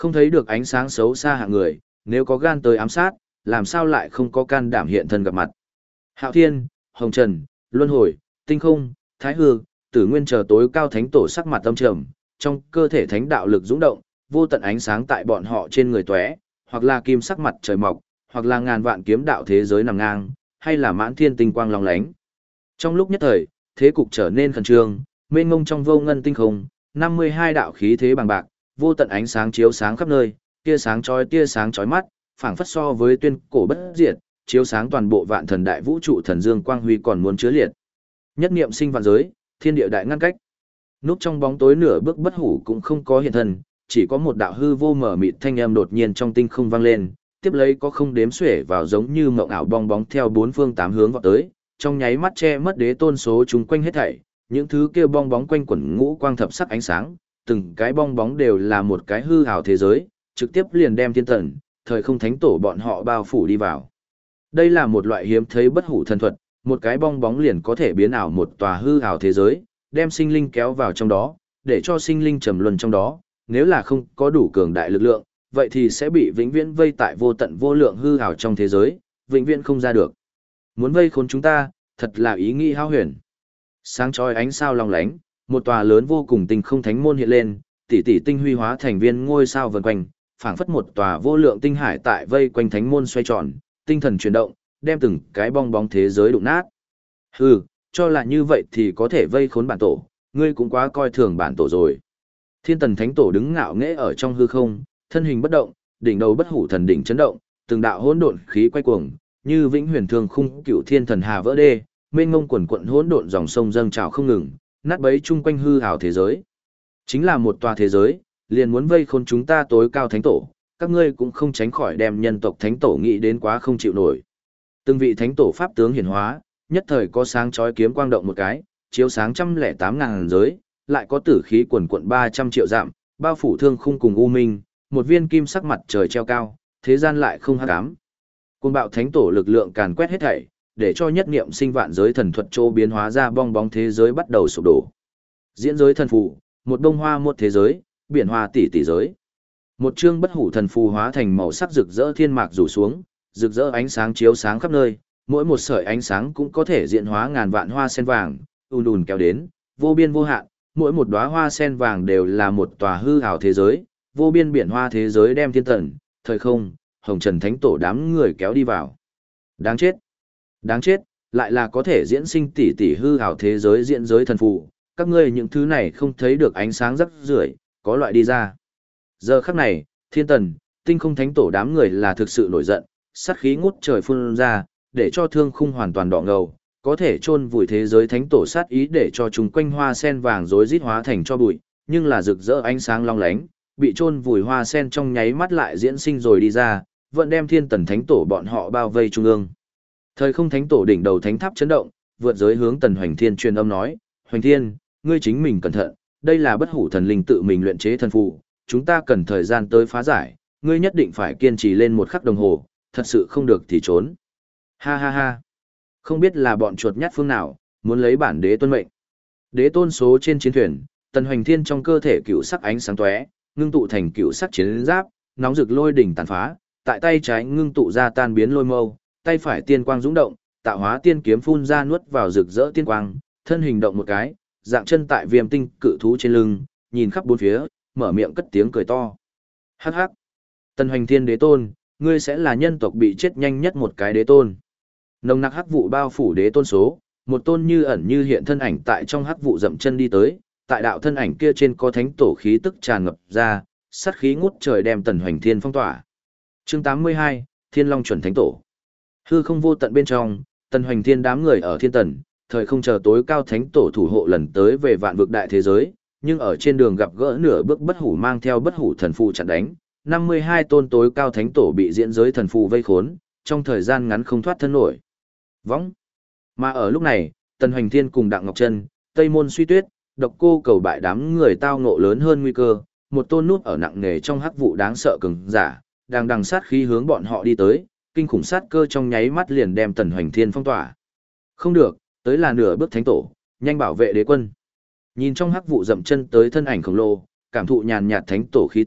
Không thấy được ánh sáng xấu xa hạng người, nếu có gan tới ám sát, làm sao lại không có can đảm hiện thân gặp mặt. Hạo Thiên, Hồng Trần, Luân Hồi, Tinh Không, Thái Hư, Tử Nguyên chờ tối cao thánh tổ sắc mặt âm trầm, trong cơ thể thánh đạo lực dũng động, vô tận ánh sáng tại bọn họ trên người tóe, hoặc là kim sắc mặt trời mọc, hoặc là ngàn vạn kiếm đạo thế giới nằm ngang, hay là mãn thiên tinh quang long lánh. Trong lúc nhất thời, thế cục trở nên khẩn trương, mênh mông trong vô ngân tinh không, 52 đạo khí thế bằng bạc, vô tận ánh sáng chiếu sáng khắp nơi, tia sáng chói mắt, phảng phất so với tuyên cổ bất diệt, chiếu sáng toàn bộ vạn thần đại vũ trụ thần dương quang huy còn muốn chứa liệt. Nhất niệm sinh vạn giới, thiên địa đại ngăn cách. Núp trong bóng tối nửa bước bất hủ cũng không có hiện thân, chỉ có một đạo hư vô mở mịt thanh âm đột nhiên trong tinh không vang lên, tiếp lấy có không đếm xuể vào giống như mộng ảo bong bóng theo bốn phương tám hướng vọt tới, trong nháy mắt che mất đế tôn số chúng quanh hết thảy, những thứ kia bong bóng quanh quẩn ngũ quang thập sắc ánh sáng, từng cái bong bóng đều là một cái hư ảo thế giới, trực tiếp liền đem thiên thần, thời không thánh tổ bọn họ bao phủ đi vào. Đây là một loại hiếm thấy bất hủ thần thuật, một cái bong bóng liền có thể biến ảo một tòa hư ảo thế giới, đem sinh linh kéo vào trong đó, để cho sinh linh trầm luân trong đó, nếu là không có đủ cường đại lực lượng, vậy thì sẽ bị vĩnh viễn vây tại vô tận vô lượng hư ảo trong thế giới, vĩnh viễn không ra được. Muốn vây khốn chúng ta, thật là ý nghĩ hao huyền. Sáng chói ánh sao long lánh, một tòa lớn vô cùng tinh không thánh môn hiện lên, tỷ tỷ tinh huy hóa thành viên ngôi sao vần quanh, phảng phất một tòa vô lượng tinh hải tại vây quanh thánh môn xoay tròn, tinh thần chuyển động, đem từng cái bong bóng thế giới đụng nát. Hừ, cho là như vậy thì có thể vây khốn bản tổ, ngươi cũng quá coi thường bản tổ rồi. Thiên Tần Thánh Tổ đứng ngạo nghễ ở trong hư không, thân hình bất động, đỉnh đầu bất hủ thần đỉnh chấn động, từng đạo hỗn độn khí quay cuồng, như vĩnh huyền thương khung cựu thiên thần hà vỡ đê, mênh mông quần quận hỗn độn dòng sông dâng trào không ngừng, nát bấy chung quanh hư ảo thế giới. Chính là một tòa thế giới, liền muốn vây khốn chúng ta tối cao thánh tổ, các ngươi cũng không tránh khỏi đem nhân tộc thánh tổ nghĩ đến quá không chịu nổi. Từng vị thánh tổ pháp tướng hiển hóa, nhất thời có sáng chói kiếm quang động một cái, chiếu sáng 108.000 giới, lại có tử khí quần quận 300 triệu dặm, bao phủ thương khung cùng u minh, một viên kim sắc mặt trời treo cao, thế gian lại không hắc ám. Cuồng bạo thánh tổ lực lượng càn quét hết thảy, để cho nhất niệm sinh vạn giới thần thuật chỗ biến hóa ra bong bóng thế giới bắt đầu sụp đổ. Diễn giới thần phù, một đông hoa một thế giới, biển hoa tỷ tỷ giới. Một chương bất hủ thần phù hóa thành màu sắc rực rỡ thiên mạc rủ xuống, rực rỡ ánh sáng chiếu sáng khắp nơi, mỗi một sợi ánh sáng cũng có thể diễn hóa ngàn vạn hoa sen vàng, ùn ùn kéo đến, vô biên vô hạn, mỗi một đóa hoa sen vàng đều là một tòa hư ảo thế giới, vô biên biển hoa thế giới đem thiên tần, thời không, hồng trần thánh tổ đám người kéo đi vào. Đáng chết! Đáng chết, lại là có thể diễn sinh tỷ tỷ hư ảo thế giới diễn giới thần phù, các ngươi những thứ này không thấy được ánh sáng rắc rưởi, có loại đi ra. Giờ khắc này, thiên tần, tinh không thánh tổ đám người là thực sự nổi giận, sát khí ngút trời phun ra, để cho thương khung hoàn toàn đỏ ngầu, có thể chôn vùi thế giới thánh tổ sát ý để cho chúng quanh hoa sen vàng rối rít hóa thành cho bụi, nhưng là rực rỡ ánh sáng long lánh, bị chôn vùi hoa sen trong nháy mắt lại diễn sinh rồi đi ra, vẫn đem thiên tần thánh tổ bọn họ bao vây trung ương. Thời không thánh tổ đỉnh đầu thánh tháp chấn động, vượt giới hướng tần Hoành Thiên truyền âm nói, Hoành Thiên, ngươi chính mình cẩn thận, đây là bất hủ thần linh tự mình luyện chế thần phù, chúng ta cần thời gian tới phá giải, ngươi nhất định phải kiên trì lên một khắc đồng hồ, thật sự không được thì trốn. Ha ha ha, không biết là bọn chuột nhát phương nào, muốn lấy bản đế tuân mệnh. Đế tôn số trên chiến thuyền, tần Hoành Thiên trong cơ thể cựu sắc ánh sáng tóe, ngưng tụ thành cựu sắc chiến giáp, nóng rực lôi đỉnh tàn phá, tại tay trái ngưng tụ ra tan biến lôi mâu, tay phải tiên quang dũng động, tạo hóa tiên kiếm phun ra nuốt vào rực rỡ tiên quang, thân hình động một cái, dạng chân tại viêm tinh cự thú trên lưng, nhìn khắp bốn phía, mở miệng cất tiếng cười to. Hắc hắc, tần Hoành Thiên đế tôn, ngươi sẽ là nhân tộc bị chết nhanh nhất một cái đế tôn. Nồng nặc hắc vụ bao phủ đế tôn số, một tôn như ẩn như hiện thân ảnh tại trong hắc vụ dậm chân đi tới, tại đạo thân ảnh kia trên có thánh tổ khí tức tràn ngập ra, sát khí ngút trời đem tần Hoành Thiên phong tỏa. Chương 82, Thiên Long chuẩn thánh tổ. Hư không vô tận bên trong, tần Hoành Thiên đám người ở thiên tần, thời không chờ tối cao thánh tổ thủ hộ lần tới về vạn vực đại thế giới, nhưng ở trên đường gặp gỡ nửa bước bất hủ mang theo bất hủ thần phù chặn đánh, 52 tôn tối cao thánh tổ bị diễn giới thần phù vây khốn, trong thời gian ngắn không thoát thân nổi. Võng. Mà ở lúc này, tần Hoành Thiên cùng Đặng Ngọc Trân, Tây Môn Suy Tuyết, Độc Cô Cầu bại đám người tao ngộ lớn hơn nguy cơ, một tôn nút ở nặng nề trong hắc vụ đáng sợ cường giả, đang đằng sát khí hướng bọn họ đi tới, kinh khủng sát cơ trong nháy mắt liền đem tần Hoành Thiên phong tỏa. Không được, tới là nửa bước thánh tổ, nhanh bảo vệ đế quân. Nhìn trong hắc vụ dậm chân tới thân ảnh khổng lồ, cảm thụ nhàn nhạt thánh tổ khí tức,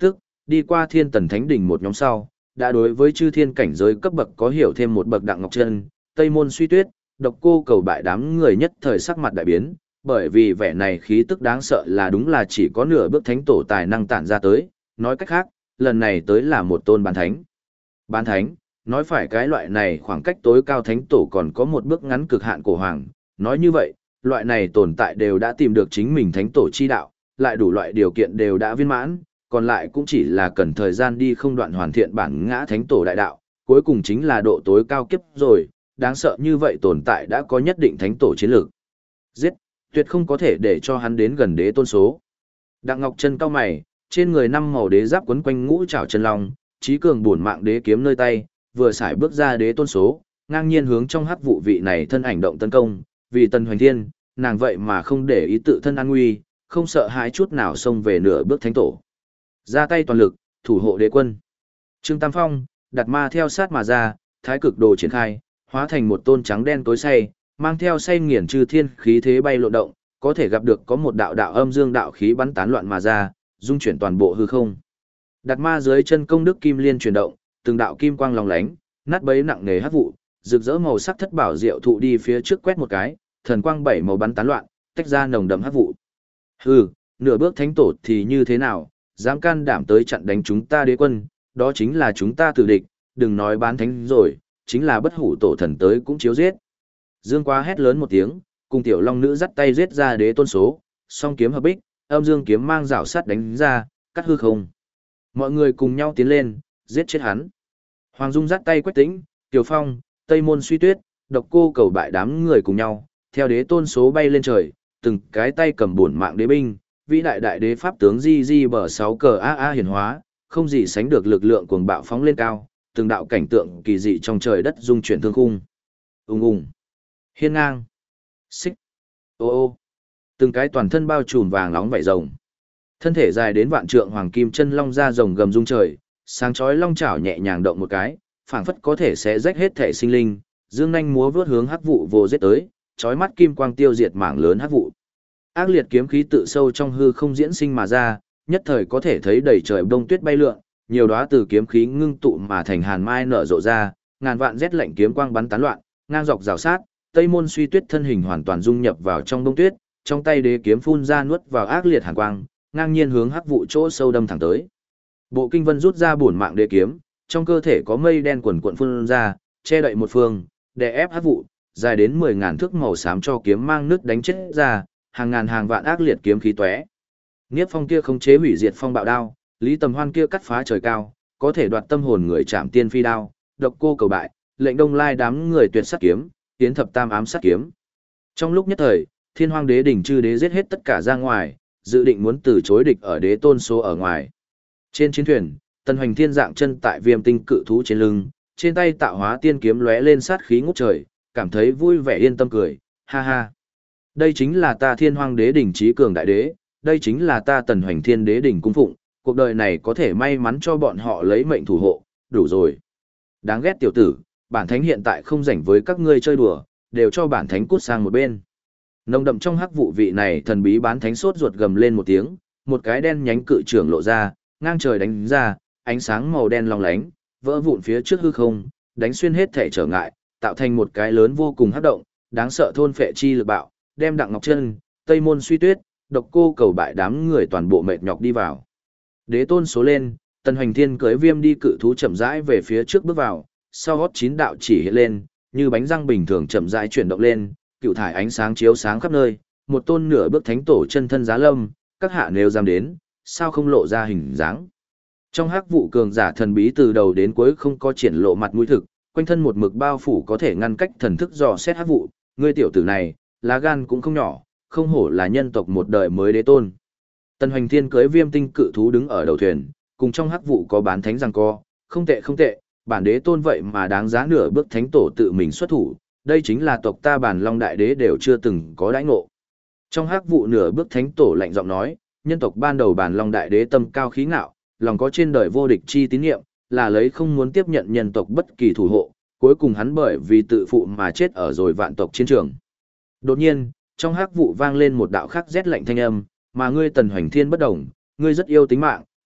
đi qua Thiên Tần Thánh Đỉnh một nhóm sau, đã đối với chư thiên cảnh giới cấp bậc có hiểu thêm một bậc Đặng Ngọc Trân, Tây Môn Suy Tuyết, Độc Cô Cầu Bại đám người nhất thời sắc mặt đại biến, bởi vì vẻ này khí tức đáng sợ là đúng là chỉ có nửa bước thánh tổ tài năng tản ra tới, nói cách khác, lần này tới là một tôn bán thánh. Bán thánh, nói phải cái loại này khoảng cách tối cao thánh tổ còn có một bước ngắn cực hạn cổ hoàng, nói như vậy, loại này tồn tại đều đã tìm được chính mình thánh tổ chi đạo, lại đủ loại điều kiện đều đã viên mãn, còn lại cũng chỉ là cần thời gian đi không đoạn hoàn thiện bản ngã thánh tổ đại đạo, cuối cùng chính là độ tối cao kiếp rồi, đáng sợ như vậy tồn tại đã có nhất định thánh tổ chiến lược. Giết, tuyệt không có thể để cho hắn đến gần đế tôn số. Đặng Ngọc Trân cao mày, trên người năm màu đế giáp quấn quanh ngũ trảo chân long, trí cường bổn mạng đế kiếm nơi tay, vừa xài bước ra đế tôn số, ngang nhiên hướng trong hắc vụ vị này thân ảnh động tấn công, vì Tần Hoành Thiên, nàng vậy mà không để ý tự thân an nguy, không sợ hãi chút nào xông về nửa bước thánh tổ. Ra tay toàn lực, thủ hộ đế quân. Trương Tam Phong, đặt ma theo sát mà ra, thái cực đồ triển khai, hóa thành một tôn trắng đen tối say, mang theo say nghiền trừ thiên khí thế bay lộn động, có thể gặp được có một đạo đạo âm dương đạo khí bắn tán loạn mà ra, dung chuyển toàn bộ hư không. Đặt ma dưới chân công đức kim liên chuyển động, từng đạo kim quang long lánh, nát bấy nặng nề hắc vụ, rực rỡ màu sắc thất bảo diệu thụ đi phía trước quét một cái, thần quang bảy màu bắn tán loạn, tách ra nồng đậm hắc vụ. Hừ, nửa bước thánh tổ thì như thế nào, dám can đảm tới chặn đánh chúng ta đế quân, đó chính là chúng ta tử địch, đừng nói bán thánh rồi, chính là bất hủ tổ thần tới cũng chiếu giết. Dương Quá hét lớn một tiếng, cùng tiểu long nữ dắt tay giết ra đế tôn số, song kiếm hợp bích, âm dương kiếm mang rảo sắt đánh ra, cắt hư không. Mọi người cùng nhau tiến lên, giết chết hắn. Hoàng Dung dắt tay Quách Tĩnh, Tiểu Phong, Tây Môn Suy Tuyết, Độc Cô Cầu Bại đám người cùng nhau, theo đế tôn số bay lên trời, từng cái tay cầm bổn mạng đế binh, vĩ đại đại đế pháp tướng di di bờ 6 cờ a hiển hóa, không gì sánh được lực lượng cuồng bạo phóng lên cao, từng đạo cảnh tượng kỳ dị trong trời đất dung chuyển thương khung. Ùng ùng, hiên ngang, xích, ô ô, từng cái toàn thân bao trùm vàng nóng vảy rồng. Thân thể dài đến vạn trượng hoàng kim chân long ra rồng gầm rung trời, sáng chói long chảo nhẹ nhàng động một cái, phảng phất có thể sẽ rách hết thể sinh linh, dương nhanh múa vướt hướng hắc vụ vô giết tới, chói mắt kim quang tiêu diệt mảng lớn hắc vụ. Ác liệt kiếm khí tự sâu trong hư không diễn sinh mà ra, nhất thời có thể thấy đầy trời bông tuyết bay lượn, nhiều đóa từ kiếm khí ngưng tụ mà thành hàn mai nở rộ ra, ngàn vạn rét lạnh kiếm quang bắn tán loạn, ngang dọc rào sát, Tây Môn Suy Tuyết thân hình hoàn toàn dung nhập vào trong bông tuyết, trong tay đế kiếm phun ra nuốt vào ác liệt hàn quang, ngang nhiên hướng hắc vụ chỗ sâu đâm thẳng tới. Bộ Kinh Vân rút ra bổn mạng đế kiếm, trong cơ thể có mây đen quần quần phun ra, che đậy một phương, đè ép hắc vụ, dài đến 10.000 thước màu xám cho kiếm mang nước đánh chết ra, hàng ngàn hàng vạn ác liệt kiếm khí tóe. Niếp Phong kia không chế hủy diệt phong bạo đao, Lý Tầm Hoan kia cắt phá trời cao, có thể đoạt tâm hồn người chạm tiên phi đao, Độc Cô Cầu Bại, lệnh Đông Lai đám người tuyệt sát kiếm, tiến thập tam ám sát kiếm. Trong lúc nhất thời, Thiên Hoang Đế đỉnh chư đế giết hết tất cả ra ngoài, dự định muốn từ chối địch ở đế tôn số ở ngoài. Trên chiến thuyền, Tần Hoành Thiên dạng chân tại Viêm Tinh cự thú trên lưng, trên tay tạo hóa tiên kiếm lóe lên sát khí ngút trời, cảm thấy vui vẻ yên tâm cười, ha ha. Đây chính là ta Thiên Hoang Đế đỉnh chí cường đại đế, đây chính là ta Tần Hoành Thiên Đế đỉnh cung phụng, cuộc đời này có thể may mắn cho bọn họ lấy mệnh thủ hộ, đủ rồi. Đáng ghét tiểu tử, bản thánh hiện tại không rảnh với các ngươi chơi đùa, đều cho bản thánh cút sang một bên. Nồng đậm trong hắc vụ vị này thần bí bán thánh sốt ruột gầm lên một tiếng, một cái đen nhánh cự trưởng lộ ra, ngang trời đánh ra, ánh sáng màu đen long lánh, vỡ vụn phía trước hư không, đánh xuyên hết thể trở ngại, tạo thành một cái lớn vô cùng hấp động, đáng sợ thôn phệ chi lực bạo, đem Đặng Ngọc Trân, Tây Môn Suy Tuyết, Độc Cô Cầu Bại đám người toàn bộ mệt nhọc đi vào. Đế tôn số lên, Tần Hoành Thiên cưỡi viêm đi cự thú chậm rãi về phía trước bước vào, sau gót 9 đạo chỉ hiện lên, như bánh răng bình thường chậm rãi chuyển động lên, cựu thải ánh sáng chiếu sáng khắp nơi, một tôn nửa bước thánh tổ chân thân giá lâm, các hạ nếu dám đến, sao không lộ ra hình dáng. Trong hắc vụ cường giả thần bí từ đầu đến cuối không có triển lộ mặt mũi thực, quanh thân một mực bao phủ có thể ngăn cách thần thức dò xét hắc vụ, ngươi tiểu tử này, lá gan cũng không nhỏ, không hổ là nhân tộc một đời mới đế tôn. Tần Hoành Thiên cưỡi viêm tinh cự thú đứng ở đầu thuyền, cùng trong hắc vụ có bán thánh giằng co, không tệ không tệ, bản đế tôn vậy mà đáng giá nửa bước thánh tổ tự mình xuất thủ, đây chính là tộc ta bản Long Đại Đế đều chưa từng có đãi ngộ. Trong hắc vụ nửa bước thánh tổ lạnh giọng nói, nhân tộc ban đầu bản Long Đại Đế tâm cao khí ngạo, lòng có trên đời vô địch chi tín niệm, là lấy không muốn tiếp nhận nhân tộc bất kỳ thủ hộ, cuối cùng hắn bởi vì tự phụ mà chết ở rồi vạn tộc chiến trường. Đột nhiên, trong hắc vụ vang lên một đạo khắc rét lạnh thanh âm, mà ngươi Tần Hoành Thiên bất động, ngươi rất yêu tính mạng,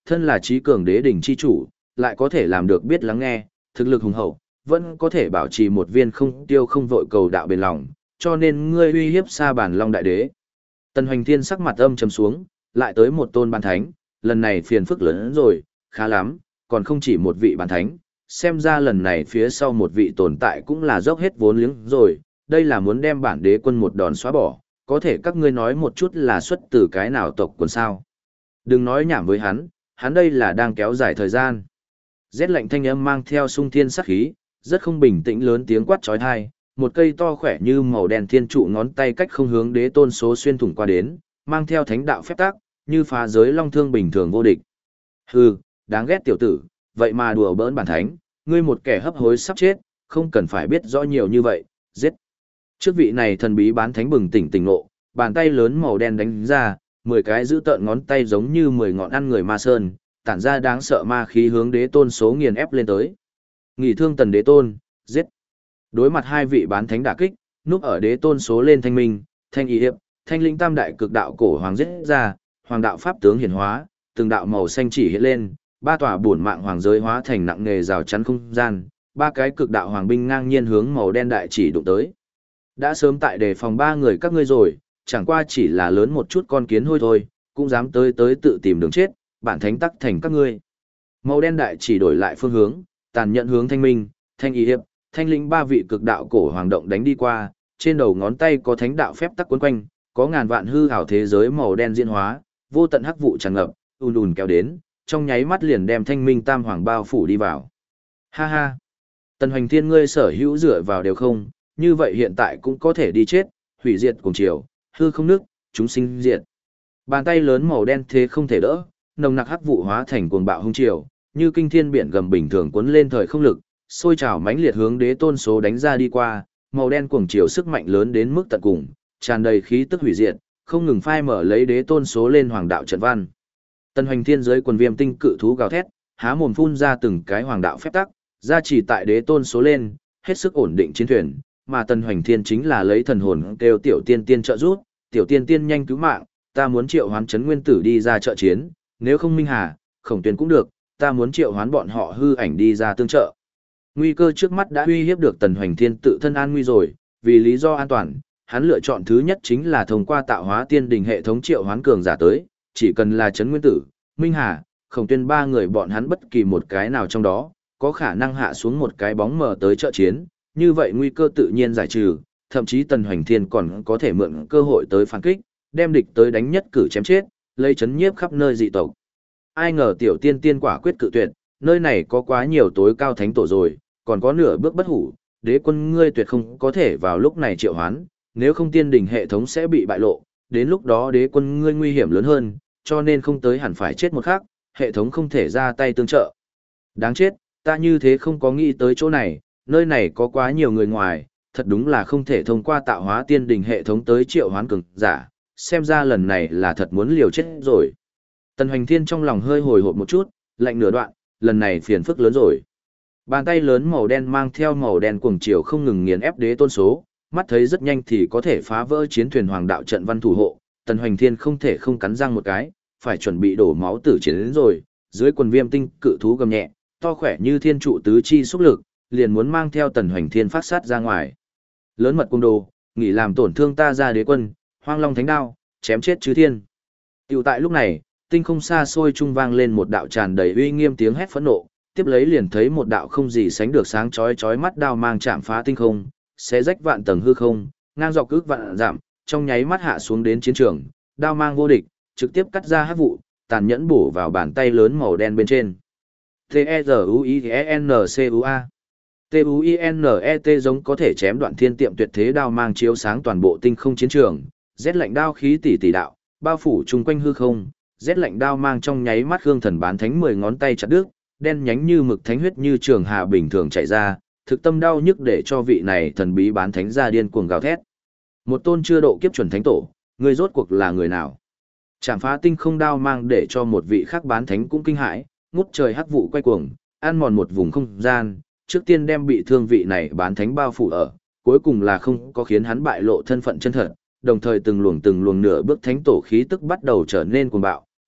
thân là trí cường đế đỉnh chi chủ, lại có thể làm được biết lắng nghe, thực lực hùng hậu, vẫn có thể bảo trì một viên không tiêu không vội cầu đạo bền lòng, cho nên ngươi uy hiếp Sa Bàn Long đại đế. Tần Hoành Thiên sắc mặt âm trầm xuống, lại tới một tôn bán thánh, lần này phiền phức lớn hơn rồi, khá lắm, còn không chỉ một vị bán thánh, xem ra lần này phía sau một vị tồn tại cũng là dốc hết vốn liếng rồi, đây là muốn đem bản đế quân một đòn xóa bỏ, có thể các ngươi nói một chút là xuất từ cái nào tộc quần sao. Đừng nói nhảm với hắn đây là đang kéo dài thời gian. Rét lạnh thanh âm mang theo sung thiên sắc khí, rất không bình tĩnh lớn tiếng quát chói tai, một cây to khỏe như màu đen thiên trụ ngón tay cách không hướng đế tôn số xuyên thủng qua đến, mang theo thánh đạo phép tắc, như phá giới long thương bình thường vô địch. Hừ, đáng ghét tiểu tử, vậy mà đùa bỡn bản thánh, ngươi một kẻ hấp hối sắp chết, không cần phải biết rõ nhiều như vậy, giết. Trước vị này thần bí bán thánh bừng tỉnh tỉnh ngộ, bàn tay lớn màu đen đánh ra, 10 cái giữ tợn ngón tay giống như 10 ngọn ăn người ma sơn, tản ra đáng sợ ma khí hướng đế tôn số nghiền ép lên tới. Nghỉ thương tần đế tôn, giết. Đối mặt hai vị bán thánh đả kích, núp ở đế tôn số lên thanh minh, thanh y hiệp, thanh linh tam đại cực đạo cổ hoàng giết ra, hoàng đạo pháp tướng hiển hóa, từng đạo màu xanh chỉ hiện lên, ba tòa bổn mạng hoàng giới hóa thành nặng nghề rào chắn không gian, ba cái cực đạo hoàng binh ngang nhiên hướng màu đen đại chỉ đụng tới. Đã sớm tại đề phòng ba người các ngươi rồi, chẳng qua chỉ là lớn một chút con kiến hôi thôi, cũng dám tới tự tìm đường chết, bản thánh tắc thành các ngươi. Màu đen đại chỉ đổi lại phương hướng, tàn nhẫn hướng thanh minh, thanh y hiệp, thanh linh ba vị cực đạo cổ hoàng động đánh đi qua, trên đầu ngón tay có thánh đạo phép tắc quấn quanh, có ngàn vạn hư ảo thế giới màu đen diễn hóa, vô tận hắc vụ tràn ngập, ùn ùn kéo đến, trong nháy mắt liền đem thanh minh tam hoàng bao phủ đi vào. Ha ha! Tần Hoành Thiên ngươi sở hữu dựa vào đều không, như vậy hiện tại cũng có thể đi chết, hủy diệt cùng chiều, hư không nước, chúng sinh diệt. Bàn tay lớn màu đen thế không thể đỡ, nồng nặc hắc vụ hóa thành cuồng bạo hung triều, như kinh thiên biển gầm bình thường cuốn lên thời không lực, sôi trào mãnh liệt hướng đế tôn số đánh ra đi qua, màu đen cuồng triều sức mạnh lớn đến mức tận cùng, tràn đầy khí tức hủy diệt, không ngừng phai mở lấy đế tôn số lên hoàng đạo trận văn. Tần Hoành Thiên dưới quần viêm tinh cự thú gào thét, há mồm phun ra từng cái hoàng đạo phép tắc, gia trì tại đế tôn số lên, hết sức ổn định chiến thuyền, mà Tần Hoành Thiên chính là lấy thần hồn kêu tiểu tiên tiên trợ giúp, tiểu tiên tiên nhanh cứu mạng, ta muốn triệu hoán chấn nguyên tử đi ra trợ chiến, nếu không Minh Hà, Khổng Tuyền cũng được, ta muốn triệu hoán bọn họ hư ảnh đi ra tương trợ. Nguy cơ trước mắt đã uy hiếp được Tần Hoành Thiên tự thân an nguy rồi, vì lý do an toàn, hắn lựa chọn thứ nhất chính là thông qua tạo hóa tiên đình hệ thống triệu hoán cường giả tới, chỉ cần là chấn nguyên tử, Minh Hà, Khổng Tuyền ba người bọn hắn bất kỳ một cái nào trong đó, có khả năng hạ xuống một cái bóng mờ tới trợ chiến, như vậy nguy cơ tự nhiên giải trừ, thậm chí Tần Hoành Thiên còn có thể mượn cơ hội tới phản kích, đem địch tới đánh nhất cử chém chết, lấy chấn nhiếp khắp nơi dị tộc. Ai ngờ tiểu tiên tiên quả quyết cự tuyệt, nơi này có quá nhiều tối cao thánh tổ rồi, còn có nửa bước bất hủ, đế quân ngươi tuyệt không có thể vào lúc này triệu hoán, nếu không tiên đình hệ thống sẽ bị bại lộ, đến lúc đó đế quân ngươi nguy hiểm lớn hơn, cho nên không tới hẳn phải chết một khắc, hệ thống không thể ra tay tương trợ. Đáng chết, ta như thế không có nghĩ tới chỗ này, nơi này có quá nhiều người ngoài, thật đúng là không thể thông qua tạo hóa tiên đình hệ thống tới triệu hoán cường giả, xem ra lần này là thật muốn liều chết rồi. Tần Hoành Thiên trong lòng hơi hồi hộp một chút, lạnh nửa đoạn, lần này phiền phức lớn rồi. Bàn tay lớn màu đen mang theo màu đen cuồng chiều không ngừng nghiền ép đế tôn số, mắt thấy rất nhanh thì có thể phá vỡ chiến thuyền hoàng đạo trận văn thủ hộ, Tần Hoành Thiên không thể không cắn răng một cái, phải chuẩn bị đổ máu tử chiến đến rồi, dưới quần viêm tinh cự thú gầm nhẹ, to khỏe như thiên trụ tứ chi xúc lực, liền muốn mang theo Tần Hoành Thiên phát sát ra ngoài. Lớn mật cung đồ, nghỉ làm tổn thương ta ra đế quân, hoang long thánh đao, chém chết chư thiên. Tiểu tại lúc này, tinh không xa xôi trung vang lên một đạo tràn đầy uy nghiêm tiếng hét phẫn nộ, tiếp lấy liền thấy một đạo không gì sánh được sáng chói chói mắt đao mang chạm phá tinh không, xé rách vạn tầng hư không, ngang dọc ước vạn dặm, trong nháy mắt hạ xuống đến chiến trường, đao mang vô địch, trực tiếp cắt ra hắc vụ, tàn nhẫn bổ vào bàn tay lớn màu đen bên trên. T-E-Z-U-I-N-C-U-A T-U-I-N-E-T giống có thể chém đoạn thiên tiệm tuyệt thế đao mang chiếu sáng toàn bộ tinh không chiến trường, rét lạnh đao khí tỷ tỷ đạo, bao phủ chung quanh hư không, rét lạnh đao mang trong nháy mắt Khương Thần bán thánh 10 ngón tay chặt đứt, đen nhánh như mực thánh huyết như trường hà bình thường chảy ra, thực tâm đau nhức để cho vị này thần bí bán thánh ra điên cuồng gào thét. Một tôn chưa độ kiếp chuẩn thánh tổ, người rốt cuộc là người nào? Chạm phá tinh không đao mang để cho một vị khác bán thánh cũng kinh hãi, ngút trời hắc vụ quay cuồng, ăn mòn một vùng không gian, trước tiên đem bị thương vị này bán thánh bao phủ ở, cuối cùng là không có khiến hắn bại lộ thân phận chân thật, đồng thời từng luồng nửa bước thánh tổ khí tức bắt đầu trở nên cuồng bạo,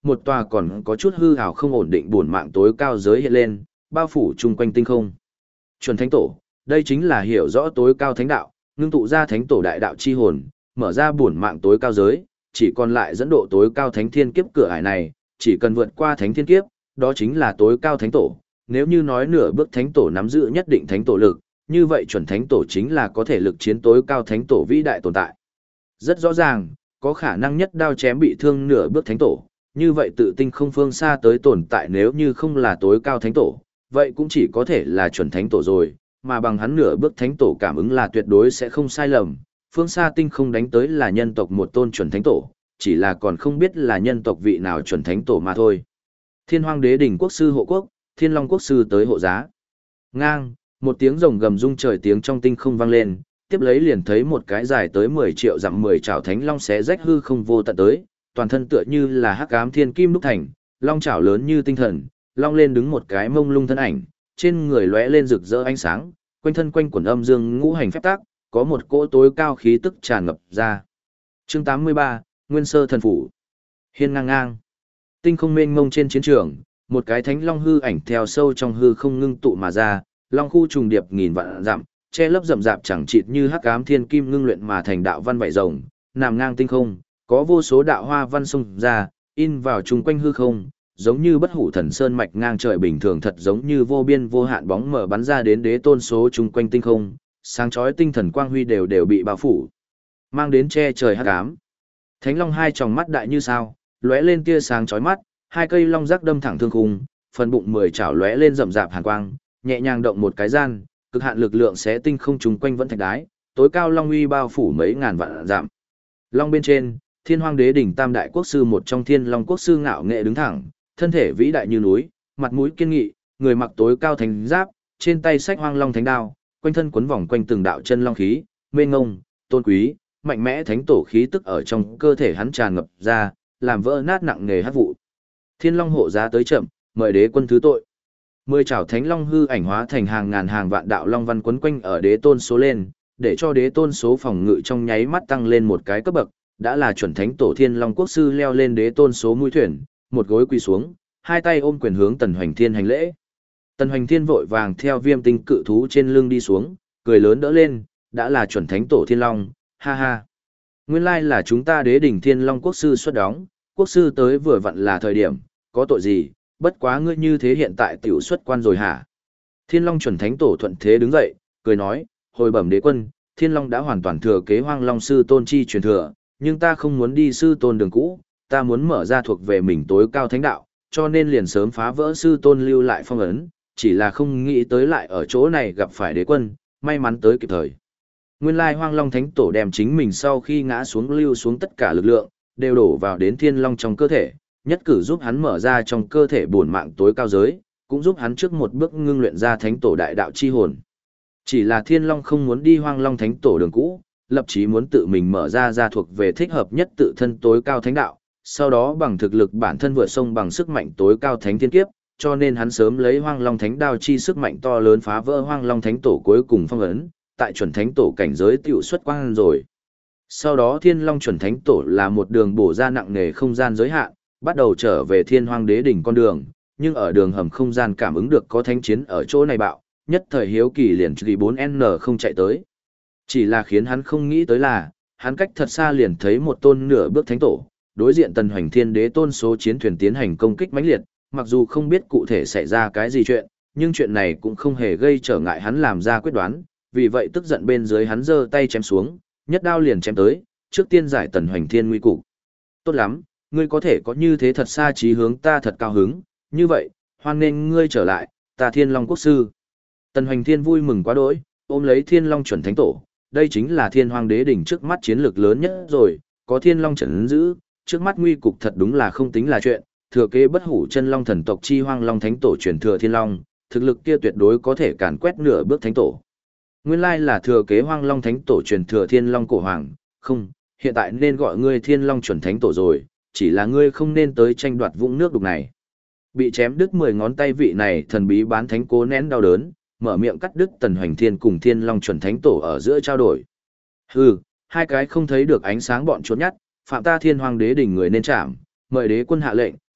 một tòa còn có chút hư hào không ổn định bổn mạng tối cao giới hiện lên, bao phủ chung quanh tinh không. Chuẩn thánh tổ, đây chính là hiểu rõ tối cao thánh đạo, ngưng tụ ra thánh tổ đại đạo chi hồn, mở ra bổn mạng tối cao giới, chỉ còn lại dẫn độ tối cao thánh thiên kiếp cửa ải này, chỉ cần vượt qua thánh thiên kiếp, đó chính là tối cao thánh tổ. Nếu như nói nửa bước thánh tổ nắm giữ nhất định thánh tổ lực, như vậy chuẩn thánh tổ chính là có thể lực chiến tối cao thánh tổ vĩ đại tồn tại. Rất rõ ràng, có khả năng nhất đao chém bị thương nửa bước thánh tổ, như vậy tự tinh không phương xa tới tồn tại nếu như không là tối cao thánh tổ, vậy cũng chỉ có thể là chuẩn thánh tổ rồi, mà bằng hắn nửa bước thánh tổ cảm ứng là tuyệt đối sẽ không sai lầm, phương xa tinh không đánh tới là nhân tộc một tôn chuẩn thánh tổ, chỉ là còn không biết là nhân tộc vị nào chuẩn thánh tổ mà thôi. Thiên Hoang Đế đỉnh quốc sư hộ quốc, Thiên Long quốc sư tới hộ giá. Ngang, một tiếng rồng gầm rung trời tiếng trong tinh không vang lên, tiếp lấy liền thấy một cái dài tới 10 triệu dặm 10 chảo thánh long xé rách hư không vô tận tới, toàn thân tựa như là hắc ám thiên kim đúc thành, long chảo lớn như tinh thần, long lên đứng một cái mông lung thân ảnh, trên người lóe lên rực rỡ ánh sáng, quanh thân quanh quần âm dương ngũ hành phép tắc, có một cỗ tối cao khí tức tràn ngập ra. Chương 83, Nguyên Sơ thần phủ. Hiên ngang ngang. Tinh không mênh mông trên chiến trường, một cái thánh long hư ảnh theo sâu trong hư không ngưng tụ mà ra, long khu trùng điệp nghìn vạn dặm, che lấp rậm rạp chẳng chịt như hắc ám thiên kim ngưng luyện mà thành đạo văn vảy rồng, nằm ngang tinh không, có vô số đạo hoa văn xung ra, in vào chung quanh hư không, giống như bất hủ thần sơn mạch ngang trời bình thường, thật giống như vô biên vô hạn bóng mở bắn ra đến đế tôn số chung quanh tinh không, sáng chói tinh thần quang huy đều bị bao phủ, mang đến che trời hắc ám. Thánh long hai tròng mắt đại như sao, lóe lên tia sáng chói mắt, hai cây long giác đâm thẳng thương khung, phần bụng 10 chảo lóe lên rậm rạp hàn quang, nhẹ nhàng động một cái gian, cực hạn lực lượng xé tinh không trùng quanh vẫn thạch đái, tối cao long uy bao phủ mấy ngàn vạn dặm. Long bên trên, Thiên Hoang Đế đỉnh tam đại quốc sư một trong Thiên Long quốc sư ngạo nghệ đứng thẳng, thân thể vĩ đại như núi, mặt mũi kiên nghị, người mặc tối cao thánh giáp, trên tay xách Hoang Long thánh đao, quanh thân quấn vòng quanh từng đạo chân long khí, mênh ngông, tôn quý, mạnh mẽ thánh tổ khí tức ở trong cơ thể hắn tràn ngập ra, làm vỡ nát nặng nề hắc vụ. Thiên Long hộ giá tới chậm, mời đế quân thứ tội. 10 chảo thánh long hư ảnh hóa thành hàng ngàn hàng vạn đạo long văn quấn quanh ở đế tôn số lên, để cho đế tôn số phòng ngự trong nháy mắt tăng lên một cái cấp bậc, đã là chuẩn thánh tổ Thiên Long quốc sư leo lên đế tôn số mũi thuyền, một gối quỳ xuống, hai tay ôm quyền hướng Tần Hoành Thiên hành lễ. Tần Hoành Thiên vội vàng theo Viêm Tinh cự thú trên lưng đi xuống, cười lớn đỡ lên, đã là chuẩn thánh tổ Thiên Long, ha ha. Nguyên lai là chúng ta đế đỉnh Thiên Long quốc sư xuất đóng, quốc sư tới vừa vặn là thời điểm, có tội gì, bất quá ngươi như thế hiện tại tiểu xuất quan rồi hả? Thiên Long chuẩn thánh tổ thuận thế đứng dậy, cười nói, hồi bẩm đế quân, Thiên Long đã hoàn toàn thừa kế Hoang Long sư tôn chi truyền thừa, nhưng ta không muốn đi sư tôn đường cũ, ta muốn mở ra thuộc về mình tối cao thánh đạo, cho nên liền sớm phá vỡ sư tôn lưu lại phong ấn, chỉ là không nghĩ tới lại ở chỗ này gặp phải đế quân, may mắn tới kịp thời. Nguyên lai Hoang Long thánh tổ đem chính mình sau khi ngã xuống lưu xuống tất cả lực lượng, đều đổ vào đến Thiên Long trong cơ thể, nhất cử giúp hắn mở ra trong cơ thể bổn mạng tối cao giới, cũng giúp hắn trước một bước ngưng luyện ra thánh tổ đại đạo chi hồn. Chỉ là Thiên Long không muốn đi Hoang Long thánh tổ đường cũ, lập chí muốn tự mình mở ra thuộc về thích hợp nhất tự thân tối cao thánh đạo, sau đó bằng thực lực bản thân vượt sông bằng sức mạnh tối cao thánh thiên kiếp, cho nên hắn sớm lấy Hoang Long thánh đao chi sức mạnh to lớn phá vỡ Hoang Long thánh tổ cuối cùng phong ấn, tại chuẩn thánh tổ cảnh giới tiểu xuất quang rồi. Sau đó Thiên Long chuẩn thánh tổ là một đường bổ ra nặng nề không gian giới hạn, bắt đầu trở về Thiên Hoang Đế đỉnh con đường, nhưng ở đường hầm không gian cảm ứng được có thánh chiến ở chỗ này bạo, nhất thời hiếu kỳ liền chỉ 4N không chạy tới. Chỉ là khiến hắn không nghĩ tới là, hắn cách thật xa liền thấy một tôn nửa bước thánh tổ, đối diện Tần Hoành Thiên đế tôn số chiến thuyền tiến hành công kích mãnh liệt, mặc dù không biết cụ thể xảy ra cái gì chuyện, nhưng chuyện này cũng không hề gây trở ngại hắn làm ra quyết đoán, vì vậy tức giận bên dưới hắn giơ tay chém xuống, nhất đao liền chém tới, trước tiên giải Tần Hoành Thiên nguy cục. Tốt lắm, ngươi có thể có như thế thật xa chí hướng ta thật cao hứng, như vậy, hoan nên ngươi trở lại, ta Thiên Long quốc sư. Tần Hoành Thiên vui mừng quá đỗi, ôm lấy Thiên Long chuẩn thánh tổ, đây chính là Thiên Hoang Đế đỉnh trước mắt chiến lược lớn nhất rồi, có Thiên Long trấn giữ, trước mắt nguy cục thật đúng là không tính là chuyện, thừa kế bất hủ chân long thần tộc chi Hoang Long thánh tổ truyền thừa Thiên Long, thực lực kia tuyệt đối có thể càn quét nửa bước thánh tổ. Nguyên lai là thừa kế Hoang Long thánh tổ truyền thừa Thiên Long cổ hoàng, không, hiện tại nên gọi ngươi Thiên Long chuẩn thánh tổ rồi, chỉ là ngươi không nên tới tranh đoạt vũng nước đục này. Bị chém đứt 10 ngón tay vị này thần bí bán thánh cố nén đau đớn, mở miệng cắt đứt Tần Hoành Thiên cùng Thiên Long chuẩn thánh tổ ở giữa trao đổi. Hừ, hai cái không thấy được ánh sáng bọn chuột nhắt, phạm ta Thiên Hoang Đế đỉnh người nên chạm, mời đế quân hạ lệnh,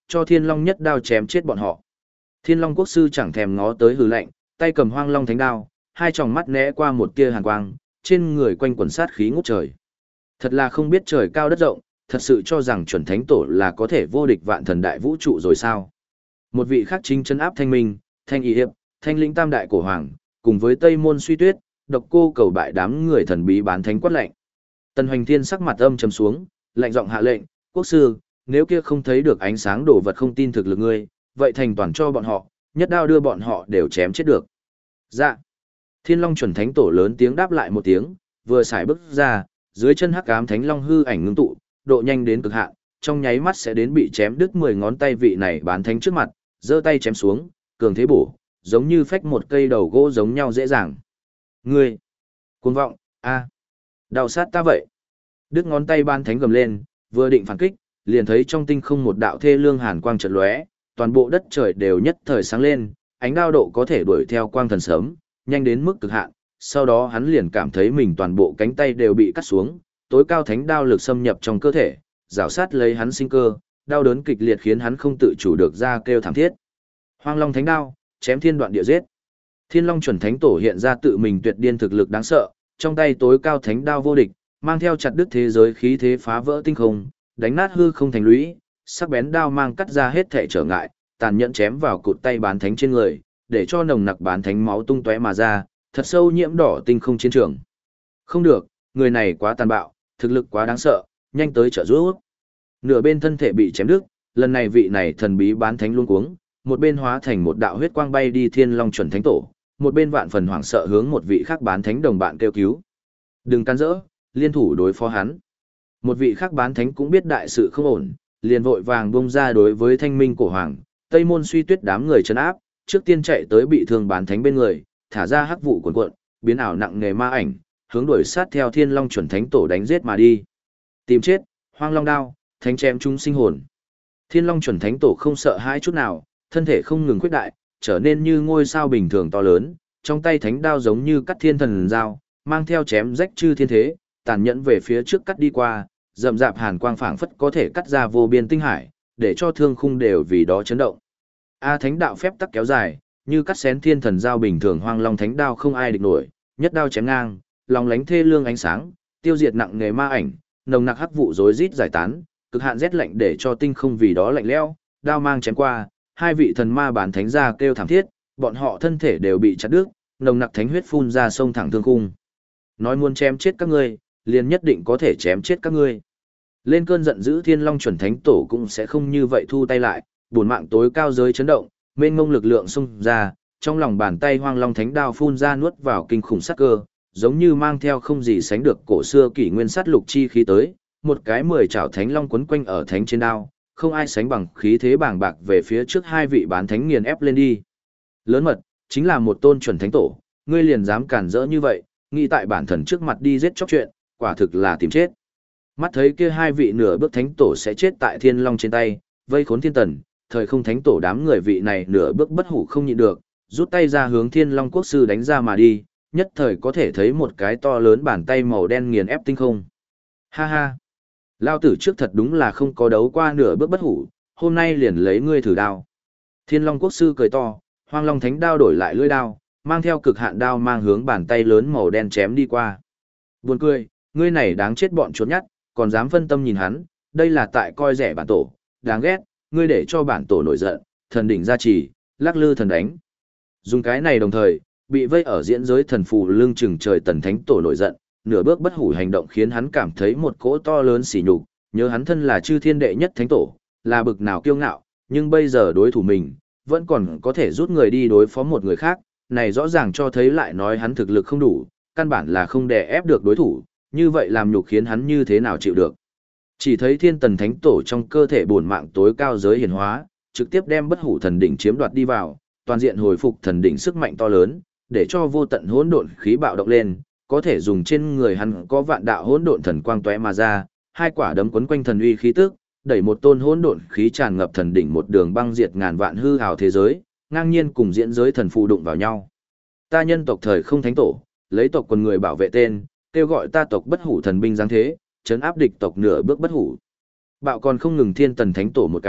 cho Thiên Long nhất đao chém chết bọn họ. Thiên Long quốc sư chẳng thèm ngó tới hừ lạnh, tay cầm Hoang Long thánh đao, hai tròng mắt né qua một tia hàn quang, trên người quanh quần sát khí ngút trời. Thật là không biết trời cao đất rộng, thật sự cho rằng chuẩn thánh tổ là có thể vô địch vạn thần đại vũ trụ rồi sao? Một vị khác chính trấn áp Thanh Minh, Thanh Y Hiệp, Thanh Linh Tam đại cổ hoàng, cùng với Tây Môn Suy Tuyết, Độc Cô cầu bại đám người thần bí bán thánh quát lệnh. Tần Hoành Thiên sắc mặt âm trầm xuống, lạnh giọng hạ lệnh, quốc sư, nếu kia không thấy được ánh sáng đổ vật không tin thực lực ngươi, vậy thành toàn cho bọn họ, nhất đao đưa bọn họ đều chém chết được. Dạ. Thiên Long chuẩn thánh tổ lớn tiếng đáp lại một tiếng, vừa xài bước ra, dưới chân hắc ám thánh long hư ảnh ngưng tụ, độ nhanh đến cực hạn, trong nháy mắt sẽ đến bị chém đứt 10 ngón tay vị này bán thánh trước mặt, giơ tay chém xuống, cường thế bổ, giống như phách một cây đầu gỗ giống nhau dễ dàng. Ngươi, cuồng vọng, a, đau sát ta vậy. Đứt ngón tay bán thánh gầm lên, vừa định phản kích, liền thấy trong tinh không một đạo thê lương hàn quang chợt lóe, toàn bộ đất trời đều nhất thời sáng lên, ánh đao độ có thể đuổi theo quang thần sớm, nhanh đến mức cực hạn. Sau đó hắn liền cảm thấy mình toàn bộ cánh tay đều bị cắt xuống, tối cao thánh đao lực xâm nhập trong cơ thể, rào sát lấy hắn sinh cơ, đau đớn kịch liệt khiến hắn không tự chủ được ra kêu thảm thiết. Hoang Long thánh đao, chém thiên đoạn địa giết. Thiên Long chuẩn thánh tổ hiện ra tự mình tuyệt điên thực lực đáng sợ, trong tay tối cao thánh đao vô địch, mang theo chặt đứt thế giới khí thế phá vỡ tinh không, đánh nát hư không thành lũy, sắc bén đao mang cắt ra hết thể trở ngại, tàn nhẫn chém vào cụt tay bán thánh trên người, để cho nồng nặc bán thánh máu tung tóe mà ra, thật sâu nhiễm đỏ tinh không chiến trường. Không được, người này quá tàn bạo, thực lực quá đáng sợ, nhanh tới trợ giúp. Nửa bên thân thể bị chém đứt, lần này vị này thần bí bán thánh luống cuống, một bên hóa thành một đạo huyết quang bay đi Thiên Long chuẩn thánh tổ, một bên vạn phần hoảng sợ hướng một vị khác bán thánh đồng bạn kêu cứu. Đừng can rỡ, liên thủ đối phó hắn. Một vị khác bán thánh cũng biết đại sự không ổn, liền vội vàng bung ra đối với Thanh Minh cổ hoàng, Tây Môn Suy Tuyết đám người trấn áp, trước tiên chạy tới bị thương bán thánh bên người, thả ra hắc vụ cuồn cuộn, biến ảo nặng nghề ma ảnh, hướng đuổi sát theo Thiên Long chuẩn thánh tổ đánh giết mà đi. Tìm chết, Hoang Long đao, thánh chém chúng sinh hồn. Thiên Long chuẩn thánh tổ không sợ hãi chút nào, thân thể không ngừng khuyết đại, trở nên như ngôi sao bình thường to lớn, trong tay thánh đao giống như cắt thiên thần dao, mang theo chém rách chư thiên thế, tàn nhẫn về phía trước cắt đi qua, rậm rạp hàn quang phảng phất có thể cắt ra vô biên tinh hải, để cho thương khung đều vì đó chấn động. A thánh đạo phép tắc kéo dài, như cắt xén thiên thần dao bình thường, Hoang Long thánh đao không ai địch nổi, nhất đao chém ngang, lòng lánh thê lương ánh sáng, tiêu diệt nặng nghề ma ảnh, nồng nặc hắc vụ rối rít giải tán, cực hạn rét lạnh để cho tinh không vì đó lạnh lẽo, đao mang chém qua, hai vị thần ma bản thánh ra kêu thảm thiết, bọn họ thân thể đều bị chặt đứt, nồng nặc thánh huyết phun ra sông thẳng thương khung. Nói muốn chém chết các ngươi, liền nhất định có thể chém chết các ngươi. Lên cơn giận dữ Thiên Long chuẩn thánh tổ cũng sẽ không như vậy thu tay lại, bổn mạng tối cao giới chấn động, mênh mông lực lượng xung ra, trong lòng bàn tay Hoang Long thánh đao phun ra nuốt vào kinh khủng sát cơ, giống như mang theo không gì sánh được cổ xưa kỷ nguyên sát lục chi khí tới, một cái 10 chảo thánh long quấn quanh ở thánh trên đao, không ai sánh bằng khí thế bàng bạc về phía trước hai vị bán thánh nghiền ép lên đi. Lớn mật, chính là một tôn chuẩn thánh tổ, ngươi liền dám cản rỡ như vậy, nghĩ tại bản thần trước mặt đi giết chóc chuyện, quả thực là tìm chết. Mắt thấy kia hai vị nửa bước thánh tổ sẽ chết tại Thiên Long trên tay, vây khốn thiên tần, thời không thánh tổ đám người vị này nửa bước bất hủ không nhịn được, rút tay ra hướng Thiên Long quốc sư đánh ra mà đi, nhất thời có thể thấy một cái to lớn bàn tay màu đen nghiền ép tinh không. Ha ha! Lao tử trước thật đúng là không có đấu qua nửa bước bất hủ, hôm nay liền lấy ngươi thử đao. Thiên Long quốc sư cười to, Hoang Long thánh đao đổi lại lưỡi đao, mang theo cực hạn đao mang hướng bàn tay lớn màu đen chém đi qua. Buồn cười, ngươi này đáng chết bọn chuột nhắt, còn dám phân tâm nhìn hắn, đây là tại coi rẻ bản tổ, đáng ghét, ngươi để cho bản tổ nổi giận, thần đỉnh gia trì, lắc lư thần đánh. Dùng cái này đồng thời, bị vây ở diễn giới thần phù lưng chừng trời tần thánh tổ nổi giận, nửa bước bất hủ hành động khiến hắn cảm thấy một cỗ to lớn sỉ nhục, nhớ hắn thân là chư thiên đệ nhất thánh tổ, là bực nào kiêu ngạo, nhưng bây giờ đối thủ mình, vẫn còn có thể rút người đi đối phó một người khác, này rõ ràng cho thấy lại nói hắn thực lực không đủ, căn bản là không đè ép được đối thủ, như vậy làm nhục khiến hắn như thế nào chịu được. Chỉ thấy thiên tần thánh tổ trong cơ thể bổn mạng tối cao giới hiển hóa, trực tiếp đem bất hủ thần đỉnh chiếm đoạt đi vào, toàn diện hồi phục thần đỉnh sức mạnh to lớn, để cho vô tận hỗn độn khí bạo động lên, có thể dùng trên người hắn có vạn đạo hỗn độn thần quang tóe mà ra, hai quả đấm quấn quanh thần uy khí tức, đẩy một tôn hỗn độn khí tràn ngập thần đỉnh một đường băng diệt ngàn vạn hư ảo thế giới, ngang nhiên cùng diễn giới thần phù đụng vào nhau. Ta nhân tộc thời không thánh tổ, lấy tộc quần người bảo vệ tên, kêu gọi ta tộc bất hủ thần binh giáng thế, trấn áp địch tộc nửa bước bất hủ. Bạo còn không ngừng thiên tần thánh tổ một cái,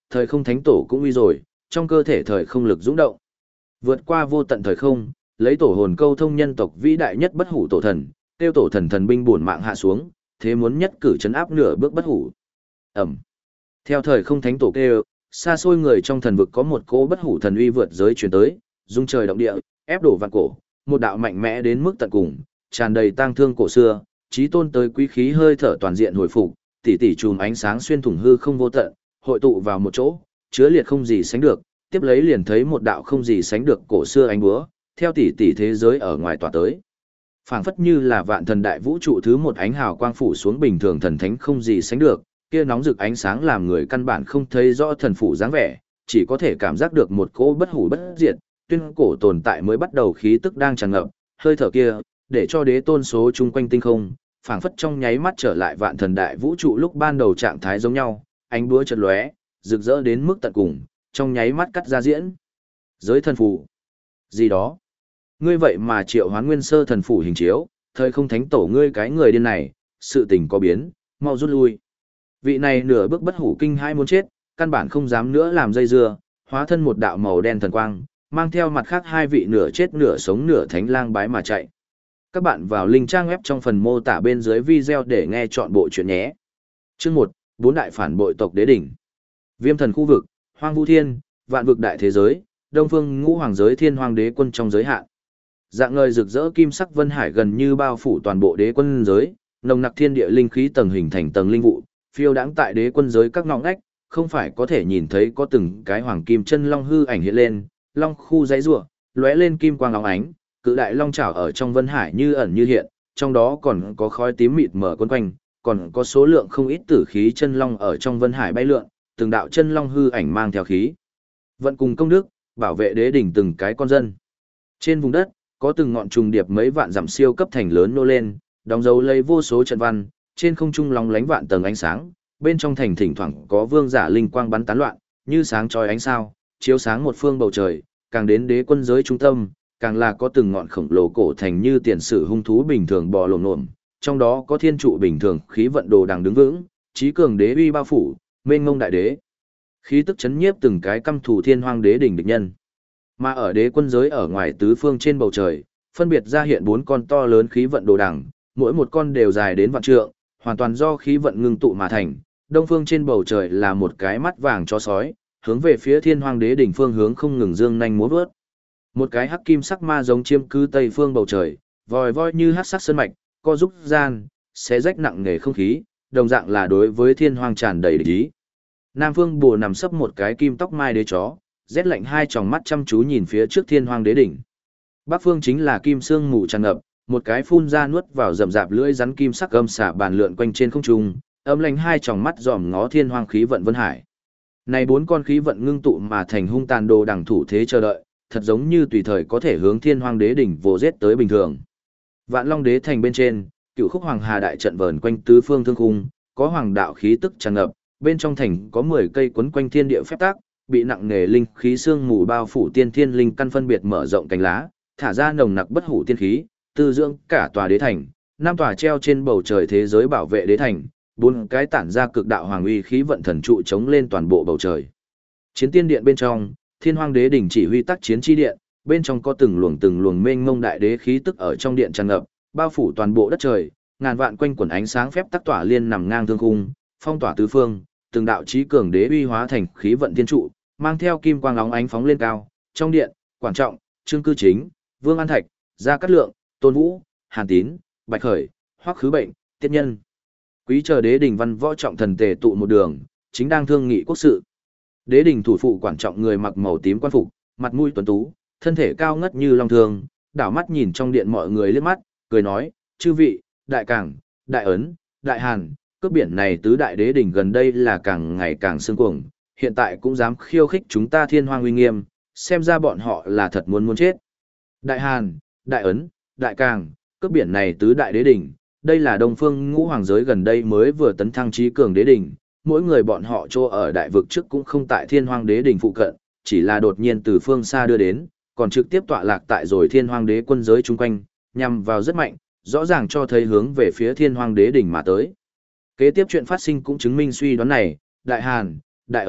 thời không thánh tổ cũng uy rồi, trong cơ thể thời không lực dũng động. Vượt qua vô tận thời không, lấy tổ hồn câu thông nhân tộc vĩ đại nhất bất hủ tổ thần, tiêu tổ thần thần binh bổn mạng hạ xuống, thế muốn nhất cử chấn áp nửa bước bất hủ. Ẩm. Theo thời không thánh tổ kêu, xa xôi người trong thần vực có một cỗ bất hủ thần uy vượt giới truyền tới, rung trời động địa, ép đổ vạn cổ, một đạo mạnh mẽ đến mức tận cùng, tràn đầy tang thương cổ xưa, chí tôn tới quý khí hơi thở toàn diện hồi phục, tỷ tỷ chùm ánh sáng xuyên thủng hư không vô tận, hội tụ vào một chỗ, chứa liệt không gì sánh được, tiếp lấy liền thấy một đạo không gì sánh được cổ xưa ánh búa, theo tỷ tỷ thế giới ở ngoài tỏa tới. Phảng phất như là vạn thần đại vũ trụ thứ một ánh hào quang phủ xuống bình thường thần thánh không gì sánh được, kia nóng rực ánh sáng làm người căn bản không thấy rõ thần phủ dáng vẻ, chỉ có thể cảm giác được một cỗ bất hủ bất diệt, tuyên cổ tồn tại mới bắt đầu khí tức đang tràn ngập, hơi thở kia, để cho đế tôn số chung quanh tinh không, phảng phất trong nháy mắt trở lại vạn thần đại vũ trụ lúc ban đầu trạng thái giống nhau, ánh búa chợt lóe, rực rỡ đến mức tận cùng, trong nháy mắt cắt ra diễn. Giới thần phủ. Gì đó? Ngươi vậy mà triệu hoán nguyên sơ thần phủ hình chiếu, thời không thánh tổ ngươi cái người điên này, sự tình có biến, mau rút lui. Vị này nửa bước bất hủ kinh hai muốn chết, căn bản không dám nữa làm dây dưa, hóa thân một đạo màu đen thần quang, mang theo mặt khác hai vị nửa chết nửa sống nửa thánh lang bái mà chạy. Các bạn vào link trang web trong phần mô tả bên dưới video để nghe chọn bộ chuyện nhé. Chương 1, bốn đại phản bội tộc đế đỉnh. Viêm thần khu vực, Hoang Vu Thiên, vạn vực đại thế giới, Đông Phương Ngũ Hoàng giới Thiên Hoàng đế quân trong giới hạn. Dạng ngời rực rỡ kim sắc vân hải gần như bao phủ toàn bộ đế quân giới, nồng nặc thiên địa linh khí tầng hình thành tầng linh vụ, phiêu đãng tại đế quân giới các ngõ ngách, không phải có thể nhìn thấy có từng cái hoàng kim chân long hư ảnh hiện lên, long khu giãy giụa, lóe lên kim quang óng ánh, cự đại long chảo ở trong vân hải như ẩn như hiện, trong đó còn có khói tím mịt mờ quấn quanh, còn có số lượng không ít tử khí chân long ở trong vân hải bay lượn, từng đạo chân long hư ảnh mang theo khí vận cùng công đức, bảo vệ đế đỉnh từng cái con dân. Trên vùng đất, có từng ngọn trùng điệp mấy vạn dặm siêu cấp thành lớn nô lên, đóng dấu lấy vô số trận văn, trên không trung lóng lánh vạn tầng ánh sáng, bên trong thành thỉnh thoảng có vương giả linh quang bắn tán loạn, như sáng chói ánh sao, chiếu sáng một phương bầu trời, càng đến đế quân giới trung tâm, càng là có từng ngọn khổng lồ cổ thành như tiền sử hung thú bình thường bò lổm lổm, trong đó có thiên trụ bình thường khí vận đồ đằng đứng vững, trí cường đế uy bao phủ, mênh mông đại đế. Khí tức chấn nhiếp từng cái căm thù thiên hoang đế đỉnh địch nhân. Mà ở đế quân giới ở ngoài tứ phương trên bầu trời, phân biệt ra hiện bốn con to lớn khí vận đồ đằng, mỗi một con đều dài đến vạn trượng, hoàn toàn do khí vận ngưng tụ mà thành. Đông phương trên bầu trời là một cái mắt vàng chó sói, hướng về phía thiên hoang đế đỉnh phương hướng không ngừng dương nhanh múa vớt. Một cái hắc kim sắc ma giống chiêm cứ tây phương bầu trời, vòi voi như hắc sắc sơn mạch, co rúc gian, xé rách nặng nề không khí, đồng dạng là đối với thiên hoang tràn đầy địch ý. Nam phương bồ nằm sấp một cái kim tóc mai đế chó, rét lạnh hai tròng mắt chăm chú nhìn phía trước thiên hoang đế đỉnh. Bắc phương chính là kim sương mù tràn ngập, một cái phun ra nuốt vào rậm rạp lưỡi rắn kim sắc gầm xả bàn lượn quanh trên không trung, âm lạnh hai tròng mắt dòm ngó thiên hoang khí vận vân hải. Này bốn con khí vận ngưng tụ mà thành hung tàn đồ đẳng thủ thế chờ đợi, thật giống như tùy thời có thể hướng thiên hoang đế đỉnh vồ giết tới bình thường. Vạn Long đế thành bên trên, cựu khúc hoàng hà đại trận vờn quanh tứ phương thương khung, có hoàng đạo khí tức tràn ngập, bên trong thành có 10 cây quấn quanh thiên địa phép tắc, bị nặng nề linh khí sương mù bao phủ tiên thiên linh căn phân biệt mở rộng cánh lá, thả ra nồng nặc bất hủ tiên khí, tư dưỡng cả tòa đế thành, năm tòa treo trên bầu trời thế giới bảo vệ đế thành, bốn cái tản ra cực đạo hoàng uy khí vận thần trụ chống lên toàn bộ bầu trời. Chiến tiên điện bên trong, thiên hoang đế đỉnh chỉ huy tác chiến chi điện, bên trong có từng luồng mênh mông đại đế khí tức ở trong điện tràn ngập, bao phủ toàn bộ đất trời, ngàn vạn quanh quần ánh sáng phép tắc tỏa liên nằm ngang thương khung, phong tỏa tứ phương, từng đạo chí cường đế uy hóa thành khí vận thiên trụ, mang theo kim quang óng ánh phóng lên cao. Trong điện, Quản Trọng, Trương Cư Chính, Vương An Thạch, Gia Cát Lượng, Tôn Vũ, Hàn Tín, Bạch Khởi, Hoắc Khứ Bệnh, Tiết Nhân. Quý chờ đế đình văn võ trọng thần tề tụ một đường, chính đang thương nghị quốc sự. Đế đình thủ phụ Quản Trọng người mặc màu tím quan phục, mặt mũi tuấn tú, thân thể cao ngất như long thường, đảo mắt nhìn trong điện mọi người liếc mắt, cười nói: "Chư vị, đại cảng, đại ấn, đại hàn, cướp biển này tứ đại đế đỉnh gần đây là càng ngày càng xương cuồng, hiện tại cũng dám khiêu khích chúng ta thiên hoang uy nghiêm, xem ra bọn họ là thật muốn chết. Đại hàn, đại ấn, đại càng, cướp biển này tứ đại đế đỉnh, đây là Đông Phương Ngũ Hoàng giới gần đây mới vừa tấn thăng chí cường đế đỉnh, mỗi người bọn họ trô ở đại vực trước cũng không tại thiên hoang đế đỉnh phụ cận, chỉ là đột nhiên từ phương xa đưa đến, còn trực tiếp tọa lạc tại rồi thiên hoang đế quân giới chung quanh, nhằm vào rất mạnh, rõ ràng cho thấy hướng về phía thiên hoang đế đỉnh mà tới." Kế tiếp chuyện phát sinh cũng chứng minh suy đoán này, đại hàn, đại ấn,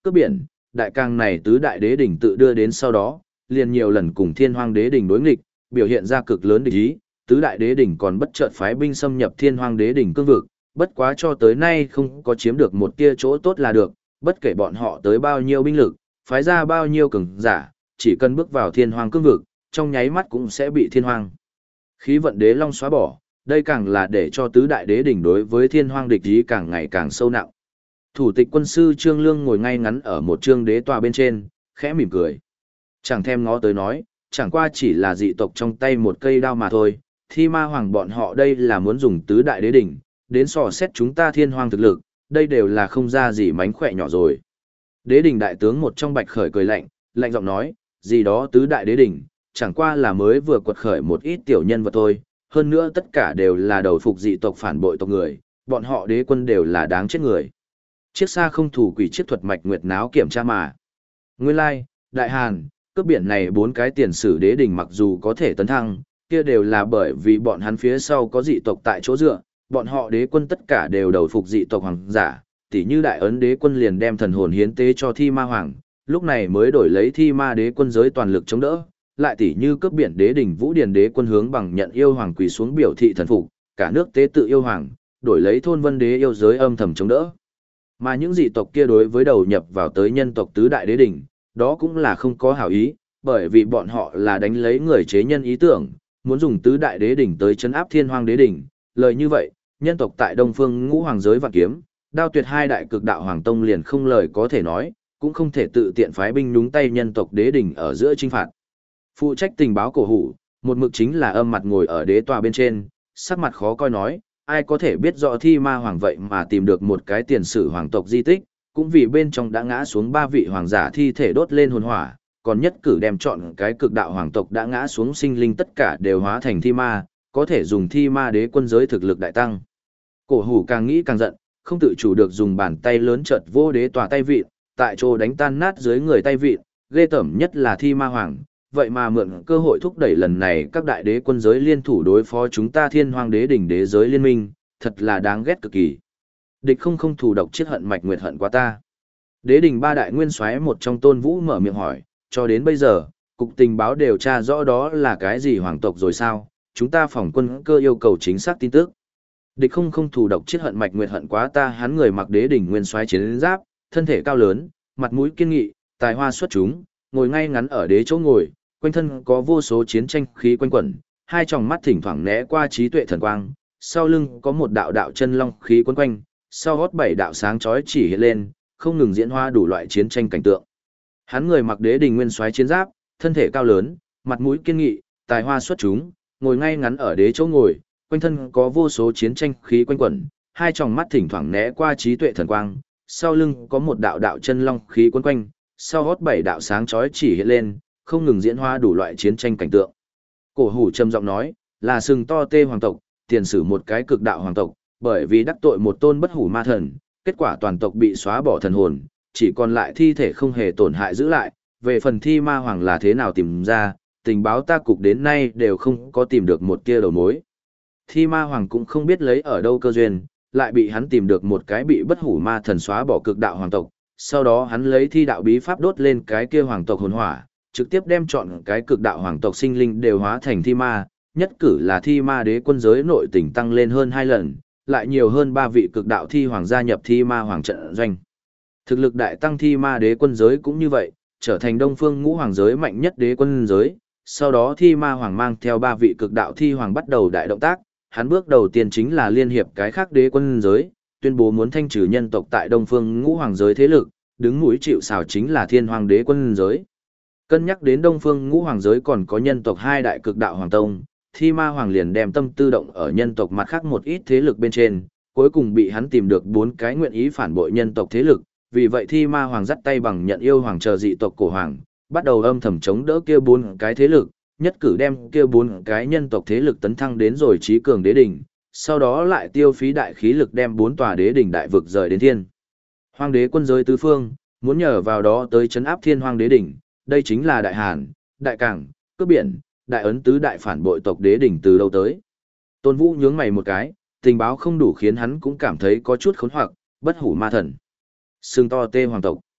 cướp biển, đại càng này tứ đại đế đỉnh tự đưa đến sau đó, liền nhiều lần cùng Thiên Hoang đế đỉnh đối nghịch, biểu hiện ra cực lớn địch ý, tứ đại đế đỉnh còn bất chợt phái binh xâm nhập Thiên Hoang đế đỉnh cương vực, bất quá cho tới nay không có chiếm được một tia chỗ tốt là được, bất kể bọn họ tới bao nhiêu binh lực, phái ra bao nhiêu cường giả, chỉ cần bước vào Thiên Hoang cương vực, trong nháy mắt cũng sẽ bị Thiên Hoang khí vận đế long xóa bỏ, đây càng là để cho tứ đại đế đỉnh đối với Thiên Hoang địch ý càng ngày càng sâu nặng. Thủ tịch quân sư Trương Lương ngồi ngay ngắn ở một trương đế tòa bên trên, khẽ mỉm cười. Chẳng thèm ngó tới nói, chẳng qua chỉ là dị tộc trong tay một cây đao mà thôi, Thi Ma Hoàng bọn họ đây là muốn dùng tứ đại đế đỉnh, đến sò xét chúng ta Thiên Hoang thực lực, đây đều là không ra gì mánh khỏe nhỏ rồi. Đế đỉnh đại tướng một trong Bạch Khởi cười lạnh, lạnh giọng nói, gì đó tứ đại đế đỉnh, chẳng qua là mới vừa quật khởi một ít tiểu nhân vật thôi, hơn nữa tất cả đều là đầu phục dị tộc phản bội tộc người, bọn họ đế quân đều là đáng chết người. Chiếc xa không thủ quỷ chiếc thuật mạch nguyệt náo kiểm tra mà. Nguyên lai, Đại Hàn, cướp biển này bốn cái tiền sử đế đỉnh mặc dù có thể tấn thăng, kia đều là bởi vì bọn hắn phía sau có dị tộc tại chỗ dựa, bọn họ đế quân tất cả đều đầu phục dị tộc hoàng giả, tỉ như Đại Ấn đế quân liền đem thần hồn hiến tế cho Thi Ma Hoàng, lúc này mới đổi lấy Thi Ma đế quân giới toàn lực chống đỡ, lại tỉ như cướp biển đế đỉnh Vũ Điền đế quân hướng bằng nhận yêu hoàng quỳ xuống biểu thị thần phục, cả nước tế tự yêu hoàng, đổi lấy Thôn Vân đế yêu giới âm thầm chống đỡ. Mà những dị tộc kia đối với đầu nhập vào tới nhân tộc tứ đại đế đỉnh, đó cũng là không có hảo ý, bởi vì bọn họ là đánh lấy người chế nhân ý tưởng, muốn dùng tứ đại đế đỉnh tới chấn áp Thiên Hoang đế đỉnh, lời như vậy, nhân tộc tại Đông Phương Ngũ Hoàng giới vạn kiếm, đao tuyệt hai đại cực đạo hoàng tông liền không lời có thể nói, cũng không thể tự tiện phái binh nhúng tay nhân tộc đế đỉnh ở giữa chinh phạt. Phụ trách tình báo cổ hủ, một mực chính là âm mặt ngồi ở đế tòa bên trên, sắc mặt khó coi nói, ai có thể biết rõ Thi Ma Hoàng vậy mà tìm được một cái tiền sử hoàng tộc di tích, cũng vì bên trong đã ngã xuống ba vị hoàng giả thi thể đốt lên hồn hỏa, còn nhất cử đem chọn cái cực đạo hoàng tộc đã ngã xuống sinh linh tất cả đều hóa thành thi ma, có thể dùng Thi Ma đế quân giới thực lực đại tăng. Cổ hủ càng nghĩ càng giận, không tự chủ được dùng bàn tay lớn chợt vô đế tòa tay vịn, tại chỗ đánh tan nát dưới người tay vịn, ghê tởm nhất là Thi Ma Hoàng, vậy mà mượn cơ hội thúc đẩy lần này các đại đế quân giới liên thủ đối phó chúng ta Thiên Hoang đế đỉnh đế giới liên minh, thật là đáng ghét cực kỳ. Địch không thù độc chiết hận mạch nguyệt hận quá ta. Đế đỉnh ba đại nguyên soái một trong Tôn Vũ mở miệng hỏi, cho đến bây giờ, cục tình báo điều tra rõ đó là cái gì hoàng tộc rồi sao, chúng ta phòng quân cơ yêu cầu chính xác tin tức. Địch không thù độc chiết hận mạch nguyệt hận quá ta, hắn người mặc đế đỉnh nguyên soái chiến giáp, thân thể cao lớn, mặt mũi kiên nghị, tài hoa xuất chúng, ngồi ngay ngắn ở đế chỗ ngồi, quanh thân có vô số chiến tranh khí quanh quẩn, hai tròng mắt thỉnh thoảng né qua trí tuệ thần quang, sau lưng có một đạo đạo chân long khí quấn quanh, sau gót bảy đạo sáng chói chỉ hiện lên, không ngừng diễn hóa đủ loại chiến tranh cảnh tượng. Hắn người mặc đế đình nguyên soái chiến giáp, thân thể cao lớn, mặt mũi kiên nghị, tài hoa xuất chúng, ngồi ngay ngắn ở đế chỗ ngồi, quanh thân có vô số chiến tranh khí quanh quẩn, hai tròng mắt thỉnh thoảng né qua trí tuệ thần quang, sau lưng có một đạo đạo chân long khí quấn quanh, sau gót bảy đạo sáng chói chỉ hiện lên, không ngừng diễn hóa đủ loại chiến tranh cảnh tượng. Cổ hủ trầm giọng nói, là sừng to tê hoàng tộc, tiền sử một cái cực đạo hoàng tộc, bởi vì đắc tội một tôn bất hủ ma thần, kết quả toàn tộc bị xóa bỏ thần hồn, chỉ còn lại thi thể không hề tổn hại giữ lại, về phần Thi Ma Hoàng là thế nào tìm ra, tình báo ta cục đến nay đều không có tìm được một tia đầu mối. Thi Ma Hoàng cũng không biết lấy ở đâu cơ duyên, lại bị hắn tìm được một cái bị bất hủ ma thần xóa bỏ cực đạo hoàng tộc, sau đó hắn lấy thi đạo bí pháp đốt lên cái kia hoàng tộc hồn hỏa, trực tiếp đem chọn cái cực đạo hoàng tộc sinh linh đều hóa thành thi ma, nhất cử là Thi Ma đế quân giới nội tỉnh tăng lên hơn 2 lần, lại nhiều hơn 3 vị cực đạo thi hoàng gia nhập Thi Ma hoàng trận doanh. Thực lực đại tăng Thi Ma đế quân giới cũng như vậy, trở thành Đông Phương Ngũ Hoàng giới mạnh nhất đế quân giới. Sau đó Thi Ma hoàng mang theo 3 vị cực đạo thi hoàng bắt đầu đại động tác, hắn bước đầu tiên chính là liên hiệp cái khác đế quân giới, tuyên bố muốn thanh trừ nhân tộc tại Đông Phương Ngũ Hoàng giới thế lực, đứng mũi chịu sào chính là Thiên Hoàng đế quân giới. Cân nhắc đến Đông Phương Ngũ Hoàng giới còn có nhân tộc hai đại cực đạo hoàng tông, Thi Ma hoàng liền đem tâm tư động ở nhân tộc mặt khác một ít thế lực bên trên, cuối cùng bị hắn tìm được 4 cái nguyện ý phản bội nhân tộc thế lực, vì vậy Thi Ma hoàng dắt tay bằng nhận yêu hoàng chờ dị tộc cổ hoàng, bắt đầu âm thầm chống đỡ kia 4 cái thế lực, nhất cử đem kia 4 cái nhân tộc thế lực tấn thăng đến rồi trí cường đế đỉnh, sau đó lại tiêu phí đại khí lực đem 4 tòa đế đỉnh đại vực rời đến Thiên Hoàng đế quân giới tứ phương, muốn nhờ vào đó tới trấn áp Thiên Hoàng đế đỉnh, đây chính là Đại Hàn, Đại Cảng, Cướp Biển, Đại Ấn tứ đại phản bội tộc đế đỉnh từ đâu tới. Tôn Vũ nhướng mày một cái, tình báo không đủ khiến hắn cũng cảm thấy có chút khốn hoặc, bất hủ ma thần. Sừng to tê hoàng tộc.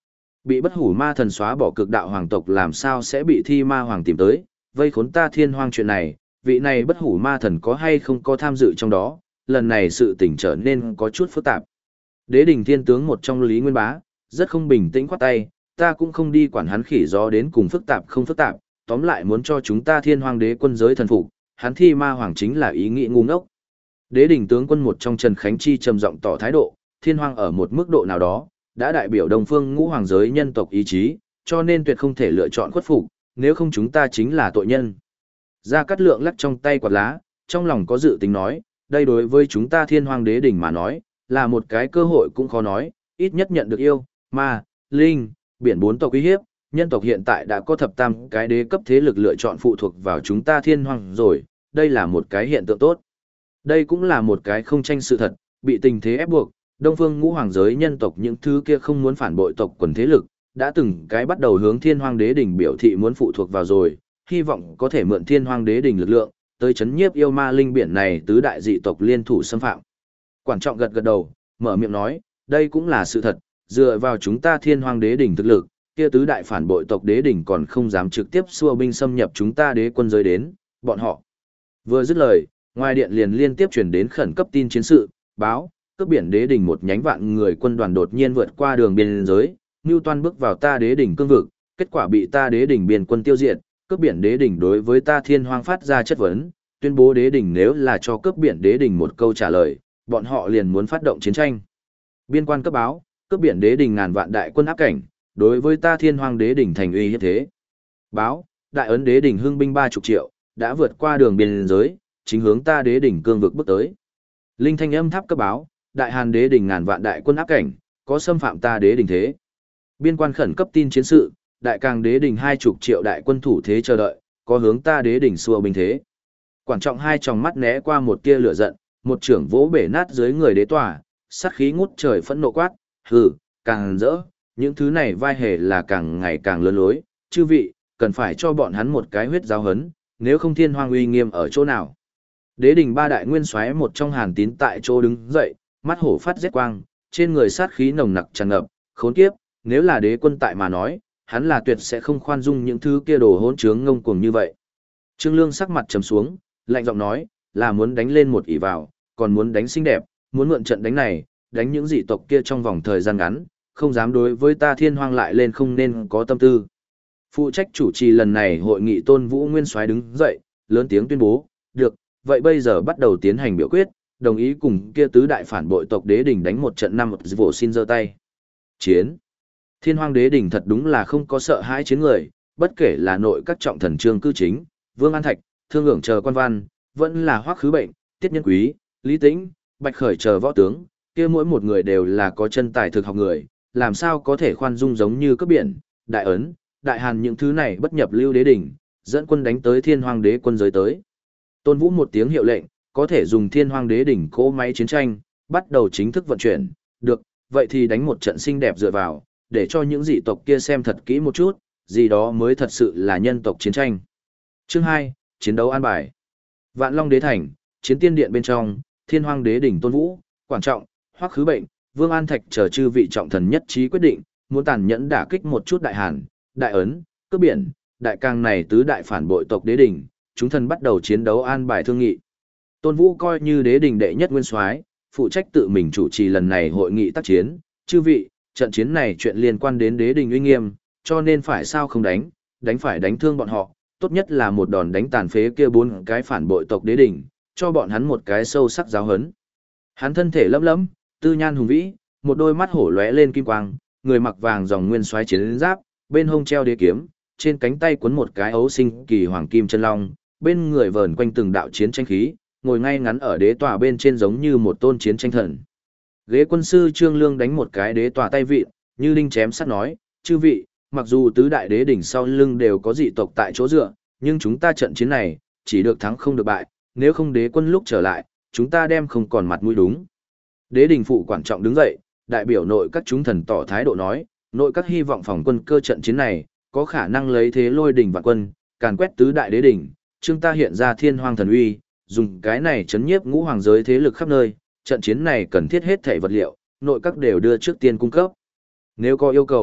Bị bất hủ ma thần xóa bỏ cực đạo hoàng tộc làm sao sẽ bị thi ma hoàng tìm tới, vây khốn ta thiên hoang chuyện này, vị này bất hủ ma thần có hay không có tham dự trong đó, lần này sự tình trở nên có chút phức tạp. Đế đình thiên tướng một trong Lý Nguyên Bá, rất không bình tĩnh khoát tay, ta cũng không đi quản hắn khỉ gió đến cùng phức tạp không phức tạp, tóm lại muốn cho chúng ta thiên hoang đế quân giới thần phục, hắn thi ma hoàng chính là ý nghĩ ngu ngốc. Đế đình tướng quân một trong Trần Khánh Chi trầm giọng tỏ thái độ, thiên hoang ở một mức độ nào đó, đã đại biểu Đông Phương Ngũ Hoàng giới nhân tộc ý chí, cho nên tuyệt không thể lựa chọn khuất phục, nếu không chúng ta chính là tội nhân. Gia Cát Lượng lắc trong tay quạt lá, trong lòng có dự tính nói, đây đối với chúng ta thiên hoang đế đỉnh mà nói, là một cái cơ hội cũng khó nói, ít nhất nhận được yêu, ma, linh, biển bốn tộc uy hiếp, nhân tộc hiện tại đã có thập tam cái đế cấp thế lực lựa chọn phụ thuộc vào chúng ta thiên hoang rồi, đây là một cái hiện tượng tốt. Đây cũng là một cái không tranh sự thật, bị tình thế ép buộc, Đông Phương Ngũ Hoàng giới nhân tộc những thứ kia không muốn phản bội tộc quần thế lực, đã từng cái bắt đầu hướng Thiên Hoang Đế đỉnh biểu thị muốn phụ thuộc vào rồi, hy vọng có thể mượn Thiên Hoang Đế đỉnh lực lượng, tới chấn nhiếp yêu ma linh biển này tứ đại dị tộc liên thủ xâm phạm. Quản trọng gật gật đầu, mở miệng nói, đây cũng là sự thật, dựa vào chúng ta Thiên Hoang Đế đỉnh thực lực, kia tứ đại phản bội tộc đế đỉnh còn không dám trực tiếp xua binh xâm nhập chúng ta đế quân giới đến, bọn họ. Vừa dứt lời, ngoài điện liền liên tiếp truyền đến khẩn cấp tin chiến sự, báo, cướp biển đế đỉnh một nhánh vạn người quân đoàn đột nhiên vượt qua đường biên giới, Nưu Toan bước vào ta đế đỉnh cương vực, kết quả bị ta đế đỉnh biên quân tiêu diệt, cướp biển đế đỉnh đối với ta thiên hoang phát ra chất vấn, tuyên bố đế đỉnh nếu là cho cướp biển đế đỉnh một câu trả lời, bọn họ liền muốn phát động chiến tranh. Biên quan cấp báo, cướp biển đế đỉnh ngàn vạn đại quân áp cảnh, đối với ta thiên hoang đế đỉnh thành uy hiếp thế. Báo, đại ấn đế đỉnh hưng binh 30 triệu, đã vượt qua đường biên giới, chính hướng ta đế đỉnh cương vực bước tới. Linh thanh âm tháp cấp báo, đại hàn đế đỉnh ngàn vạn đại quân áp cảnh, có xâm phạm ta đế đỉnh thế. Biên quan khẩn cấp tin chiến sự, đại càng đế đỉnh 20 triệu đại quân thủ thế chờ đợi, có hướng ta đế đỉnh xua binh thế. Quản trọng hai tròng mắt né qua một tia lửa giận, một trưởng vỗ bể nát dưới người đế tòa, sát khí ngút trời phẫn nộ quát, hừ, càng rỡ, những thứ này vai hề là càng ngày càng lớn lối, chư vị, cần phải cho bọn hắn một cái huyết giáo hấn, nếu không thiên hoang uy nghiêm ở chỗ nào. Đế đình ba đại nguyên soái một trong Hàn Tín tại chỗ đứng dậy, mắt hổ phát rét quang, trên người sát khí nồng nặc tràn ngập, khốn kiếp, nếu là đế quân tại mà nói, hắn là tuyệt sẽ không khoan dung những thứ kia đồ hỗn trướng ngông cuồng như vậy. Trương Lương sắc mặt trầm xuống, lạnh giọng nói, là muốn đánh lên một ỷ vào, còn muốn đánh xinh đẹp, muốn mượn trận đánh này, đánh những dị tộc kia trong vòng thời gian ngắn, không dám đối với ta thiên hoang lại lên không nên có tâm tư. Phụ trách chủ trì lần này hội nghị Tôn Vũ Nguyên soái đứng dậy, lớn tiếng tuyên bố, được, vậy bây giờ bắt đầu tiến hành biểu quyết, đồng ý cùng kia tứ đại phản bội tộc đế đỉnh đánh một trận năm một vụ xin giơ tay. Chiến. Thiên hoang đế đỉnh thật đúng là không có sợ hãi chiến người, bất kể là nội các trọng thần trương cư chính, Vương An Thạch, Thương Ngưỡng chờ quan văn, vẫn là Hoắc Khứ Bệnh, Tiết Nhân Quý, Lý Tĩnh, Bạch Khởi chờ võ tướng, kia mỗi một người đều là có chân tài thực học người, làm sao có thể khoan dung giống như cấp biển, đại ấn, đại hàn những thứ này bất nhập lưu đế đỉnh, dẫn quân đánh tới thiên hoang đế quân giới tới. Tôn Vũ một tiếng hiệu lệnh, có thể dùng thiên hoang đế đỉnh cỗ máy chiến tranh, bắt đầu chính thức vận chuyển, được, vậy thì đánh một trận xinh đẹp dựa vào, để cho những dị tộc kia xem thật kỹ một chút, gì đó mới thật sự là nhân tộc chiến tranh. Chương 2, chiến đấu an bài. Vạn Long đế thành, chiến tiên điện bên trong, thiên hoang đế đỉnh Tôn Vũ, Quản Trọng, Hoắc Khứ Bệnh, Vương An Thạch chờ chư vị trọng thần nhất trí quyết định, muốn tàn nhẫn đả kích một chút đại hàn, đại ấn, cướp biển, đại càng này tứ đại phản bội tộc đế đỉnh, chúng thần bắt đầu chiến đấu an bài thương nghị. Tôn Vũ coi như đế đỉnh đệ nhất nguyên soái, phụ trách tự mình chủ trì lần này hội nghị tác chiến, chư vị, trận chiến này chuyện liên quan đến đế đỉnh uy nghiêm, cho nên phải sao không đánh, đánh phải đánh thương bọn họ, tốt nhất là một đòn đánh tàn phế kia bốn cái phản bội tộc đế đỉnh, cho bọn hắn một cái sâu sắc giáo hấn. Hắn thân thể lấm lấm, tư nhan hùng vĩ, một đôi mắt hổ lóe lên kim quang, người mặc vàng dòng nguyên soái chiến giáp, bên hông treo đế kiếm, trên cánh tay quấn một cái ấu sinh kỳ hoàng kim chân long, bên người vờn quanh từng đạo chiến tranh khí, ngồi ngay ngắn ở đế tòa bên trên giống như một tôn chiến tranh thần. Ghế quân sư Trương Lương đánh một cái đế tòa tay vịn, như đinh chém sắt nói, chư vị, mặc dù tứ đại đế đỉnh sau lưng đều có dị tộc tại chỗ dựa, nhưng chúng ta trận chiến này, chỉ được thắng không được bại, nếu không đế quân lúc trở lại, chúng ta đem không còn mặt mũi đúng. Đế đình phụ Quản Trọng đứng dậy, đại biểu nội các chúng thần tỏ thái độ nói, nội các hy vọng phòng quân cơ trận chiến này, có khả năng lấy thế lôi đỉnh vạn quân, càn quét tứ đại đế đỉnh, chúng ta hiện ra thiên hoang thần uy, dùng cái này chấn nhiếp ngũ hoàng giới thế lực khắp nơi, trận chiến này cần thiết hết thảy vật liệu, nội các đều đưa trước tiên cung cấp. Nếu có yêu cầu,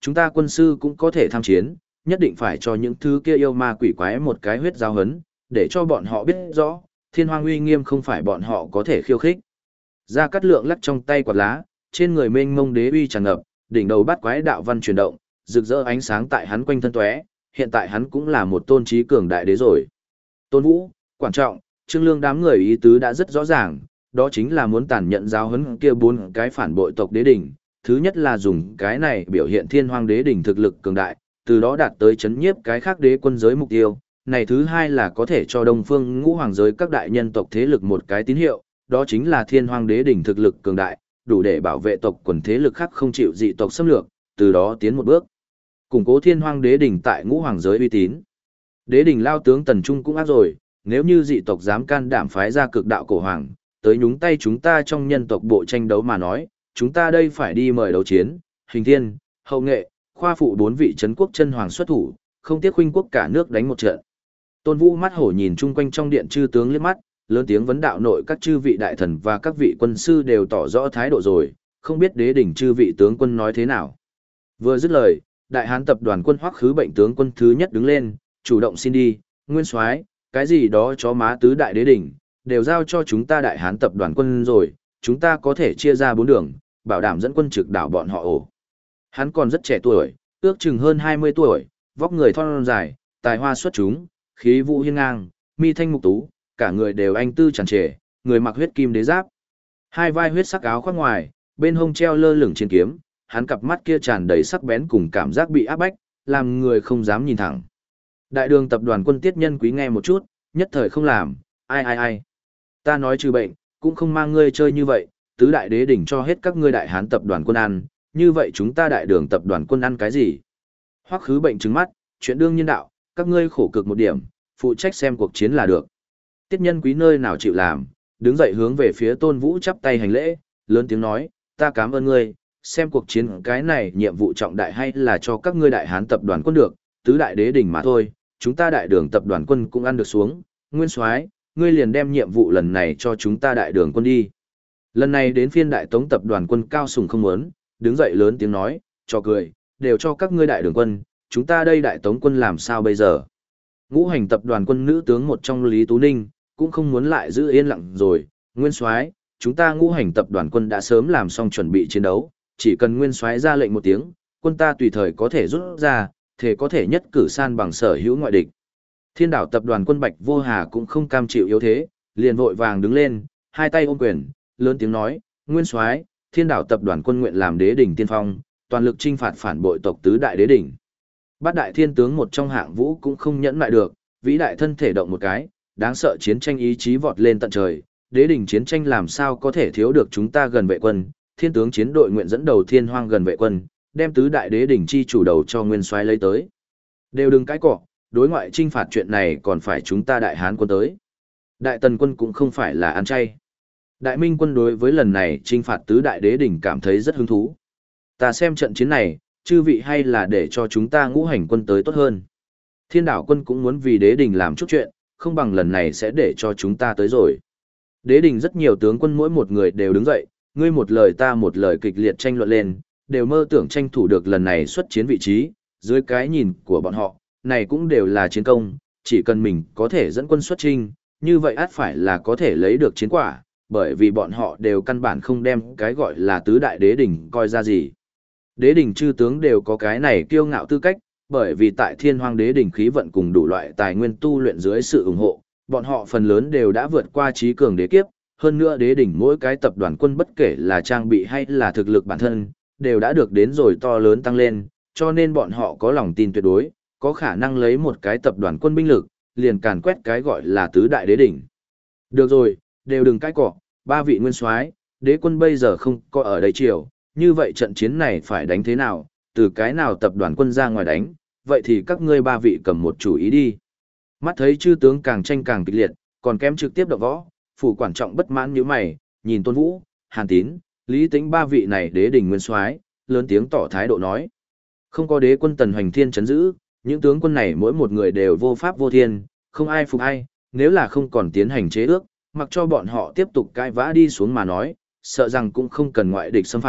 chúng ta quân sư cũng có thể tham chiến, nhất định phải cho những thứ kia yêu ma quỷ quái một cái huyết giao hấn, để cho bọn họ biết rõ, thiên hoang uy nghiêm không phải bọn họ có thể khiêu khích. Gia Cát Lượng lắc trong tay quạt lá, trên người mênh mông đế uy tràn ngập, đỉnh đầu bắt quái đạo văn chuyển động, rực rỡ ánh sáng tại hắn quanh thân tóe, hiện tại hắn cũng là một tôn trí cường đại đế rồi. Tôn Vũ, quan trọng, Trương Lương đám người ý tứ đã rất rõ ràng, đó chính là muốn tàn nhẫn giáo huấn kia 4 cái phản bội tộc đế đỉnh. Thứ nhất là dùng cái này biểu hiện thiên hoang đế đỉnh thực lực cường đại, từ đó đạt tới chấn nhiếp cái khác đế quân giới mục tiêu. Này thứ hai là có thể cho Đông Phương Ngũ Hoàng giới các đại nhân tộc thế lực một cái tín hiệu, đó chính là thiên hoang đế đỉnh thực lực cường đại, đủ để bảo vệ tộc quần thế lực khác không chịu dị tộc xâm lược, từ đó tiến một bước củng cố thiên hoang đế đỉnh tại Ngũ Hoàng giới uy tín. Đế đỉnh lao tướng Tần Trung cũng ác rồi, nếu như dị tộc dám can đảm phái ra cực đạo cổ hoàng, tới nhúng tay chúng ta trong nhân tộc bộ tranh đấu mà nói, chúng ta đây phải đi mời đấu chiến, Hình Thiên, Hậu Nghệ, Khoa phụ 4 vị trấn quốc chân hoàng xuất thủ, không tiếc huynh quốc cả nước đánh một trận. Tôn Vũ mắt hổ nhìn chung quanh trong điện chư tướng liếc mắt, lớn tiếng vấn đạo nội các chư vị đại thần và các vị quân sư đều tỏ rõ thái độ rồi, không biết đế đỉnh chư vị tướng quân nói thế nào. Vừa dứt lời, Đại Hán tập đoàn quân Hoắc Khứ Bệnh tướng quân thứ nhất đứng lên, chủ động xin đi, nguyên soái, cái gì đó chó má tứ đại đế đỉnh, đều giao cho chúng ta Đại Hán tập đoàn quân rồi, chúng ta có thể chia ra 4 đường, bảo đảm dẫn quân trực đảo bọn họ ổ. Hắn còn rất trẻ tuổi, ước chừng hơn 20 tuổi, vóc người thon dài, tài hoa xuất chúng, khí vũ hiên ngang, mi thanh mục tú, cả người đều anh tư tràn trề, người mặc huyết kim đế giáp. Hai vai huyết sắc áo khoác ngoài, bên hông treo lơ lửng trên kiếm, hắn cặp mắt kia tràn đầy sắc bén cùng cảm giác bị áp bách, làm người không dám nhìn thẳng. Đại đường tập đoàn quân Tiết Nhân Quý nghe một chút, nhất thời không làm, ai. Ta nói trừ bệnh, cũng không mang ngươi chơi như vậy, tứ đại đế đỉnh cho hết các ngươi Đại Hán tập đoàn quân ăn, như vậy chúng ta đại đường tập đoàn quân ăn cái gì? Hoắc Khứ Bệnh trừng mắt, chuyện đương nhiên đạo, các ngươi khổ cực một điểm, phụ trách xem cuộc chiến là được. Tiết Nhân Quý nơi nào chịu làm, đứng dậy hướng về phía Tôn Vũ chắp tay hành lễ, lớn tiếng nói, ta cảm ơn ngươi, xem cuộc chiến cái này nhiệm vụ trọng đại hay là cho các ngươi Đại Hán tập đoàn quân được, tứ đại đế đỉnh mà thôi, chúng ta đại đường tập đoàn quân cũng ăn được xuống, nguyên soái, ngươi liền đem nhiệm vụ lần này cho chúng ta đại đường quân đi. Lần này đến phiên đại tống tập đoàn quân Cao Sùng không muốn, đứng dậy lớn tiếng nói, cho cười, đều cho các ngươi đại đường quân, chúng ta đây đại tống quân làm sao bây giờ? Ngũ Hành tập đoàn quân nữ tướng một trong Lý Tú Ninh, cũng không muốn lại giữ yên lặng rồi, nguyên soái, chúng ta Ngũ Hành tập đoàn quân đã sớm làm xong chuẩn bị chiến đấu, chỉ cần nguyên soái ra lệnh một tiếng, quân ta tùy thời có thể rút ra, thể có thể nhất cử san bằng sở hữu ngoại địch. Thiên đảo tập đoàn quân Bạch Vô Hà cũng không cam chịu yếu thế, liền vội vàng đứng lên, hai tay ôm quyền, lớn tiếng nói, nguyên soái, Thiên đảo tập đoàn quân nguyện làm đế đỉnh tiên phong, toàn lực chinh phạt phản bội tộc tứ đại đế đỉnh. Bát đại thiên tướng một trong Hạng Vũ cũng không nhẫn lại được, vĩ đại thân thể động một cái, đáng sợ chiến tranh ý chí vọt lên tận trời, đế đỉnh chiến tranh làm sao có thể thiếu được chúng ta gần vệ quân, thiên tướng chiến đội nguyện dẫn đầu thiên hoang gần vệ quân, đem tứ đại đế đỉnh chi chủ đầu cho nguyên soái lấy tới. Đều đừng cãi cọ, đối ngoại chinh phạt chuyện này còn phải chúng ta Đại Hán quân tới. Đại Tần quân cũng không phải là ăn chay. Đại Minh quân đối với lần này chinh phạt tứ đại đế đỉnh cảm thấy rất hứng thú. Ta xem trận chiến này, chư vị hay là để cho chúng ta Ngũ Hành quân tới tốt hơn. Thiên đảo quân cũng muốn vì đế đỉnh làm chút chuyện, không bằng lần này sẽ để cho chúng ta tới rồi. Đế đỉnh rất nhiều tướng quân mỗi một người đều đứng dậy, ngươi một lời ta một lời kịch liệt tranh luận lên, đều mơ tưởng tranh thủ được lần này xuất chiến vị trí, dưới cái nhìn của bọn họ, này cũng đều là chiến công, chỉ cần mình có thể dẫn quân xuất chinh, như vậy ắt phải là có thể lấy được chiến quả, bởi vì bọn họ đều căn bản không đem cái gọi là tứ đại đế đỉnh coi ra gì. Đế đỉnh chư tướng đều có cái này kiêu ngạo tư cách, bởi vì tại Thiên Hoang đế đỉnh khí vận cùng đủ loại tài nguyên tu luyện dưới sự ủng hộ, bọn họ phần lớn đều đã vượt qua trí cường đế kiếp, hơn nữa đế đỉnh mỗi cái tập đoàn quân bất kể là trang bị hay là thực lực bản thân, đều đã được đến rồi to lớn tăng lên, cho nên bọn họ có lòng tin tuyệt đối, có khả năng lấy một cái tập đoàn quân binh lực, liền càn quét cái gọi là tứ đại đế đỉnh. Được rồi, đều đừng cãi cọ, ba vị nguyên soái, đế quân bây giờ không có ở đây chiều, như vậy trận chiến này phải đánh thế nào, từ cái nào tập đoàn quân ra ngoài đánh, vậy thì các ngươi ba vị cầm một chủ ý đi. Mắt thấy chư tướng càng tranh càng kịch liệt, còn kém trực tiếp động võ, phủ quản trọng bất mãn như mày, nhìn Tôn Vũ, Hàn Tín, Lý Tĩnh ba vị này đế đỉnh nguyên soái, lớn tiếng tỏ thái độ nói. Không có đế quân Tần Hoành Thiên chấn giữ, những tướng quân này mỗi một người đều vô pháp vô thiên, không ai phục ai, nếu là không còn tiến hành chế ước, mặc cho bọn họ tiếp tục cãi vã đi xuống mà nói, sợ rằng cũng không cần ngoại địch xâm phạm,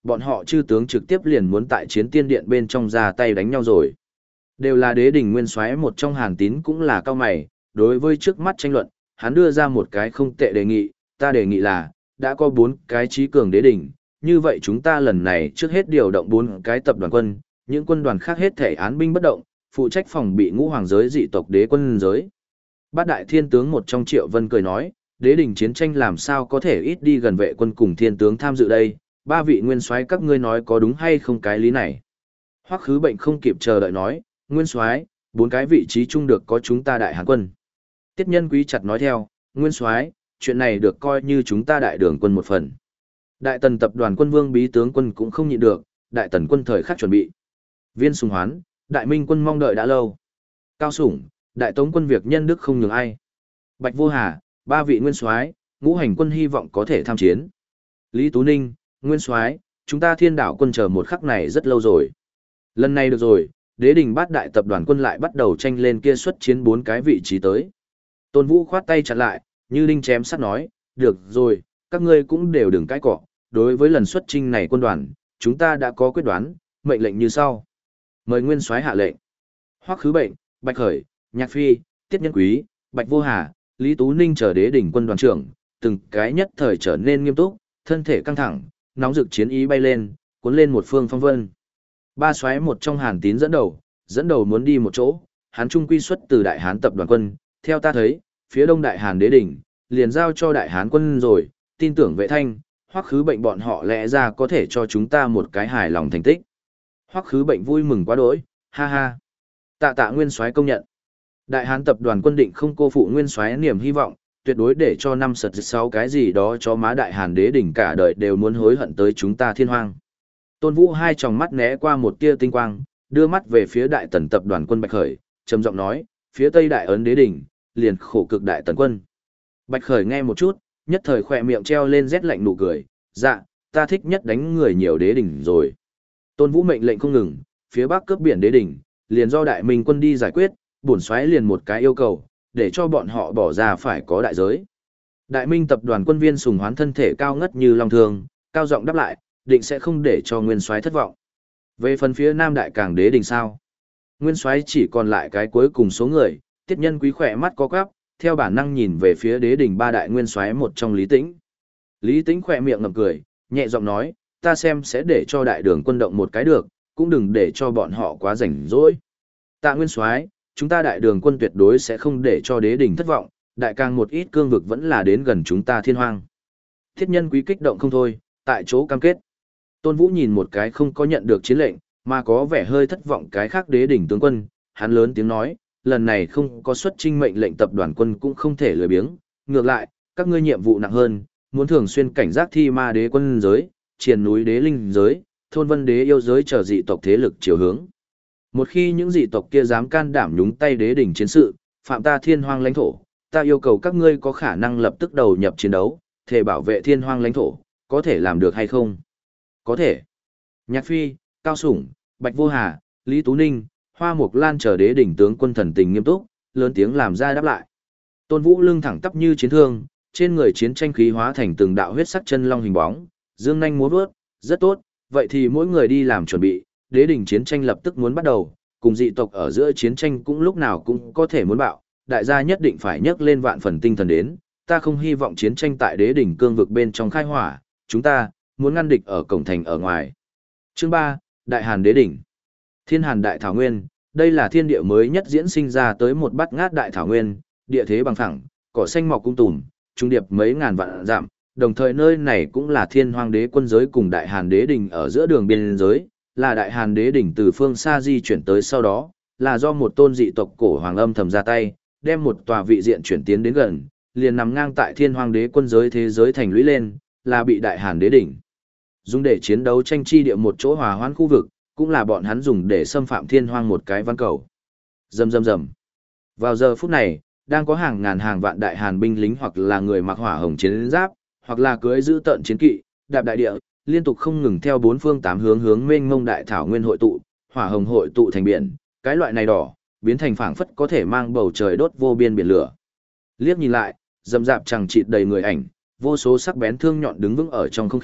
bọn họ chư tướng trực tiếp liền muốn tại chiến tiên điện bên trong ra tay đánh nhau rồi. Đều là đế đỉnh nguyên soái một trong Hàn Tín cũng là cao mày, đối với trước mắt tranh luận, hắn đưa ra một cái không tệ đề nghị, ta đề nghị là, đã có 4 cái trí cường đế đỉnh, như vậy chúng ta lần này trước hết điều động 4 cái tập đoàn quân, những quân đoàn khác hết thể án binh bất động, phụ trách phòng bị ngũ hoàng giới dị tộc đế quân giới. Bát đại thiên tướng một trong Triệu Vân cười nói, đế đỉnh chiến tranh làm sao có thể ít đi gần vệ quân cùng thiên tướng tham dự đây, 3 vị nguyên soái các ngươi nói có đúng hay không cái lý này. Hoắc Khứ Bệnh không kịp chờ đợi nói, nguyên soái, 4 cái vị trí chung được có chúng ta đại hán quân. Tiết Nhân Quý chặt nói theo, nguyên soái, chuyện này được coi như chúng ta đại đường quân một phần. Đại tần tập đoàn quân vương bí tướng quân cũng không nhịn được, đại tần quân thời khắc chuẩn bị. Viên Sùng Hoán, đại minh quân mong đợi đã lâu. Cao Sủng, đại tống quân việc nhân đức không nhường ai. Bạch Vô Hà, 3 vị nguyên soái, ngũ hành quân hy vọng có thể tham chiến. Lý Tú Ninh, nguyên soái, chúng ta thiên đảo quân chờ một khắc này rất lâu rồi. Lần này được rồi, đế đình bát đại tập đoàn quân lại bắt đầu tranh lên kia xuất chiến 4 cái vị trí tới. Tôn Vũ khoát tay chặn lại, như đinh chém sắt nói, được rồi, các ngươi cũng đều đừng cãi cọ, đối với lần xuất chinh này quân đoàn, chúng ta đã có quyết đoán, mệnh lệnh như sau. Mời nguyên soái hạ lệnh. Hoắc Khứ Bệnh, Bạch Khởi, Nhạc Phi, Tiết Nhân Quý, Bạch Vô Hà, Lý Tú Ninh chờ đế đỉnh quân đoàn trưởng, từng cái nhất thời trở nên nghiêm túc, thân thể căng thẳng, nóng rực chiến ý bay lên, cuốn lên một phương phong vân. 3 soái một trong Hàn Tín dẫn đầu muốn đi một chỗ, hắn trung quy xuất từ Đại Hán tập đoàn quân, theo ta thấy, phía Đông Đại Hán đế đỉnh, liền giao cho Đại Hán quân rồi, tin tưởng Vệ Thanh, Hoắc Khứ Bệnh bọn họ lẽ ra có thể cho chúng ta một cái hài lòng thành tích. Hoắc Khứ Bệnh vui mừng quá đỗi, ha ha. Tạ nguyên soái công nhận. Đại Hán tập đoàn quân định không cô phụ nguyên soái niềm hy vọng, tuyệt đối để cho 5-6 cái gì đó cho má Đại Hán đế đỉnh cả đời đều muốn hối hận tới chúng ta thiên hoang. Tôn Vũ hai tròng mắt né qua một tia tinh quang, đưa mắt về phía Đại Tần tập đoàn quân Bạch Khởi, trầm giọng nói, phía Tây Đại Ấn đế đỉnh, liền khổ cực Đại Tần quân. Bạch Khởi nghe một chút, nhất thời khỏe miệng treo lên rét lạnh nụ cười, dạ, ta thích nhất đánh người nhiều đế đỉnh rồi. Tôn Vũ mệnh lệnh không ngừng, phía Bắc cướp biển đế đỉnh, liền do Đại Minh quân đi giải quyết, bổn soái liền một cái yêu cầu, để cho bọn họ bỏ ra phải có đại giới. Đại Minh tập đoàn quân Viên Sùng Hoán thân thể cao ngất như long thường, cao giọng đáp lại, định sẽ không để cho nguyên soái thất vọng. Về phần phía Nam Đại Cảng đế đỉnh sao? Nguyên soái chỉ còn lại cái cuối cùng số người, Tiết Nhân Quý khỏe mắt có quắp, theo bản năng nhìn về phía đế đỉnh 3 đại nguyên soái một trong Lý Tĩnh. Lý Tĩnh khỏe miệng ngậm cười, nhẹ giọng nói, ta xem sẽ để cho đại đường quân động một cái được, cũng đừng để cho bọn họ quá rảnh rỗi. Tạ nguyên soái, chúng ta đại đường quân tuyệt đối sẽ không để cho đế đỉnh thất vọng, đại càng một ít cương vực vẫn là đến gần chúng ta thiên hoang. Thiết Nhân Quý kích động không thôi, tại chỗ cam kết. Tôn Vũ nhìn một cái không có nhận được chiến lệnh, mà có vẻ hơi thất vọng cái khác đế đỉnh tướng quân, hắn lớn tiếng nói, lần này không có xuất chinh mệnh lệnh tập đoàn quân cũng không thể lười biếng, ngược lại, các ngươi nhiệm vụ nặng hơn, muốn thường xuyên cảnh giác thi ma đế quân giới, triền núi đế linh giới, thôn vân đế yêu giới trở dị tộc thế lực chiều hướng. Một khi những dị tộc kia dám can đảm nhúng tay đế đỉnh chiến sự, phạm ta thiên hoang lãnh thổ, ta yêu cầu các ngươi có khả năng lập tức đầu nhập chiến đấu, thể bảo vệ thiên hoang lãnh thổ, có thể làm được hay không? Có thể. Nhạc Phi, Cao Sủng, Bạch Vô Hà, Lý Tú Ninh, Hoa Mộc Lan chờ đế đỉnh tướng quân thần tình nghiêm túc, lớn tiếng làm ra đáp lại. Tôn Vũ lưng thẳng tắp như chiến thương, trên người chiến tranh khí hóa thành từng đạo huyết sắc chân long hình bóng, dương nhanh múa vớt, rất tốt, vậy thì mỗi người đi làm chuẩn bị, đế đỉnh chiến tranh lập tức muốn bắt đầu, cùng dị tộc ở giữa chiến tranh cũng lúc nào cũng có thể muốn bạo, đại gia nhất định phải nhấc lên vạn phần tinh thần đến, ta không hy vọng chiến tranh tại đế đỉnh cương vực bên trong khai hỏa, chúng ta muốn ngăn địch ở cổng thành ở ngoài. Chương 3, Đại Hàn đế đỉnh. Thiên Hàn Đại Thảo Nguyên, đây là thiên địa mới nhất diễn sinh ra tới một bát ngát đại thảo nguyên, địa thế bằng phẳng, cỏ xanh mọc cung tùm, trung điệp mấy ngàn vạn dặm, đồng thời nơi này cũng là Thiên Hoang đế quân giới cùng Đại Hàn đế đỉnh ở giữa đường biên giới, là Đại Hàn đế đỉnh từ phương xa di chuyển tới sau đó, là do một tôn dị tộc cổ hoàng âm thầm ra tay, đem một tòa vị diện chuyển tiến đến gần, liền nằm ngang tại Thiên Hoang đế quân giới thế giới thành lũy lên, là bị Đại Hàn đế đỉnh dùng để chiến đấu tranh chi địa một chỗ hòa hoãn khu vực, cũng là bọn hắn dùng để xâm phạm thiên hoang một cái văn cầu. Rầm rầm rầm. Vào giờ phút này, đang có hàng ngàn hàng vạn đại hàn binh lính hoặc là người mặc hỏa hồng chiến giáp, hoặc là cưỡi giữ tận chiến kỵ, đạp đại địa, liên tục không ngừng theo bốn phương tám hướng mênh mông đại thảo nguyên hội tụ, hỏa hồng hội tụ thành biển, cái loại này đỏ, biến thành phảng phất có thể mang bầu trời đốt vô biên biển lửa. Liếc nhìn lại, rầm rạp chằng chịt đầy người ảnh, vô số sắc bén thương nhọn đứng vững ở trong không khí,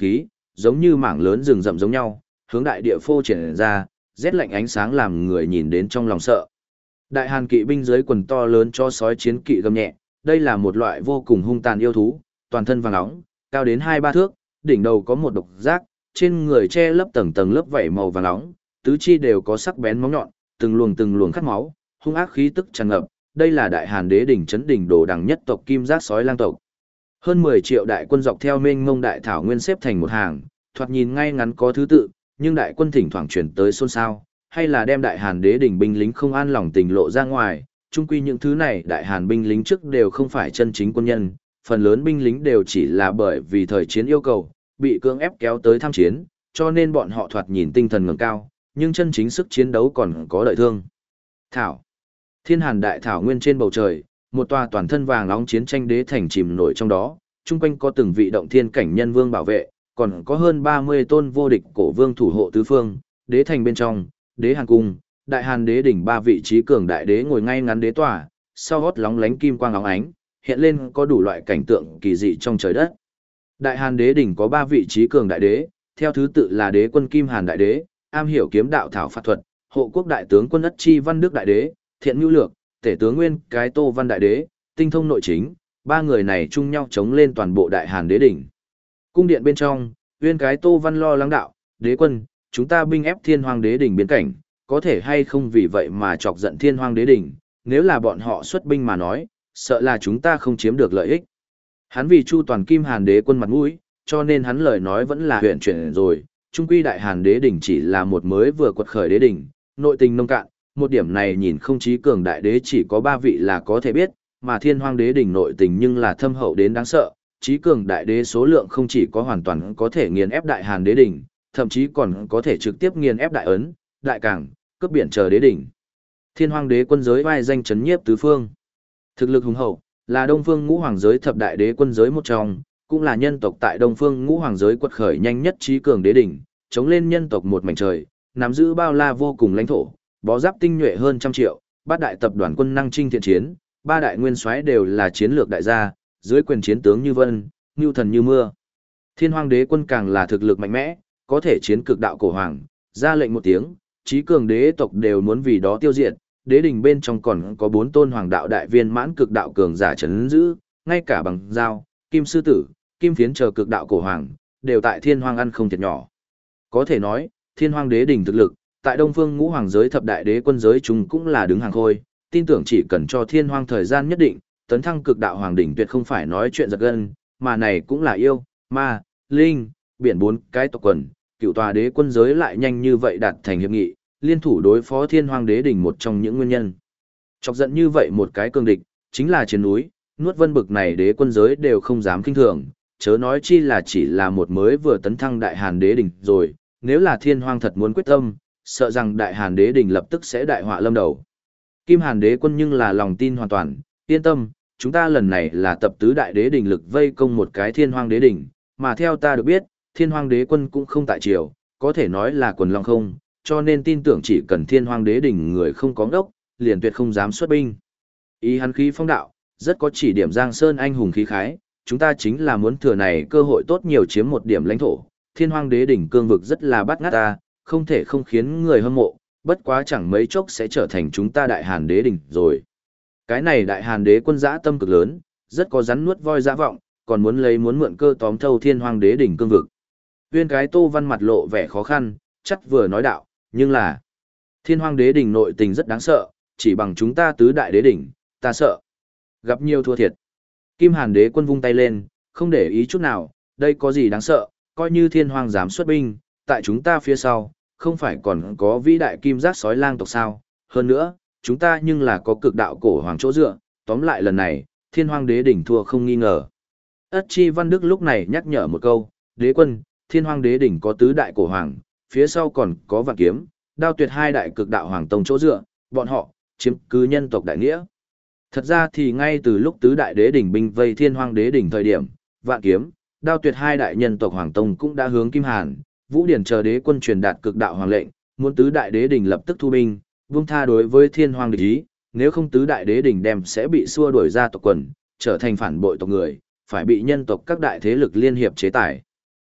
giống như mảng lớn rừng rậm giống nhau, hướng đại địa phô triển ra, rét lạnh ánh sáng làm người nhìn đến trong lòng sợ. Đại Hàn kỵ binh dưới quần to lớn cho sói chiến kỵ gầm nhẹ, đây là một loại vô cùng hung tàn yêu thú, toàn thân vàng óng, cao đến 2-3 thước, đỉnh đầu có một độc giác, trên người che lấp tầng tầng lớp vảy màu vàng óng, tứ chi đều có sắc bén móng nhọn, từng luồng khát máu, hung ác khí tức tràn ngập, đây là Đại Hàn đế đỉnh trấn đỉnh đồ đằng nhất tộc Kim Giác sói lang tộc. Hơn 10 triệu đại quân dọc theo mênh mông đại thảo nguyên xếp thành một hàng, thoạt nhìn ngay ngắn có thứ tự, nhưng đại quân thỉnh thoảng chuyển tới xôn xao, hay là đem Đại Hàn đế đỉnh binh lính không an lòng tình lộ ra ngoài, chung quy những thứ này Đại Hàn binh lính trước đều không phải chân chính quân nhân, phần lớn binh lính đều chỉ là bởi vì thời chiến yêu cầu, bị cưỡng ép kéo tới tham chiến, cho nên bọn họ thoạt nhìn tinh thần ngẩng cao, nhưng chân chính sức chiến đấu còn có đợi thương. Thảo. Thiên Hàn đại thảo nguyên trên bầu trời, một tòa toàn thân vàng nóng chiến tranh đế thành chìm nổi trong đó, chung quanh có từng vị động thiên cảnh nhân vương bảo vệ, còn có hơn 30 tôn vô địch cổ vương thủ hộ tứ phương, đế thành bên trong, đế Hàn cung, Đại Hàn đế đỉnh 3 vị trí cường đại đế ngồi ngay ngắn đế tòa, sau gót lóng lánh kim quang óng ánh, hiện lên có đủ loại cảnh tượng kỳ dị trong trời đất. Đại Hàn đế đỉnh có 3 vị trí cường đại đế, theo thứ tự là đế quân Kim Hàn đại đế, am hiểu kiếm đạo thảo phạt thuật, hộ quốc đại tướng quân Ất Chi Văn Đức đại đế, thiện nhu lược, tể tướng Nguyên cái Tô Văn đại đế, tinh thông nội chính, 3 người này chung nhau chống lên toàn bộ Đại Hàn đế đỉnh. Cung điện bên trong, Nguyên cái Tô Văn lo lắng đạo, đế quân, chúng ta binh ép Thiên Hoang đế đỉnh biên cảnh, có thể hay không vì vậy mà chọc giận Thiên Hoang đế đỉnh, nếu là bọn họ xuất binh mà nói, sợ là chúng ta không chiếm được lợi ích. Hắn vì chu toàn Kim Hàn đế quân mặt mũi, cho nên hắn lời nói vẫn là huyền chuyển rồi, trung quy Đại Hàn đế đỉnh chỉ là một mới vừa quật khởi đế đỉnh, nội tình nông cạn, một điểm này nhìn không chí cường đại đế chỉ có 3 vị là có thể biết, mà Thiên Hoang đế đỉnh nội tình nhưng là thâm hậu đến đáng sợ, chí cường đại đế số lượng không chỉ có hoàn toàn có thể nghiền ép Đại Hàn đế đỉnh, thậm chí còn có thể trực tiếp nghiền ép Đại Ấn, Đại Cảng, cướp biển chờ đế đỉnh. Thiên Hoang đế quân giới vai danh chấn nhiếp tứ phương. Thực lực hùng hậu, là Đông Phương Ngũ Hoàng giới thập đại đế quân giới một trong, cũng là nhân tộc tại Đông Phương Ngũ Hoàng giới quật khởi nhanh nhất trí cường đế đỉnh, chống lên nhân tộc một mảnh trời, nắm giữ bao la vô cùng lãnh thổ, bó giáp tinh nhuệ hơn 100 triệu, 3 đại tập đoàn quân năng chinh thiện chiến, 3 đại nguyên soái đều là chiến lược đại gia, dưới quyền chiến tướng như vân, như thần như mưa. Thiên Hoang đế quân càng là thực lực mạnh mẽ, có thể chiến cực đạo cổ hoàng, ra lệnh một tiếng, trí cường đế tộc đều muốn vì đó tiêu diệt. Đế đỉnh bên trong còn có 4 tôn hoàng đạo đại viên mãn cực đạo cường giả chấn giữ, ngay cả bằng dao, kim sư tử, kim phiến chờ cực đạo cổ hoàng, đều tại Thiên Hoang ăn không thiệt nhỏ. Có thể nói, Thiên Hoang đế đỉnh thực lực, tại Đông Phương Ngũ Hoàng giới thập đại đế quân giới chúng cũng là đứng hàng khôi, tin tưởng chỉ cần cho Thiên Hoang thời gian nhất định, tấn thăng cực đạo hoàng đỉnh tuyệt không phải nói chuyện giật gân, mà này cũng là yêu, ma, linh, biển 4 cái tộc quần, cựu tòa đế quân giới lại nhanh như vậy đạt thành hiệp nghị, liên thủ đối phó Thiên Hoang đế đỉnh một trong những nguyên nhân. Chọc giận như vậy một cái cường địch, chính là trên núi, nuốt vân bực này đế quân giới đều không dám kinh thường, chớ nói chi là chỉ là một mới vừa tấn thăng Đại Hàn đế đỉnh rồi, nếu là Thiên Hoang thật muốn quyết tâm, sợ rằng Đại Hàn đế đỉnh lập tức sẽ đại họa lâm đầu. Kim Hàn đế quân nhưng là lòng tin hoàn toàn, yên tâm, chúng ta lần này là tập tứ đại đế đỉnh lực vây công một cái Thiên Hoang đế đỉnh, mà theo ta được biết, Thiên Hoang đế quân cũng không tại triều, có thể nói là quần long không, cho nên tin tưởng chỉ cần Thiên Hoang đế đỉnh người không có ngốc, liền tuyệt không dám xuất binh. Ý hắn khí phong đạo, rất có chỉ điểm Giang Sơn anh hùng khí khái, chúng ta chính là muốn thừa này cơ hội tốt nhiều chiếm một điểm lãnh thổ. Thiên Hoang đế đỉnh cương vực rất là bắt ngát ta, không thể không khiến người hâm mộ, bất quá chẳng mấy chốc sẽ trở thành chúng ta Đại Hàn đế đỉnh rồi. Cái này Đại Hàn đế quân dã tâm cực lớn, rất có rắn nuốt voi dã vọng, còn muốn mượn cơ tóm thâu Thiên Hoang đế đỉnh cương vực. Viên cái Tô Văn mặt lộ vẻ khó khăn, chắc vừa nói đạo, nhưng là Thiên Hoang đế đỉnh nội tình rất đáng sợ, chỉ bằng chúng ta tứ đại đế đỉnh, ta sợ gặp nhiều thua thiệt. Kim Hàn đế quân vung tay lên, không để ý chút nào, đây có gì đáng sợ, coi như Thiên Hoang dám xuất binh, tại chúng ta phía sau, không phải còn có vĩ đại kim giác sói lang tộc sao? Hơn nữa, chúng ta nhưng là có cực đạo cổ hoàng chỗ dựa, tóm lại lần này, Thiên Hoang đế đỉnh thua không nghi ngờ. Ất Chi Văn Đức lúc này nhắc nhở một câu, đế quân, Thiên Hoang đế đỉnh có tứ đại cổ hoàng, phía sau còn có Vạn Kiếm, Đao Tuyệt hai đại cực đạo hoàng tông chỗ dựa, bọn họ chiếm cứ nhân tộc đại nghĩa. Thật ra thì ngay từ lúc tứ đại đế đỉnh binh vây Thiên Hoang đế đỉnh thời điểm, Vạn Kiếm, Đao Tuyệt hai đại nhân tộc hoàng tông cũng đã hướng Kim Hàn, Vũ Điển chờ đế quân truyền đạt cực đạo hoàng lệnh, muốn tứ đại đế đỉnh lập tức thu binh, buông tha đối với Thiên Hoang địch ý, nếu không tứ đại đế đỉnh đem sẽ bị xua đuổi ra tộc quần, trở thành phản bội tộc người, phải bị nhân tộc các đại thế lực liên hiệp chế tài.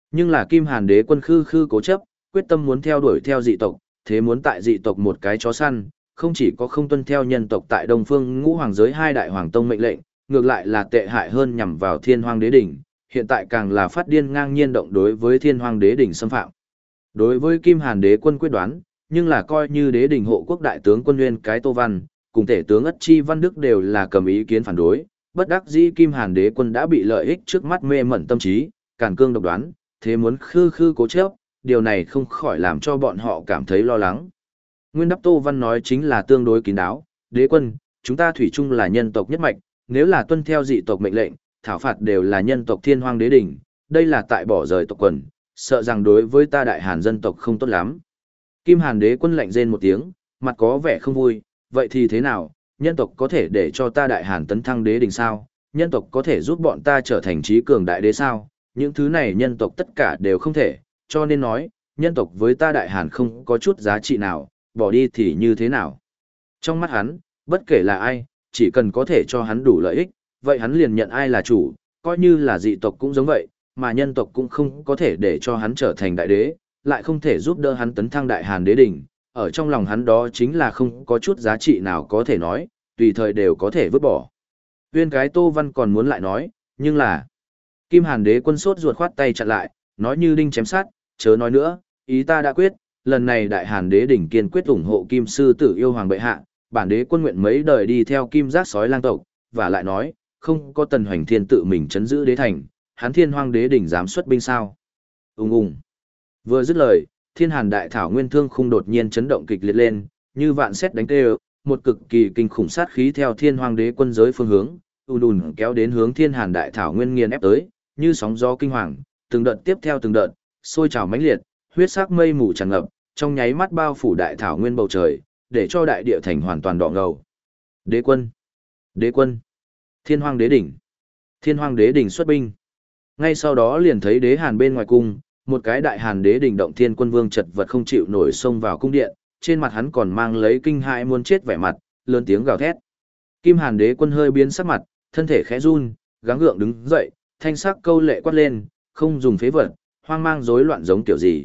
Nhưng là Kim Hàn đế quân khư khư cố chấp, quyết tâm muốn theo đuổi theo dị tộc, thế muốn tại dị tộc một cái chó săn, không chỉ có không tuân theo nhân tộc tại Đông Phương Ngũ Hoàng giới hai đại hoàng tông mệnh lệnh, ngược lại là tệ hại hơn nhằm vào Thiên Hoang đế đỉnh, hiện tại càng là phát điên ngang nhiên động đối với Thiên Hoang đế đỉnh xâm phạm. Đối với Kim Hàn đế quân quyết đoán, nhưng là coi như đế đỉnh hộ quốc đại tướng quân Nguyên cái Tô Văn, cùng tể tướng Ất Chi Văn Đức đều là cầm ý kiến phản đối, bất đắc dĩ Kim Hàn đế quân đã bị lợi ích trước mắt mê mẩn tâm trí, càn cương độc đoán, thế muốn khư khư cố chấp, điều này không khỏi làm cho bọn họ cảm thấy lo lắng. Nguyên đáp Tô Văn nói chính là tương đối kín đáo, đế quân, chúng ta thủy chung là nhân tộc nhất mạch, nếu là tuân theo dị tộc mệnh lệnh, thảo phạt đều là nhân tộc Thiên Hoang đế đỉnh, đây là tại bỏ rời tộc quần, sợ rằng đối với ta đại Hàn dân tộc không tốt lắm. Kim Hàn đế quân lạnh rên một tiếng, mặt có vẻ không vui, vậy thì thế nào, nhân tộc có thể để cho ta đại Hàn tấn thăng đế đỉnh sao, nhân tộc có thể giúp bọn ta trở thành trí cường đại đế sao, những thứ này nhân tộc tất cả đều không thể, cho nên nói, nhân tộc với ta đại Hàn không có chút giá trị nào, bỏ đi thì như thế nào. Trong mắt hắn, bất kể là ai, chỉ cần có thể cho hắn đủ lợi ích, vậy hắn liền nhận ai là chủ, coi như là dị tộc cũng giống vậy, mà nhân tộc cũng không có thể để cho hắn trở thành đại đế, lại không thể giúp đỡ hắn tấn thăng đại Hàn đế đỉnh, ở trong lòng hắn đó chính là không có chút giá trị nào có thể nói, tùy thời đều có thể vứt bỏ. Viên cái Tô Văn còn muốn lại nói, nhưng là Kim Hàn đế quân sốt ruột khoát tay chặn lại, nói như đinh chém sát, chớ nói nữa, ý ta đã quyết, lần này đại Hàn đế đỉnh kiên quyết ủng hộ Kim sư tử yêu hoàng bệ hạ, bản đế quân nguyện mấy đời đi theo Kim giác sói lang tộc, và lại nói, không có Tần Hoành Thiên tự mình chấn giữ đế thành, hắn Thiên Hoang đế đỉnh dám xuất binh sao? Ùng ùng. Vừa dứt lời, Thiên Hàn đại thảo nguyên thương khung đột nhiên chấn động kịch liệt lên, như vạn sét đánh tê, một cực kỳ kinh khủng sát khí theo Thiên Hoang đế quân giới phương hướng, ùn kéo đến hướng Thiên Hàn đại thảo nguyên nghiền ép tới, như sóng gió kinh hoàng, từng đợt tiếp theo từng đợt, sôi trào mãnh liệt, huyết sắc mây mù tràn ngập, trong nháy mắt bao phủ đại thảo nguyên bầu trời, để cho đại địa thành hoàn toàn đỏ ngầu. Đế quân, đế quân, Thiên Hoang đế đỉnh, Thiên Hoang đế đỉnh xuất binh. Ngay sau đó liền thấy đế Hàn bên ngoài cung, một cái đại Hàn đế đỉnh động thiên quân vương chật vật không chịu nổi xông vào cung điện, trên mặt hắn còn mang lấy kinh hãi muốn chết vẻ mặt, lớn tiếng gào thét. Kim Hàn đế quân hơi biến sắc mặt, thân thể khẽ run, gắng gượng đứng dậy, thanh sắc câu lệ quát lên, không dùng phế vật, hoang mang rối loạn giống kiểu gì,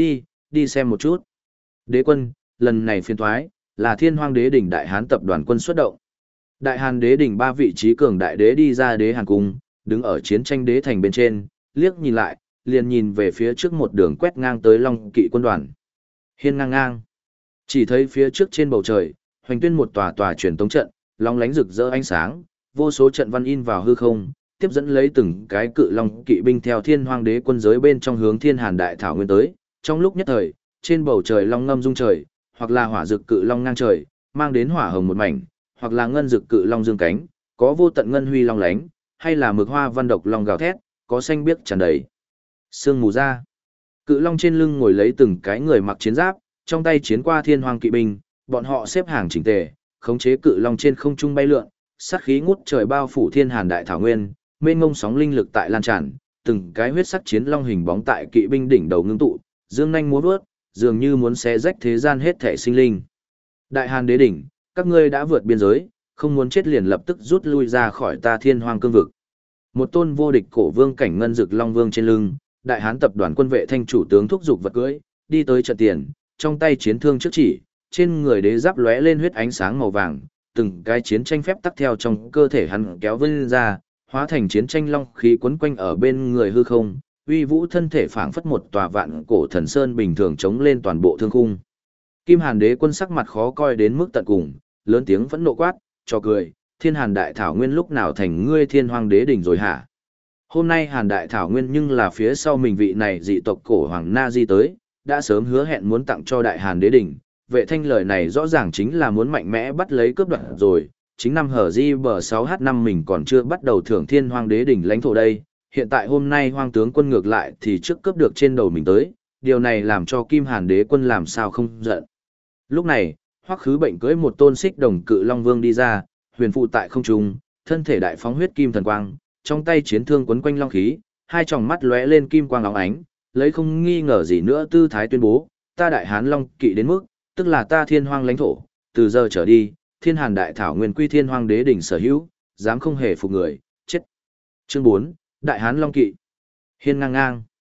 đi xem một chút. Đế quân, lần này phiên thoái, là Thiên Hoang đế đỉnh đại Hán tập đoàn quân xuất động. Đại Hàn đế đỉnh ba vị trí cường đại đế đi ra đế Hàn cung, đứng ở chiến tranh đế thành bên trên, liếc nhìn lại, liền nhìn về phía trước một đường quét ngang tới Long Kỵ quân đoàn. Hiên ngang ngang. Chỉ thấy phía trước trên bầu trời, hoành tuyên một tòa tòa truyền tống trận, long lánh rực rỡ ánh sáng, vô số trận văn in vào hư không, tiếp dẫn lấy từng cái cự long kỵ binh theo Thiên Hoang đế quân giới bên trong hướng Thiên Hàn đại thảo nguyên tới. Trong lúc nhất thời, trên bầu trời long ngâm rung trời, hoặc là hỏa rực cự long ngang trời, mang đến hỏa hồng một mảnh, hoặc là ngân rực cự long dương cánh, có vô tận ngân huy long lánh, hay là mực hoa văn độc long gào thét, có xanh biếc tràn đầy. Sương mù ra. Cự long trên lưng ngồi lấy từng cái người mặc chiến giáp, trong tay chiến qua Thiên Hoang kỵ binh, bọn họ xếp hàng chỉnh tề, khống chế cự long trên không trung bay lượn, sát khí ngút trời bao phủ Thiên Hàn đại thảo nguyên, mênh mông sóng linh lực tại lan tràn, từng cái huyết sắc chiến long hình bóng tại kỵ binh đỉnh đầu ngưng tụ, dương nhanh múa vớt, dường như muốn xé rách thế gian hết thể sinh linh. Đại Hàn đế đỉnh, các ngươi đã vượt biên giới, không muốn chết liền lập tức rút lui ra khỏi ta Thiên Hoang cương vực. Một tôn vô địch cổ vương cảnh ngân dực long vương trên lưng, Đại Hán tập đoàn quân vệ thanh chủ tướng thúc giục vật cưỡi, đi tới trận tiền, trong tay chiến thương trước chỉ, trên người đế giáp lóe lên huyết ánh sáng màu vàng, từng cái chiến tranh phép tắc theo trong cơ thể hắn kéo vươn ra, hóa thành chiến tranh long khí quấn quanh ở bên người hư không, uy vũ thân thể phảng phất một tòa vạn cổ thần sơn bình thường chống lên toàn bộ thương khung. Kim Hàn đế quân sắc mặt khó coi đến mức tận cùng, lớn tiếng phẫn nộ quát, cho cười, Thiên Hàn đại thảo nguyên lúc nào thành ngươi Thiên Hoang đế đỉnh rồi hả? Hôm nay Hàn đại thảo nguyên nhưng là phía sau mình vị này dị tộc cổ hoàng Na Di tới, đã sớm hứa hẹn muốn tặng cho đại Hàn đế đỉnh, vệ thanh lời này rõ ràng chính là muốn mạnh mẽ bắt lấy cướp đoạt rồi, chính năm hở di bờ 6H5 mình còn chưa bắt đầu thưởng Thiên Hoang đế đỉnh lãnh thổ đây, hiện tại hôm nay hoang tướng quân ngược lại thì trước cướp được trên đầu mình tới, điều này làm cho Kim Hàn đế quân làm sao không giận. Lúc này, Hoắc Khứ Bệnh cưỡi một tôn xích đồng cự long vương đi ra, huyền phụ tại không trung, thân thể đại phóng huyết kim thần quang, trong tay chiến thương quấn quanh long khí, hai tròng mắt lóe lên kim quang óng ánh, lấy không nghi ngờ gì nữa tư thái tuyên bố, ta đại Hán Long Kỵ đến mức, tức là ta Thiên Hoang lãnh thổ, từ giờ trở đi, Thiên Hàn đại thảo nguyên quy Thiên Hoang đế đỉnh sở hữu, dám không hề phục người, chết. Chương 4, Đại Hán Long Kỵ. Hiên ngang ngang.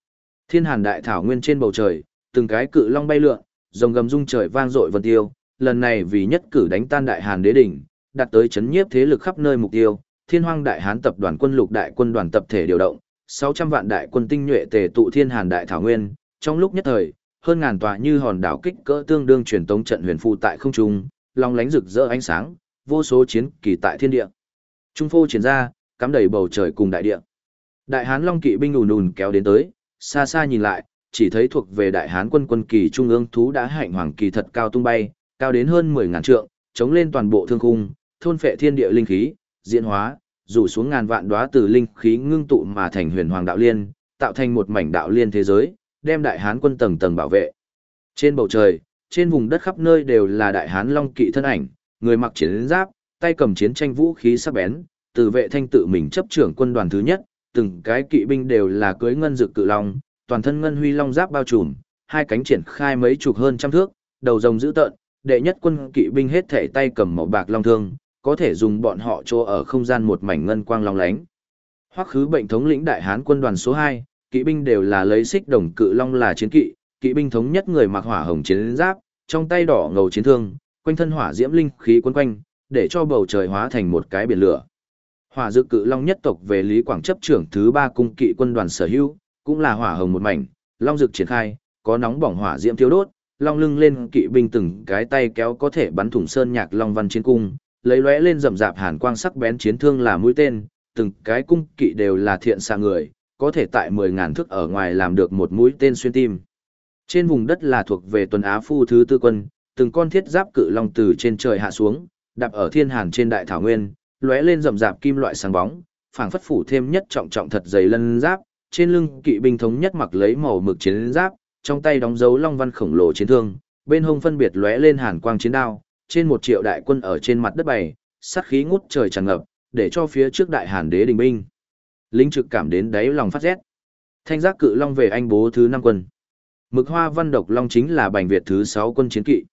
Thiên Hàn đại thảo nguyên trên bầu trời, từng cái cự long bay lượn, rồng gầm rung trời vang dội vân tiêu, lần này vì nhất cử đánh tan đại Hàn đế đỉnh, đạt tới chấn nhiếp thế lực khắp nơi mục tiêu. Thiên Hoang đại Hán tập đoàn quân lục đại quân đoàn tập thể điều động, 600 vạn đại quân tinh nhuệ tề tụ Thiên Hàn đại thảo nguyên, trong lúc nhất thời, hơn ngàn tòa như hòn đảo kích cỡ tương đương truyền tống trận huyền phù tại không trung, long lánh rực rỡ ánh sáng, vô số chiến kỳ tại thiên địa. Trung phô triển ra, cắm đầy bầu trời cùng đại địa. Đại Hán Long kỵ binh ùn ùn kéo đến tới, xa xa nhìn lại, chỉ thấy thuộc về Đại Hán quân quân kỳ trung ương thú đã hạnh hoàng kỳ thật cao tung bay, cao đến hơn 10.000 trượng, chống lên toàn bộ thương khung, thôn phệ thiên địa linh khí, diễn hóa, rủ xuống ngàn vạn đóa từ linh khí ngưng tụ mà thành huyền hoàng đạo liên, tạo thành một mảnh đạo liên thế giới, đem Đại Hán quân tầng tầng bảo vệ. Trên bầu trời, trên vùng đất khắp nơi đều là Đại Hán Long kỵ thân ảnh, người mặc chiến giáp, tay cầm chiến tranh vũ khí sắc bén, từ vệ thanh tự mình chấp trưởng quân đoàn thứ nhất, từng cái kỵ binh đều là cưỡi ngân dực cự long, toàn thân ngân huy long giáp bao trùm, hai cánh triển khai mấy chục hơn trăm thước, đầu rồng dữ tợn, đệ nhất quân kỵ binh hết thể tay cầm màu bạc long thương, có thể dùng bọn họ chỗ ở không gian một mảnh ngân quang long lánh. Hoắc Khứ Bệnh thống lĩnh Đại Hán quân đoàn số 2, kỵ binh đều là lấy xích đồng cự long là chiến kỵ, kỵ binh thống nhất người mặc hỏa hồng chiến giáp, trong tay đỏ ngầu chiến thương, quanh thân hỏa diễm linh khí quấn quanh, để cho bầu trời hóa thành một cái biển lửa. Hỏa Dực cự long nhất tộc về Lý Quảng chấp trưởng thứ 3 cung kỵ quân đoàn sở hữu, cũng là hỏa hồng một mảnh, long dực triển khai, có nóng bỏng hỏa diễm thiêu đốt, long lưng lên kỵ binh từng cái tay kéo có thể bắn thủng sơn nhạc long văn chiến cung, lấy lóe lên rậm rạp hàn quang sắc bén chiến thương là mũi tên, từng cái cung kỵ đều là thiện xạ người, có thể tại 10.000 thước ở ngoài làm được một mũi tên xuyên tim. Trên vùng đất là thuộc về tuần Á Phu thứ tư quân, từng con thiết giáp cự long từ trên trời hạ xuống, đạp ở thiên hàn trên đại thảo nguyên, lóe lên rậm rạp kim loại sáng bóng, phảng phất phủ thêm nhất trọng trọng thật dày lân giáp, trên lưng kỵ binh thống nhất mặc lấy màu mực chiến giáp, trong tay đóng dấu long văn khổng lồ chiến thương, bên hông phân biệt lóe lên hàn quang chiến đao, trên 1 triệu đại quân ở trên mặt đất bày, sát khí ngút trời tràn ngập, để cho phía trước đại Hàn đế đình binh lính trực cảm đến đáy lòng phát rét. Thanh giác cự long về anh bố thứ 5 quân. Mực hoa văn độc long chính là bành Việt thứ 6 quân chiến kỵ.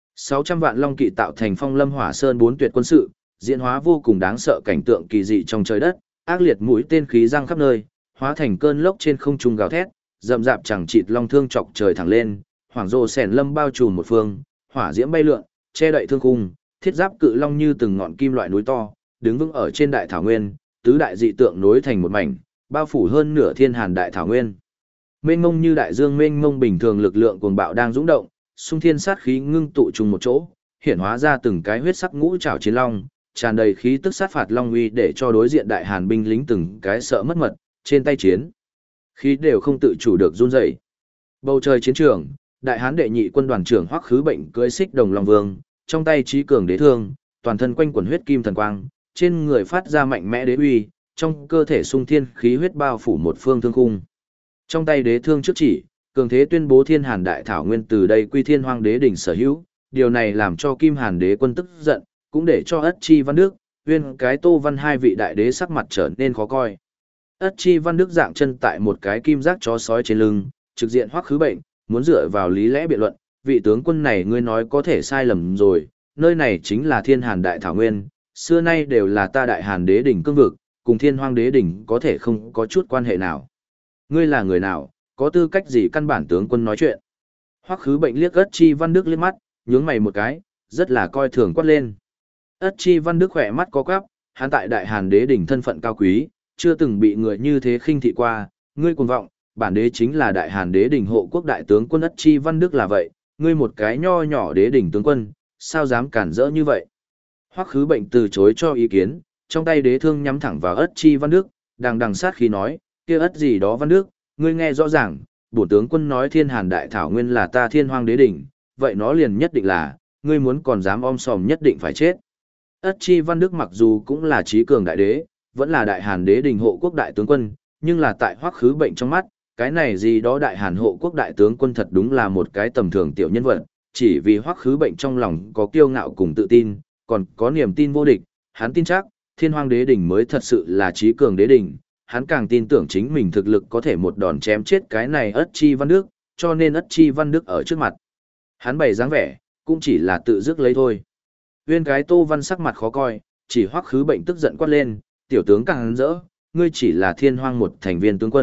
600 vạn long kỵ tạo thành phong lâm hỏa sơn 4 tuyệt quân sự, diễn hóa vô cùng đáng sợ cảnh tượng kỳ dị trong trời đất, ác liệt mũi tên khí răng khắp nơi, hóa thành cơn lốc trên không trung gào thét, rậm rạp chẳng chịt long thương chọc trời thẳng lên, hoàng rồ sèn lâm bao trùm một phương, hỏa diễm bay lượn, che đậy thương khung, thiết giáp cự long như từng ngọn kim loại núi to, đứng vững ở trên đại thảo nguyên, tứ đại dị tượng nối thành một mảnh, bao phủ hơn nửa thiên hàn đại thảo nguyên. Mênh mông như đại dương mênh mông bình thường lực lượng cuồng bạo đang dũng động, xung thiên sát khí ngưng tụ chung một chỗ, hiển hóa ra từng cái huyết sắc ngũ trảo chiến long, tràn đầy khí tức sát phạt long uy để cho đối diện đại hàn binh lính từng cái sợ mất mật, trên tay chiến khí đều không tự chủ được run rẩy. Bầu trời chiến trường, đại hán đệ nhị quân đoàn trưởng Hoắc Khứ Bệnh cưỡi xích đồng long vương, trong tay chí cường đế thương, toàn thân quanh quần huyết kim thần quang, trên người phát ra mạnh mẽ đế uy, trong cơ thể sung thiên khí huyết bao phủ một phương thương khung. Trong tay đế thương trước chỉ, cường thế tuyên bố thiên hàn đại thảo nguyên từ đây quy thiên hoang đế đỉnh sở hữu, điều này làm cho Kim Hàn đế quân tức giận, cũng để cho Ất Chi Văn Đức, Uyên cái Tô Văn hai vị đại đế sắc mặt trở nên khó coi. Ất Chi Văn Đức dạng chân tại một cái kim giác chó sói trên lưng, trực diện Hoắc Khứ Bệnh, muốn dựa vào lý lẽ biện luận, vị tướng quân này ngươi nói có thể sai lầm rồi, nơi này chính là thiên hàn đại thảo nguyên, xưa nay đều là ta đại hàn đế đỉnh cương vực, cùng thiên hoang đế đỉnh có thể không có chút quan hệ nào. Ngươi là người nào, có tư cách gì căn bản tướng quân nói chuyện. Hoắc Khứ Bệnh liếc Ất Chi Văn Đức liếc mắt, nhướng mày một cái, rất là coi thường quát lên. Ất Chi Văn Đức khỏe mắt có quắp, hắn tại đại hàn đế đỉnh thân phận cao quý, chưa từng bị người như thế khinh thị qua, ngươi cuồng vọng, bản đế chính là đại hàn đế đỉnh hộ quốc đại tướng quân Ất Chi Văn Đức là vậy, ngươi một cái nho nhỏ đế đỉnh tướng quân, sao dám cản rỡ như vậy. Hoắc Khứ Bệnh từ chối cho ý kiến, trong tay đế thương nhắm thẳng vào Ất Chi Văn Đức, đằng sát khí nói, kia ất gì đó Văn Đức, ngươi nghe rõ ràng, bổn tướng quân nói thiên hàn đại thảo nguyên là ta thiên hoang đế đỉnh, vậy nó liền nhất định là, ngươi muốn còn dám om sòm nhất định phải chết. Ất Chi Văn Đức mặc dù cũng là trí cường đại đế, vẫn là đại hàn đế đỉnh hộ quốc đại tướng quân, nhưng là tại Hoắc Khứ Bệnh trong mắt, cái này gì đó đại hàn hộ quốc đại tướng quân thật đúng là một cái tầm thường tiểu nhân vật, chỉ vì Hoắc Khứ Bệnh trong lòng có kiêu ngạo cùng tự tin, còn có niềm tin vô địch, hắn tin chắc, thiên hoang đế đỉnh mới thật sự là trí cường đế đỉnh, hắn càng tin tưởng chính mình thực lực có thể một đòn chém chết cái này Ất Chi Văn Đức, cho nên Ất Chi Văn Đức ở trước mặt. Hắn bày dáng vẻ, cũng chỉ là tự dứt lấy thôi. Uyên cái Tô Văn sắc mặt khó coi, chỉ Hoắc Khứ Bệnh tức giận quát lên, tiểu tướng càng rỡ, ngươi chỉ là thiên hoang một thành viên tướng quân,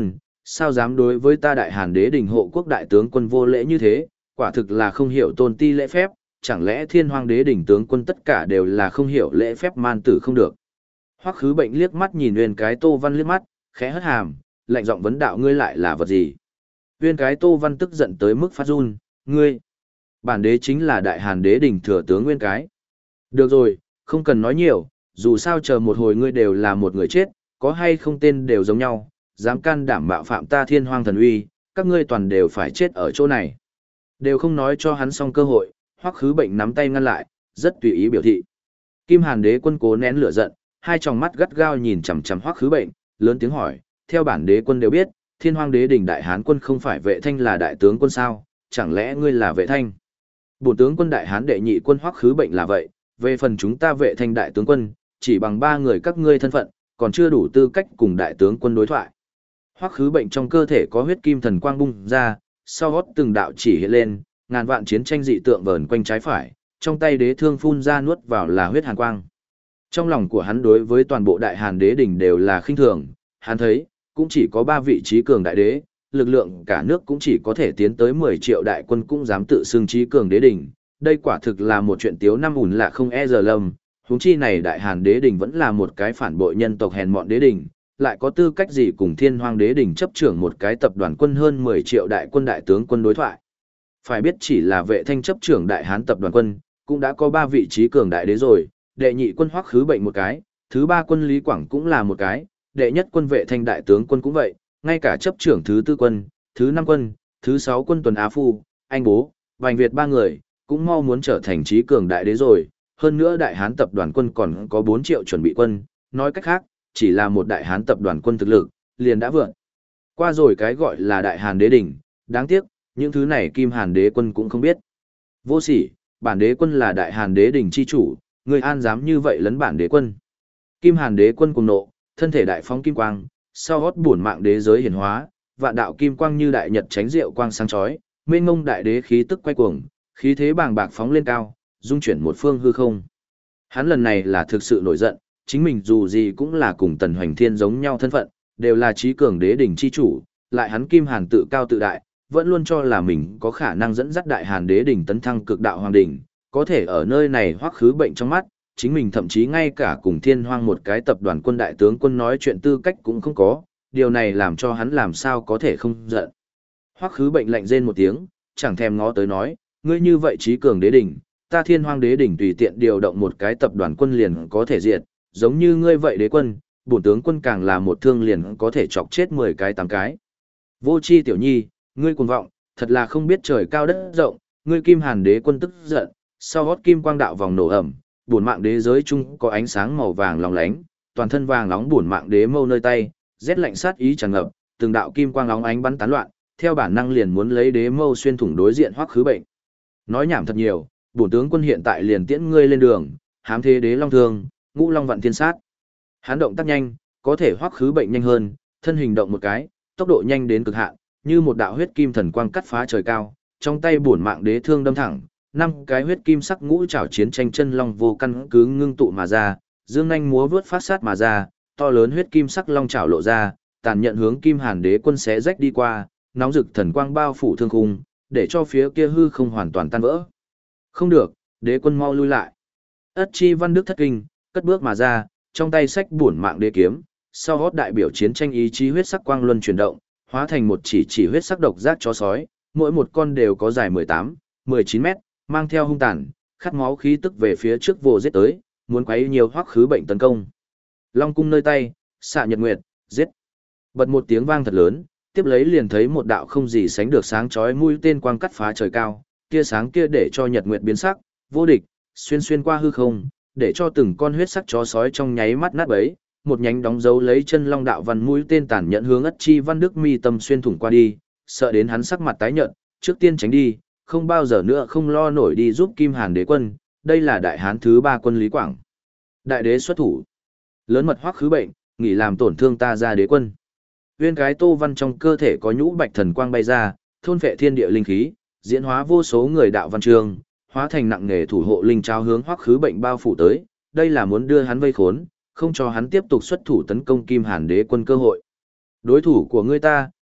sao dám đối với ta Đại Hàn Đế đình hộ quốc đại tướng quân vô lễ như thế, quả thực là không hiểu tôn ti lễ phép, chẳng lẽ Thiên Hoang Đế đình tướng quân tất cả đều là không hiểu lễ phép man tử không được. Hoắc Khứ Bệnh liếc mắt nhìn Uyên Cái Tô Văn liếc mắt, khẽ hất hàm, lạnh giọng vấn đạo ngươi lại là vật gì? Uyên Cái Tô Văn tức giận tới mức phát run, ngươi, bản đế chính là Đại Hàn Đế đình thừa tướng Uyên Cái. Được rồi, không cần nói nhiều, dù sao chờ một hồi ngươi đều là một người chết, có hay không tên đều giống nhau, dám can đảm bạo phạm ta Thiên Hoang thần uy, các ngươi toàn đều phải chết ở chỗ này. Đều không nói cho hắn xong cơ hội, Hoắc Khứ Bệnh nắm tay ngăn lại, rất tùy ý biểu thị. Kim Hàn Đế quân cố nén lửa giận, hai tròng mắt gắt gao nhìn chằm chằm Hoắc Khứ Bệnh, lớn tiếng hỏi, theo bản đế quân đều biết, Thiên Hoang Đế đình Đại Hán quân không phải Vệ Thanh là đại tướng quân sao, chẳng lẽ ngươi là Vệ Thanh? Bổn tướng quân Đại Hán đệ nhị quân Hoắc Khứ Bệnh là vậy, về phần chúng ta Vệ Thanh đại tướng quân, chỉ bằng ba người các ngươi thân phận, còn chưa đủ tư cách cùng đại tướng quân đối thoại. Hoắc Khứ Bệnh trong cơ thể có huyết kim thần quang bung ra, sau gót từng đạo chỉ hiện lên, ngàn vạn chiến tranh dị tượng vờn quanh trái phải, trong tay đế thương phun ra nuốt vào là huyết hàn quang. Trong lòng của hắn đối với toàn bộ Đại Hàn Đế đình đều là khinh thường, hắn thấy, cũng chỉ có 3 vị trí cường đại đế, lực lượng cả nước cũng chỉ có thể tiến tới 10 triệu đại quân cũng dám tự xưng trí cường đế đình. Đây quả thực là một chuyện tiếu năm ủn lạ không e giờ lầm, huống chi này Đại Hàn Đế đình vẫn là một cái phản bội nhân tộc hèn mọn đế đình, lại có tư cách gì cùng Thiên Hoang Đế đình chấp trưởng một cái tập đoàn quân hơn 10 triệu đại quân đại tướng quân đối thoại. Phải biết chỉ là Vệ Thanh chấp trưởng Đại Hán tập đoàn quân, cũng đã có 3 vị trí cường đại đế rồi, đệ nhị quân Hoắc Khứ Bệnh một cái, thứ 3 quân Lý Quảng cũng là một cái, đệ nhất quân Vệ Thanh đại tướng quân cũng vậy, ngay cả chấp trưởng thứ 4 quân, thứ 5 quân, thứ 6 quân Tuần Á Phu, Anh Bố, Bành Việt 3 người, cũng mau muốn trở thành trí cường đại đế rồi, hơn nữa Đại Hán tập đoàn quân còn có 4 triệu chuẩn bị quân, nói cách khác, chỉ là một Đại Hán tập đoàn quân thực lực, liền đã vượt qua rồi cái gọi là Đại Hàn Đế đỉnh, đáng tiếc, những thứ này Kim Hàn Đế quân cũng không biết. Vô sỉ, bản đế quân là Đại Hàn Đế đỉnh chi chủ, người an dám như vậy lấn bản đế quân. Kim Hàn Đế quân cùng nộ, thân thể đại phóng kim quang, sau gót bổn mạng đế giới hiển hóa, vạn đạo kim quang như đại nhật tránh diệu quang sáng chói, mênh mông đại đế khí tức quay cuồng, khí thế bàng bạc phóng lên cao, dung chuyển một phương hư không. Hắn lần này là thực sự nổi giận, chính mình dù gì cũng là cùng Tần Hoành Thiên giống nhau thân phận, đều là trí cường đế đỉnh chi chủ, lại hắn Kim Hàn tự cao tự đại, vẫn luôn cho là mình có khả năng dẫn dắt Đại Hàn Đế đỉnh tấn thăng cực đạo hoàng đỉnh, có thể ở nơi này Hoắc Khứ Bệnh trong mắt, chính mình thậm chí ngay cả cùng Thiên Hoang một cái tập đoàn quân đại tướng quân nói chuyện tư cách cũng không có, điều này làm cho hắn làm sao có thể không giận. Hoắc Khứ Bệnh lạnh rên một tiếng, chẳng thèm ngó tới nói, ngươi như vậy trí cường đế đỉnh, ta Thiên Hoang Đế đỉnh tùy tiện điều động một cái tập đoàn quân liền có thể diệt, giống như ngươi vậy đế quân, bổn tướng quân càng là một thương liền có thể chọc chết 10 cái 8 cái. Vô chi tiểu nhi, ngươi cuồng vọng, thật là không biết trời cao đất rộng, ngươi Kim Hàn Đế quân tức giận, sau gót kim quang đạo vòng nổ ẩm, bổn mạng đế giới chung có ánh sáng màu vàng lóng lánh, toàn thân vàng nóng bổn mạng đế mâu nơi tay, rét lạnh sát ý tràn ngập, từng đạo kim quang lóng ánh bắn tán loạn, theo bản năng liền muốn lấy đế mâu xuyên thủng đối diện Hoắc Khứ Bệnh. Nói nhảm thật nhiều, bổn tướng quân hiện tại liền tiễn ngươi lên đường, hám thế đế long thương, ngũ long vạn thiên sát. Hắn động tác nhanh, có thể Hoắc Khứ Bệnh nhanh hơn, thân hình động một cái, tốc độ nhanh đến cực hạn, như một đạo huyết kim thần quang cắt phá trời cao, trong tay bổn mạng đế thương đâm thẳng, 5 cái huyết kim sắc ngũ trảo chiến tranh chân long vô căn cứ ngưng tụ mà ra, dương nhanh múa vướt phát sát mà ra, to lớn huyết kim sắc long trảo lộ ra, tàn nhận hướng Kim Hàn Đế quân xé rách đi qua, nóng rực thần quang bao phủ thương khung, để cho phía kia hư không hoàn toàn tan vỡ. Không được, đế quân mau lui lại. Ất Chi Văn Đức thất kinh, cất bước mà ra, trong tay sách bổn mạng đế kiếm, sau hót đại biểu chiến tranh ý chí huyết sắc quang luân chuyển động, hóa thành một chỉ huyết sắc độc giác chó sói, mỗi một con đều có dài 18, 19 mét, mang theo hung tàn, khát máu khí tức về phía trước vồ giết tới, muốn quấy nhiều Hoắc Khứ Bệnh tấn công. Long cung nơi tay, xạ nhật nguyệt, giết. Bật một tiếng vang thật lớn, tiếp lấy liền thấy một đạo không gì sánh được sáng chói mũi tên quang cắt phá trời cao, tia sáng kia để cho nhật nguyệt biến sắc, vô địch, xuyên qua hư không, để cho từng con huyết sắc chó sói trong nháy mắt nát bấy, một nhánh đóng dấu lấy chân long đạo văn mũi tên tàn nhẫn hướng Ất Chi Văn Đức mi tâm xuyên thủng qua đi, sợ đến hắn sắc mặt tái nhợt, trước tiên tránh đi, không bao giờ nữa không lo nổi đi giúp Kim Hàn Đế quân, đây là đại hán thứ 3 quân Lý Quảng. Đại đế xuất thủ, lớn mật Hoắc Khứ Bệnh, nghỉ làm tổn thương ta ra đế quân. Uyên cái Tô Văn trong cơ thể có nhũ bạch thần quang bay ra, thôn phệ thiên địa linh khí, diễn hóa vô số người đạo văn chương, hóa thành nặng nghề thủ hộ linh trao hướng Hoắc Khứ Bệnh bao phủ tới, đây là muốn đưa hắn vây khốn, không cho hắn tiếp tục xuất thủ tấn công Kim Hàn Đế quân cơ hội. Đối thủ của ngươi ta,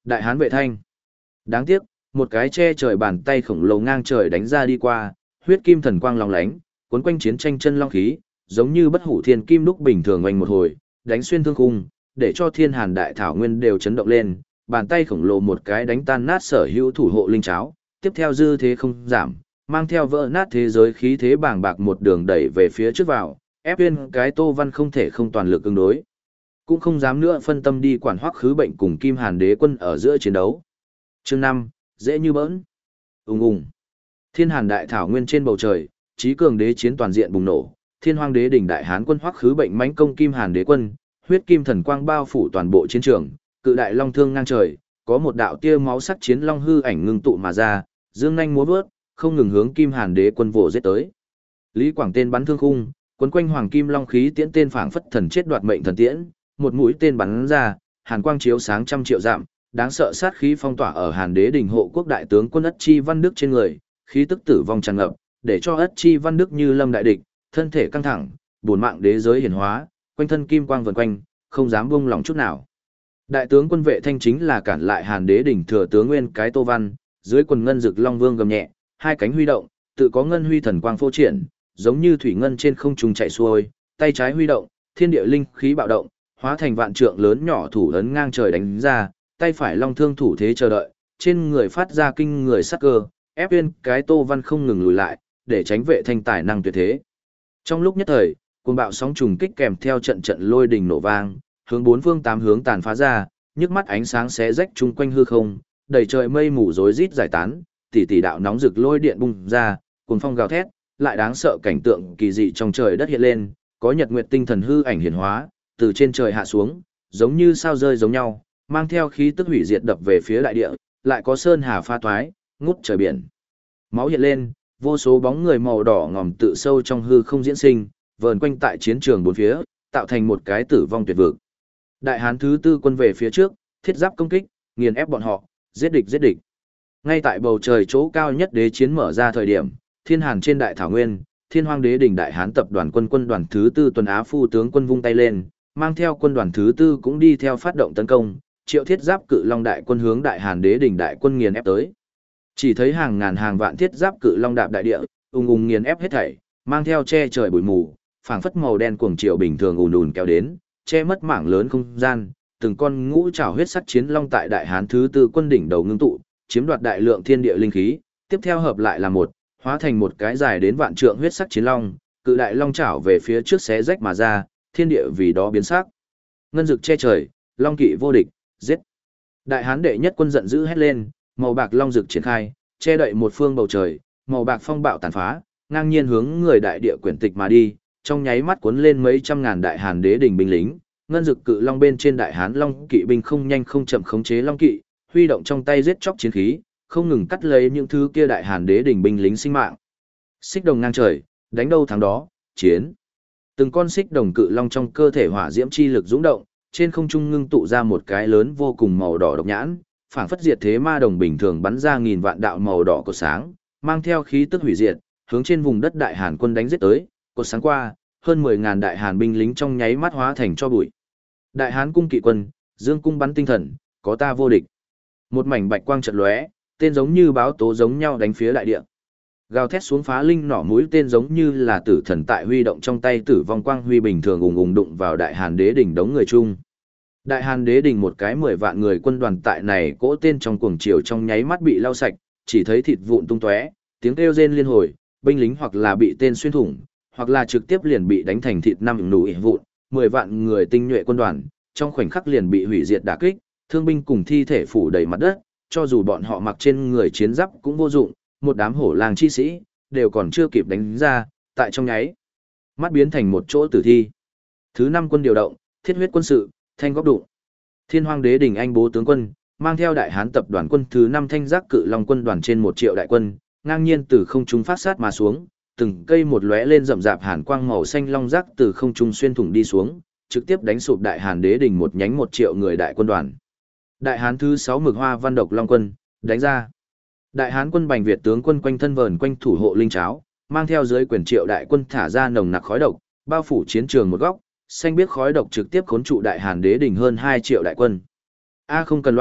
Đại Hán vệ thanh. Đáng tiếc, một cái che trời bàn tay khổng lồ ngang trời đánh ra đi qua, huyết kim thần quang long lánh, cuốn quanh chiến tranh chân long khí, giống như bất hủ thiên kim lúc bình thường oanh một hồi, đánh xuyên thương khung, để cho thiên hàn đại thảo nguyên đều chấn động lên, bàn tay khổng lồ một cái đánh tan nát sở hữu thủ hộ linh cháo, tiếp theo dư thế không giảm, mang theo vỡ nát thế giới khí thế bàng bạc một đường đẩy về phía trước vào, ép viên cái Tô Văn không thể không toàn lực ứng đối. Cũng không dám nữa phân tâm đi quản hoắc khứ bệnh cùng Kim Hàn đế quân ở giữa chiến đấu. Chương 5, dễ như bỡn. Ùng ùng. Thiên Hàn đại thảo nguyên trên bầu trời, chí cường đế chiến toàn diện bùng nổ, Thiên Hoang đế đỉnh đại hán quân hoắc khứ bệnh mãnh công Kim Hàn đế quân, huyết kim thần quang bao phủ toàn bộ chiến trường, cự đại long thương ngang trời, có một đạo tia máu sắc chiến long hư ảnh ngưng tụ mà ra, dương nhanh múa vớt, không ngừng hướng Kim Hàn đế quân vồ giết tới. Lý Quảng tên bắn thương khung, quấn quanh hoàng kim long khí tiễn tên phảng phất thần chết đoạt mệnh thần tiễn, một mũi tên bắn ra, hàn quang chiếu sáng trăm triệu dặm, đáng sợ sát khí phong tỏa ở Hàn Đế đỉnh hộ quốc đại tướng quân Ất Chi Văn Đức trên người, khí tức tử vong tràn ngập, để cho Ất Chi Văn Đức như lâm đại địch, thân thể căng thẳng, buồn mạng đế giới hiển hóa, quanh thân kim quang vần quanh, không dám buông lỏng chút nào. Đại tướng quân Vệ Thanh chính là cản lại Hàn Đế đỉnh thừa tướng Nguyên cái Tô Văn, dưới quần ngân rực long vương gầm nhẹ, hai cánh huy động, tự có ngân huy thần quang phô triển, giống như thủy ngân trên không trung chạy xuôi, tay trái huy động, thiên địa linh khí bạo động, hóa thành vạn trượng lớn nhỏ thủ ấn ngang trời đánh ra, tay phải long thương thủ thế chờ đợi, trên người phát ra kinh người sắc cơ, ép viên cái Tô Văn không ngừng lùi lại, để tránh Vệ Thanh tài năng tuyệt thế. Trong lúc nhất thời, cuồng bạo sóng trùng kích kèm theo trận trận lôi đình nổ vang, hướng bốn phương tám hướng tàn phá ra, nhức mắt ánh sáng xé rách chung quanh hư không, đầy trời mây mù rối rít giải tán, tỷ tỷ đạo nóng rực lôi điện bùng ra, cuồng phong gào thét, lại đáng sợ cảnh tượng kỳ dị trong trời đất hiện lên, có nhật nguyệt tinh thần hư ảnh hiển hóa, từ trên trời hạ xuống, giống như sao rơi giống nhau, mang theo khí tức hủy diệt đập về phía đại địa, lại có sơn hà pha toái, ngút trời biển. Máu hiện lên, vô số bóng người màu đỏ ngòm tự sâu trong hư không diễn sinh, vờn quanh tại chiến trường bốn phía, tạo thành một cái tử vong tuyệt vực. Đại Hán thứ tư quân về phía trước, thiết giáp công kích, nghiền ép bọn họ, giết địch giết địch. Ngay tại bầu trời chỗ cao nhất đế chiến mở ra thời điểm, Thiên Hàn trên đại thảo nguyên, Thiên Hoang đế đỉnh đại Hán tập đoàn quân đoàn thứ tư tuần Á phu tướng quân vung tay lên, mang theo quân đoàn thứ tư cũng đi theo phát động tấn công, triệu thiết giáp cự long đại quân hướng đại Hàn đế đỉnh đại quân nghiền ép tới. Chỉ thấy hàng ngàn hàng vạn thiết giáp cự long đạp đại địa, ung ung nghiền ép hết thảy, mang theo che trời bụi mù, phảng phất màu đen cuồng triều bình thường ùn ùn kéo đến, che mất mảng lớn không gian, từng con ngũ trảo huyết sắc chiến long tại đại Hán thứ tư quân đỉnh đầu ngưng tụ, chiếm đoạt đại lượng thiên địa linh khí, tiếp theo hợp lại là một, hóa thành một cái dài đến vạn trượng huyết sắc chiến long, cự đại long trảo về phía trước xé rách mà ra, thiên địa vì đó biến sắc. Ngân rực che trời, long kỵ vô địch, giết. Đại Hán đệ nhất quân giận dữ hét lên, màu bạc long rực triển khai, che đậy một phương bầu trời, màu bạc phong bạo tàn phá, ngang nhiên hướng người đại địa quyển tịch mà đi, trong nháy mắt cuốn lên mấy trăm ngàn đại Hàn đế đỉnh binh lính, ngân dực cự long bên trên đại Hán long kỵ binh không nhanh không chậm khống chế long kỵ, huy động trong tay giết chóc chiến khí, không ngừng cắt lấy những thứ kia đại Hàn đế đỉnh binh lính sinh mạng. Xích đồng ngang trời, đánh đâu thắng đó, chiến. Từng con xích đồng cự long trong cơ thể hỏa diễm chi lực dũng động, trên không trung ngưng tụ ra một cái lớn vô cùng màu đỏ độc nhãn, phảng phất diệt thế ma đồng bình thường bắn ra nghìn vạn đạo màu đỏ cột sáng, mang theo khí tức hủy diệt, hướng trên vùng đất đại Hàn quân đánh giết tới, cột sáng qua, hơn 10.000 đại Hàn binh lính trong nháy mắt hóa thành tro bụi. Đại Hán cung kỵ quân, dương cung bắn tinh thần, có ta vô địch. Một mảnh bạch quang chợt lóe, tên giống như báo tố giống nhau đánh phía đại địa. Gào thét xuống phá linh nỏ mũi tên giống như là tử thần tại huy động trong tay tử vong quang huy bình thường ùng ùng đụng vào đại Hàn đế đỉnh đống người chung. Đại Hàn đế đỉnh một cái 10 vạn người quân đoàn tại này cỗ tên trong cuồng chiều trong nháy mắt bị lau sạch, chỉ thấy thịt vụn tung tóe, tiếng kêu rên liên hồi, binh lính hoặc là bị tên xuyên thủng, hoặc là trực tiếp liền bị đánh thành thịt năm nụ vụn, 10 vạn người tinh nhuệ quân đoàn, trong khoảnh khắc liền bị hủy diệt đả kích, thương binh cùng thi thể phủ đầy mặt đất, cho dù bọn họ mặc trên người chiến giáp cũng vô dụng, một đám hổ lang chi sĩ, đều còn chưa kịp đánh ra, tại trong nháy mắt biến thành một chỗ tử thi. Thứ 5 quân điều động, thiết huyết quân sự, thanh góc đụng. Thiên Hoang đế đỉnh anh bố tướng quân, mang theo đại Hán tập đoàn quân thứ 5 thanh giác cự long quân đoàn trên 1 triệu đại quân, ngang nhiên từ không trung phát sát mà xuống, từng cây một lóe lên rậm rạp hàn quang màu xanh long giác từ không trung xuyên thủng đi xuống, trực tiếp đánh sụp đại Hàn đế đỉnh một nhánh 1 triệu người đại quân đoàn. Đại Hán thứ 6 Mực Hoa Văn Độc Long quân, đánh ra. Đại Hán quân Bành Việt tướng quân quanh thân vờn quanh thủ hộ linh cháo, mang theo dưới quyền triệu đại quân thả ra nồng nặc khói độc, bao phủ chiến trường một góc, xanh biết khói độc trực tiếp khốn trụ đại Hàn đế đỉnh hơn 2 triệu đại quân. A không cần loạn,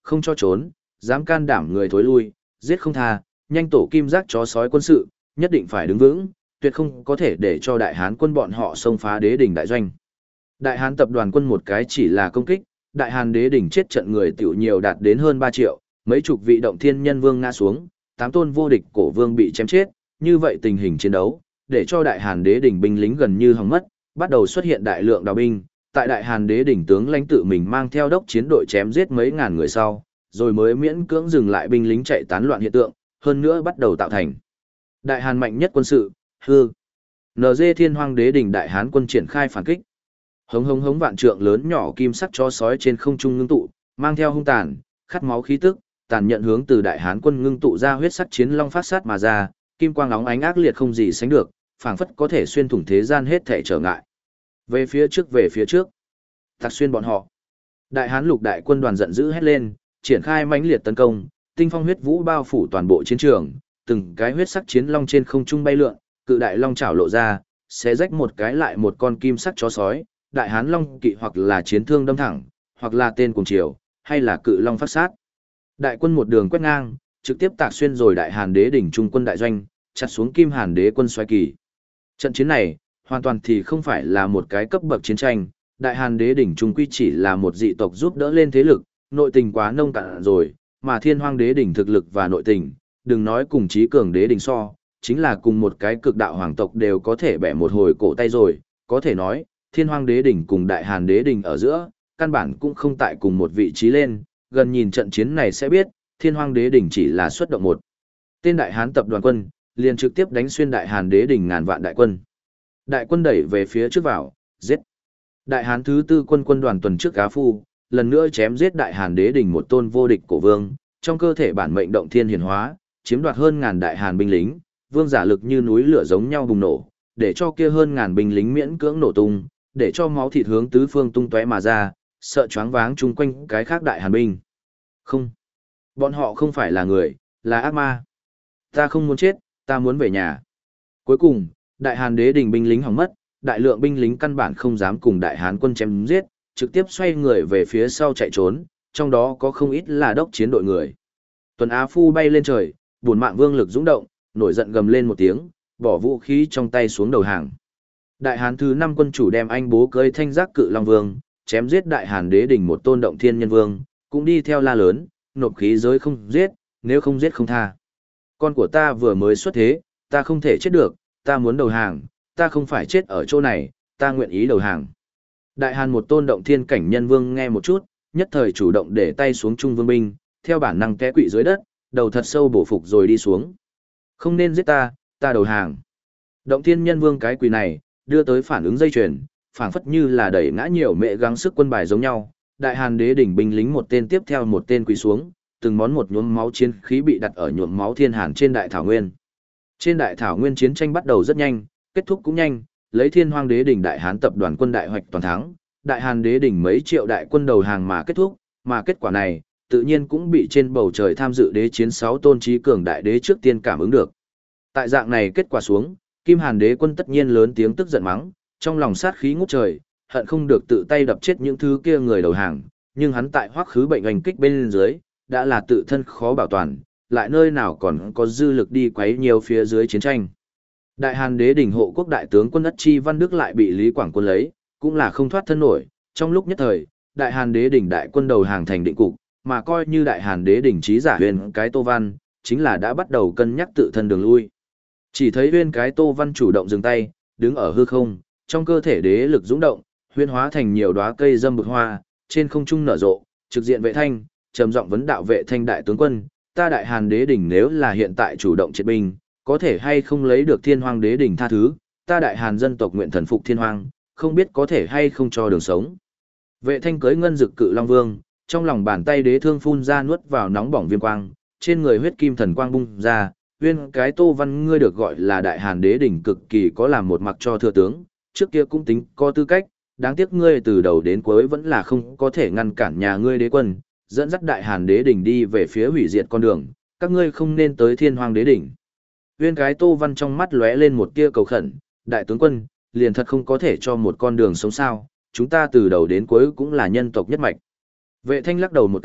không cho trốn, dám can đảm người thối lui, giết không tha, nhanh tổ kim giác chó sói quân sự, nhất định phải đứng vững, tuyệt không có thể để cho Đại Hán quân bọn họ xông phá đế đỉnh đại doanh. Đại Hán tập đoàn quân một cái chỉ là công kích, Đại Hàn đế đỉnh chết trận người tiểu nhiều đạt đến hơn 3 triệu, mấy chục vị động thiên nhân vương ngã xuống, 8 tôn vô địch cổ vương bị chém chết, như vậy tình hình chiến đấu, để cho Đại Hàn đế đỉnh binh lính gần như hỏng mất, bắt đầu xuất hiện đại lượng đào binh, tại Đại Hàn đế đỉnh tướng lãnh tự mình mang theo đốc chiến đội chém giết mấy ngàn người sau, rồi mới miễn cưỡng dừng lại binh lính chạy tán loạn hiện tượng, hơn nữa bắt đầu tạo thành Đại Hàn mạnh nhất quân sự, hư. NG Thiên Hoang đế đỉnh Đại Hán quân triển khai phản kích. Hống hống hống vạn trượng lớn nhỏ kim sắc chó sói trên không trung ngưng tụ, mang theo hung tàn, khát máu khí tức, tàn nhận hướng từ Đại Hán quân ngưng tụ ra huyết sắc chiến long phát sát mà ra, kim quang óng ánh ác liệt không gì sánh được, phảng phất có thể xuyên thủng thế gian hết thảy trở ngại. Về phía trước. Tạc xuyên bọn họ. Đại Hán lục đại quân đoàn giận dữ hét lên, triển khai mãnh liệt tấn công, tinh phong huyết vũ bao phủ toàn bộ chiến trường, từng cái huyết sắc chiến long trên không trung bay lượn, cự đại long chảo lộ ra, xé rách một cái lại một con kim sắc chó sói, Đại Hán long kỵ hoặc là chiến thương đâm thẳng, hoặc là tên cùng chiều, hay là cự long phát sát. Đại quân một đường quét ngang, trực tiếp tạc xuyên rồi Đại Hàn đế đỉnh trung quân đại doanh, chặt xuống Kim Hàn đế quân xoay kỳ. Trận chiến này, hoàn toàn thì không phải là một cái cấp bậc chiến tranh, Đại Hàn đế đỉnh trung quy chỉ là một dị tộc giúp đỡ lên thế lực, nội tình quá nông cạn rồi, mà Thiên Hoang đế đỉnh thực lực và nội tình, đừng nói cùng Chí Cường đế đỉnh so, chính là cùng một cái cực đạo hoàng tộc đều có thể bẻ một hồi cổ tay rồi, có thể nói, Thiên Hoang đế đỉnh cùng Đại Hàn đế đỉnh ở giữa, căn bản cũng không tại cùng một vị trí lên, gần nhìn trận chiến này sẽ biết, Thiên Hoang đế đỉnh chỉ là xuất động một tên Đại Hán tập đoàn quân, liền trực tiếp đánh xuyên Đại Hàn đế đỉnh ngàn vạn đại quân. Đại quân đẩy về phía trước vào, giết. Đại Hán thứ tư quân đoàn tuần trước Á Phu, lần nữa chém giết Đại Hàn đế đỉnh một tôn vô địch cổ vương, trong cơ thể bản mệnh động thiên hiển hóa, chiếm đoạt hơn ngàn Đại Hàn binh lính, vương giả lực như núi lửa giống nhau bùng nổ, để cho kia hơn ngàn binh lính miễn cưỡng nổ tung, để cho máu thịt hướng tứ phương tung tóe mà ra, sợ choáng váng chung quanh cái khác Đại Hàn binh. Không, bọn họ không phải là người, là ác ma. Ta không muốn chết, ta muốn về nhà. Cuối cùng, Đại Hàn đế đỉnh binh lính hỏng mất, đại lượng binh lính căn bản không dám cùng Đại Hán quân chém giết, trực tiếp xoay người về phía sau chạy trốn, trong đó có không ít là đốc chiến đội người. Tuần Á Phu bay lên trời, buồn mạng vương lực dũng động, nổi giận gầm lên một tiếng, bỏ vũ khí trong tay xuống đầu hàng. Đại Hán thứ 5 quân chủ đem anh bố cưới thanh giác cự long vương, chém giết Đại Hàn đế đỉnh một tôn động thiên nhân vương, cũng đi theo la lớn, nộp khí giới không giết, nếu không giết không tha. Con của ta vừa mới xuất thế, ta không thể chết được, ta muốn đầu hàng, ta không phải chết ở chỗ này, ta nguyện ý đầu hàng. Đại Hàn một tôn động thiên cảnh nhân vương nghe một chút, nhất thời chủ động để tay xuống trung vương binh, theo bản năng té quỵ dưới đất, đầu thật sâu bổ phục rồi đi xuống. Không nên giết ta, ta đầu hàng. Động thiên nhân vương cái quỳ này, đưa tới phản ứng dây chuyền, phảng phất như là đẩy ngã nhiều mẹ gắng sức quân bài giống nhau. Đại Hàn đế đỉnh binh lính một tên tiếp theo một tên quỳ xuống, từng món một nhuốm máu chiến khí bị đặt ở nhuộm máu thiên hàn trên đại thảo nguyên. Trên đại thảo nguyên chiến tranh bắt đầu rất nhanh, kết thúc cũng nhanh, lấy Thiên Hoang đế đỉnh Đại Hán tập đoàn quân đại hoạch toàn thắng, Đại Hàn đế đỉnh mấy triệu đại quân đầu hàng mà kết thúc, mà kết quả này, tự nhiên cũng bị trên bầu trời tham dự đế chiến 6 tôn trí cường đại đế trước tiên cảm ứng được. Tại dạng này kết quả xuống, Kim Hàn đế quân tất nhiên lớn tiếng tức giận mắng, trong lòng sát khí ngút trời, hận không được tự tay đập chết những thứ kia người đầu hàng, nhưng hắn tại hoắc khứ bệnh oanh kích bên dưới, đã là tự thân khó bảo toàn, lại nơi nào còn có dư lực đi quấy nhiều phía dưới chiến tranh. Đại Hàn đế đỉnh hộ quốc đại tướng quân Ất Chi Văn Đức lại bị Lý Quảng Quân lấy, cũng là không thoát thân nổi, trong lúc nhất thời, Đại Hàn đế đỉnh đại quân đầu hàng thành định cục, mà coi như Đại Hàn đế đỉnh trí giả Huyền cái Tô Văn, chính là đã bắt đầu cân nhắc tự thân đường lui. Chỉ thấy Huyền cái Tô Văn chủ động dừng tay, đứng ở hư không, trong cơ thể đế lực dũng động, huyễn hóa thành nhiều đóa cây dâm bực hoa, trên không trung nở rộ, trực diện Vệ Thanh, trầm giọng vấn đạo Vệ Thanh đại tướng quân, ta Đại Hàn đế đỉnh nếu là hiện tại chủ động triệt binh, có thể hay không lấy được Thiên Hoang đế đỉnh tha thứ, ta Đại Hàn dân tộc nguyện thần phục Thiên Hoang, không biết có thể hay không cho đường sống. Vệ Thanh cưới ngân dực cự long vương, trong lòng bàn tay đế thương phun ra nuốt vào nóng bỏng viêm quang, trên người huyết kim thần quang bung ra, Uyên cái Tô Văn ngươi được gọi là Đại Hàn đế đỉnh cực kỳ có làm một mặc cho thừa tướng, trước kia cũng tính có tư cách, đáng tiếc ngươi từ đầu đến cuối vẫn là không có thể ngăn cản nhà ngươi đế quân, dẫn dắt Đại Hàn đế đỉnh đi về phía hủy diệt con đường, các ngươi không nên tới Thiên Hoang đế đỉnh. Uyên cái Tô Văn trong mắt lóe lên một tia cầu khẩn, đại tướng quân, liền thật không có thể cho một con đường sống sao, chúng ta từ đầu đến cuối cũng là nhân tộc nhất mạch. Vệ Thanh lắc đầu một cái,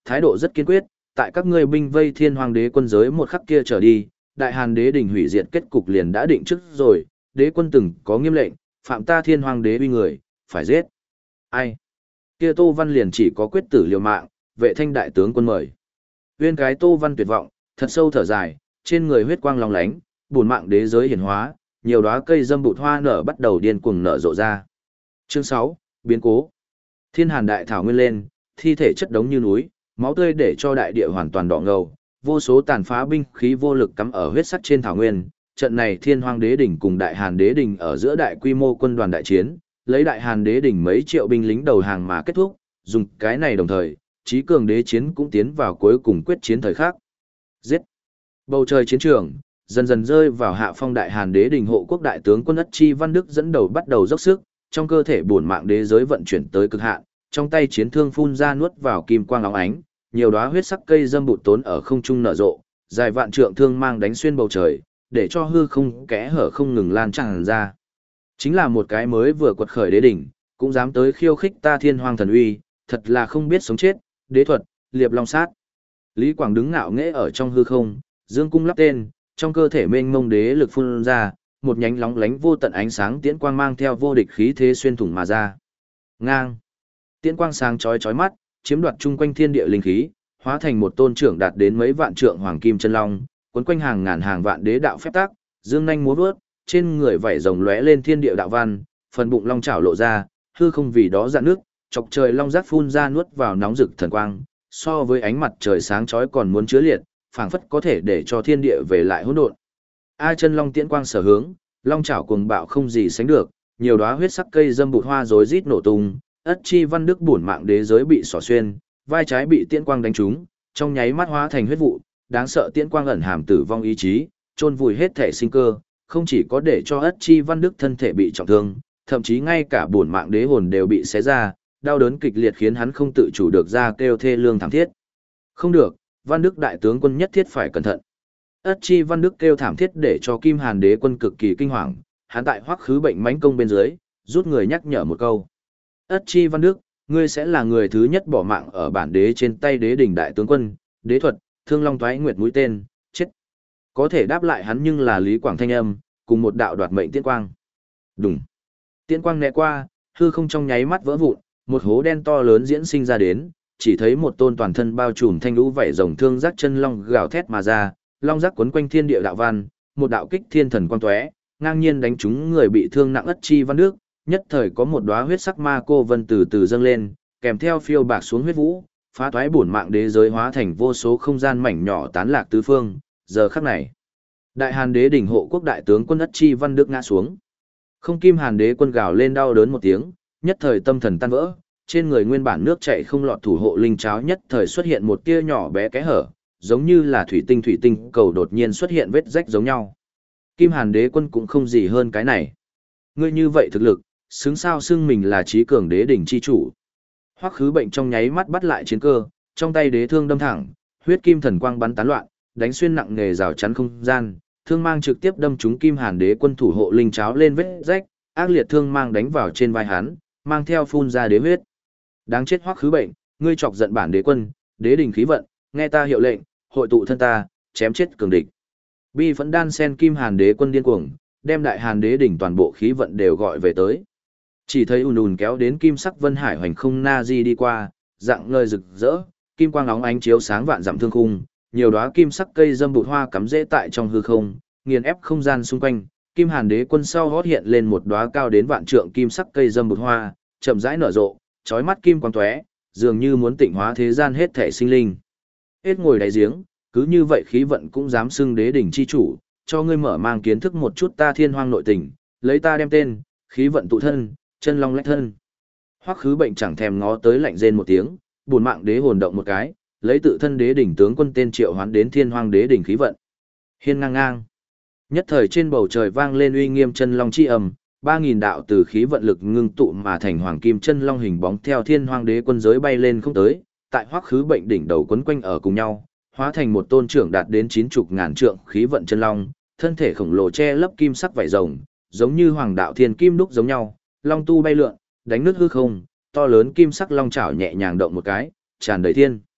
thái độ rất kiên quyết, tại các ngươi binh vây Thiên Hoàng đế quân giới một khắc kia trở đi, Đại Hàn đế đỉnh hủy diệt kết cục liền đã định trước rồi, đế quân từng có nghiêm lệnh, phạm ta Thiên Hoàng đế uy người, phải giết. Ai? Kia Tô Văn liền chỉ có quyết tử liều mạng, vệ thanh đại tướng quân mời. Uyên cái Tô Văn tuyệt vọng, thật sâu thở dài, trên người huyết quang long lánh, buồn mạng đế giới hiển hóa, nhiều đóa cây dâm bụt hoa nở bắt đầu điên cuồng nở rộ ra. Chương 6, biến cố. Thiên Hàn đại thảo nguyên lên, thi thể chất đống như núi, máu tươi để cho đại địa hoàn toàn đỏ ngầu, vô số tàn phá binh khí vô lực cắm ở huyết sắc trên thảo nguyên. Trận này Thiên Hoang đế đỉnh cùng Đại Hàn đế đỉnh ở giữa đại quy mô quân đoàn đại chiến, lấy Đại Hàn đế đỉnh mấy triệu binh lính đầu hàng mà kết thúc, dùng cái này đồng thời, chí cường đế chiến cũng tiến vào cuối cùng quyết chiến thời khắc. Giết! Bầu trời chiến trường dần dần rơi vào hạ phong. Đại Hàn đế đỉnh hộ quốc đại tướng quân Ất Chi Văn Đức dẫn đầu bắt đầu dốc sức, trong cơ thể bổn mạng đế giới vận chuyển tới cực hạn, trong tay chiến thương phun ra nuốt vào kim quang óng ánh, nhiều đóa huyết sắc cây dâm bụt tốn ở không trung nở rộ, dài vạn trượng thương mang đánh xuyên bầu trời, để cho hư không kẽ hở không ngừng lan tràn ra. Chính là một cái mới vừa quật khởi đế đỉnh, cũng dám tới khiêu khích ta Thiên Hoang thần uy, thật là không biết sống chết, đế thuật, liệp long sát. Lý Quảng đứng ngạo nghễ ở trong hư không, dương cung lắp tên, trong cơ thể mênh mông đế lực phun ra, một nhánh lóng lánh vô tận ánh sáng tiễn quang mang theo vô địch khí thế xuyên thủng mà ra. Ngang. Tiễn quang sáng chói chói mắt, chiếm đoạt chung quanh thiên địa linh khí, hóa thành một tôn trưởng đạt đến mấy vạn trượng hoàng kim chân long, quấn quanh hàng ngàn hàng vạn đế đạo phép tắc, dương nhanh múa vớt, trên người vảy rồng lóe lên thiên địa đạo văn, phần bụng long chảo lộ ra, hư không vì đó dạn nước, chọc trời long giác phun ra nuốt vào nóng rực thần quang, so với ánh mặt trời sáng chói còn muốn chứa liệt, phảng phất có thể để cho thiên địa về lại hỗn độn. A chân long tiễn quang sở hướng, long chảo cuồng bạo không gì sánh được, nhiều đóa huyết sắc cây dâm bụt hoa rối rít nổ tung, Ất Chi Văn Đức bổn mạng đế giới bị xỏ xuyên, vai trái bị tiễn quang đánh trúng, trong nháy mắt hóa thành huyết vụ, đáng sợ tiễn quang ẩn hàm tử vong ý chí, chôn vùi hết thể sinh cơ, không chỉ có để cho Ất Chi Văn Đức thân thể bị trọng thương, thậm chí ngay cả bổn mạng đế hồn đều bị xé ra, đau đớn kịch liệt khiến hắn không tự chủ được ra kêu thê lương thảm thiết. Không được, Văn Đức đại tướng quân nhất thiết phải cẩn thận. Ất Chi Văn Đức kêu thảm thiết để cho Kim Hàn đế quân cực kỳ kinh hoàng, hắn tại Hoắc Khứ Bệnh mãnh công bên dưới, rút người nhắc nhở một câu. Ất Chi Văn Đức, ngươi sẽ là người thứ nhất bỏ mạng ở bản đế trên tay đế đỉnh đại tướng quân, đế thuật, thương long thoái nguyệt mũi tên, chết. Có thể đáp lại hắn nhưng là Lý Quảng thanh âm, cùng một đạo đoạt mệnh tiễn quang. Đùng. Tiễn quang né qua, hư không trong nháy mắt vỡ vụn, một hố đen to lớn diễn sinh ra đến, chỉ thấy một tôn toàn thân bao trùm thanh lũ vảy rồng thương giác chân long gào thét mà ra, long giác quấn quanh thiên địa đạo văn, một đạo kích thiên thần quang tóe, ngang nhiên đánh trúng người bị thương nặng Ất Chi Văn Đức, nhất thời có một đóa huyết sắc ma cô vân từ từ dâng lên, kèm theo phiêu bạc xuống huyết vũ, phá toái bổn mạng đế giới hóa thành vô số không gian mảnh nhỏ tán lạc tứ phương. Giờ khắc này, Đại Hàn đế đỉnh hộ quốc đại tướng quân Ất Chi Văn Đức ngã xuống. Không Kim Hàn đế quân gào lên đau đớn một tiếng, nhất thời tâm thần tan vỡ, trên người nguyên bản nước chảy không lọt thủ hộ linh cháo nhất thời xuất hiện một tia nhỏ bé kẽ hở, giống như là thủy tinh cầu đột nhiên xuất hiện vết rách giống nhau. Kim Hàn đế quân cũng không gì hơn cái này. Ngươi như vậy thực lực, xứng sao xưng mình là trí cường đế đỉnh chi chủ. Hoắc Khứ Bệnh trong nháy mắt bắt lại chiến cơ, trong tay đế thương đâm thẳng, huyết kim thần quang bắn tán loạn, đánh xuyên nặng nghề rào chắn không gian, thương mang trực tiếp đâm trúng Kim Hàn đế quân thủ hộ linh cháo lên vết rách, ác liệt thương mang đánh vào trên vai hắn, mang theo phun ra đế huyết. Đáng chết Hoắc Khứ Bệnh, ngươi chọc giận bản đế quân, đế đỉnh khí vận, nghe ta hiệu lệnh, hội tụ thân ta, chém chết cường địch. Bi phẫn đan sen Kim Hàn đế quân điên cuồng, đem Đại Hàn đế đỉnh toàn bộ khí vận đều gọi về tới. Chỉ thấy ùn kéo đến kim sắc vân hải hoành không na di đi qua, dạng ngời rực rỡ, kim quang óng ánh chiếu sáng vạn dặm thương khung, nhiều đóa kim sắc cây dâm bụt hoa cắm rễ tại trong hư không, nghiền ép không gian xung quanh. Kim Hàn đế quân sau hót hiện lên một đóa cao đến vạn trượng kim sắc cây dâm bụt hoa, chậm rãi nở rộ, chói mắt kim quang tóe, dường như muốn tịnh hóa thế gian hết thể sinh linh. Hết ngồi đáy giếng, cứ như vậy khí vận cũng dám xưng đế đỉnh chi chủ, cho ngươi mở mang kiến thức một chút ta Thiên Hoang nội tình, lấy ta đem tên, khí vận tụ thân, chân long lách thân. Hoắc Khứ Bệnh chẳng thèm ngó tới lạnh rên một tiếng, buồn mạng đế hồn động một cái, lấy tự thân đế đỉnh tướng quân tên triệu hoán đến Thiên Hoang đế đỉnh khí vận. Hiên ngang ngang. Nhất thời trên bầu trời vang lên uy nghiêm chân long chi ầm, 3000 đạo từ khí vận lực ngưng tụ mà thành hoàng kim chân long hình bóng theo Thiên Hoang đế quân giới bay lên không tới, tại Hoắc Khứ Bệnh đỉnh đầu quấn quanh ở cùng nhau, hóa thành một tôn trưởng đạt đến 90.000 trượng khí vận chân long, thân thể khổng lồ che lấp kim sắc vảy rồng, giống như hoàng đạo thiên kim đúc giống nhau, long tu bay lượn, đánh nứt hư không, to lớn kim sắc long chảo nhẹ nhàng động một cái, tràn đầy thiên.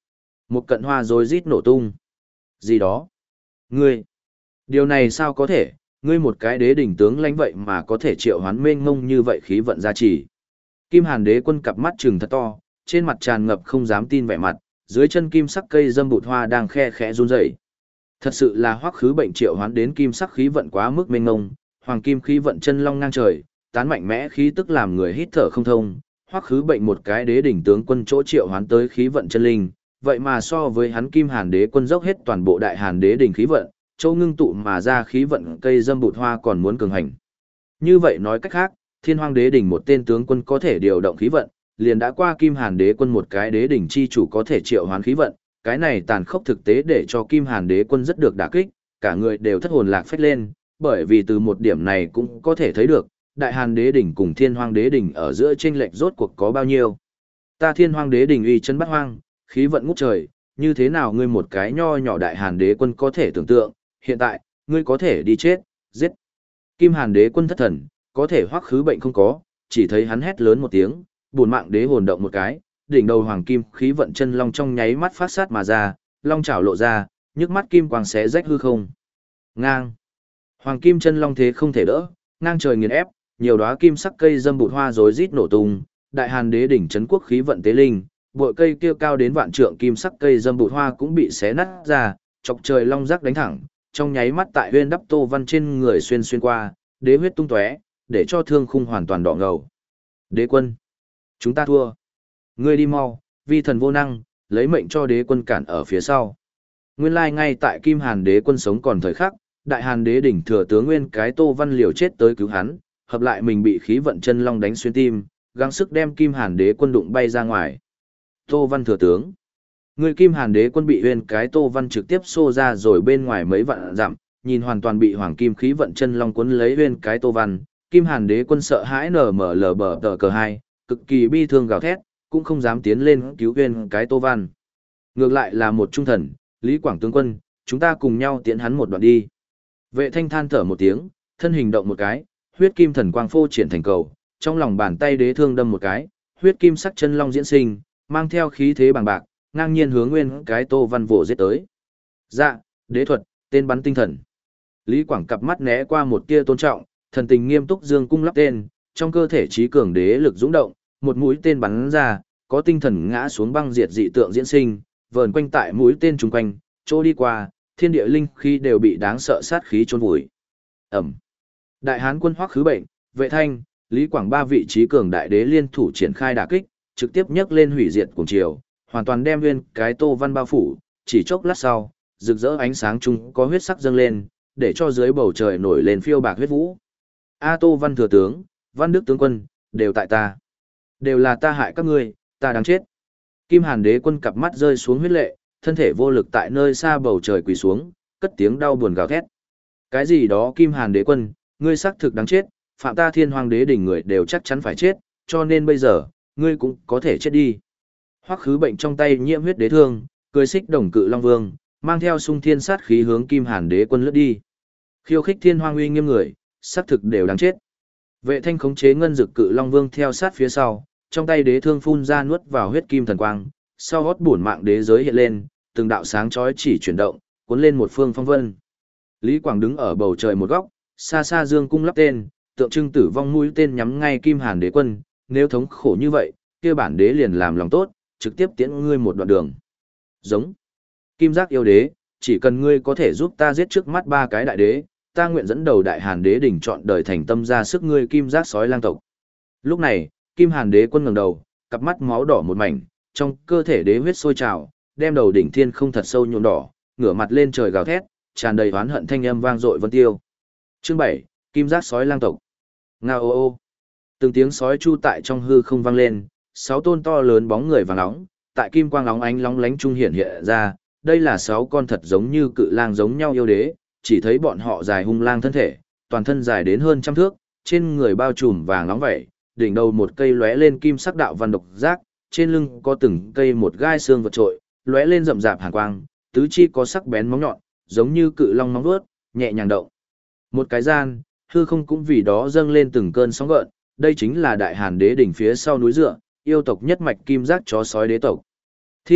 Một cận hoa rồi rít nổ tung. Gì đó? Ngươi! Điều này sao có thể, ngươi một cái đế đỉnh tướng lãnh vậy mà có thể triệu hoán mênh mông như vậy khí vận gia trì. Kim Hàn Đế Quân cặp mắt trừng thật to, trên mặt tràn ngập không dám tin vẻ mặt, dưới chân kim sắc cây dâm bụt hoa đang khe khẽ run rẩy. Thật sự là hoắc khứ bệnh triệu hoán đến kim sắc khí vận quá mức mênh mông, hoàng kim khí vận chân long ngang trời, tán mạnh mẽ khí tức làm người hít thở không thông. Hoắc khứ bệnh một cái đế đỉnh tướng quân chỗ triệu hoán tới khí vận chân linh, vậy mà so với hắn Kim Hàn Đế Quân dốc hết toàn bộ đại Hàn Đế đỉnh khí vận, châu ngưng tụ mà ra khí vận cây dâm bụt hoa còn muốn cường hành. Như vậy nói cách khác, Thiên Hoang Đế đỉnh một tên tướng quân có thể điều động khí vận, liền đã qua Kim Hàn Đế Quân một cái đế đỉnh chi chủ có thể triệu hoán khí vận, cái này tàn khốc thực tế để cho Kim Hàn Đế Quân rất được đả kích, cả người đều thất hồn lạc phách lên, bởi vì từ một điểm này cũng có thể thấy được, Đại Hàn Đế đỉnh cùng Thiên Hoang Đế đỉnh ở giữa chênh lệch rốt cuộc có bao nhiêu. Ta Thiên Hoang Đế đỉnh uy chân bát hoang, khí vận ngút trời, như thế nào ngươi một cái nho nhỏ Đại Hàn Đế Quân có thể tưởng tượng, hiện tại, ngươi có thể đi chết, giết. Kim Hàn Đế Quân thất thần, có thể hoắc khứ bệnh không có, chỉ thấy hắn hét lớn một tiếng, buồn mạng đế hồn động một cái, đỉnh đầu hoàng kim khí vận chân long trong nháy mắt phát sát mà ra, long chảo lộ ra, nhức mắt kim quang xé rách hư không. Ngang. Hoàng kim chân long thế không thể đỡ, ngang trời nghiền ép, nhiều đóa kim sắc cây dâm bụt hoa rối rít nổ tung, Đại Hàn Đế đỉnh trấn quốc khí vận tế linh, bội cây kia cao đến vạn trượng kim sắc cây dâm bụt hoa cũng bị xé nát ra, chọc trời long rắc đánh thẳng, trong nháy mắt tại huyên đắp Tô Văn trên người xuyên xuyên qua, đế huyết tung tóe, để cho thương khung hoàn toàn đỏ ngầu. Đế quân, chúng ta thua. Ngươi đi mau, vi thần vô năng, lấy mệnh cho đế quân cản ở phía sau. Nguyên lai ngay tại Kim Hàn Đế Quân sống còn thời khắc, Đại Hàn Đế đỉnh thừa tướng nguyên cái Tô Văn liều chết tới cứu hắn, hợp lại mình bị khí vận chân long đánh xuyên tim, gắng sức đem Kim Hàn Đế Quân đụng bay ra ngoài. Tô Văn thừa tướng, người Kim Hàn Đế Quân bị nguyên cái Tô Văn trực tiếp xô ra rồi bên ngoài mấy vạn dặm, nhìn hoàn toàn bị hoàng kim khí vận chân long cuốn lấy nguyên cái Tô Văn, Kim Hàn Đế Quân sợ hãi nở mở lờ bờ tờ cờ hai, cực kỳ bi thương gào thét, cũng không dám tiến lên cứu nguyên cái Tô Văn. Ngược lại là một trung thần, Lý Quảng tướng quân, chúng ta cùng nhau tiễn hắn một đoạn đi. Vệ Thanh than thở một tiếng, thân hình động một cái, huyết kim thần quang phô triển thành cầu, trong lòng bàn tay đế thương đâm một cái, huyết kim sắc chân long diễn sinh, mang theo khí thế bằng bạc, ngang nhiên hướng nguyên cái Tô Văn vồ giết tới. Dạ, đế thuật, tên bắn tinh thần. Lý Quảng cặp mắt né qua một tia tôn trọng, thần tình nghiêm túc dương cung lắp tên, trong cơ thể trí cường đế lực dũng động, một mũi tên bắn ra, có tinh thần ngã xuống băng diệt dị tượng diễn sinh, vờn quanh tại mũi tên chung quanh, chỗ đi qua, thiên địa linh khí đều bị đáng sợ sát khí chôn vùi. Ẩm. Đại Hán quân Hoắc khứ bệnh, Vệ Thanh, Lý Quảng ba vị trí cường đại đế liên thủ triển khai đả kích, trực tiếp nhấc lên hủy diệt cùng chiều, hoàn toàn đem nguyên cái Tô Văn bao phủ, chỉ chốc lát sau, rực rỡ ánh sáng chung có huyết sắc dâng lên, để cho dưới bầu trời nổi lên phiêu bạc huyết vũ. A Tô Văn thừa tướng, Văn Đức tướng quân, đều tại ta. Đều là ta hại các ngươi, ta đáng chết. Kim Hàn Đế Quân cặp mắt rơi xuống huyết lệ, thân thể vô lực tại nơi xa bầu trời quỳ xuống, cất tiếng đau buồn gào thét. Cái gì đó Kim Hàn Đế Quân, ngươi xác thực đáng chết, phạm ta Thiên Hoang Đế đỉnh người đều chắc chắn phải chết, cho nên bây giờ, ngươi cũng có thể chết đi. Hoắc khứ bệnh trong tay nhiễm huyết đế thương, cười xích đồng cự long vương, mang theo sung thiên sát khí hướng Kim Hàn Đế Quân lướt đi. Khiêu khích Thiên Hoang uy nghiêm người, xác thực đều đáng chết. Vệ Thanh khống chế ngân dực cự long vương theo sát phía sau, trong tay đế thương phun ra nuốt vào huyết kim thần quang, sau gót bổn mạng đế giới hiện lên, từng đạo sáng chói chỉ chuyển động, cuốn lên một phương phong vân. Lý Quảng đứng ở bầu trời một góc, xa xa dương cung lắp tên, tượng trưng tử vong mũi tên nhắm ngay Kim Hàn Đế Quân, nếu thống khổ như vậy, kia bản đế liền làm lòng tốt, trực tiếp tiễn ngươi một đoạn đường. Giống. Kim Giác yêu đế, chỉ cần ngươi có thể giúp ta giết trước mắt ba cái đại đế, ta nguyện dẫn đầu Đại Hàn Đế đỉnh chọn đời thành tâm ra sức ngươi Kim Giác sói lang tộc. Lúc này, Kim Hàn Đế Quân ngẩng đầu, cặp mắt máu đỏ một mảnh, trong cơ thể đế huyết sôi trào, đem đầu đỉnh thiên không thật sâu nhuộm đỏ, ngửa mặt lên trời gào thét, tràn đầy oán hận thanh âm vang dội vân tiêu. Chương 7, Kim Giác sói lang tộc. Ngao ô ô. Từng tiếng sói chu tại trong hư không vang lên, 6 tôn to lớn bóng người vàng nóng, tại kim quang óng ánh lóng lánh trung hiện ra, đây là 6 con thật giống như cự lang giống nhau yêu đế, chỉ thấy bọn họ dài hung lang thân thể, toàn thân dài đến hơn trăm thước, trên người bao trùm vàng nóng vậy, đỉnh đầu một cây lóe lên kim sắc đạo văn độc giác, trên lưng có từng cây một gai xương vượt trội, lóe lên rậm rạp hàn quang, tứ chi có sắc bén móng nhọn, giống như cự long móng vuốt, nhẹ nhàng động. Một cái gian, hư không cũng vì đó dâng lên từng cơn sóng gợn, đây chính là Đại Hàn Đế đỉnh phía sau núi dựa, yêu tộc nhất mạch Kim Giác chó sói đế tộc. Thiên,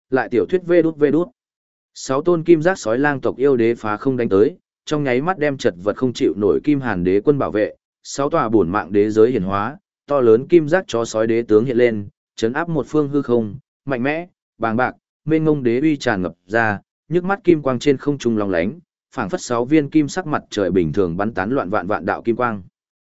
Lại tiểu thuyết vê đút vê đút. 6 tôn kim giác sói lang tộc yêu đế phá không đánh tới, trong nháy mắt đem chật vật không chịu nổi Kim Hàn đế quân bảo vệ, 6 tòa bổn mạng đế giới hiển hóa, to lớn kim giác chó sói đế tướng hiện lên, chấn áp một phương hư không, mạnh mẽ, bàng bạc, mênh ngông đế uy tràn ngập ra, nhức mắt kim quang trên không trung long lánh, phảng phất 6 viên kim sắc mặt trời bình thường bắn tán loạn vạn vạn đạo kim quang.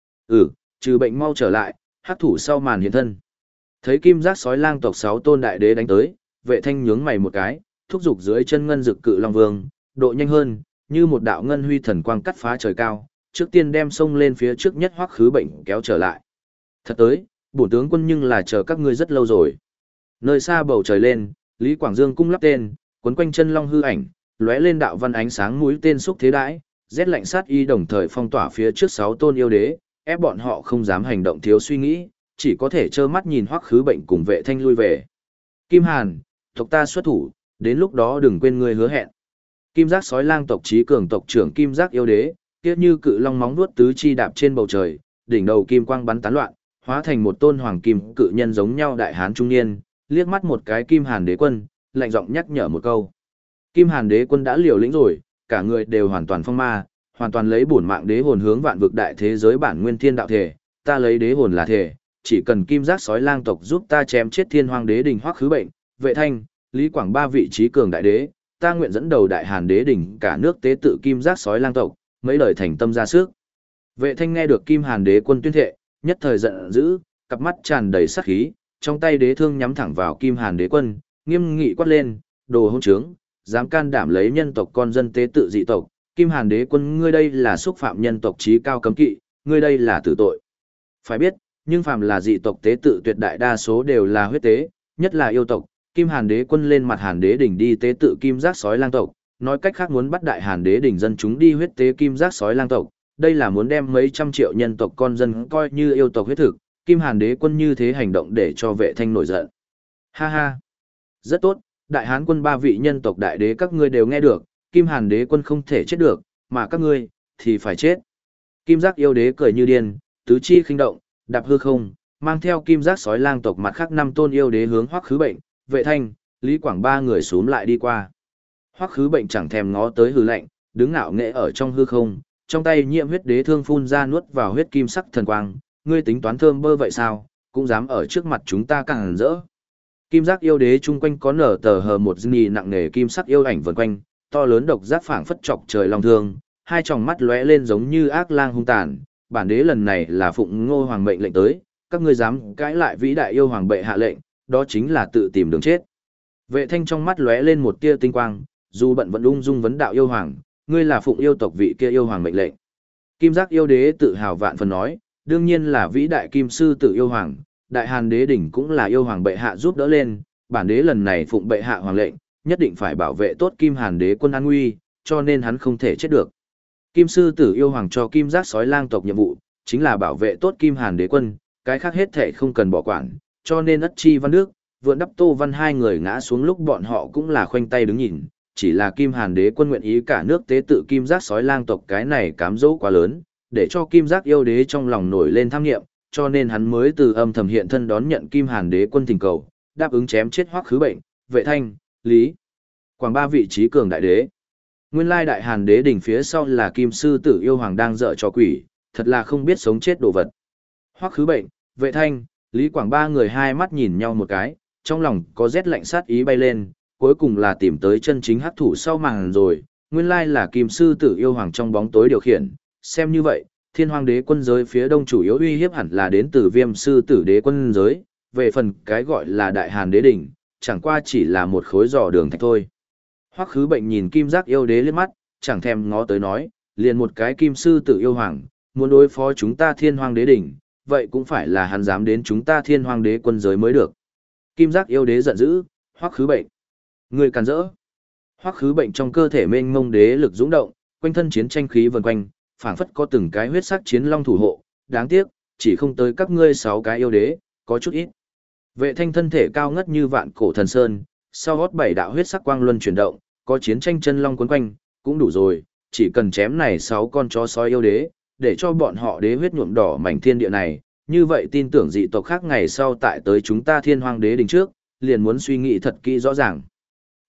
Trừ bệnh mau trở lại, hắc thủ sau màn hiện thân. Thấy kim giác sói lang tộc 6 tôn đại đế đánh tới, Vệ Thanh nhướng mày một cái, thúc giục dưới chân ngân dực cự long vương, độ nhanh hơn, như một đạo ngân huy thần quang cắt phá trời cao, trước tiên đem sông lên phía trước nhất Hoắc Khứ Bệnh kéo trở lại. Thật tới, bổn tướng quân nhưng là chờ các ngươi rất lâu rồi. Nơi xa bầu trời lên, Lý Quảng Dương cung lắp tên, quấn quanh chân long hư ảnh, lóe lên đạo văn ánh sáng mũi tên xúc thế đãi, rét lạnh sát y đồng thời phong tỏa phía trước 6 tôn yêu đế, ép bọn họ không dám hành động thiếu suy nghĩ, chỉ có thể trơ mắt nhìn Hoắc Khứ Bệnh cùng Vệ Thanh lui về. Kim Hàn, tộc ta xuất thủ, đến lúc đó đừng quên ngươi hứa hẹn. Kim giác sói lang tộc trí cường tộc trưởng Kim giác yêu đế, kia như cự long móng vuốt tứ chi đạp trên bầu trời, đỉnh đầu kim quang bắn tán loạn, hóa thành một tôn hoàng kim cự nhân giống nhau đại hán trung niên, liếc mắt một cái Kim Hàn đế quân, lạnh giọng nhắc nhở một câu. Kim Hàn đế quân đã liều lĩnh rồi, cả người đều hoàn toàn phong ma, hoàn toàn lấy bổn mạng đế hồn hướng vạn vực đại thế giới bản nguyên thiên đạo thể, ta lấy đế hồn là thể, chỉ cần kim giác sói lang tộc giúp ta chém chết thiên hoàng đế đỉnh Hoắc Khứ Bệnh, Vệ Thanh, Lý Quảng ba vị trí cường đại đế, ta nguyện dẫn đầu đại hàn đế đỉnh cả nước tế tự kim giác sói lang tộc, mấy lời thành tâm ra sức. Vệ Thanh nghe được Kim Hàn đế quân tuyên thệ, nhất thời giận dữ, cặp mắt tràn đầy sát khí, trong tay đế thương nhắm thẳng vào Kim Hàn đế quân, nghiêm nghị quát lên, đồ hỗn trướng, dám can đảm lấy nhân tộc con dân tế tự dị tộc, Kim Hàn đế quân ngươi đây là xúc phạm nhân tộc chí cao cấm kỵ, ngươi đây là tử tội. Phải biết, nhưng phàm là dị tộc tế tự tuyệt đại đa số đều là huyết tế, nhất là yêu tộc, Kim Hàn đế quân lên mặt Hàn đế đỉnh đi tế tự kim giác sói lang tộc, nói cách khác muốn bắt đại Hàn đế đỉnh dân chúng đi huyết tế kim giác sói lang tộc, đây là muốn đem mấy trăm triệu nhân tộc con dân coi như yêu tộc huyết thực, Kim Hàn đế quân như thế hành động để cho Vệ Thanh nổi giận. Ha ha, rất tốt, đại hán quân ba vị nhân tộc đại đế các ngươi đều nghe được, Kim Hàn đế quân không thể chết được, mà các ngươi thì phải chết. Kim giác yêu đế cười như điên, tứ chi khinh động, đạp hư không, mang theo kim giác sói lang tộc mặt khác 5 tôn yêu đế hướng Hoắc Khứ Bệnh, Vệ Thanh, Lý Quảng ba người xúm lại đi qua. Hoắc Khứ Bệnh chẳng thèm ngó tới hư lạnh, đứng ngạo nghễ ở trong hư không, trong tay nhiễm huyết đế thương phun ra nuốt vào huyết kim sắc thần quang, ngươi tính toán thơm bơ vậy sao, cũng dám ở trước mặt chúng ta càng rỡ. Kim giác yêu đế chung quanh có nở tờ hờ một dì nặng nề kim sắc yêu ảnh vần quanh, to lớn độc giác phảng phất chọc trời long thương, hai tròng mắt lóe lên giống như ác lang hung tàn, bản đế lần này là phụng Ngô hoàng mệnh lệnh tới, các ngươi dám cãi lại vĩ đại yêu hoàng bệ hạ lệnh, đó chính là tự tìm đường chết. Vệ Thanh trong mắt lóe lên một tia tinh quang, dù bận vẫn ung dung vấn đạo yêu hoàng, ngươi là phụng yêu tộc vị kia yêu hoàng mệnh lệnh. Kim giác yêu đế tự hào vạn phần nói, đương nhiên là vĩ đại kim sư tự yêu hoàng, đại hàn đế đỉnh cũng là yêu hoàng bệ hạ giúp đỡ lên, bản đế lần này phụng bệ hạ hoàng lệnh, nhất định phải bảo vệ tốt kim hàn đế quân an nguy, cho nên hắn không thể chết được. Kim sư tử yêu hoàng cho kim giác sói lang tộc nhiệm vụ, chính là bảo vệ tốt kim hàn đế quân, cái khác hết thể không cần bỏ quản, cho nên Ất Chi Văn Đức, Vượn Đắp Tô Văn hai người ngã xuống lúc bọn họ cũng là khoanh tay đứng nhìn, chỉ là kim hàn đế quân nguyện ý cả nước tế tự kim giác sói lang tộc cái này cám dỗ quá lớn, để cho kim giác yêu đế trong lòng nổi lên tham nghiệm, cho nên hắn mới từ âm thầm hiện thân đón nhận kim hàn đế quân thỉnh cầu, đáp ứng chém chết Hoắc Khứ Bệnh, Vệ Thanh, Lý Quảng ba vị trí cường đại đế. Nguyên lai đại hàn đế đỉnh phía sau là kim sư tử yêu hoàng đang dở cho quỷ, thật là không biết sống chết đồ vật. Hoắc Khứ Bệnh, Vệ Thanh, Lý Quảng ba người hai mắt nhìn nhau một cái, trong lòng có rét lạnh sát ý bay lên, cuối cùng là tìm tới chân chính hắc thủ sau màn rồi, nguyên lai là kim sư tử yêu hoàng trong bóng tối điều khiển, xem như vậy, thiên hoàng đế quân giới phía đông chủ yếu uy hiếp hẳn là đến từ viêm sư tử đế quân giới, về phần cái gọi là đại hàn đế đỉnh, chẳng qua chỉ là một khối giò đường thạch thôi. Hoắc Khứ Bệnh nhìn kim giác yêu đế liếc mắt, chẳng thèm ngó tới nói, liền một cái kim sư tử yêu hoàng, muốn đối phó chúng ta thiên hoàng đế đỉnh, vậy cũng phải là hắn dám đến chúng ta thiên hoàng đế quân giới mới được. Kim giác yêu đế giận dữ, Hoắc Khứ Bệnh, người càn rỡ. Hoắc Khứ Bệnh trong cơ thể mênh mông đế lực dũng động, quanh thân chiến tranh khí vần quanh, phảng phất có từng cái huyết sắc chiến long thủ hộ, đáng tiếc, chỉ không tới các ngươi 6 cái yêu đế, có chút ít. Vệ Thanh thân thể cao ngất như vạn cổ thần sơn, sau gót 7 đạo huyết sắc quang luân chuyển động, có chiến tranh chân long quấn quanh, cũng đủ rồi, chỉ cần chém này 6 con chó sói yêu đế, để cho bọn họ đế huyết nhuộm đỏ mảnh thiên địa này, như vậy tin tưởng dị tộc khác ngày sau tại tới chúng ta thiên hoàng đế đỉnh trước, liền muốn suy nghĩ thật kỹ rõ ràng.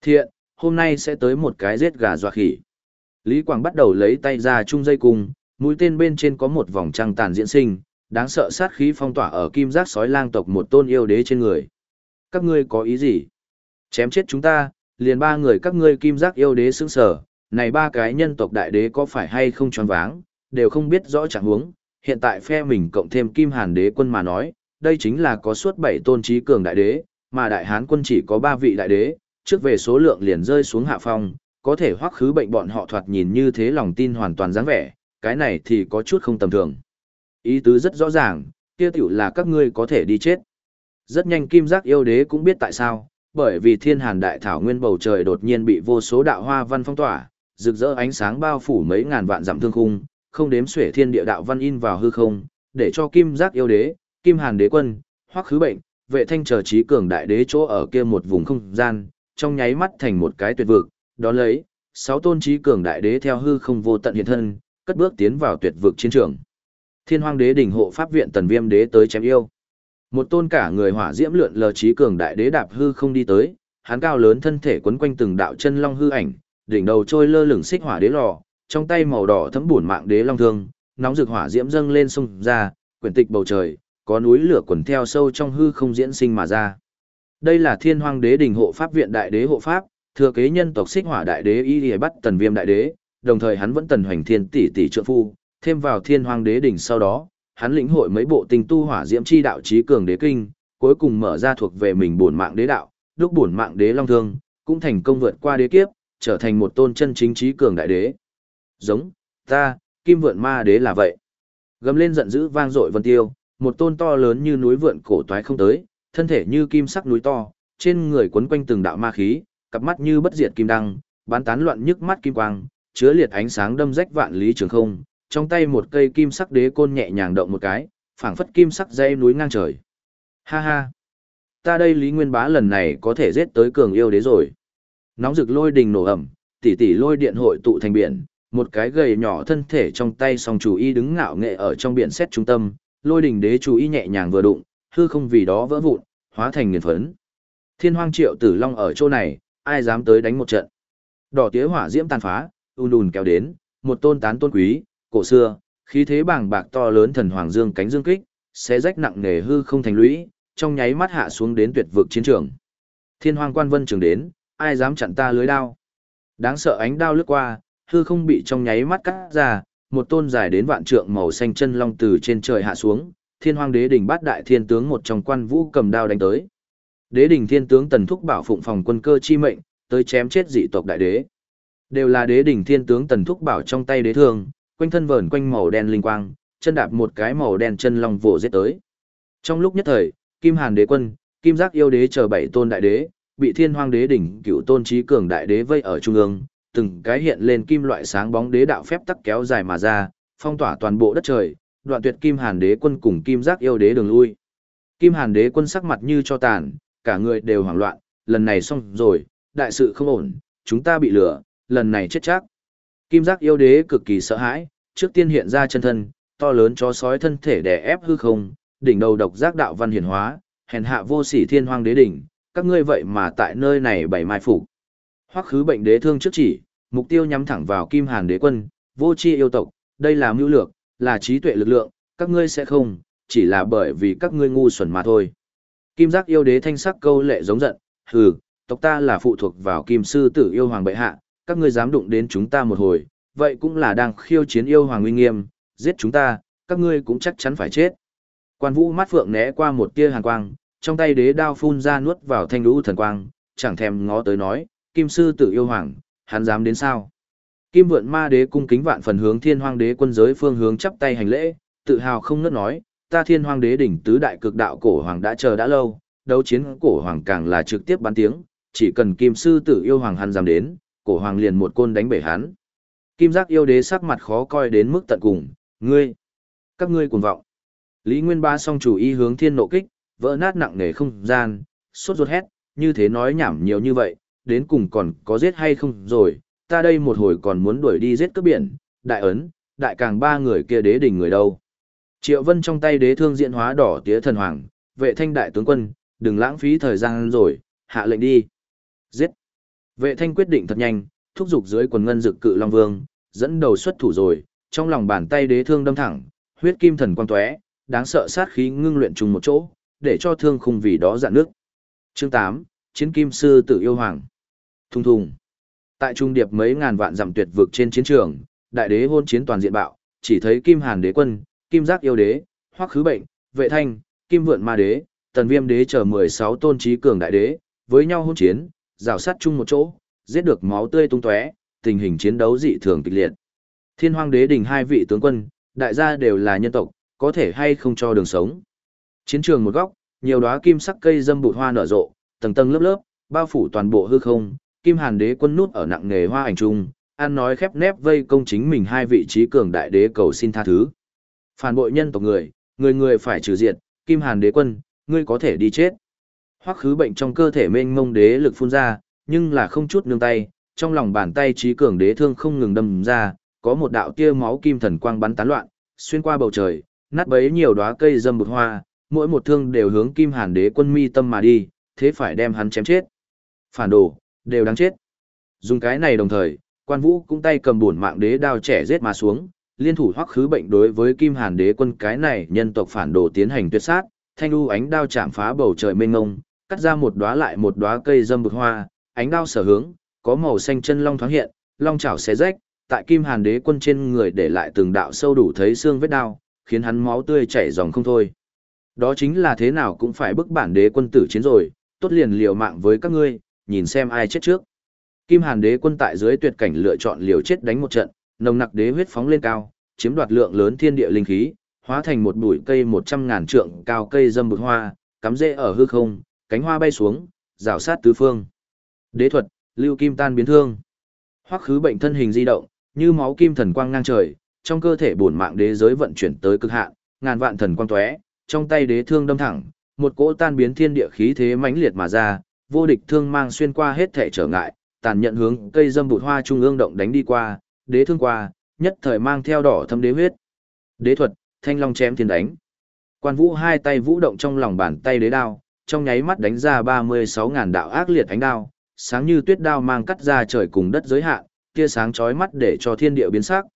Thiện, hôm nay sẽ tới một cái giết gà dọa khỉ. Lý Quảng bắt đầu lấy tay ra chung dây cung, mũi tên bên trên có một vòng trăng tàn diễn sinh, đáng sợ sát khí phong tỏa ở kim giác sói lang tộc một tôn yêu đế trên người. Các ngươi có ý gì? Chém chết chúng ta, liền ba người các ngươi kim giác yêu đế sững sờ, này ba cái nhân tộc đại đế có phải hay không choáng váng, đều không biết rõ trạng huống. Hiện tại phe mình cộng thêm kim hàn đế quân mà nói, đây chính là có suốt 7 tôn trí cường đại đế, mà đại hán quân chỉ có 3 vị đại đế, trước về số lượng liền rơi xuống hạ phong, có thể hoắc khứ bệnh bọn họ thoạt nhìn như thế lòng tin hoàn toàn dáng vẻ, cái này thì có chút không tầm thường. Ý tứ rất rõ ràng, kia tiểu là các ngươi có thể đi chết. Rất nhanh kim giác yêu đế cũng biết tại sao, bởi vì thiên hàn đại thảo nguyên bầu trời đột nhiên bị vô số đạo hoa văn phong tỏa, rực rỡ ánh sáng bao phủ mấy ngàn vạn dặm thương khung, không đếm xuể thiên địa đạo văn in vào hư không, để cho kim giác yêu đế, kim hàn đế quân, hoắc khứ bệnh, vệ thanh chờ trí cường đại đế chỗ ở kia một vùng không gian, trong nháy mắt thành một cái tuyệt vực, đó lấy, 6 tôn trí cường đại đế theo hư không vô tận hiện thân, cất bước tiến vào tuyệt vực chiến trường. Thiên Hoang đế đỉnh hộ pháp viện Tần Viêm đế tới chém yêu. Một tôn cả người hỏa diễm lượn lờ trí cường đại đế đạp hư không đi tới, hắn cao lớn thân thể quấn quanh từng đạo chân long hư ảnh, đỉnh đầu trôi lơ lửng xích hỏa đế lò, trong tay màu đỏ thấm bổn mạng đế long thương, nóng rực hỏa diễm dâng lên xung ra, quyển tịch bầu trời, có núi lửa quần theo sâu trong hư không diễn sinh mà ra. Đây là Thiên Hoang đế đỉnh hộ pháp viện đại đế hộ pháp, thừa kế nhân tộc xích hỏa đại đế y lìa bắt Tần Viêm đại đế, đồng thời hắn vẫn Tần Hoành Thiên tỷ tỷ trượng phu, thêm vào Thiên Hoang đế đỉnh sau đó, hắn lĩnh hội mấy bộ tinh tu hỏa diễm chi đạo trí cường đế kinh, cuối cùng mở ra thuộc về mình bổn mạng đế đạo, đúc bổn mạng đế long thương, cũng thành công vượt qua đế kiếp, trở thành một tôn chân chính trí cường đại đế. Giống, ta, Kim Vượn Ma đế là vậy. Gầm lên giận dữ vang dội vân tiêu, một tôn to lớn như núi vượn cổ toái không tới, thân thể như kim sắc núi to, trên người quấn quanh từng đạo ma khí, cặp mắt như bất diệt kim đăng, bán tán loạn nhức mắt kim quang, chứa liệt ánh sáng đâm rách vạn lý trường không, trong tay một cây kim sắc đế côn nhẹ nhàng động một cái, phảng phất kim sắc dây núi ngang trời. Ha ha, ta đây Lý Nguyên Bá lần này có thể giết tới cường yêu đế rồi. Nóng rực lôi đình nổ ẩm, tỷ tỷ lôi điện hội tụ thành biển, một cái gầy nhỏ thân thể trong tay song chủ y đứng ngạo nghệ ở trong biển xét trung tâm, lôi đình đế chủ y nhẹ nhàng vừa đụng, hư không vì đó vỡ vụn, hóa thành nghiền phấn. Thiên Hoang Triệu Tử Long ở chỗ này, ai dám tới đánh một trận. Đỏ tía hỏa diễm tàn phá, ùn kéo đến, một tôn tán tôn quý, cổ xưa, khí thế bàng bạc to lớn thần hoàng dương cánh dương kích, xé rách nặng nề hư không thành lũy, trong nháy mắt hạ xuống đến tuyệt vực chiến trường. Thiên Hoang Quan Vân trường đến, ai dám chặn ta lưới đao. Đáng sợ ánh đao lướt qua, hư không bị trong nháy mắt cắt ra, một tôn dài đến vạn trượng màu xanh chân long từ trên trời hạ xuống, Thiên Hoang đế đỉnh bát đại thiên tướng một trong quan vũ cầm đao đánh tới. Đế đỉnh thiên tướng Tần Thúc Bảo phụng phòng quân cơ chi mệnh, tới chém chết dị tộc đại đế. Đều là đế đỉnh thiên tướng Tần Thúc Bảo trong tay đế thương, quanh thân vờn quanh màu đen linh quang, chân đạp một cái màu đen chân long vồ giết tới. Trong lúc nhất thời, Kim Hàn đế quân, Kim Giác yêu đế chờ 7 tôn đại đế, bị Thiên Hoang đế đỉnh cựu tôn trí cường đại đế vây ở trung ương, từng cái hiện lên kim loại sáng bóng đế đạo phép tắc kéo dài mà ra, phong tỏa toàn bộ đất trời, đoạn tuyệt Kim Hàn đế quân cùng Kim Giác yêu đế đường lui. Kim Hàn đế quân sắc mặt như cho tàn, cả người đều hoảng loạn, lần này xong rồi, đại sự không ổn, chúng ta bị lừa, lần này chết chắc. Kim Giác yêu đế cực kỳ sợ hãi, trước tiên hiện ra chân thân, to lớn chó sói thân thể đè ép hư không, đỉnh đầu độc giác đạo văn hiển hóa, hèn hạ vô sỉ Thiên Hoang đế đỉnh, các ngươi vậy mà tại nơi này bày mai phục. Hoắc khứ bệnh đế thương trước chỉ, mục tiêu nhắm thẳng vào Kim Hàn đế quân, vô tri yêu tộc, đây là mưu lược, là trí tuệ lực lượng, các ngươi sẽ không, chỉ là bởi vì các ngươi ngu xuẩn mà thôi. Kim Giác yêu đế thanh sắc câu lệ giống giận, hừ, tộc ta là phụ thuộc vào Kim sư tử yêu hoàng bệ hạ, các ngươi dám đụng đến chúng ta một hồi, vậy cũng là đang khiêu chiến yêu hoàng uy nghiêm, giết chúng ta, các ngươi cũng chắc chắn phải chết. Quan Vũ mắt phượng né qua một tia hàn quang, trong tay đế đao phun ra nuốt vào thanh lũ thần quang, chẳng thèm ngó tới nói, Kim sư tử yêu hoàng, hắn dám đến sao? Kim Vượn Ma đế cung kính vạn phần hướng Thiên Hoang đế quân giới phương hướng chắp tay hành lễ, tự hào không ngớt nói, ta Thiên Hoang đế đỉnh tứ đại cực đạo cổ hoàng đã chờ đã lâu, đấu chiến cổ hoàng càng là trực tiếp bắn tiếng, chỉ cần Kim sư tử yêu hoàng hắn dám đến, cổ hoàng liền một côn đánh bể hắn. Kim Giác yêu đế sắc mặt khó coi đến mức tận cùng, các ngươi cuồng vọng. Lý Nguyên Bá song chủ y hướng thiên nộ kích, vỡ nát nặng nề không gian, sốt ruột hét, như thế nói nhảm nhiều như vậy, đến cùng còn có giết hay không rồi, ta đây một hồi còn muốn đuổi đi giết cướp biển, đại ấn, đại càng ba người kia đế đỉnh người đâu. Triệu Vân trong tay đế thương diễn hóa đỏ tía thần hoàng, vệ thanh đại tướng quân, đừng lãng phí thời gian rồi, hạ lệnh đi. Giết. Vệ Thanh quyết định thật nhanh, thúc giục dưới quần ngân dực cự long vương, dẫn đầu xuất thủ rồi, trong lòng bàn tay đế thương đâm thẳng, huyết kim thần quang tóe, đáng sợ sát khí ngưng luyện chung một chỗ, để cho thương khung vì đó dạn nước. Chương 8, Chiến kim sư tử yêu hoàng. Thùng thùng. Tại trung điệp mấy ngàn vạn dặm tuyệt vực trên chiến trường, đại đế hôn chiến toàn diện bạo, chỉ thấy Kim Hàn đế quân, Kim Giác yêu đế, Hoắc Khứ Bệnh, Vệ Thanh, Kim Vượn ma đế, Tần Viêm đế chờ 16 tôn trí cường đại đế, với nhau hôn chiến, rào sát chung một chỗ, giết được máu tươi tung tóe, tình hình chiến đấu dị thường kịch liệt. Thiên Hoang đế đình hai vị tướng quân, đại gia đều là nhân tộc, có thể hay không cho đường sống. Chiến trường một góc, nhiều đóa kim sắc cây dâm bụt hoa nở rộ, tầng tầng lớp lớp, bao phủ toàn bộ hư không. Kim Hàn đế quân nút ở nặng nghề hoa ảnh trung, ăn nói khép nép vây công chính mình hai vị trí cường đại đế cầu xin tha thứ. Phản bội nhân tộc người, người phải trừ diệt. Kim Hàn đế quân, ngươi có thể đi chết. Hoắc Khứ Bệnh trong cơ thể mênh mông đế lực phun ra, nhưng là không chút nương tay, trong lòng bàn tay trí cường đế thương không ngừng đâm ra, có một đạo tia máu kim thần quang bắn tán loạn, xuyên qua bầu trời, nát bấy nhiều đóa cây dâm bụt hoa, mỗi một thương đều hướng Kim Hàn đế quân mi tâm mà đi, thế phải đem hắn chém chết. Phản đồ, đều đáng chết. Dùng cái này đồng thời, Quan Vũ cũng tay cầm bổn mạng đế đao trẻ giết mà xuống, liên thủ Hoắc Khứ Bệnh đối với Kim Hàn đế quân cái này nhân tộc phản đồ tiến hành tuyệt sát, thanh u ánh đao chạm phá bầu trời mênh mông, cắt ra một đóa lại một đóa cây dâm bụt hoa, ánh đao sở hướng, có màu xanh chân long thoáng hiện, long chảo xé rách, tại Kim Hàn đế quân trên người để lại từng đạo sâu đủ thấy xương vết đao, khiến hắn máu tươi chảy ròng không thôi. Đó chính là thế nào cũng phải bức bản đế quân tử chiến rồi, tốt liền liều mạng với các ngươi, nhìn xem ai chết trước. Kim Hàn đế quân tại dưới tuyệt cảnh lựa chọn liều chết đánh một trận, nồng nặc đế huyết phóng lên cao, chiếm đoạt lượng lớn thiên địa linh khí, hóa thành một bụi cây 100.000 trượng cao cây dâm bụt hoa, cắm rễ ở hư không, cánh hoa bay xuống, rào sát tứ phương. Đế thuật, lưu kim tan biến thương. Hoắc Khứ Bệnh thân hình di động, như máu kim thần quang ngang trời, trong cơ thể bổn mạng đế giới vận chuyển tới cực hạn, ngàn vạn thần quang tóe, trong tay đế thương đâm thẳng, một cỗ tan biến thiên địa khí thế mãnh liệt mà ra, vô địch thương mang xuyên qua hết thể trở ngại, tàn nhận hướng cây dâm bụt hoa trung ương động đánh đi qua, đế thương qua, nhất thời mang theo đỏ thâm đế huyết. Đế thuật, thanh long chém thiên đánh. Quan Vũ hai tay vũ động trong lòng bàn tay đế đao, trong nháy mắt đánh ra 36.000 đạo ác liệt ánh đao, sáng như tuyết đao mang cắt ra trời cùng đất giới hạn, tia sáng chói mắt để cho thiên địa biến sắc,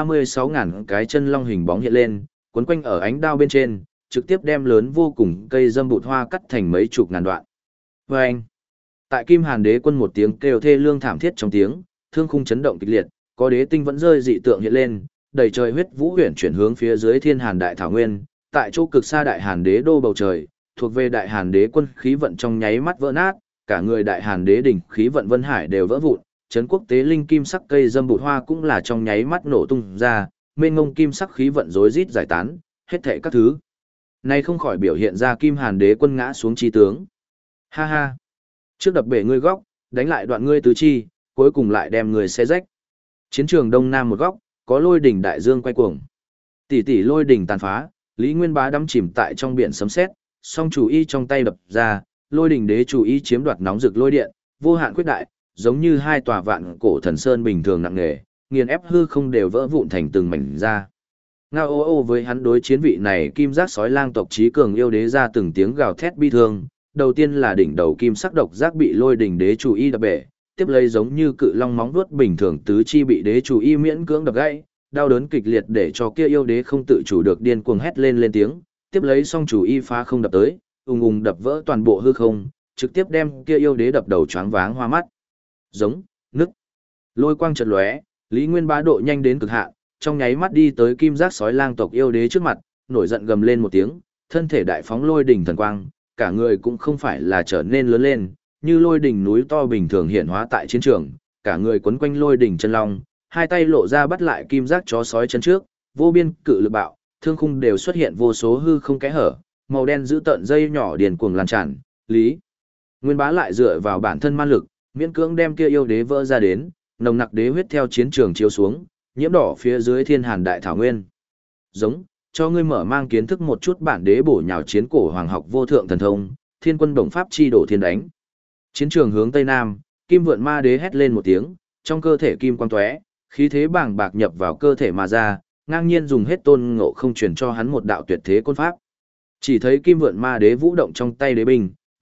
36.000 cái chân long hình bóng hiện lên, quấn quanh ở ánh đao bên trên, trực tiếp đem lớn vô cùng cây dâm bụt hoa cắt thành mấy chục ngàn đoạn. Và anh, tại Kim Hàn đế quân một tiếng kêu thê lương thảm thiết trong tiếng, thương khung chấn động kịch liệt, có đế tinh vẫn rơi dị tượng hiện lên, đầy trời huyết vũ huyền chuyển hướng phía dưới Thiên Hàn đại thảo nguyên, tại chỗ cực xa đại Hàn đế đô bầu trời, thuộc về đại Hàn đế quân khí vận trong nháy mắt vỡ nát, cả người đại Hàn đế đỉnh khí vận vân hải đều vỡ vụn, trấn quốc tế linh kim sắc cây dâm bụt hoa cũng là trong nháy mắt nổ tung ra, mênh ngông kim sắc khí vận rối rít giải tán, hết thảy các thứ này không khỏi biểu hiện ra Kim Hàn đế quân ngã xuống chi tướng. Ha ha, trước đập bể ngươi góc, đánh lại đoạn ngươi tứ chi, cuối cùng lại đem người xé rách. Chiến trường đông nam một góc, có lôi đỉnh đại dương quay cuồng. Tỷ tỷ lôi đỉnh tàn phá, Lý Nguyên Bá đắm chìm tại trong biển sấm sét, song chủ y trong tay đập ra, lôi đỉnh đế chủ y chiếm đoạt nóng rực lôi điện, vô hạn quyết đại, giống như hai tòa vạn cổ thần sơn bình thường nặng nề, nghiền ép hư không đều vỡ vụn thành từng mảnh ra. Ngao ô ô với hắn đối chiến vị này kim giác sói lang tộc trí cường yêu đế ra từng tiếng gào thét bi thương, đầu tiên là đỉnh đầu kim sắc độc giác bị lôi đỉnh đế chủ y đập bể, tiếp lấy giống như cự long móng vuốt bình thường tứ chi bị đế chủ y miễn cưỡng đập gãy, đau đớn kịch liệt để cho kia yêu đế không tự chủ được điên cuồng hét lên tiếng, tiếp lấy song chủ y phá không đập tới, ùng ùng đập vỡ toàn bộ hư không, trực tiếp đem kia yêu đế đập đầu choáng váng hoa mắt. Giống, nức, lôi quang chợt lóe, Lý Nguyên Bá độ nhanh đến cực hạn, trong nháy mắt đi tới kim giác sói lang tộc yêu đế trước mặt, nổi giận gầm lên một tiếng, thân thể đại phóng lôi đỉnh thần quang, cả người cũng không phải là trở nên lớn lên, như lôi đỉnh núi to bình thường hiện hóa tại chiến trường, cả người quấn quanh lôi đỉnh chân long, hai tay lộ ra bắt lại kim giác chó sói chân trước, vô biên cự lực bạo, thương khung đều xuất hiện vô số hư không kẽ hở, màu đen giữ tận dây nhỏ điền cuồng lan tràn, Lý Nguyên Bá lại dựa vào bản thân man lực, miễn cưỡng đem kia yêu đế vỡ ra đến, nồng nặc đế huyết theo chiến trường chiếu xuống, nhiễm đỏ phía dưới Thiên Hàn đại thảo nguyên. Giống, cho ngươi mở mang kiến thức một chút bản đế bổ nhào chiến cổ hoàng học vô thượng thần thông, Thiên quân đồng pháp chi đổ thiên đánh. Chiến trường hướng tây nam, Kim Vượn ma đế hét lên một tiếng, trong cơ thể kim quang tóe, khí thế bàng bạc nhập vào cơ thể mà ra, ngang nhiên dùng hết tôn ngộ không truyền cho hắn một đạo tuyệt thế côn pháp. Chỉ thấy Kim Vượn ma đế vũ động trong tay đế binh,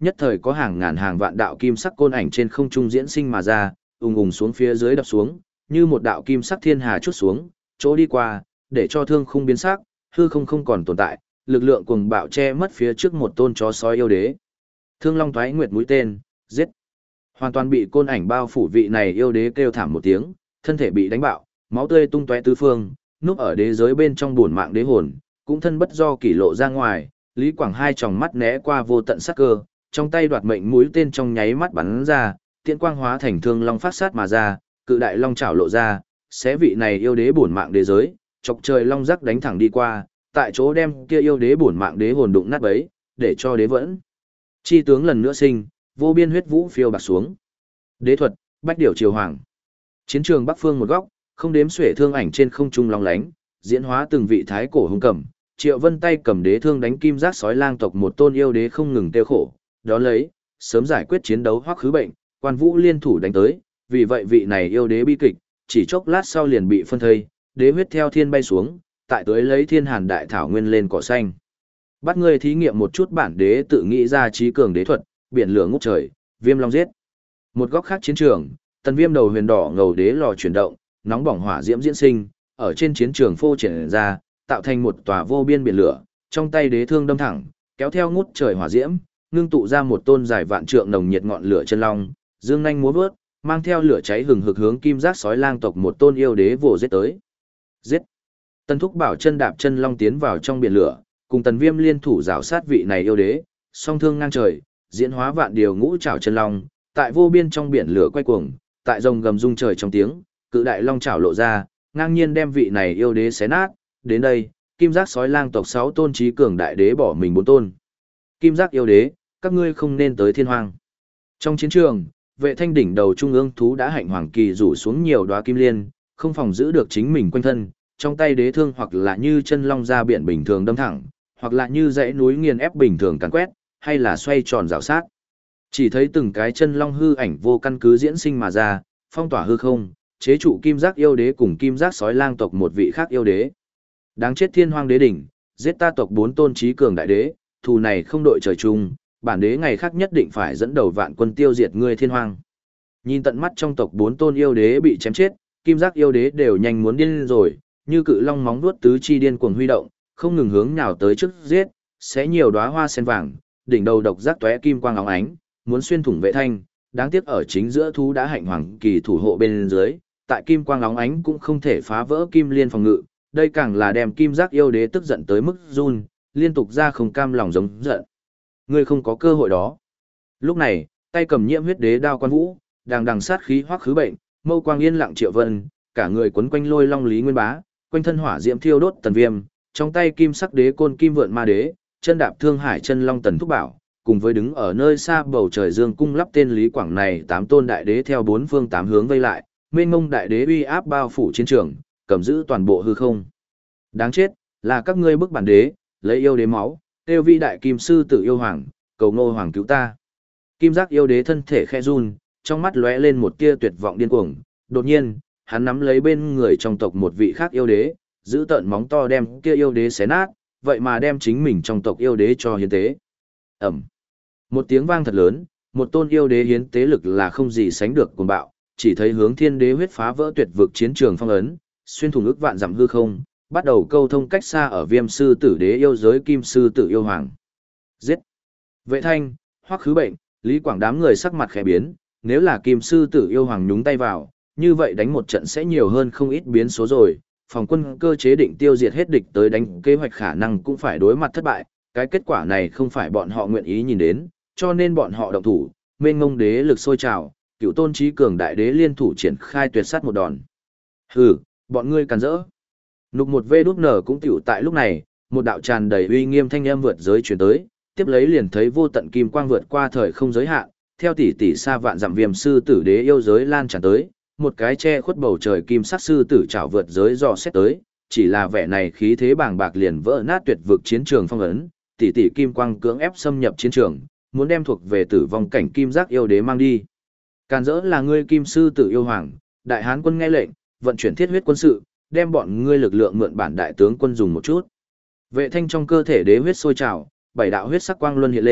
nhất thời có hàng ngàn hàng vạn đạo kim sắc côn ảnh trên không trung diễn sinh mà ra, ùng ùng xuống phía dưới đập xuống, như một đạo kim sắc thiên hà chút xuống, chỗ đi qua, để cho thương khung biến sắc, hư không không còn tồn tại, lực lượng cuồng bạo che mất phía trước một tôn chó sói yêu đế. Thương Long Thoái Nguyệt mũi tên, giết. Hoàn toàn bị côn ảnh bao phủ, vị này yêu đế kêu thảm một tiếng, thân thể bị đánh bạo, máu tươi tung tóe tứ phương, núp ở đế giới bên trong buồn mạng đế hồn, cũng thân bất do kỷ lộ ra ngoài, Lý Quảng hai tròng mắt né qua vô tận sát cơ, trong tay đoạt mệnh mũi tên trong nháy mắt bắn ra, tiễn quang hóa thành thương long phát sát mà ra, cự đại long chảo lộ ra, xé vị này yêu đế bổn mạng đế giới, chọc trời long rắc đánh thẳng đi qua, tại chỗ đem kia yêu đế bổn mạng đế hồn đụng nát bấy, để cho đế vẫn chi tướng lần nữa sinh, vô biên huyết vũ phiêu bạc xuống. Đế thuật, bách điểu triều hoàng. Chiến trường bắc phương một góc, không đếm xuể thương ảnh trên không trung long lánh, diễn hóa từng vị thái cổ hung cầm, Triệu Vân tay cầm đế thương đánh kim giác sói lang tộc một tôn yêu đế không ngừng tiêu khổ, đó lấy, sớm giải quyết chiến đấu hoặc khứ bệnh, quan vũ liên thủ đánh tới, vì vậy vị này yêu đế bi kịch, chỉ chốc lát sau liền bị phân thây, đế huyết theo thiên bay xuống, tại tới lấy thiên hàn đại thảo nguyên lên cỏ xanh. Bắt ngươi thí nghiệm một chút bản đế tự nghĩ ra trí cường đế thuật, biển lửa ngút trời, viêm long giết. Một góc khác chiến trường, tần viêm đầu huyền đỏ ngầu đế lò chuyển động, nóng bỏng hỏa diễm diễn sinh, ở trên chiến trường phô triển ra, tạo thành một tòa vô biên biển lửa, trong tay đế thương đâm thẳng, kéo theo ngút trời hỏa diễm, ngưng tụ ra một tôn dài vạn trượng nồng nhiệt ngọn lửa chân long, dương nhanh múa vớt, mang theo lửa cháy hừng hực hướng kim giác sói lang tộc một tôn yêu đế vồ giết tới. Giết! Tần Thúc Bảo chân đạp chân long tiến vào trong biển lửa, cùng Tần Viêm liên thủ rảo sát vị này yêu đế, song thương ngang trời, diễn hóa vạn điều ngũ trảo chân long, tại vô biên trong biển lửa quay cuồng, tại rồng gầm rung trời trong tiếng, cự đại long trảo lộ ra, ngang nhiên đem vị này yêu đế xé nát. Đến đây, kim giác sói lang tộc 6 tôn trí cường đại đế bỏ mình 4 tôn. Kim giác yêu đế, các ngươi không nên tới thiên hoang. Trong chiến trường, Vệ Thanh đỉnh đầu trung ương thú đã hạnh hoàng kỳ rủ xuống nhiều đóa kim liên, không phòng giữ được chính mình quanh thân, trong tay đế thương hoặc là như chân long ra biển bình thường đâm thẳng, hoặc là như dãy núi nghiền ép bình thường càn quét, hay là xoay tròn rào sát. Chỉ thấy từng cái chân long hư ảnh vô căn cứ diễn sinh mà ra, phong tỏa hư không, chế trụ kim giác yêu đế cùng kim giác sói lang tộc một vị khác yêu đế. Đáng chết thiên hoang đế đỉnh, giết ta tộc 4 tôn trí cường đại đế, thù này không đội trời chung, bản đế ngày khác nhất định phải dẫn đầu vạn quân tiêu diệt ngươi thiên hoang. Nhìn tận mắt trong tộc 4 tôn yêu đế bị chém chết, kim giác yêu đế đều nhanh muốn điên rồi, như cự long móng vuốt tứ chi điên cuồng huy động, không ngừng hướng nhào tới trước giết, xé nhiều đóa hoa sen vàng, đỉnh đầu độc giác tóe kim quang óng ánh, muốn xuyên thủng Vệ Thanh, đáng tiếc ở chính giữa thú đã hạnh hoàng kỳ thủ hộ bên dưới, tại kim quang óng ánh cũng không thể phá vỡ kim liên phòng ngự, đây càng là đem kim giác yêu đế tức giận tới mức run, liên tục ra không cam lòng giống giận. Ngươi không có cơ hội đó. Lúc này, tay cầm nhiễm huyết đế đao quan vũ, đang đằng sát khí hoắc khứ bệnh, mâu quang yên lặng Triệu Vân, cả người quấn quanh lôi long Lý Nguyên Bá, quanh thân hỏa diễm thiêu đốt Tần Viêm, trong tay kim sắc đế côn kim vượn ma đế, chân đạp thương hải chân long Tần Thúc Bảo, cùng với đứng ở nơi xa bầu trời dương cung lắp tên Lý Quảng này 8 tôn đại đế theo 4 phương 8 hướng vây lại, mênh mông đại đế uy áp bao phủ chiến trường, cầm giữ toàn bộ hư không. Đáng chết, là các ngươi bức bản đế, lấy yêu đế máu, tiêu vi đại kim sư tử yêu hoàng, cầu Ngô hoàng cứu ta. Kim giác yêu đế thân thể khẽ run, trong mắt lóe lên một tia tuyệt vọng điên cuồng, đột nhiên, hắn nắm lấy bên người trong tộc một vị khác yêu đế, giữ tận móng to đem kia yêu đế xé nát, vậy mà đem chính mình trong tộc yêu đế cho hiến tế. Ẩm. Một tiếng vang thật lớn, một tôn yêu đế hiến tế lực là không gì sánh được cuồng bạo, chỉ thấy hướng thiên đế huyết phá vỡ tuyệt vực chiến trường phong ấn, xuyên thủng ức vạn dặm hư không, bắt đầu câu thông cách xa ở Viêm sư tử đế yêu giới kim sư tử yêu hoàng. Giết. Vệ Thanh, Hoắc Khứ Bệnh, Lý Quảng đám người sắc mặt khẽ biến, nếu là kim sư tử yêu hoàng nhúng tay vào, như vậy đánh một trận sẽ nhiều hơn không ít biến số rồi, phòng quân cơ chế định tiêu diệt hết địch tới đánh kế hoạch khả năng cũng phải đối mặt thất bại, cái kết quả này không phải bọn họ nguyện ý nhìn đến, cho nên bọn họ động thủ, mênh ngông đế lực sôi trào, cựu tôn trí cường đại đế liên thủ triển khai tuyệt sát một đòn. Hừ, bọn ngươi càn rỡ. Nục một vê đút nở cũng tiểu tại lúc này, một đạo tràn đầy uy nghiêm thanh âm vượt giới chuyển tới, tiếp lấy liền thấy vô tận kim quang vượt qua thời không giới hạn, theo tỷ tỷ xa vạn dặm Viêm sư tử đế yêu giới lan tràn tới, một cái che khuất bầu trời kim sắc sư tử trảo vượt giới dò xét tới, chỉ là vẻ này khí thế bàng bạc liền vỡ nát tuyệt vực chiến trường phong ấn, tỷ tỷ kim quang cưỡng ép xâm nhập chiến trường, muốn đem thuộc về tử vong cảnh kim giác yêu đế mang đi. Càn rỡ là ngươi kim sư tử yêu hoàng, đại hán quân nghe lệnh, vận chuyển thiết huyết quân sự, đem bọn ngươi lực lượng mượn bản đại tướng quân dùng một chút. Vệ Thanh trong cơ thể đế huyết sôi trào, 7 đạo huyết sắc quang luân hiện lên,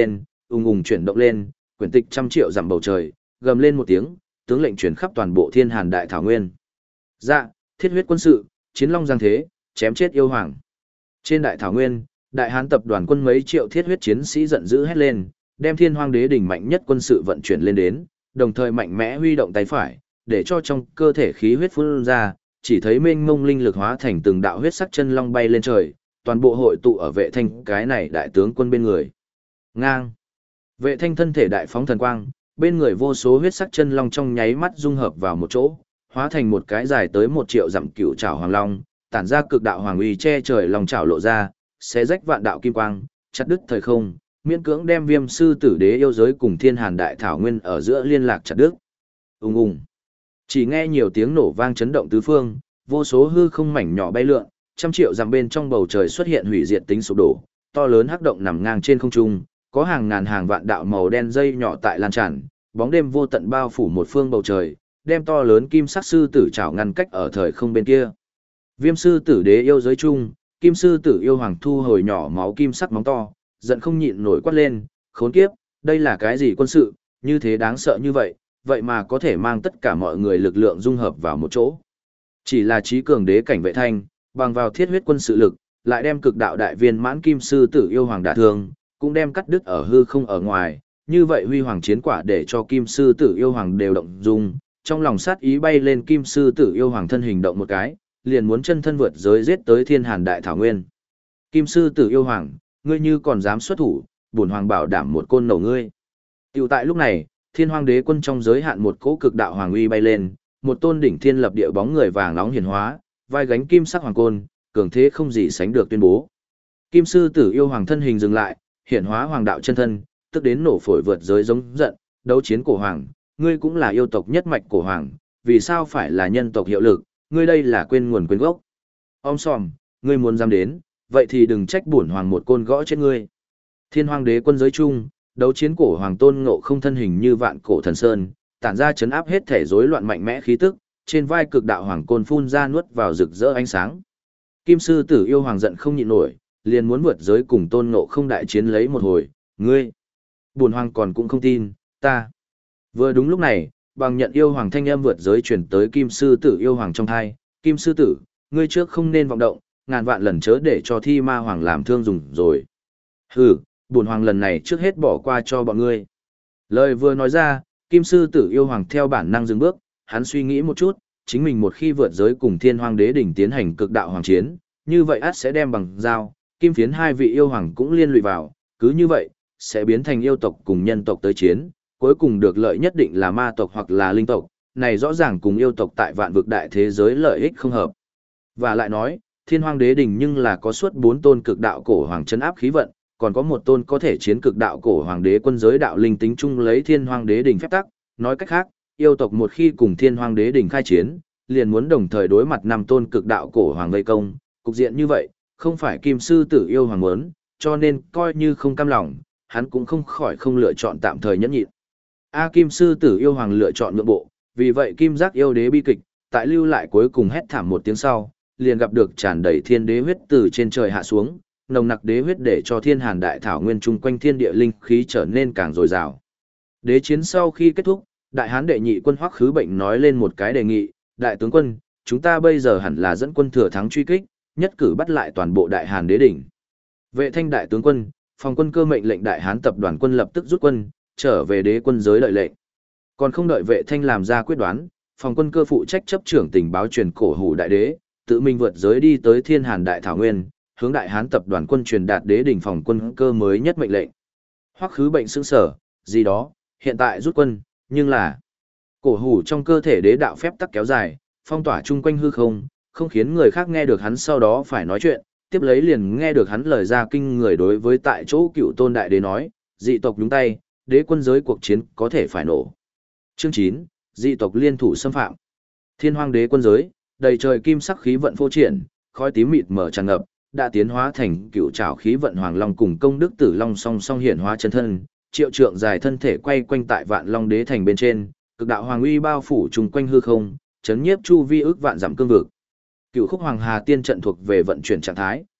ùng ùng chuyển động lên, quyển tịch trăm triệu dặm bầu trời, gầm lên một tiếng, tướng lệnh truyền khắp toàn bộ Thiên Hàn Đại Thảo Nguyên. Dạ, thiết huyết quân sự, chiến long giang thế, chém chết yêu hoàng. Trên Đại Thảo Nguyên, Đại Hán tập đoàn quân mấy triệu thiết huyết chiến sĩ giận dữ hét lên, đem Thiên Hoang Đế đỉnh mạnh nhất quân sự vận chuyển lên đến, đồng thời mạnh mẽ huy động tay phải, để cho trong cơ thể khí huyết phun ra, chỉ thấy mênh mông linh lực hóa thành từng đạo huyết sắc chân long bay lên trời, toàn bộ hội tụ ở Vệ Thanh cái này đại tướng quân bên người. Ngang. Vệ Thanh thân thể đại phóng thần quang, bên người vô số huyết sắc chân long trong nháy mắt dung hợp vào một chỗ, hóa thành một cái dài tới 1 triệu dặm cựu trảo hoàng long, tản ra cực đạo hoàng uy che trời long trảo lộ ra, xé rách vạn đạo kim quang, chặt đứt thời không, miễn cưỡng đem Viêm sư tử đế yêu giới cùng Thiên Hàn Đại Thảo Nguyên ở giữa liên lạc chặt đứt. Ùng ùng. Chỉ nghe nhiều tiếng nổ vang chấn động tứ phương, vô số hư không mảnh nhỏ bay lượn, trăm triệu dặm bên trong bầu trời xuất hiện hủy diệt tính sụp đổ, to lớn hắc động nằm ngang trên không trung, có hàng ngàn hàng vạn đạo màu đen dây nhỏ tại lan tràn, bóng đêm vô tận bao phủ một phương bầu trời, đem to lớn kim sắc sư tử chảo ngăn cách ở thời không bên kia. Viêm sư tử đế yêu giới chung, kim sư tử yêu hoàng thu hồi nhỏ máu kim sắc móng to, giận không nhịn nổi quát lên, khốn kiếp, đây là cái gì quân sự, như thế đáng sợ như vậy, vậy mà có thể mang tất cả mọi người lực lượng dung hợp vào một chỗ. Chỉ là trí cường đế cảnh Vệ Thanh, bằng vào thiết huyết quân sự lực, lại đem cực đạo đại viên mãn kim sư tử yêu hoàng đả thương, cũng đem cắt đứt ở hư không ở ngoài, như vậy huy hoàng chiến quả để cho kim sư tử yêu hoàng đều động dung, trong lòng sát ý bay lên, kim sư tử yêu hoàng thân hình động một cái, liền muốn chân thân vượt giới giết tới Thiên Hàn Đại Thảo Nguyên. Kim sư tử yêu hoàng, ngươi như còn dám xuất thủ, bổn hoàng bảo đảm một côn nổ ngươi. Tiểu tại lúc này, Thiên Hoang Đế quân trong giới hạn một cỗ cực đạo hoàng uy bay lên, một tôn đỉnh thiên lập địa bóng người vàng nóng hiển hóa, vai gánh kim sắc hoàng côn, cường thế không gì sánh được tuyên bố. Kim sư tử yêu hoàng thân hình dừng lại, hiển hóa hoàng đạo chân thân, tức đến nổ phổi vượt giới giống giận, đấu chiến cổ hoàng, ngươi cũng là yêu tộc nhất mạch cổ hoàng, vì sao phải là nhân tộc hiệu lực, ngươi đây là quên nguồn quên gốc. Om sòm, ngươi muốn dám đến, vậy thì đừng trách bổn hoàng một côn gõ chết ngươi. Thiên Hoang Đế quân giới chung, đấu chiến cổ hoàng tôn ngộ không thân hình như vạn cổ thần sơn, tản ra chấn áp hết thể rối loạn mạnh mẽ khí tức, trên vai cực đạo hoàng côn phun ra nuốt vào rực rỡ ánh sáng. Kim sư tử yêu hoàng giận không nhịn nổi, liền muốn vượt giới cùng tôn ngộ không đại chiến lấy một hồi, ngươi. Bổn hoàng còn cũng không tin, ta. Vừa đúng lúc này, bằng nhận yêu hoàng thanh âm vượt giới chuyển tới kim sư tử yêu hoàng trong thai, kim sư tử, ngươi trước không nên vọng động, ngàn vạn lần chớ để cho thi ma hoàng làm thương dùng rồi. Hừ, bổn hoàng lần này trước hết bỏ qua cho bọn ngươi. Lời vừa nói ra, kim sư tử yêu hoàng theo bản năng dừng bước, hắn suy nghĩ một chút, chính mình một khi vượt giới cùng Thiên Hoang Đế đỉnh tiến hành cực đạo hoàng chiến, như vậy ắt sẽ đem bằng dao, kim phiến hai vị yêu hoàng cũng liên lụy vào, cứ như vậy, sẽ biến thành yêu tộc cùng nhân tộc tới chiến, cuối cùng được lợi nhất định là ma tộc hoặc là linh tộc, này rõ ràng cùng yêu tộc tại vạn vực đại thế giới lợi ích không hợp. Và lại nói, Thiên Hoang Đế đỉnh nhưng là có suốt 4 tôn cực đạo cổ hoàng trấn áp khí vận, còn có một tôn có thể chiến cực đạo cổ hoàng đế quân giới đạo linh tính chung lấy Thiên Hoang Đế đỉnh phép tắc, nói cách khác, yêu tộc một khi cùng Thiên Hoang Đế đỉnh khai chiến, liền muốn đồng thời đối mặt 5 tôn cực đạo cổ hoàng vây công, cục diện như vậy, không phải kim sư tử yêu hoàng muốn, cho nên coi như không cam lòng, hắn cũng không khỏi không lựa chọn tạm thời nhẫn nhịn. Kim sư tử yêu hoàng lựa chọn nhượng bộ, vì vậy kim giác yêu đế bi kịch, tại lưu lại cuối cùng hét thảm một tiếng sau, liền gặp được tràn đầy thiên đế huyết từ trên trời hạ xuống, nồng nặc đế huyết để cho Thiên Hàn Đại Thảo Nguyên chung quanh thiên địa linh khí trở nên càng dồi dào. Đế chiến sau khi kết thúc, Đại Hán đệ nhị quân Hoắc Khứ Bệnh nói lên một cái đề nghị, đại tướng quân, chúng ta bây giờ hẳn là dẫn quân thừa thắng truy kích, nhất cử bắt lại toàn bộ Đại Hàn đế đỉnh. Vệ Thanh đại tướng quân, phòng quân cơ mệnh lệnh Đại Hán tập đoàn quân lập tức rút quân, trở về đế quân giới đợi lệnh. Còn không đợi Vệ Thanh làm ra quyết đoán, phòng quân cơ phụ trách chấp trưởng tình báo truyền cổ hủ đại đế, tự mình vượt giới đi tới Thiên Hàn Đại Thảo Nguyên, hướng Đại Hán tập đoàn quân truyền đạt đế đỉnh phòng quân cơ mới nhất mệnh lệnh. Hoắc Khứ Bệnh sững sở, gì đó, hiện tại rút quân, nhưng là cổ hủ trong cơ thể đế đạo phép tắc kéo dài, phong tỏa chung quanh hư không, không khiến người khác nghe được hắn sau đó phải nói chuyện, tiếp lấy liền nghe được hắn lời ra kinh người đối với tại chỗ cựu tôn đại đế nói, dị tộc nhúng tay, đế quân giới cuộc chiến có thể phải nổ. Chương 9, dị tộc liên thủ xâm phạm. Thiên Hoang đế quân giới, đầy trời kim sắc khí vận phô triển, khói tím mịt mờ tràn ngập, đã tiến hóa thành cựu trảo khí vận hoàng long cùng công đức tử long song song hiển hóa chân thân, triệu trượng dài thân thể quay quanh tại vạn long đế thành bên trên, cực đạo hoàng uy bao phủ chung quanh hư không, chấn nhiếp chu vi ước vạn dặm cương vực. Cựu khúc hoàng hà tiên trận thuộc về vận chuyển trạng thái,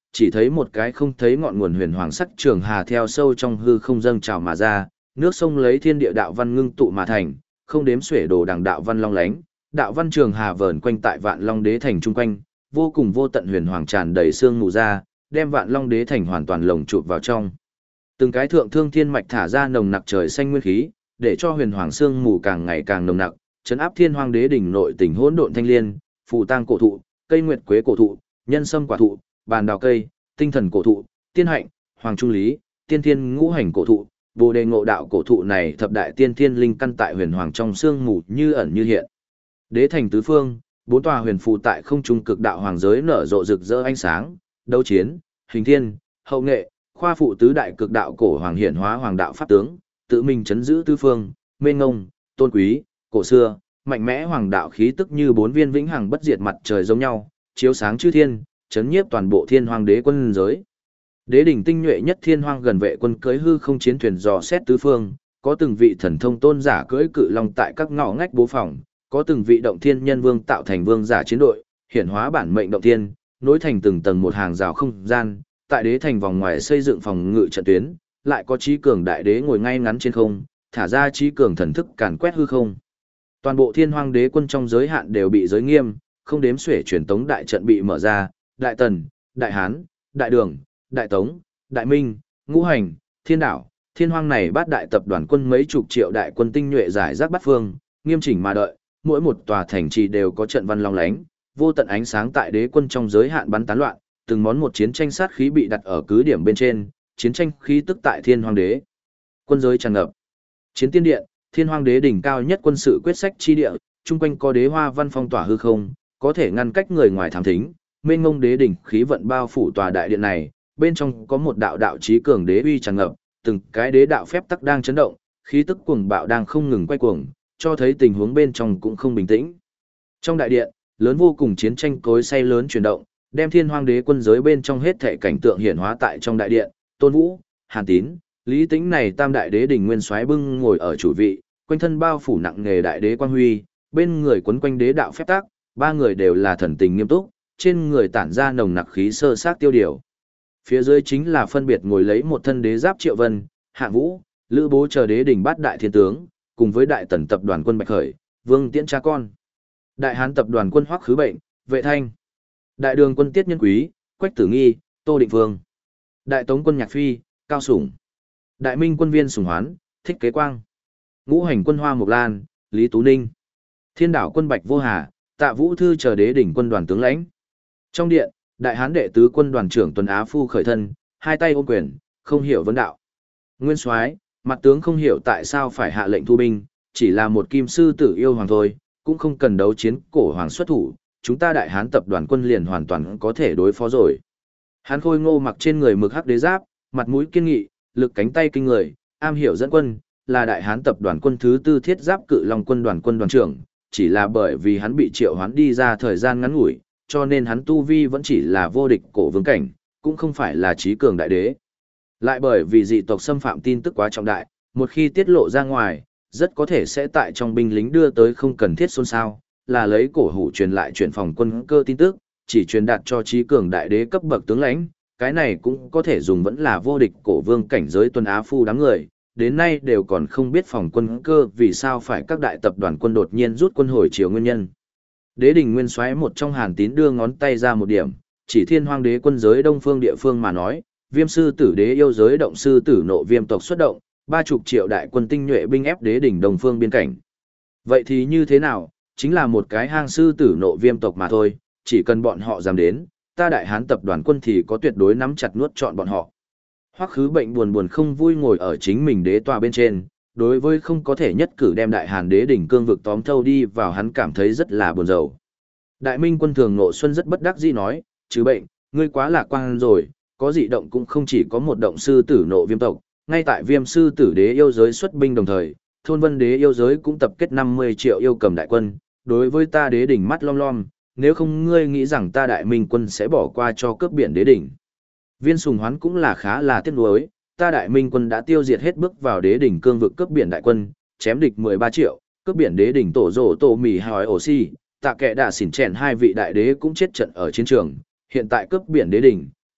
chỉ thấy một cái không thấy ngọn nguồn huyền hoàng sắc trường hà theo sâu trong hư không dâng trào mà ra, nước sông lấy thiên địa đạo văn ngưng tụ mà thành, không đếm xuể đồ đằng đạo văn long lánh, đạo văn trường hà vờn quanh tại Vạn Long Đế thành trung quanh, vô cùng vô tận huyền hoàng tràn đầy sương mù ra, đem Vạn Long Đế thành hoàn toàn lồng chụp vào trong. Từng cái thượng thương thiên mạch thả ra nồng nặc trời xanh nguyên khí, để cho huyền hoàng sương mù càng ngày càng nồng nặc, trấn áp Thiên Hoang Đế đỉnh nội tỉnh hỗn độn thanh liên, phù tang cổ thụ, cây nguyệt quế cổ thụ, nhân sâm quả thụ, bàn đào cây, tinh thần cổ thụ, tiên hạnh, hoàng trung lý, tiên thiên ngũ hành cổ thụ, bồ đề ngộ đạo cổ thụ này thập đại tiên thiên linh căn tại huyền hoàng trong sương mù như ẩn như hiện. Đế thành tứ phương, bốn tòa huyền phù tại không trung cực đạo hoàng giới nở rộ rực rỡ ánh sáng, đấu chiến, hình thiên, hậu nghệ, khoa phụ tứ đại cực đạo cổ hoàng hiển hóa hoàng đạo pháp tướng, tự mình chấn giữ tứ phương, mênh ngông, tôn quý, cổ xưa, mạnh mẽ hoàng đạo khí tức như bốn viên vĩnh hằng bất diệt mặt trời giống nhau, chiếu sáng chư thiên, chấn nhiếp toàn bộ Thiên Hoang Đế quân giới. Đế đỉnh tinh nhuệ nhất Thiên Hoang gần vệ quân cưỡi hư không chiến thuyền dò xét tứ phương, có từng vị thần thông tôn giả cưỡi cự long tại các ngõ ngách bố phòng, có từng vị động thiên nhân vương tạo thành vương giả chiến đội, hiển hóa bản mệnh động thiên, nối thành từng tầng một hàng rào không gian, tại đế thành vòng ngoài xây dựng phòng ngự trận tuyến, lại có trí cường đại đế ngồi ngay ngắn trên không, thả ra trí cường thần thức càn quét hư không. Toàn bộ Thiên Hoang Đế quân trong giới hạn đều bị giới nghiêm, không đếm xuể truyền tống đại trận bị mở ra, Đại Tần, Đại Hán, Đại Đường, Đại Tống, Đại Minh, Ngũ Hành, Thiên Đảo, Thiên Hoang này bát đại tập đoàn quân mấy chục triệu đại quân tinh nhuệ giải rác bát phương, nghiêm chỉnh mà đợi, mỗi một tòa thành trì đều có trận văn long lánh, vô tận ánh sáng tại đế quân trong giới hạn bắn tán loạn, từng món một chiến tranh sát khí bị đặt ở cứ điểm bên trên, chiến tranh khí tức tại Thiên Hoang Đế quân giới tràn ngập. Chiến tiên điện, Thiên Hoang Đế đỉnh cao nhất quân sự quyết sách chi địa, chung quanh có đế hoa văn phong tỏa hư không, có thể ngăn cách người ngoài thám thính, mênh mông đế đỉnh khí vận bao phủ tòa đại điện này, bên trong có một đạo đạo chí cường đế uy tràn ngập, từng cái đế đạo phép tắc đang chấn động, khí tức cuồng bạo đang không ngừng quay cuồng, cho thấy tình huống bên trong cũng không bình tĩnh. Trong đại điện, lớn vô cùng chiến tranh cối xay lớn chuyển động, đem Thiên Hoang Đế quân giới bên trong hết thảy cảnh tượng hiển hóa tại trong đại điện, Tôn Vũ, Hàn Tín, Lý Tĩnh này tam đại đế đỉnh nguyên soái bưng ngồi ở chủ vị, quanh thân bao phủ nặng nghề đại đế quang huy, bên người quấn quanh đế đạo phép tắc, ba người đều là thần tình nghiêm túc, trên người tản ra nồng nặc khí sơ sát tiêu điều. Phía dưới chính là phân biệt ngồi lấy một thân đế giáp Triệu Vân, Hạng Vũ, Lữ Bố chờ đế đỉnh bát đại thiên tướng, cùng với đại tần tập đoàn quân Bạch Khởi, Vương Tiễn cha con. Đại Hán tập đoàn quân Hoắc Khứ Bệnh, Vệ Thanh. Đại Đường quân Tiết Nhân Quý, Quách Tử Nghi, Tô Định Vương. Đại Tống quân Nhạc Phi, Cao Sủng. Đại Minh quân Viên Sùng Hoán, Thích Kế Quang. Ngũ Hành quân Hoa Mộc Lan, Lý Tú Ninh. Thiên Đảo quân Bạch Vô Hà, Tạ Vũ Thư chờ đế đỉnh quân đoàn tướng lãnh. Trong điện, Đại Hán đệ tứ quân đoàn trưởng Tuần Á Phu khởi thân, hai tay ôm quyền, không hiểu vấn đạo. Nguyên soái, mặt tướng không hiểu tại sao phải hạ lệnh thu binh, chỉ là một kim sư tử yêu hoàng thôi, cũng không cần đấu chiến cổ hoàng xuất thủ, chúng ta Đại Hán tập đoàn quân liền hoàn toàn có thể đối phó rồi. Hán Khôi Ngô mặc trên người mực hắc đế giáp, mặt mũi kiên nghị, lực cánh tay kinh người, am hiểu dẫn quân, là Đại Hán tập đoàn quân thứ tư thiết giáp cự long quân đoàn trưởng, chỉ là bởi vì hắn bị triệu hoán đi ra thời gian ngắn ngủi, cho nên hắn tu vi vẫn chỉ là vô địch cổ vương cảnh, cũng không phải là trí cường đại đế. Lại bởi vì dị tộc xâm phạm tin tức quá trọng đại, một khi tiết lộ ra ngoài, rất có thể sẽ tại trong binh lính đưa tới không cần thiết xôn xao, là lấy cổ hủ truyền lại chuyển phòng quân cơ tin tức, chỉ truyền đạt cho trí cường đại đế cấp bậc tướng lãnh, cái này cũng có thể dùng vẫn là vô địch cổ vương cảnh giới Tuần Á Phu đám người, đến nay đều còn không biết phòng quân cơ vì sao phải các đại tập đoàn quân đột nhiên rút quân hồi chiều nguyên nhân. Đế đình nguyên soái một trong Hàn Tín đưa ngón tay ra một điểm, chỉ Thiên Hoang Đế quân giới đông phương địa phương mà nói, Viêm sư tử đế yêu giới động sư tử nộ viêm tộc xuất động, 30 triệu đại quân tinh nhuệ binh ép đế đỉnh đông phương biên cảnh. Vậy thì như thế nào, chính là một cái hang sư tử nộ viêm tộc mà thôi, chỉ cần bọn họ dám đến, ta Đại Hán tập đoàn quân thì có tuyệt đối nắm chặt nuốt trọn bọn họ. Hoắc Khứ Bệnh buồn buồn không vui ngồi ở chính mình đế tòa bên trên, đối với không có thể nhất cử đem Đại Hàn đế đỉnh cương vực tóm thâu đi vào hắn cảm thấy rất là buồn rầu. Đại Minh quân Thường Ngộ Xuân rất bất đắc dĩ nói, chứ Bệnh, ngươi quá lạc quan rồi, có dị động cũng không chỉ có một động sư tử nộ viêm tộc, ngay tại Viêm sư tử đế yêu giới xuất binh đồng thời, Thôn Vân đế yêu giới cũng tập kết 50 triệu yêu cầm đại quân, đối với ta đế đỉnh mắt lom lom, nếu không ngươi nghĩ rằng ta Đại Minh quân sẽ bỏ qua cho cướp biển đế đỉnh. Viên Sùng Hoán cũng là khá là tiếc nuối, ta Đại Minh quân đã tiêu diệt hết bước vào đế đỉnh cương vực cướp biển đại quân, chém địch 13 triệu, cướp biển đế đỉnh tổ rổ tổ mì hỏi ổ si, tạ kệ đạ xỉn chèn hai vị đại đế cũng chết trận ở chiến trường, hiện tại cướp biển đế đỉnh,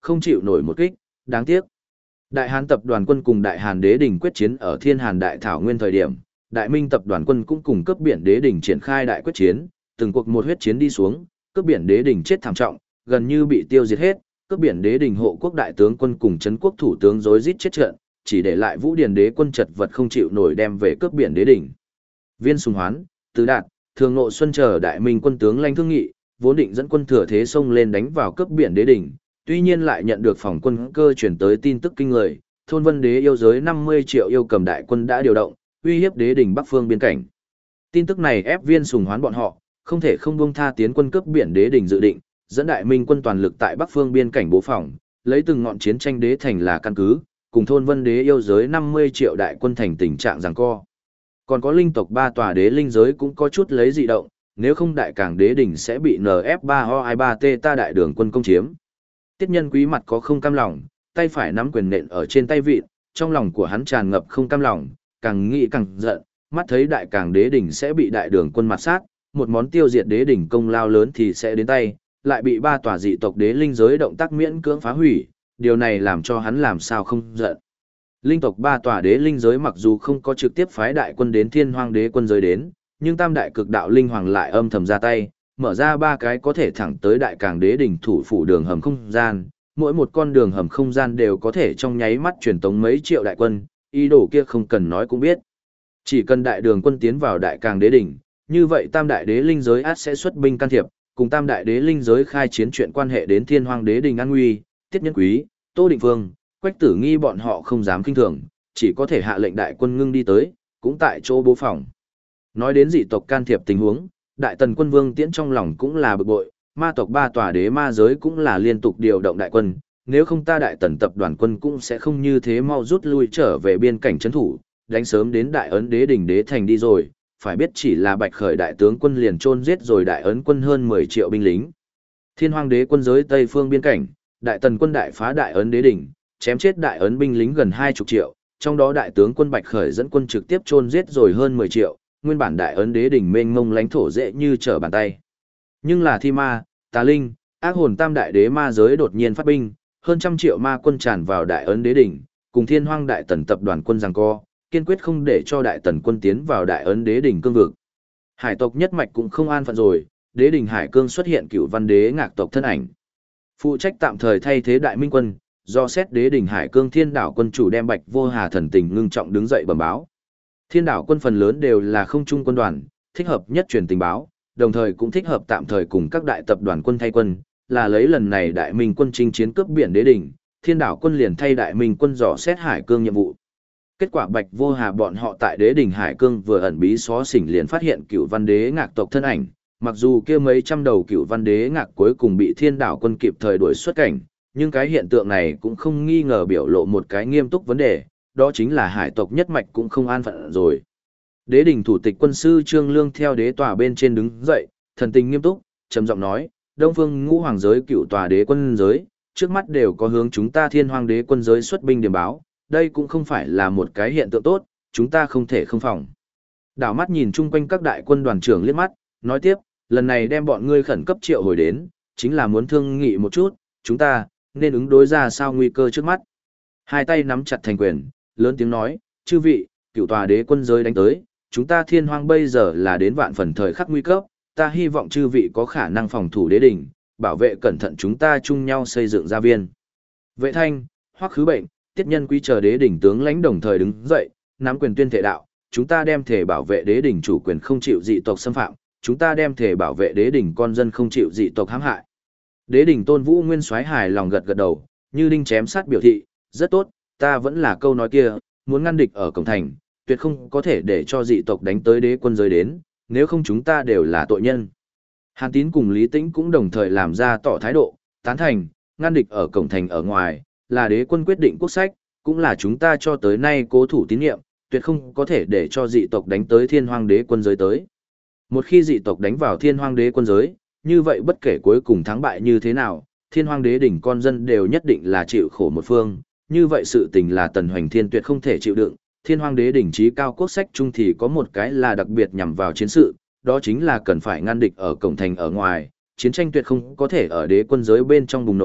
không chịu nổi một kích, đáng tiếc. Đại Hán tập đoàn quân cùng Đại Hàn đế đỉnh quyết chiến ở Thiên Hàn Đại Thảo Nguyên thời điểm, Đại Minh tập đoàn quân cũng cùng cướp biển đế đỉnh triển khai đại quyết chiến, từng cuộc một huyết chiến đi xuống, cướp biển đế đỉnh chết thảm trọng, gần như bị tiêu diệt hết, cướp biển đế đỉnh hộ quốc đại tướng quân cùng trấn quốc thủ tướng rối rít chết trận, chỉ để lại Vũ Điền đế quân chật vật không chịu nổi đem về cướp biển đế đỉnh. Viên Sùng Hoán, Tứ Đạt, Thường Ngộ Xuân chờ Đại Minh quân tướng lãnh thương nghị, vốn định dẫn quân thừa thế xông lên đánh vào cướp biển đế đỉnh, tuy nhiên lại nhận được phòng quân cơ chuyển tới tin tức kinh người, thôn Vân Đế yêu giới 50 triệu yêu cầm đại quân đã điều động, uy hiếp đế đỉnh Bắc phương biên cảnh. Tin tức này ép Viên Sùng Hoán bọn họ, không thể không buông tha tiến quân cướp biển đế đỉnh dự định, dẫn Đại Minh quân toàn lực tại Bắc phương biên cảnh bố phòng, lấy từng ngọn chiến tranh đế thành là căn cứ, cùng thôn Vân Đế yêu giới 50 triệu đại quân thành tình trạng giằng co. Còn có linh tộc 3 tòa đế linh giới cũng có chút lấy dị động, nếu không đại cảng đế đỉnh sẽ bị NF3OI3T ta đại đường quân công chiếm. Tiết Nhân Quý mặt có không cam lòng, tay phải nắm quyền nện ở trên tay vịn, trong lòng của hắn tràn ngập không cam lòng, càng nghĩ càng giận, mắt thấy đại cảng đế đỉnh sẽ bị đại đường quân mặt sát, một món tiêu diệt đế đỉnh công lao lớn thì sẽ đến tay, lại bị 3 tòa dị tộc đế linh giới động tác miễn cưỡng phá hủy, điều này làm cho hắn làm sao không giận. Linh tộc 3 tòa đế linh giới mặc dù không có trực tiếp phái đại quân đến Thiên Hoang đế quân giới đến, nhưng Tam đại cực đạo linh hoàng lại âm thầm ra tay, mở ra 3 cái có thể thẳng tới đại cảng đế đỉnh thủ phủ đường hầm không gian, mỗi một con đường hầm không gian đều có thể trong nháy mắt truyền tống mấy triệu đại quân, ý đồ kia không cần nói cũng biết. Chỉ cần đại đường quân tiến vào đại cảng đế đỉnh, như vậy Tam đại đế linh giới ắt sẽ xuất binh can thiệp, cùng Tam đại đế linh giới khai chiến chuyện quan hệ đến Thiên Hoang đế đỉnh an nguy, Tiết Nhân Quý, Tô Định Vương, Quách Tử Nghi bọn họ không dám kinh thường, chỉ có thể hạ lệnh đại quân ngưng đi tới, cũng tại chỗ bố phòng. Nói đến dị tộc can thiệp tình huống, Đại Tần quân Vương Tiễn trong lòng cũng là bực bội, ma tộc 3 tòa đế ma giới cũng là liên tục điều động đại quân, nếu không ta Đại Tần tập đoàn quân cũng sẽ không như thế mau rút lui trở về biên cảnh trấn thủ, đánh sớm đến Đại Ấn đế đỉnh đế thành đi rồi, phải biết chỉ là Bạch Khởi đại tướng quân liền chôn giết rồi Đại Ấn quân hơn 10 triệu binh lính. Thiên Hoang đế quân giới Tây phương biên cảnh, Đại Tần quân đại phá Đại Ấn đế đỉnh, chém chết Đại Ấn binh lính gần 20 triệu, trong đó đại tướng quân Bạch Khởi dẫn quân trực tiếp chôn giết rồi hơn 10 triệu, nguyên bản Đại Ấn đế đỉnh mênh mông lãnh thổ dễ như trở bàn tay. Nhưng là Thi Ma, Tà Linh, Ác Hồn Tam đại đế ma giới đột nhiên phát binh, hơn 100 triệu ma quân tràn vào Đại Ấn đế đỉnh, cùng Thiên Hoang Đại Tần tập đoàn quân giằng co, kiên quyết không để cho Đại Tần quân tiến vào Đại Ấn đế đỉnh cương vực. Hải tộc nhất mạch cũng không an phận rồi, đế đỉnh Hải Cương xuất hiện Cửu Văn đế ngạc tộc thân ảnh. Phụ trách tạm thời thay thế Đại Minh quân, do xét đế đỉnh Hải Cương Thiên Đảo quân chủ đem Bạch Vô Hà thần tình ngưng trọng đứng dậy bẩm báo. Thiên Đảo quân phần lớn đều là không trung quân đoàn, thích hợp nhất truyền tình báo, đồng thời cũng thích hợp tạm thời cùng các đại tập đoàn quân thay quân, là lấy lần này Đại Minh quân chinh chiến cướp biển đế đỉnh, Thiên Đảo quân liền thay Đại Minh quân dò xét Hải Cương nhiệm vụ. Kết quả Bạch Vô Hà bọn họ tại đế đỉnh Hải Cương vừa ẩn bí xó xỉnh liền phát hiện Cửu Văn đế ngạc tộc thân ảnh, mặc dù kia mấy trăm đầu Cửu Văn đế ngạc cuối cùng bị Thiên Đảo quân kịp thời đuổi xuất cảnh, nhưng cái hiện tượng này cũng không nghi ngờ biểu lộ một cái nghiêm túc vấn đề, đó chính là hải tộc nhất mạch cũng không an phận rồi. Đế đỉnh thủ tịch quân sư Trương Lương theo đế tòa bên trên đứng dậy, thần tình nghiêm túc, trầm giọng nói, Đông Phương Ngũ Hoàng giới Cựu tòa đế quân giới, trước mắt đều có hướng chúng ta Thiên Hoang đế quân giới xuất binh điểm báo, đây cũng không phải là một cái hiện tượng tốt, chúng ta không thể không phòng. Đảo mắt nhìn chung quanh các đại quân đoàn trưởng liếc mắt, nói tiếp, lần này đem bọn ngươi khẩn cấp triệu hồi đến, chính là muốn thương nghị một chút, chúng ta nên ứng đối ra sao nguy cơ trước mắt. Hai tay nắm chặt thành quyền, lớn tiếng nói, chư vị, Cựu tòa đế quân giới đánh tới, chúng ta Thiên Hoang bây giờ là đến vạn phần thời khắc nguy cấp, ta hy vọng chư vị có khả năng phòng thủ đế đỉnh, bảo vệ cẩn thận chúng ta chung nhau xây dựng gia viên. Vệ Thanh, Hoắc Khứ Bệnh, Tiết Nhân Quý chờ đế đỉnh tướng lãnh đồng thời đứng dậy, nắm quyền tuyên thể đạo, chúng ta đem thể bảo vệ đế đỉnh chủ quyền không chịu dị tộc xâm phạm, chúng ta đem thể bảo vệ đế đỉnh con dân không chịu dị tộc hãm hại. Đế đỉnh Tôn Vũ Nguyên soái hài lòng gật gật đầu, như đinh chém sắt biểu thị, rất tốt, ta vẫn là câu nói kia, muốn ngăn địch ở cổng thành, tuyệt không có thể để cho dị tộc đánh tới đế quân giới đến, nếu không chúng ta đều là tội nhân. Hàn Tín cùng Lý Tĩnh cũng đồng thời làm ra tỏ thái độ, tán thành, ngăn địch ở cổng thành ở ngoài, là đế quân quyết định quốc sách, cũng là chúng ta cho tới nay cố thủ tín nhiệm, tuyệt không có thể để cho dị tộc đánh tới Thiên Hoang đế quân giới tới. Một khi dị tộc đánh vào Thiên Hoang đế quân giới, như vậy bất kể cuối cùng thắng bại như thế nào, Thiên Hoang đế đỉnh con dân đều nhất định là chịu khổ một phương, như vậy sự tình là Tần Hoành Thiên tuyệt không thể chịu đựng. Thiên Hoang đế đỉnh chí cao quốc sách chung thì có một cái là đặc biệt nhằm vào chiến sự, đó chính là cần phải ngăn địch ở cổng thành ở ngoài, chiến tranh tuyệt không có thể ở đế quân giới bên trong bùng nổ,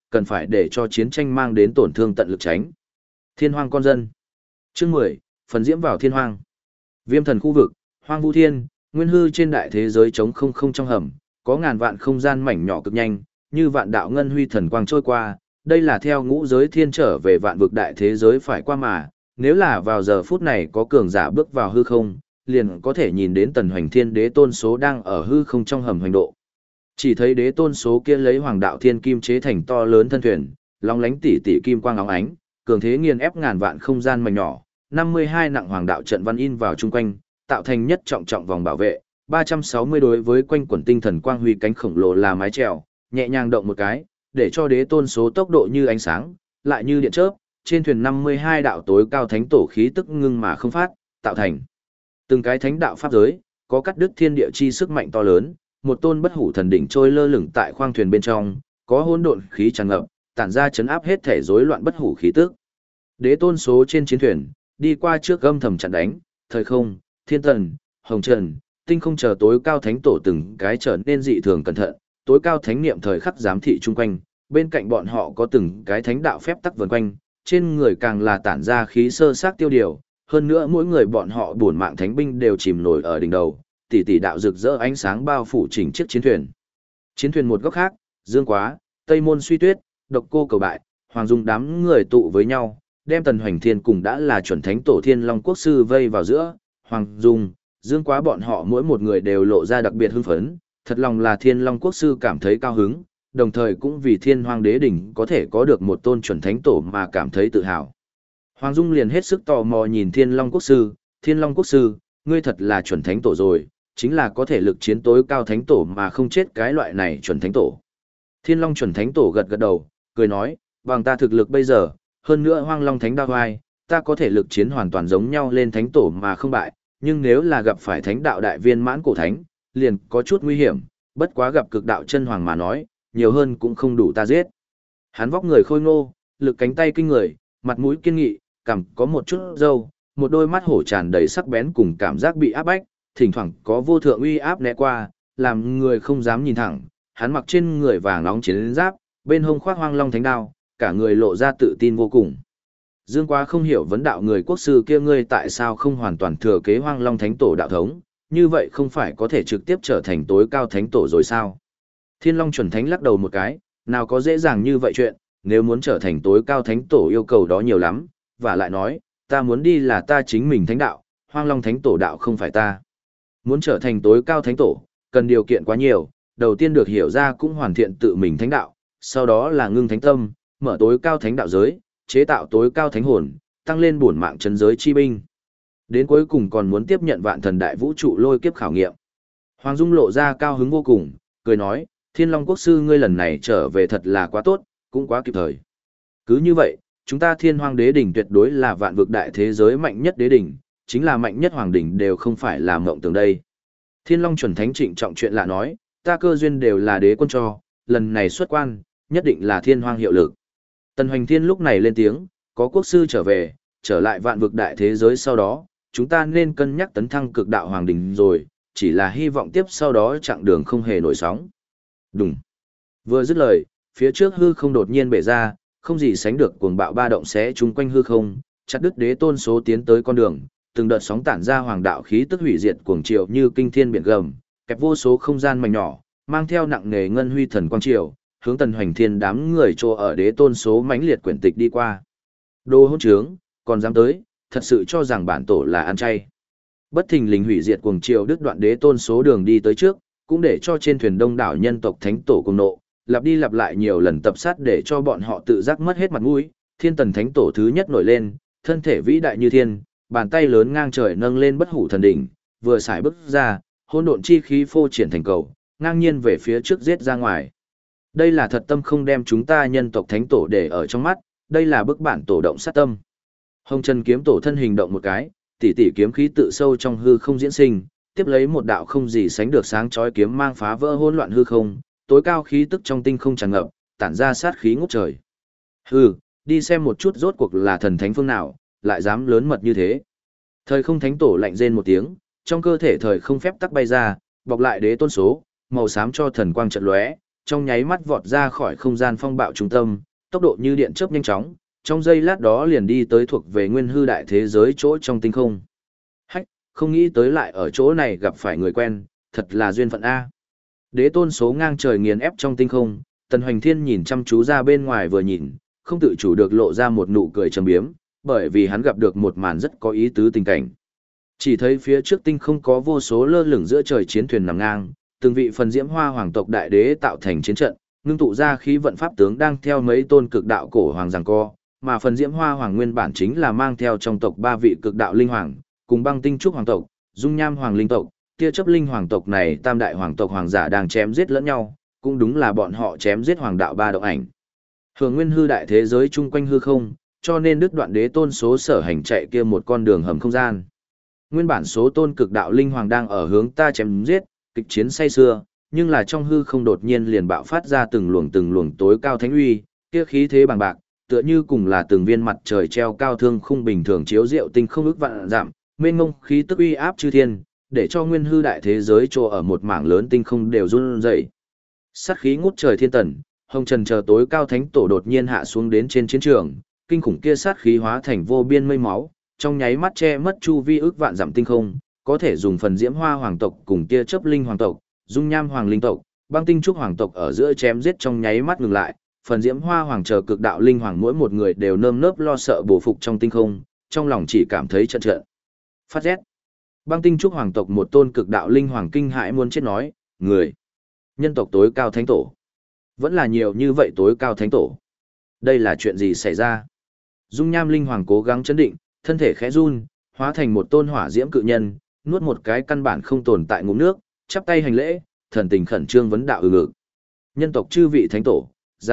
cần phải để cho chiến tranh mang đến tổn thương tận lực tránh. Thiên hoang con dân. Chương 10, phần diễm vào thiên hoang. Viêm thần khu vực, hoang vu thiên, nguyên hư trên đại thế giới trống không không trong hầm, có ngàn vạn không gian mảnh nhỏ cực nhanh, như vạn đạo ngân huy thần quang trôi qua, đây là theo ngũ giới thiên trở về vạn vực đại thế giới phải qua mà, nếu là vào giờ phút này có cường giả bước vào hư không, liền có thể nhìn đến tần hoành thiên đế tôn số đang ở hư không trong hầm hoành độ. Chỉ thấy đế tôn số kia lấy hoàng đạo thiên kim chế thành to lớn thân thuyền, long lánh tỉ tỉ kim quang óng ánh, cường thế nghiền ép ngàn vạn không gian mảnh nhỏ, 52 nặng hoàng đạo trận văn in vào chung quanh, tạo thành nhất trọng trọng vòng bảo vệ, 360 đối với quanh quần tinh thần quang huy cánh khổng lồ là mái chèo, nhẹ nhàng động một cái, để cho đế tôn số tốc độ như ánh sáng, lại như điện chớp, trên thuyền 52 đạo tối cao thánh tổ khí tức ngưng mà không phát, tạo thành từng cái thánh đạo pháp giới, có cắt đứt thiên địa chi sức mạnh to lớn, một tôn bất hủ thần đỉnh trôi lơ lửng tại khoang thuyền bên trong, có hỗn độn khí tràn ngập, tản ra chấn áp hết thể rối loạn bất hủ khí tức. Đế tôn số trên chiến thuyền, đi qua trước âm thầm chặn đánh, thời không, thiên tần, hồng trần, tinh không chờ tối cao thánh tổ từng cái trở nên dị thường cẩn thận, tối cao thánh niệm thời khắc giám thị chung quanh, bên cạnh bọn họ có từng cái thánh đạo phép tắc vần quanh, trên người càng là tản ra khí sơ sát tiêu điều, hơn nữa mỗi người bọn họ bổn mạng thánh binh đều chìm nổi ở đỉnh đầu, tỷ tỷ đạo rực rỡ ánh sáng bao phủ chỉnh chiếc chiến thuyền. Chiến thuyền một góc khác, Dương Quá, Tây Môn Suy Tuyết, Độc Cô Cầu Bại, Hoàng Dung đám người tụ với nhau, đem Tần Hoành Thiên cùng đã là chuẩn thánh tổ Thiên Long Quốc sư vây vào giữa, Hoàng Dung, Dương Quá bọn họ mỗi một người đều lộ ra đặc biệt hưng phấn, thật lòng là Thiên Long Quốc sư cảm thấy cao hứng, đồng thời cũng vì Thiên Hoang Đế đỉnh có thể có được một tôn chuẩn thánh tổ mà cảm thấy tự hào. Hoàng Dung liền hết sức tò mò nhìn Thiên Long Quốc sư, Thiên Long Quốc sư, ngươi thật là chuẩn thánh tổ rồi, chính là có thể lực chiến tối cao thánh tổ mà không chết cái loại này chuẩn thánh tổ. Thiên Long chuẩn thánh tổ gật gật đầu, cười nói, bằng ta thực lực bây giờ, hơn nữa Hoang Long thánh đao hoai, ta có thể lực chiến hoàn toàn giống nhau lên thánh tổ mà không bại, nhưng nếu là gặp phải thánh đạo đại viên mãn cổ thánh, liền có chút nguy hiểm, bất quá gặp cực đạo chân hoàng mà nói, nhiều hơn cũng không đủ ta giết. Hắn vóc người khôi ngô, lực cánh tay kinh người, mặt mũi kiên nghị, cằm có một chút râu, một đôi mắt hổ tràn đầy sắc bén cùng cảm giác bị áp bách, thỉnh thoảng có vô thượng uy áp né qua, làm người không dám nhìn thẳng. Hắn mặc trên người vàng nóng chiến giáp, bên hông khoác Hoang Long thánh đao, cả người lộ ra tự tin vô cùng. Dương Quá không hiểu vấn đạo người quốc sư kia ngươi tại sao không hoàn toàn thừa kế Hoang Long thánh tổ đạo thống, như vậy không phải có thể trực tiếp trở thành tối cao thánh tổ rồi sao? Thiên Long chuẩn thánh lắc đầu một cái, nào có dễ dàng như vậy chuyện, nếu muốn trở thành tối cao thánh tổ yêu cầu đó nhiều lắm, và lại nói, ta muốn đi là ta chính mình thánh đạo, Hoang Long thánh tổ đạo không phải ta. Muốn trở thành tối cao thánh tổ, cần điều kiện quá nhiều, đầu tiên được hiểu ra cũng hoàn thiện tự mình thánh đạo, sau đó là ngưng thánh tâm, mở tối cao thánh đạo giới, chế tạo tối cao thánh hồn, tăng lên bổn mạng chân giới chi binh. Đến cuối cùng còn muốn tiếp nhận vạn thần đại vũ trụ lôi kiếp khảo nghiệm. Hoàng Dung lộ ra cao hứng vô cùng, cười nói, Thiên Long Quốc sư ngươi lần này trở về thật là quá tốt, cũng quá kịp thời. Cứ như vậy, chúng ta Thiên Hoang Đế đỉnh tuyệt đối là vạn vực đại thế giới mạnh nhất đế đỉnh, chính là mạnh nhất hoàng đỉnh đều không phải là mộng tưởng đây. Thiên Long chuẩn thánh trịnh trọng chuyện lạ nói, ta cơ duyên đều là đế quân cho, lần này xuất quan, nhất định là Thiên Hoang hiệu lực. Tần Hoành Thiên lúc này lên tiếng, có quốc sư trở về, trở lại vạn vực đại thế giới sau đó, chúng ta nên cân nhắc tấn thăng cực đạo hoàng đỉnh rồi, chỉ là hy vọng tiếp sau đó chặng đường không hề nổi sóng. Đùng. Vừa dứt lời, phía trước hư không đột nhiên bể ra, không gì sánh được cuồng bạo ba động xé chung quanh hư không, chặt đứt đế tôn số tiến tới con đường, từng đợt sóng tản ra hoàng đạo khí tức hủy diệt cuồng triều như kinh thiên biển gầm, kẹp vô số không gian mảnh nhỏ, mang theo nặng nề ngân huy thần quang triều, hướng Tần Hoành Thiên đám người trô ở đế tôn số mãnh liệt quyển tịch đi qua. Đồ hỗn trướng, còn dám tới, thật sự cho rằng bản tổ là ăn chay. Bất thình lình hủy diệt cuồng triều đứt đoạn đế tôn số đường đi tới trước, cũng để cho trên thuyền đông đảo nhân tộc thánh tổ cùng nộ, lặp đi lặp lại nhiều lần tập sát để cho bọn họ tự giác mất hết mặt mũi. Thiên Tần thánh tổ thứ nhất nổi lên, thân thể vĩ đại như thiên, bàn tay lớn ngang trời nâng lên bất hủ thần đỉnh, vừa xài bước ra, hỗn độn chi khí phô triển thành cầu, ngang nhiên về phía trước giết ra ngoài. Đây là thật tâm không đem chúng ta nhân tộc thánh tổ để ở trong mắt, đây là bức bản tổ động sát tâm. Hồng Trần kiếm tổ thân hình động một cái, tỷ tỷ kiếm khí tự sâu trong hư không diễn sinh, tiếp lấy một đạo không gì sánh được sáng chói kiếm mang phá vỡ hỗn loạn hư không, tối cao khí tức trong tinh không tràn ngập, tản ra sát khí ngút trời. Hừ, đi xem một chút rốt cuộc là thần thánh phương nào, lại dám lớn mật như thế. Thời không thánh tổ lạnh rên một tiếng, trong cơ thể thời không phép tắc bay ra, bọc lại đế tôn số, màu xám cho thần quang trận lóe, trong nháy mắt vọt ra khỏi không gian phong bạo trung tâm, tốc độ như điện chớp nhanh chóng, trong giây lát đó liền đi tới thuộc về nguyên hư đại thế giới chỗ trong tinh không. Hách, không nghĩ tới lại ở chỗ này gặp phải người quen, thật là duyên phận A. Đế tôn số ngang trời nghiền ép trong tinh không, Tần Hoành Thiên nhìn chăm chú ra bên ngoài vừa nhìn, không tự chủ được lộ ra một nụ cười trầm biếm, bởi vì hắn gặp được một màn rất có ý tứ tình cảnh. Chỉ thấy phía trước tinh không có vô số lơ lửng giữa trời chiến thuyền nằm ngang, từng vị phần diễm hoa hoàng tộc đại đế tạo thành chiến trận, ngưng tụ ra khí vận pháp tướng đang theo mấy tôn cực đạo cổ hoàng giằng co, mà phần diễm hoa hoàng nguyên bản chính là mang theo trong tộc ba vị cực đạo linh hoàng, cùng băng tinh trúc hoàng tộc, dung nham hoàng linh tộc, tia chấp linh hoàng tộc này tam đại hoàng tộc hoàng giả đang chém giết lẫn nhau, cũng đúng là bọn họ chém giết hoàng đạo ba động ảnh. Hưởng nguyên hư đại thế giới chung quanh hư không, cho nên đứt đoạn đế tôn số sở hành chạy kia một con đường hầm không gian. Nguyên bản số tôn cực đạo linh hoàng đang ở hướng ta chém giết, kịch chiến say xưa, nhưng là trong hư không đột nhiên liền bạo phát ra từng luồng tối cao thánh uy, kia khí thế bằng bạc, tựa như cùng là từng viên mặt trời treo cao thương khung bình thường chiếu diệu tinh không ước vạn giảm, mênh mông khí tức uy áp chư thiên, để cho nguyên hư đại thế giới chỗ ở một mảng lớn tinh không đều run rẩy. Sát khí ngút trời thiên tần, hồng trần chờ tối cao thánh tổ đột nhiên hạ xuống đến trên chiến trường, kinh khủng kia sát khí hóa thành vô biên mây máu, trong nháy mắt che mất chu vi ước vạn dặm tinh không, có thể dùng phần diễm hoa hoàng tộc cùng kia chấp linh hoàng tộc, dung nham hoàng linh tộc, băng tinh trúc hoàng tộc ở giữa chém giết trong nháy mắt ngừng lại, phần diễm hoa hoàng chờ cực đạo linh hoàng mỗi một người đều nơm nớp lo sợ bổ phục trong tinh không, trong lòng chỉ cảm thấy trận trận phát rét. Băng tinh trúc hoàng tộc một tôn cực đạo linh hoàng kinh hãi muốn chết nói, người, nhân tộc tối cao thánh tổ, vẫn là nhiều như vậy tối cao thánh tổ. Đây là chuyện gì xảy ra? Dung nham linh hoàng cố gắng chấn định, thân thể khẽ run, hóa thành một tôn hỏa diễm cự nhân, nuốt một cái căn bản không tồn tại ngụm nước, chắp tay hành lễ, thần tình khẩn trương vấn đạo ngực. Nhân tộc chư vị thánh tổ,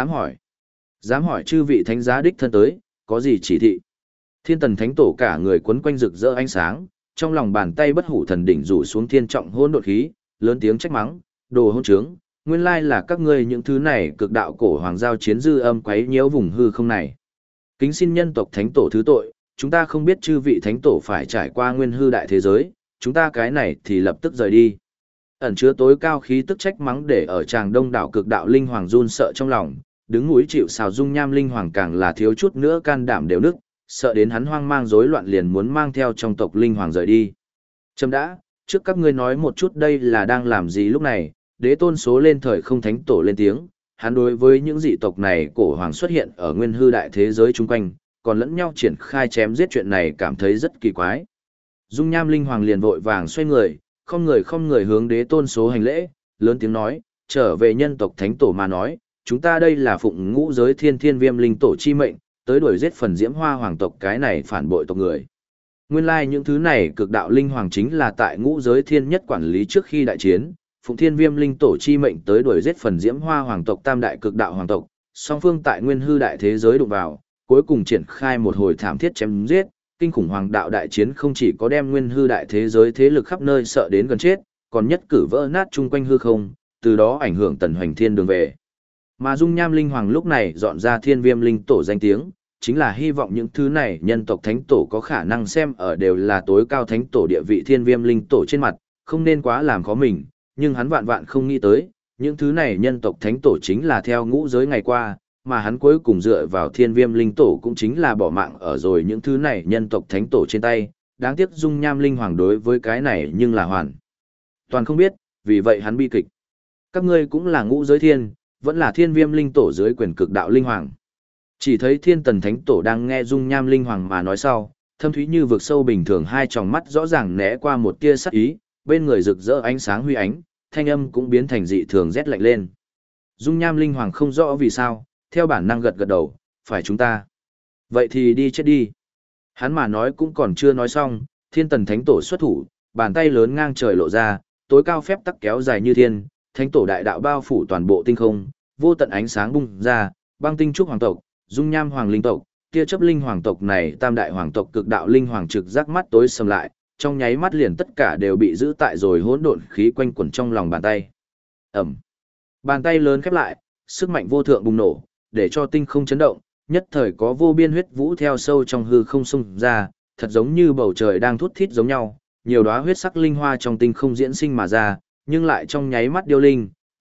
dám hỏi chư vị thánh giá đích thân tới, có gì chỉ thị? Thiên tần thánh tổ cả người quấn quanh rực rỡ ánh sáng, trong lòng bàn tay bất hủ thần đỉnh rủ xuống thiên trọng hôn đột khí, lớn tiếng trách mắng, đồ hôn trướng, nguyên lai là các ngươi những thứ này cực đạo cổ hoàng giao chiến dư âm quấy nhiễu vùng hư không này. Kính xin nhân tộc thánh tổ thứ tội, chúng ta không biết chư vị thánh tổ phải trải qua nguyên hư đại thế giới, chúng ta cái này thì lập tức rời đi. Ẩn chứa tối cao khí tức trách mắng để ở tràng đông đảo cực đạo linh hoàng run sợ trong lòng, đứng núi chịu sào dung nham linh hoàng càng là thiếu chút nữa can đảm đều nức, sợ đến hắn hoang mang rối loạn liền muốn mang theo trong tộc linh hoàng rời đi. Chấm đã, trước các ngươi nói một chút đây là đang làm gì lúc này, đế tôn số lên thời không thánh tổ lên tiếng, hắn đối với những dị tộc này cổ hoàng xuất hiện ở nguyên hư đại thế giới chung quanh, còn lẫn nhau triển khai chém giết chuyện này cảm thấy rất kỳ quái. Dung nham linh hoàng liền vội vàng xoay người, không người hướng đế tôn số hành lễ, lớn tiếng nói, trở về nhân tộc thánh tổ mà nói, chúng ta đây là phụng ngũ giới thiên thiên viêm linh tổ chi mệnh, tới đuổi giết phần diễm hoa hoàng tộc cái này phản bội tộc người. Nguyên lai những thứ này cực đạo linh hoàng chính là tại ngũ giới thiên nhất quản lý trước khi đại chiến, phụng thiên viêm linh tổ chi mệnh tới đuổi giết phần diễm hoa hoàng tộc tam đại cực đạo hoàng tộc, song phương tại nguyên hư đại thế giới đụng vào, cuối cùng triển khai một hồi thảm thiết chém giết, kinh khủng hoàng đạo đại chiến không chỉ có đem nguyên hư đại thế giới thế lực khắp nơi sợ đến gần chết, còn nhất cử vỡ nát chung quanh hư không, từ đó ảnh hưởng Tần Hoành Thiên đường về. Mà Dung Nham Linh Hoàng lúc này dọn ra Thiên Viêm Linh Tổ danh tiếng, chính là hy vọng những thứ này nhân tộc thánh tổ có khả năng xem ở đều là tối cao thánh tổ địa vị Thiên Viêm Linh Tổ trên mặt, không nên quá làm khó mình, nhưng hắn vạn vạn không nghĩ tới, những thứ này nhân tộc thánh tổ chính là theo ngũ giới ngày qua, mà hắn cuối cùng dựa vào Thiên Viêm Linh Tổ cũng chính là bỏ mạng ở rồi những thứ này nhân tộc thánh tổ trên tay, đáng tiếc Dung Nham Linh Hoàng đối với cái này nhưng là hoàn toàn không biết, vì vậy hắn bi kịch. Các ngươi cũng là ngũ giới thiên, vẫn là Thiên Viêm Linh Tổ dưới quyền cực đạo linh hoàng. Chỉ thấy Thiên Tần Thánh Tổ đang nghe Dung Nham Linh Hoàng mà nói sau, thâm thúy như vực sâu bình thường hai tròng mắt rõ ràng né qua một tia sắc ý, bên người rực rỡ ánh sáng huy ánh, thanh âm cũng biến thành dị thường rét lạnh lên. Dung Nham Linh Hoàng không rõ vì sao, theo bản năng gật gật đầu, phải chúng ta. Vậy thì đi chết đi. Hắn mà nói cũng còn chưa nói xong, Thiên Tần Thánh Tổ xuất thủ, bàn tay lớn ngang trời lộ ra, tối cao phép tắc kéo dài như thiên, Thánh Tổ đại đạo bao phủ toàn bộ tinh không, vô tận ánh sáng bung ra, băng tinh trúc hoàng tộc, Dung Nham hoàng linh tộc, tia chấp linh hoàng tộc này tam đại hoàng tộc cực đạo linh hoàng trực giác mắt tối sầm lại, trong nháy mắt liền tất cả đều bị giữ tại rồi hỗn độn khí quanh quẩn trong lòng bàn tay. Ầm. Bàn tay lớn khép lại, sức mạnh vô thượng bùng nổ, để cho tinh không chấn động, nhất thời có vô biên huyết vũ theo sâu trong hư không xung ra, thật giống như bầu trời đang thút thít giống nhau, nhiều đóa huyết sắc linh hoa trong tinh không diễn sinh mà ra, nhưng lại trong nháy mắt điêu linh,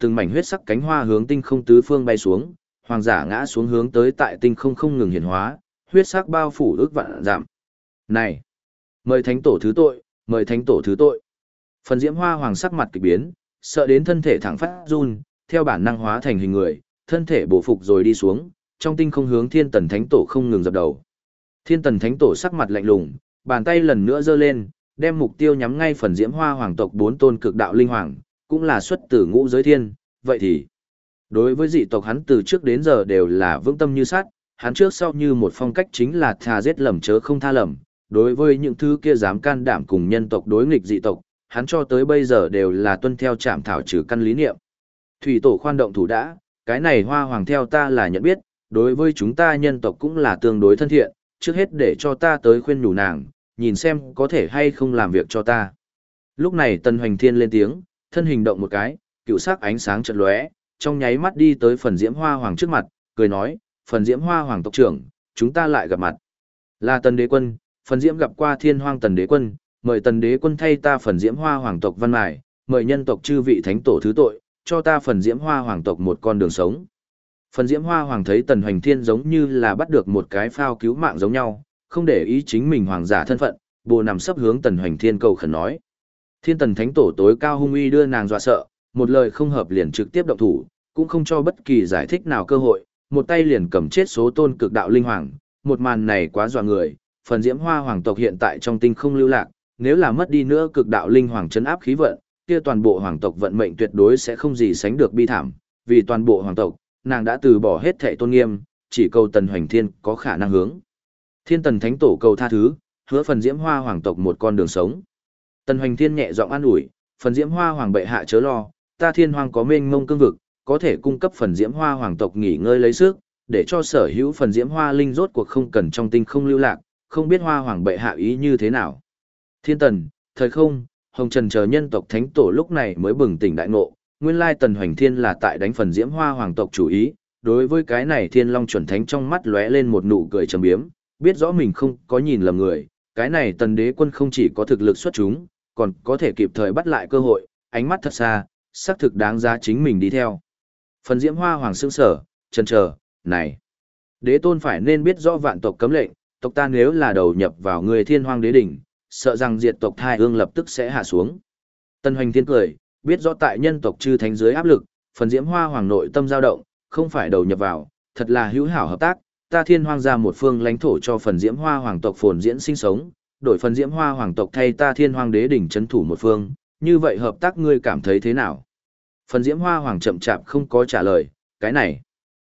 từng mảnh huyết sắc cánh hoa hướng tinh không tứ phương bay xuống, hoàng giả ngã xuống hướng tới tại tinh không không ngừng hiển hóa, huyết sắc bao phủ ước vạn dặm. Này, mời thánh tổ thứ tội, mời thánh tổ thứ tội. Phần Diễm Hoa Hoàng sắc mặt kỳ biến, sợ đến thân thể thẳng phát run, theo bản năng hóa thành hình người, thân thể bổ phục rồi đi xuống, trong tinh không hướng Thiên Tần Thánh Tổ không ngừng dập đầu. Thiên Tần Thánh Tổ sắc mặt lạnh lùng, bàn tay lần nữa giơ lên, đem mục tiêu nhắm ngay Phần Diễm Hoa Hoàng tộc 4 tôn cực đạo linh hoàng, cũng là xuất từ ngũ giới thiên, vậy thì đối với dị tộc hắn từ trước đến giờ đều là vững tâm như sắt, hắn trước sau như một phong cách chính là tha giết lầm chớ không tha lầm, đối với những thứ kia dám can đảm cùng nhân tộc đối nghịch dị tộc, hắn cho tới bây giờ đều là tuân theo trảm thảo trừ căn lý niệm. Thủy tổ khoan động thủ đã, cái này Hoa Hoàng theo ta là nhận biết, đối với chúng ta nhân tộc cũng là tương đối thân thiện, trước hết để cho ta tới khuyên nhủ nàng, nhìn xem có thể hay không làm việc cho ta. Lúc này Tần Hoành Thiên lên tiếng, thân hình động một cái, cựu sắc ánh sáng chợt lóe, trong nháy mắt đi tới Phần Diễm Hoa Hoàng trước mặt, cười nói, Phần Diễm Hoa Hoàng tộc trưởng, chúng ta lại gặp mặt. Là Tần Đế Quân, Phần Diễm gặp qua Thiên Hoang Tần Đế Quân, mời Tần Đế Quân thay ta Phần Diễm Hoa Hoàng tộc văn mài, mời nhân tộc chư vị thánh tổ thứ tội, cho ta Phần Diễm Hoa Hoàng tộc một con đường sống. Phần Diễm Hoa Hoàng thấy Tần Hoành Thiên giống như là bắt được một cái phao cứu mạng giống nhau, không để ý chính mình hoàng giả thân phận, bồ nằm sấp hướng Tần Hoành Thiên cầu khẩn nói. Thiên Tần Thánh Tổ tối cao hung uy đưa nàng dọa sợ, một lời không hợp liền trực tiếp động thủ, cũng không cho bất kỳ giải thích nào cơ hội, một tay liền cầm chết số tôn cực đạo linh hoàng, một màn này quá dọa người, Phần Diễm Hoa Hoàng tộc hiện tại trong tinh không lưu lạc, nếu là mất đi nữa cực đạo linh hoàng trấn áp khí vận, kia toàn bộ hoàng tộc vận mệnh tuyệt đối sẽ không gì sánh được bi thảm, vì toàn bộ hoàng tộc, nàng đã từ bỏ hết thệ tôn nghiêm, chỉ cầu Tần Hoành Thiên có khả năng hướng Thiên Tần Thánh Tổ cầu tha thứ, hứa Phần Diễm Hoa Hoàng tộc một con đường sống. Tần Hoành Thiên nhẹ giọng an ủi, Phần Diễm Hoa Hoàng bệ hạ chớ lo, ta Thiên Hoang có mênh mông cương vực, có thể cung cấp Phần Diễm Hoa Hoàng tộc nghỉ ngơi lấy sức, để cho sở hữu Phần Diễm Hoa linh rốt cuộc không cần trong tinh không lưu lạc, không biết Hoa Hoàng bệ hạ ý như thế nào. Thiên Tần, thời không, Hồng Trần chờ nhân tộc thánh tổ lúc này mới bừng tỉnh đại ngộ, nguyên lai Tần Hoành Thiên là tại đánh Phần Diễm Hoa Hoàng tộc chủ ý, đối với cái này Thiên Long chuẩn thánh trong mắt lóe lên một nụ cười trầm biếm, biết rõ mình không có nhìn lầm người, cái này Tần Đế Quân không chỉ có thực lực xuất chúng, còn có thể kịp thời bắt lại cơ hội, ánh mắt thật xa, xác thực đáng giá chính mình đi theo. Phần Diễm Hoa Hoàng sững sở, chần chờ, này, đế tôn phải nên biết rõ vạn tộc cấm lệnh, tộc ta nếu là đầu nhập vào người Thiên Hoang đế đỉnh, sợ rằng diệt tộc thai ương lập tức sẽ hạ xuống. Tần Hoành Thiên cười, biết rõ tại nhân tộc chư thánh dưới áp lực, Phần Diễm Hoa Hoàng nội tâm dao động, không phải đầu nhập vào, thật là hữu hảo hợp tác, ta Thiên Hoang ra một phương lãnh thổ cho Phần Diễm Hoa Hoàng tộc phồn diễn sinh sống, đổi Phần Diễm Hoa Hoàng tộc thay ta Thiên Hoang đế đỉnh trấn thủ một phương, như vậy hợp tác ngươi cảm thấy thế nào? Phần Diễm Hoa Hoàng chậm chạp không có trả lời, cái này,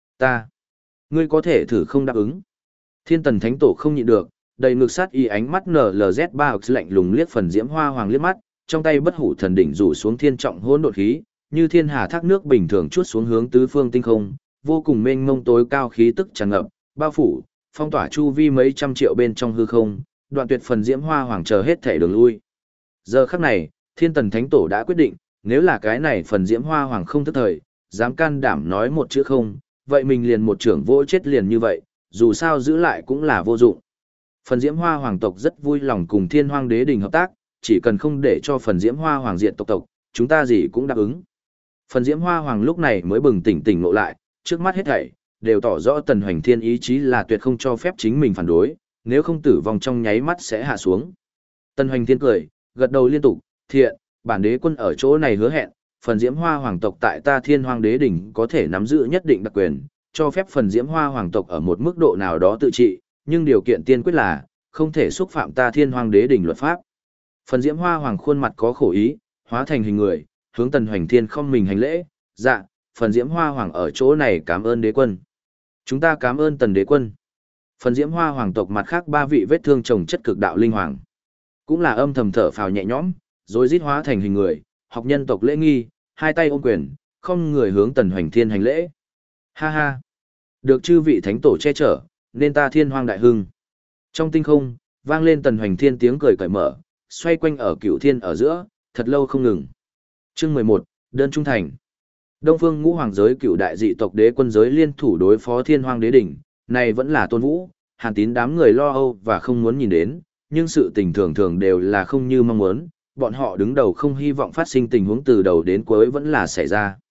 ngươi có thể thử không đáp ứng. Thiên Tần Thánh Tổ không nhịn được, đầy ngực sát y ánh mắt NLZ3 lạnh lùng liếc Phần Diễm Hoa Hoàng liếc mắt, trong tay bất hủ thần đỉnh rủ xuống thiên trọng hỗn độn khí, như thiên hà thác nước bình thường chuốt xuống hướng tứ phương tinh không, vô cùng mênh mông tối cao khí tức tràn ngập, bao phủ, phong tỏa chu vi mấy trăm triệu bên trong hư không, đoạn tuyệt Phần Diễm Hoa Hoàng chờ hết thể đường lui. Giờ khắc này, Thiên Tần Thánh Tổ đã quyết định, nếu là cái này Phần Diễm Hoa Hoàng không thức thời, dám can đảm nói một chữ không, vậy mình liền một trưởng vỗ chết liền như vậy, dù sao giữ lại cũng là vô dụng. Phần Diễm Hoa Hoàng tộc rất vui lòng cùng Thiên Hoang Đế Đình hợp tác, chỉ cần không để cho Phần Diễm Hoa Hoàng diệt tộc, chúng ta gì cũng đáp ứng. Phần Diễm Hoa Hoàng lúc này mới bừng tỉnh ngộ lại, trước mắt hết thảy đều tỏ rõ Tần Hoành Thiên ý chí là tuyệt không cho phép chính mình phản đối, nếu không tử vong trong nháy mắt sẽ hạ xuống. Tần Hoành Thiên cười, gật đầu liên tục, thiện, bản đế quân ở chỗ này hứa hẹn, Phần Diễm Hoa Hoàng tộc tại ta Thiên Hoang Đế Đỉnh có thể nắm giữ nhất định đặc quyền, cho phép Phần Diễm Hoa Hoàng tộc ở một mức độ nào đó tự trị, nhưng điều kiện tiên quyết là không thể xúc phạm ta Thiên Hoang Đế Đỉnh luật pháp. Phần Diễm Hoa Hoàng khuôn mặt có khổ ý, hóa thành hình người, hướng Tần Hoành Thiên không mình hành lễ, dạ, Phần Diễm Hoa Hoàng ở chỗ này cảm ơn đế quân. Chúng ta cảm ơn Tần đế quân. Phần Diễm Hoa Hoàng tộc mặt khác 3 vị vết thương chồng chất cực đạo linh hoàng, cũng là âm thầm thở phào nhẹ nhõm, rồi rít hóa thành hình người, học nhân tộc lễ nghi, hai tay ôm quyền, không người hướng Tần Hoành Thiên hành lễ. Ha ha, được chư vị thánh tổ che chở, nên ta Thiên Hoang đại hưng. Trong tinh không, vang lên Tần Hoành Thiên tiếng cười cởi mở, xoay quanh ở Cửu Thiên ở giữa, thật lâu không ngừng. Chương 11, đơn trung thành. Đông Phương Ngũ Hoàng giới cựu đại dị tộc đế quân giới liên thủ đối phó Thiên Hoang Đế đỉnh, này vẫn là Tôn Vũ, Hàn Tín đám người lo âu và không muốn nhìn đến, nhưng sự tình thường thường đều là không như mong muốn, bọn họ đứng đầu không hy vọng phát sinh tình huống từ đầu đến cuối vẫn là xảy ra.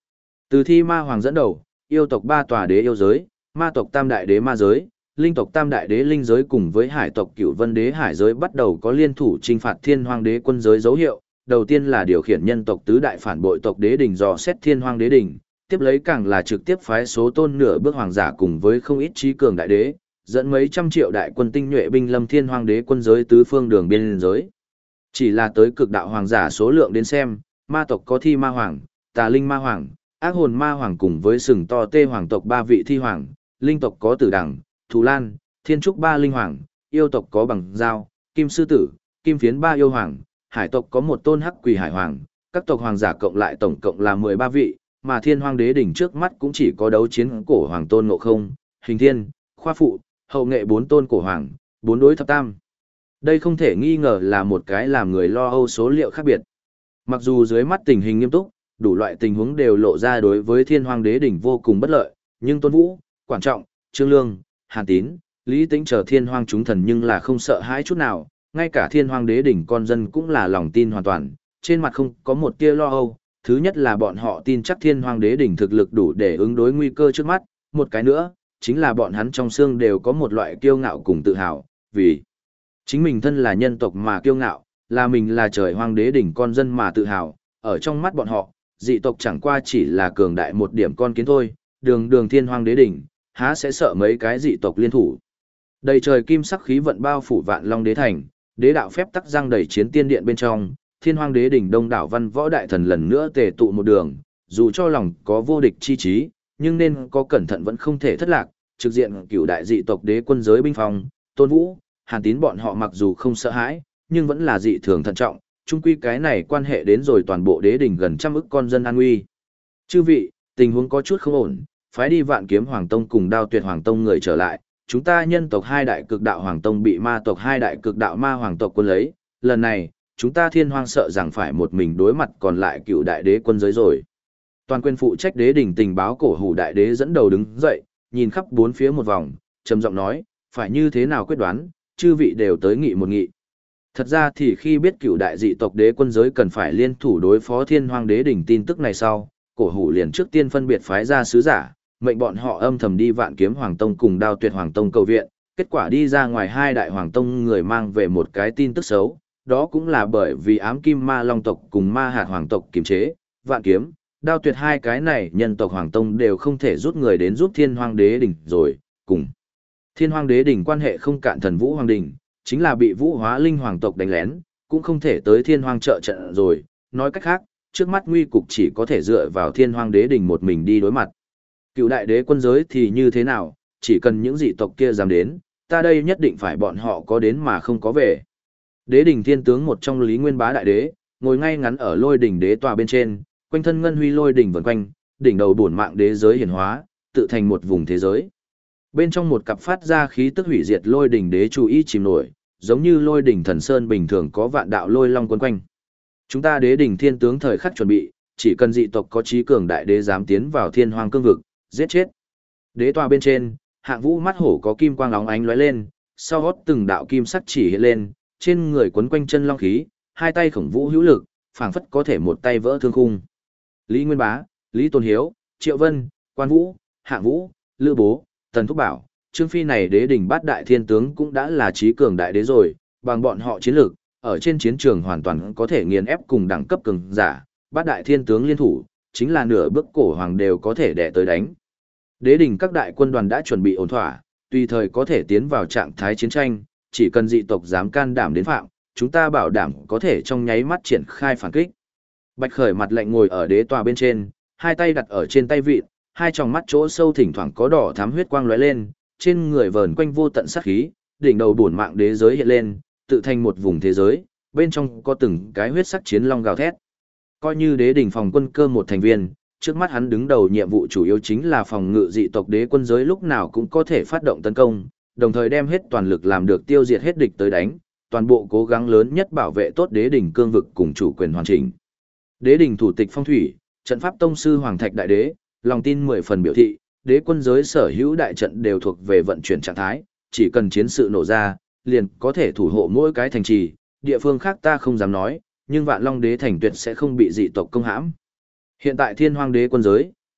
Từ Thi Ma Hoàng dẫn đầu, yêu tộc ba tòa đế yêu giới, ma tộc tam đại đế ma giới, linh tộc tam đại đế linh giới cùng với hải tộc Cửu Vân đế hải giới bắt đầu có liên thủ chinh phạt Thiên Hoang đế quân giới dấu hiệu. Đầu tiên là điều khiển nhân tộc tứ đại phản bội tộc đế đỉnh dò xét Thiên Hoang đế đỉnh, tiếp lấy càng là trực tiếp phái số tôn nửa bước hoàng giả cùng với không ít trí cường đại đế, dẫn mấy trăm triệu đại quân tinh nhuệ binh lâm Thiên Hoang đế quân giới tứ phương đường biên giới. Chỉ là tới cực đạo hoàng giả số lượng đến xem, ma tộc có Thi Ma Hoàng, Tà Linh Ma Hoàng, Ác Hồn Ma Hoàng cùng với sừng to tê hoàng tộc ba vị thi hoàng, linh tộc có Tử Đằng, Thù Lan, Thiên Trúc ba linh hoàng, yêu tộc có Bằng Dao, Kim Sư Tử, Kim Phiến ba yêu hoàng, hải tộc có một tôn Hắc Quỷ Hải Hoàng, các tộc hoàng giả cộng lại tổng cộng là 13 vị, mà Thiên Hoang đế đỉnh trước mắt cũng chỉ có đấu chiến cổ hoàng tôn Ngộ Không, Hình Thiên, Khoa Phụ, hậu nghệ 4 tôn cổ hoàng, 4 đối thập tam. Đây không thể nghi ngờ là một cái làm người lo âu số liệu khác biệt. Mặc dù dưới mắt tình hình nghiêm túc, đủ loại tình huống đều lộ ra đối với Thiên Hoang đế đỉnh vô cùng bất lợi, nhưng Tôn Vũ, Quản Trọng, Trương Lương, Hàn Tín, Lý Tĩnh chờ Thiên Hoang chúng thần nhưng là không sợ hãi chút nào, ngay cả Thiên Hoang đế đỉnh con dân cũng là lòng tin hoàn toàn, trên mặt không có một tia lo âu. Thứ nhất là bọn họ tin chắc Thiên Hoang đế đỉnh thực lực đủ để ứng đối nguy cơ trước mắt, một cái nữa, chính là bọn hắn trong xương đều có một loại kiêu ngạo cùng tự hào, vì chính mình thân là nhân tộc mà kiêu ngạo, là mình là trời hoang đế đỉnh con dân mà tự hào, ở trong mắt bọn họ, dị tộc chẳng qua chỉ là cường đại một điểm con kiến thôi, đường Thiên Hoang đế đỉnh, há sẽ sợ mấy cái dị tộc liên thủ. Đầy trời kim sắc khí vận bao phủ Vạn Long đế thành, đế đạo phép tắc răng đầy chiến tiên điện bên trong, Thiên Hoang đế đỉnh đông đảo văn võ đại thần lần nữa tề tụ một đường, dù cho lòng có vô địch chi trí, nhưng nên có cẩn thận vẫn không thể thất lạc, trực diện cửu đại dị tộc đế quân giới binh phòng, Tôn Vũ, Hàn Tín bọn họ mặc dù không sợ hãi, nhưng vẫn là dị thường thận trọng, chung quy cái này quan hệ đến rồi toàn bộ đế đỉnh gần trăm ức con dân an nguy. Chư vị, tình huống có chút không ổn, phái đi Vạn Kiếm Hoàng Tông cùng Đao Tuyệt Hoàng Tông người trở lại, chúng ta nhân tộc hai đại cực đạo Hoàng Tông bị ma tộc hai đại cực đạo ma hoàng tộc quân lấy, lần này, chúng ta Thiên Hoang sợ rằng phải một mình đối mặt còn lại cựu đại đế quân giới rồi. Toàn quyền phụ trách đế đỉnh tình báo cổ hủ đại đế dẫn đầu đứng dậy, nhìn khắp bốn phía một vòng, trầm giọng nói, phải như thế nào quyết đoán, chư vị đều tới nghị một nghị. Thật ra thì khi biết cựu đại dị tộc đế quân giới cần phải liên thủ đối phó Thiên Hoang đế đỉnh tin tức này sau, cổ hủ liền trước tiên phân biệt phái ra sứ giả, mệnh bọn họ âm thầm đi Vạn Kiếm Hoàng Tông cùng Đao Tuyệt Hoàng Tông cầu viện, kết quả đi ra ngoài hai đại hoàng tông người mang về một cái tin tức xấu, đó cũng là bởi vì ám kim ma long tộc cùng ma hạt hoàng tộc kiềm chế, Vạn Kiếm, Đao Tuyệt hai cái này nhân tộc hoàng tông đều không thể rút người đến giúp Thiên Hoang đế đỉnh rồi, cùng Thiên Hoang đế đỉnh quan hệ không cạn thần Vũ Hoàng đỉnh, chính là bị Vũ Hóa Linh hoàng tộc đánh lén, cũng không thể tới Thiên Hoang trợ trận rồi, nói cách khác, trước mắt nguy cục chỉ có thể dựa vào Thiên Hoang đế đỉnh một mình đi đối mặt. Cựu đại đế quân giới thì như thế nào, chỉ cần những dị tộc kia dám đến, ta đây nhất định phải bọn họ có đến mà không có về. Đế đỉnh thiên tướng một trong Lý Nguyên Bá đại đế, ngồi ngay ngắn ở lôi đỉnh đế tòa bên trên, quanh thân ngân huy lôi đỉnh vần quanh, đỉnh đầu bổn mạng đế giới hiển hóa, tự thành một vùng thế giới. Bên trong một cặp phát ra khí tức hủy diệt lôi đỉnh đế chú ý chìm nổi, giống như lôi đỉnh thần sơn bình thường có vạn đạo lôi long quấn quanh. Chúng ta đế đỉnh thiên tướng thời khắc chuẩn bị, chỉ cần dị tộc có trí cường đại đế dám tiến vào Thiên Hoang cương vực, giết chết. Đế tòa bên trên, Hạng Vũ mắt hổ có kim quang óng ánh lóe lên, sau gót từng đạo kim sắc chỉ hiện lên, trên người quấn quanh chân long khí, hai tay khổng vũ hữu lực, phảng phất có thể một tay vỡ thương khung. Lý Nguyên Bá, Lý Tôn Hiếu, Triệu Vân, Quan Vũ, Hạng Vũ, Lữ Bố, Tần Thúc Bảo, Trương Phi này đế đỉnh bát đại thiên tướng cũng đã là trí cường đại đế rồi, bằng bọn họ chiến lược, ở trên chiến trường hoàn toàn có thể nghiền ép cùng đẳng cấp cường giả, bát đại thiên tướng liên thủ, chính là nửa bước cổ hoàng đều có thể đè tới đánh. Đế đỉnh các đại quân đoàn đã chuẩn bị ổn thỏa, tùy thời có thể tiến vào trạng thái chiến tranh, chỉ cần dị tộc dám can đảm đến phạm, chúng ta bảo đảm có thể trong nháy mắt triển khai phản kích. Bạch Khởi mặt lạnh ngồi ở đế tòa bên trên, hai tay đặt ở trên tay vịn, hai tròng mắt chỗ sâu thỉnh thoảng có đỏ thắm huyết quang lóe lên, trên người vờn quanh vô tận sát khí, đỉnh đầu bổn mạng đế giới hiện lên, tự thành một vùng thế giới, bên trong có từng cái huyết sắc chiến long gào thét. Coi như đế đỉnh phòng quân cơ một thành viên, trước mắt hắn đứng đầu nhiệm vụ chủ yếu chính là phòng ngự dị tộc đế quân giới lúc nào cũng có thể phát động tấn công, đồng thời đem hết toàn lực làm được tiêu diệt hết địch tới đánh, toàn bộ cố gắng lớn nhất bảo vệ tốt đế đỉnh cương vực cùng chủ quyền hoàn chỉnh. Đế đỉnh thủ tịch phong thủy, trận pháp tông sư Hoàng Thạch đại đế, lòng tin 10 phần biểu thị, đế quân giới sở hữu đại trận đều thuộc về vận chuyển trạng thái, chỉ cần chiến sự nổ ra, liền có thể thủ hộ mỗi cái thành trì, địa phương khác ta không dám nói, nhưng Vạn Long đế thành tuyệt sẽ không bị dị tộc công hãm. Hiện tại Thiên Hoang đế quân giới,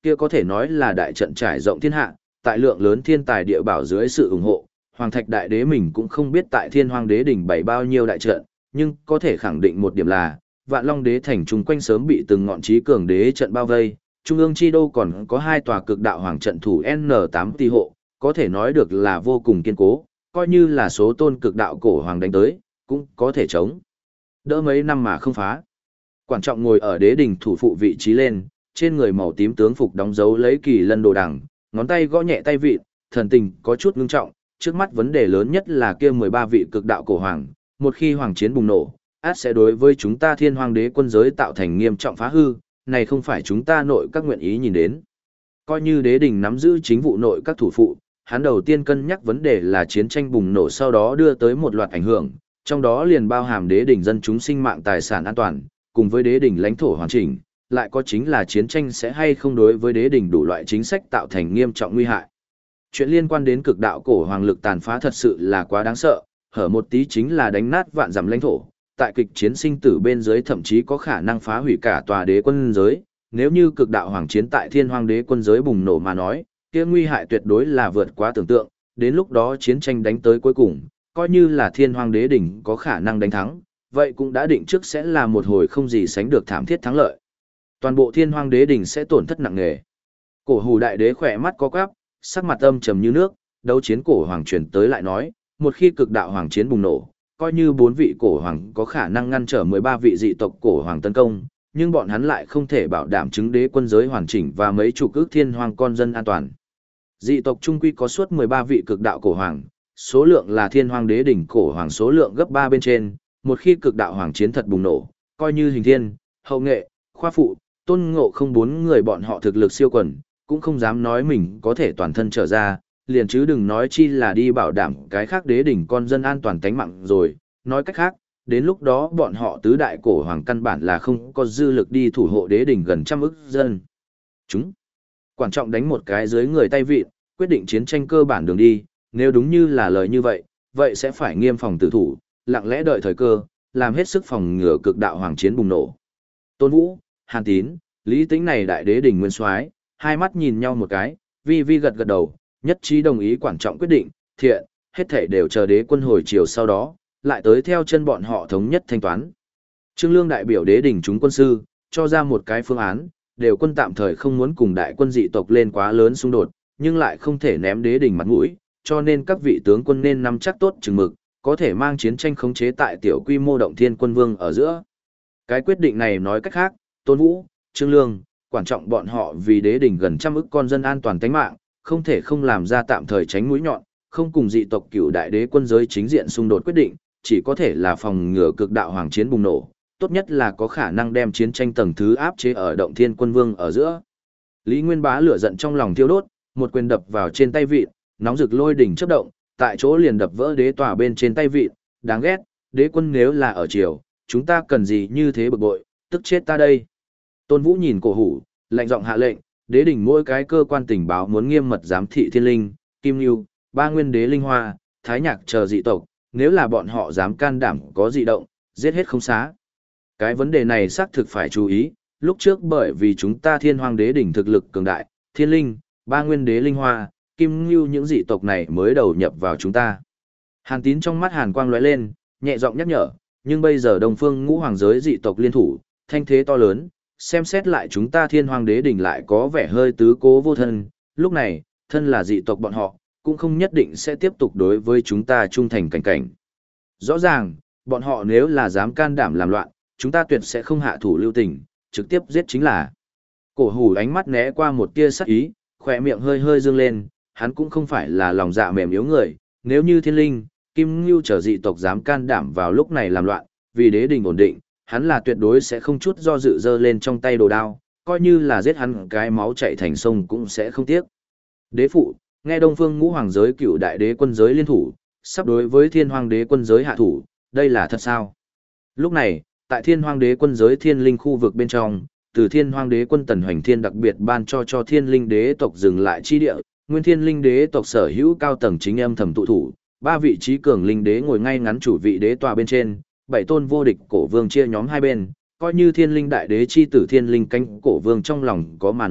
kia có thể nói là đại trận trải rộng thiên hạ, tại lượng lớn thiên tài địa bảo dưới sự ủng hộ, Hoàng Thạch Đại Đế mình cũng không biết tại Thiên Hoang Đế đỉnh bày bao nhiêu đại trận, nhưng có thể khẳng định một điểm là, Vạn Long Đế thành chung quanh sớm bị từng ngọn chí cường đế trận bao vây, trung ương chi đô còn có hai tòa cực đạo hoàng trận thủ N8 tỷ hộ, có thể nói được là vô cùng kiên cố, coi như là số tôn cực đạo cổ hoàng đánh tới, cũng có thể chống đỡ mấy năm mà không phá. Quan trọng ngồi ở đế đỉnh thủ phụ vị trí lên, trên người màu tím tướng phục đóng dấu lấy kỳ lân đồ đằng, ngón tay gõ nhẹ tay vịt, thần tình có chút ngưng trọng, trước mắt vấn đề lớn nhất là kia 13 vị cực đạo cổ hoàng, một khi hoàng chiến bùng nổ, át sẽ đối với chúng ta Thiên Hoang Đế quân giới tạo thành nghiêm trọng phá hư, này không phải chúng ta nội các nguyện ý nhìn đến. Coi như đế đình nắm giữ chính vụ nội các thủ phụ, hắn đầu tiên cân nhắc vấn đề là chiến tranh bùng nổ sau đó đưa tới một loạt ảnh hưởng, trong đó liền bao hàm đế đình dân chúng sinh mạng tài sản an toàn, cùng với đế đình lãnh thổ hoàn chỉnh, lại có chính là chiến tranh sẽ hay không đối với đế đình đủ loại chính sách tạo thành nghiêm trọng nguy hại. Chuyện liên quan đến cực đạo cổ hoàng lực tàn phá thật sự là quá đáng sợ, hở một tí chính là đánh nát vạn dặm lãnh thổ, tại kịch chiến sinh tử bên dưới thậm chí có khả năng phá hủy cả tòa đế quân giới, nếu như cực đạo hoàng chiến tại Thiên Hoang Đế quân giới bùng nổ mà nói, kia nguy hại tuyệt đối là vượt quá tưởng tượng, đến lúc đó chiến tranh đánh tới cuối cùng, coi như là Thiên Hoang Đế đỉnh có khả năng đánh thắng, vậy cũng đã định trước sẽ là một hồi không gì sánh được thảm thiết thắng lợi. Toàn bộ Thiên Hoang Đế đỉnh sẽ tổn thất nặng nề. Cổ Hủ đại đế khỏe mắt có quắp, sắc mặt âm trầm như nước, đấu chiến cổ hoàng chuyển tới lại nói, một khi cực đạo hoàng chiến bùng nổ, coi như 4 vị cổ hoàng có khả năng ngăn trở 13 vị dị tộc cổ hoàng tấn công, nhưng bọn hắn lại không thể bảo đảm chứng đế quân giới hoàn chỉnh và mấy chục ước thiên hoàng con dân an toàn. Dị tộc trung quy có suốt 13 vị cực đạo cổ hoàng, số lượng là Thiên Hoang Đế đỉnh cổ hoàng số lượng gấp 3 bên trên, một khi cực đạo hoàng chiến thật bùng nổ, coi như Hình Thiên, Hậu Nghệ, Khoa Phụ, Tôn Ngộ không 4 người bọn họ thực lực siêu quần, cũng không dám nói mình có thể toàn thân trở ra, liền chứ đừng nói chi là đi bảo đảm cái khác đế đỉnh con dân an toàn tánh mạng rồi, nói cách khác, đến lúc đó bọn họ tứ đại cổ hoàng căn bản là không có dư lực đi thủ hộ đế đỉnh gần trăm ức dân. Chúng quan trọng đánh một cái dưới người tay vịn, quyết định chiến tranh cơ bản đường đi, nếu đúng như là lời như vậy, vậy sẽ phải nghiêm phòng tử thủ, lặng lẽ đợi thời cơ, làm hết sức phòng ngừa cực đạo hoàng chiến bùng nổ. Tôn Vũ, Hàn Tín, Lý Tĩnh này đại đế đỉnh nguyên soái, hai mắt nhìn nhau một cái, vi vi gật gật đầu, nhất trí đồng ý quan trọng quyết định, thiện, hết thảy đều chờ đế quân hồi chiều sau đó, lại tới theo chân bọn họ thống nhất thanh toán. Trương Lương đại biểu đế đỉnh chúng quân sư, cho ra một cái phương án, đều quân tạm thời không muốn cùng đại quân dị tộc lên quá lớn xung đột, nhưng lại không thể ném đế đỉnh mặt mũi, cho nên các vị tướng quân nên nắm chắc tốt chừng mực, có thể mang chiến tranh khống chế tại tiểu quy mô động thiên quân vương ở giữa. Cái quyết định này nói cách khác, Tôn Vũ, Trương Lương, quan trọng bọn họ vì đế đỉnh gần trăm ức con dân an toàn tính mạng, không thể không làm ra tạm thời tránh mũi nhọn, không cùng dị tộc cựu đại đế quân giới chính diện xung đột quyết định, chỉ có thể là phòng ngừa cực đạo hoàng chiến bùng nổ, tốt nhất là có khả năng đem chiến tranh tầng thứ áp chế ở động thiên quân vương ở giữa. Lý Nguyên Bá lửa giận trong lòng thiêu đốt, một quyền đập vào trên tay vịt, nóng rực lôi đỉnh chớp động, tại chỗ liền đập vỡ đế tòa bên trên tay vịt, đáng ghét, đế quân nếu là ở triều, chúng ta cần gì như thế bực bội, tức chết ta đây. Tôn Vũ nhìn Cổ Hủ, lạnh giọng hạ lệnh, đế đỉnh mỗi cái cơ quan tình báo muốn nghiêm mật giám thị Thiên Linh, Kim Nưu, Ba Nguyên Đế Linh Hoa, Thái Nhạc chờ dị tộc, nếu là bọn họ dám can đảm có dị động, giết hết không xá. Cái vấn đề này xác thực phải chú ý, lúc trước bởi vì chúng ta Thiên Hoang Đế đỉnh thực lực cường đại, Thiên Linh, Ba Nguyên Đế Linh Hoa, Kim Nưu những dị tộc này mới đầu nhập vào chúng ta. Hàn Tín trong mắt hàn quang lóe lên, nhẹ giọng nhắc nhở, nhưng bây giờ Đông Phương Ngũ Hoàng giới dị tộc liên thủ, thanh thế to lớn, xem xét lại chúng ta Thiên Hoang Đế đỉnh lại có vẻ hơi tứ cố vô thân, lúc này, thân là dị tộc bọn họ, cũng không nhất định sẽ tiếp tục đối với chúng ta trung thành cảnh cảnh. Rõ ràng, bọn họ nếu là dám can đảm làm loạn, chúng ta tuyệt sẽ không hạ thủ lưu tình, trực tiếp giết chính là. Cổ Hủ ánh mắt né qua một tia sắc ý, khỏe miệng hơi hơi dương lên, hắn cũng không phải là lòng dạ mềm yếu người, nếu như Thiên Linh, Kim Ngưu trở dị tộc dám can đảm vào lúc này làm loạn, vì đế đình ổn định, hắn là tuyệt đối sẽ không chút do dự giơ lên trong tay đồ đao, coi như là giết hắn cái máu chảy thành sông cũng sẽ không tiếc. Đế phụ, nghe Đông Phương Ngũ Hoàng giới cựu đại đế quân giới liên thủ, sắp đối với Thiên Hoang Đế quân giới hạ thủ, đây là thật sao? Lúc này, tại Thiên Hoang Đế quân giới Thiên Linh khu vực bên trong, từ Thiên Hoang Đế quân Tần Hoành Thiên đặc biệt ban cho Thiên Linh đế tộc dừng lại chi địa, nguyên Thiên Linh đế tộc sở hữu cao tầng chính âm thầm tụ thủ, 3 vị trí cường linh đế ngồi ngay ngắn chủ vị đế tòa bên trên, 7 tôn vô địch cổ vương chia nhóm hai bên, coi như Thiên Linh đại đế chi tử Thiên Linh canh cổ vương trong lòng có mà nói,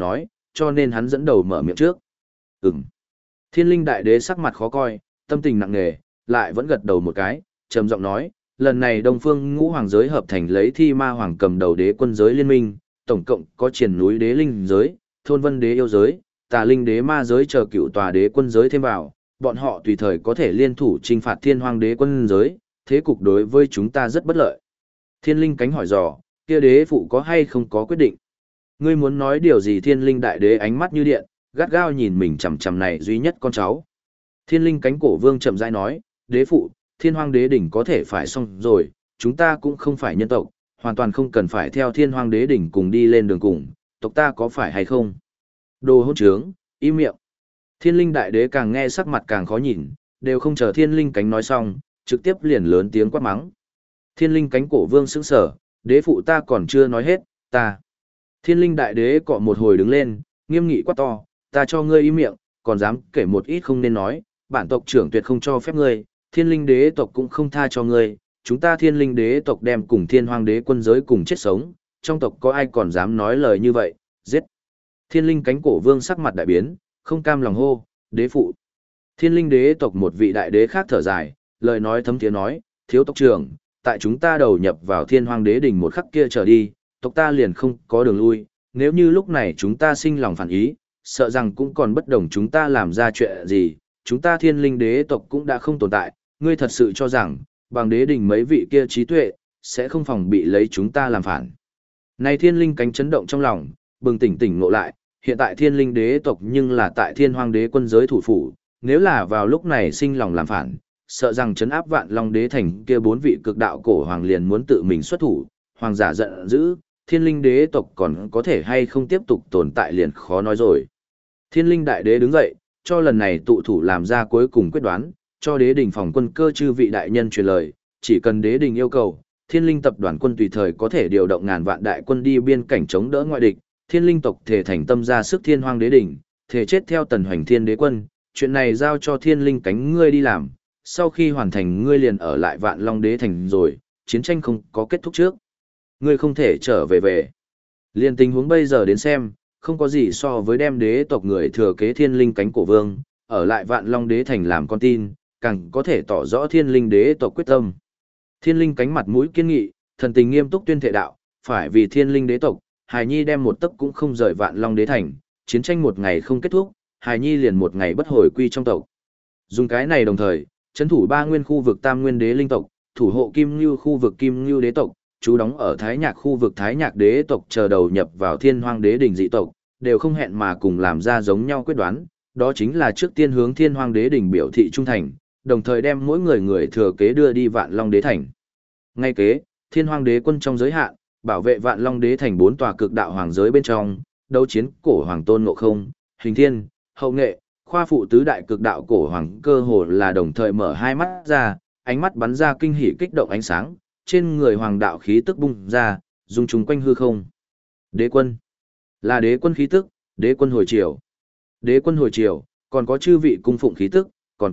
cho nên hắn dẫn đầu mở miệng trước. Ừm. Thiên linh đại đế sắc mặt khó coi, tâm tình nặng nề, lại vẫn gật đầu một cái, trầm giọng nói, lần này Đông Phương Ngũ Hoàng giới hợp thành lấy Thi Ma Hoàng cầm đầu đế quân giới liên minh, tổng cộng có Triển núi đế linh giới, Thôn Vân đế yêu giới, Tà linh đế ma giới chờ cựu tòa đế quân giới thêm vào, bọn họ tùy thời có thể liên thủ trinh phạt Thiên Hoang đế quân giới, thế cục đối với chúng ta rất bất lợi. Thiên linh cánh hỏi dò, kia đế phụ có hay không có quyết định? Ngươi muốn nói điều gì? Thiên linh đại đế ánh mắt như điện, gắt gao nhìn mình chằm chằm này duy nhất con cháu. Thiên linh cánh cổ vương chậm rãi nói, đế phụ, Thiên Hoang đế đỉnh có thể phải xong rồi, chúng ta cũng không phải nhân tộc, hoàn toàn không cần phải theo Thiên Hoang đế đỉnh cùng đi lên đường cùng, tộc ta có phải hay không? Đồ hỗn trướng, im miệng. Thiên linh đại đế càng nghe sắc mặt càng khó nhìn, đều không chờ thiên linh cánh nói xong, trực tiếp liền lớn tiếng quát mắng. Thiên linh cánh cổ vương sững sờ, đế phụ ta còn chưa nói hết, ta. Thiên linh đại đế cọ một hồi đứng lên, nghiêm nghị quát to, ta cho ngươi im miệng, còn dám kể một ít không nên nói, bản tộc trưởng tuyệt không cho phép ngươi, thiên linh đế tộc cũng không tha cho ngươi, chúng ta thiên linh đế tộc đem cùng Thiên Hoang đế quân giới cùng chết sống, trong tộc có ai còn dám nói lời như vậy, giết. Thiên linh cánh cổ vương sắc mặt đại biến, không cam lòng hô, đế phụ. Thiên linh đế tộc một vị đại đế khác thở dài, lời nói thấm thiế nói, thiếu tộc trưởng, tại chúng ta đầu nhập vào Thiên Hoang đế đỉnh một khắc kia trở đi, tộc ta liền không có đường lui, nếu như lúc này chúng ta sinh lòng phản ý, sợ rằng cũng còn bất đồng chúng ta làm ra chuyện gì, chúng ta thiên linh đế tộc cũng đã không tồn tại, ngươi thật sự cho rằng, bằng đế đỉnh mấy vị kia trí tuệ, sẽ không phòng bị lấy chúng ta làm phản. Này thiên linh cánh chấn động trong lòng, bừng tỉnh tỉnh ngộ lại, hiện tại thiên linh đế tộc nhưng là tại Thiên Hoang đế quân giới thủ phủ, nếu là vào lúc này sinh lòng làm phản, sợ rằng trấn áp Vạn Long đế thành kia 4 vị cực đạo cổ hoàng liền muốn tự mình xuất thủ, hoàng giả giận dữ, thiên linh đế tộc còn có thể hay không tiếp tục tồn tại liền khó nói rồi. Thiên linh đại đế đứng dậy, cho lần này tụ thủ làm ra cuối cùng quyết đoán, cho đế đình phòng quân cơ chư vị đại nhân truyền lời, chỉ cần đế đình yêu cầu, thiên linh tập đoàn quân tùy thời có thể điều động ngàn vạn đại quân đi biên cảnh chống đỡ ngoại địch, thiên linh tộc thể thành tâm ra sức Thiên Hoang đế đỉnh, thể chết theo tần hoành thiên đế quân, chuyện này giao cho thiên linh cánh ngươi đi làm, sau khi hoàn thành ngươi liền ở lại Vạn Long đế thành rồi, chiến tranh không có kết thúc trước. Ngươi không thể trở về. Liên tình huống bây giờ đến xem, không có gì so với đem đế tộc người thừa kế thiên linh cánh cổ vương, ở lại Vạn Long đế thành làm con tin, càng có thể tỏ rõ thiên linh đế tộc quyết tâm. Thiên linh cánh mặt mũi kiên nghị, thần tình nghiêm túc tuyên thệ đạo, phải vì thiên linh đế tộc, Hải Nhi đem một tấc cũng không rời Vạn Long đế thành, chiến tranh một ngày không kết thúc, Hải Nhi liền một ngày bất hồi quy trong tộc. Dùng cái này đồng thời, trấn thủ 3 nguyên khu vực Tam Nguyên đế linh tộc, thủ hộ Kim Nưu khu vực Kim Nưu đế tộc, trú đóng ở Thái Nhạc khu vực Thái Nhạc đế tộc chờ đầu nhập vào Thiên Hoang đế đỉnh dị tộc, đều không hẹn mà cùng làm ra giống nhau quyết đoán, đó chính là trước tiên hướng Thiên Hoang đế đỉnh biểu thị trung thành, đồng thời đem mỗi người thừa kế đưa đi Vạn Long đế thành. Ngay kế, Thiên Hoang đế quân trong giới hạn, bảo vệ Vạn Long đế thành 4 tòa cực đạo hoàng giới bên trong, đấu chiến cổ hoàng Tôn Ngộ Không, Hình Thiên, Hậu Nghệ, khoa phụ tứ đại cực đạo cổ hoàng cơ hồ là đồng thời mở hai mắt ra, ánh mắt bắn ra kinh hỉ kích động ánh sáng, trên người hoàng đạo khí tức bung ra, dung trùng quanh hư không. Đế quân, là đế quân khí tức, đế quân hồi triều. Đế quân hồi triều, còn có chư vị cung phụng khí tức, còn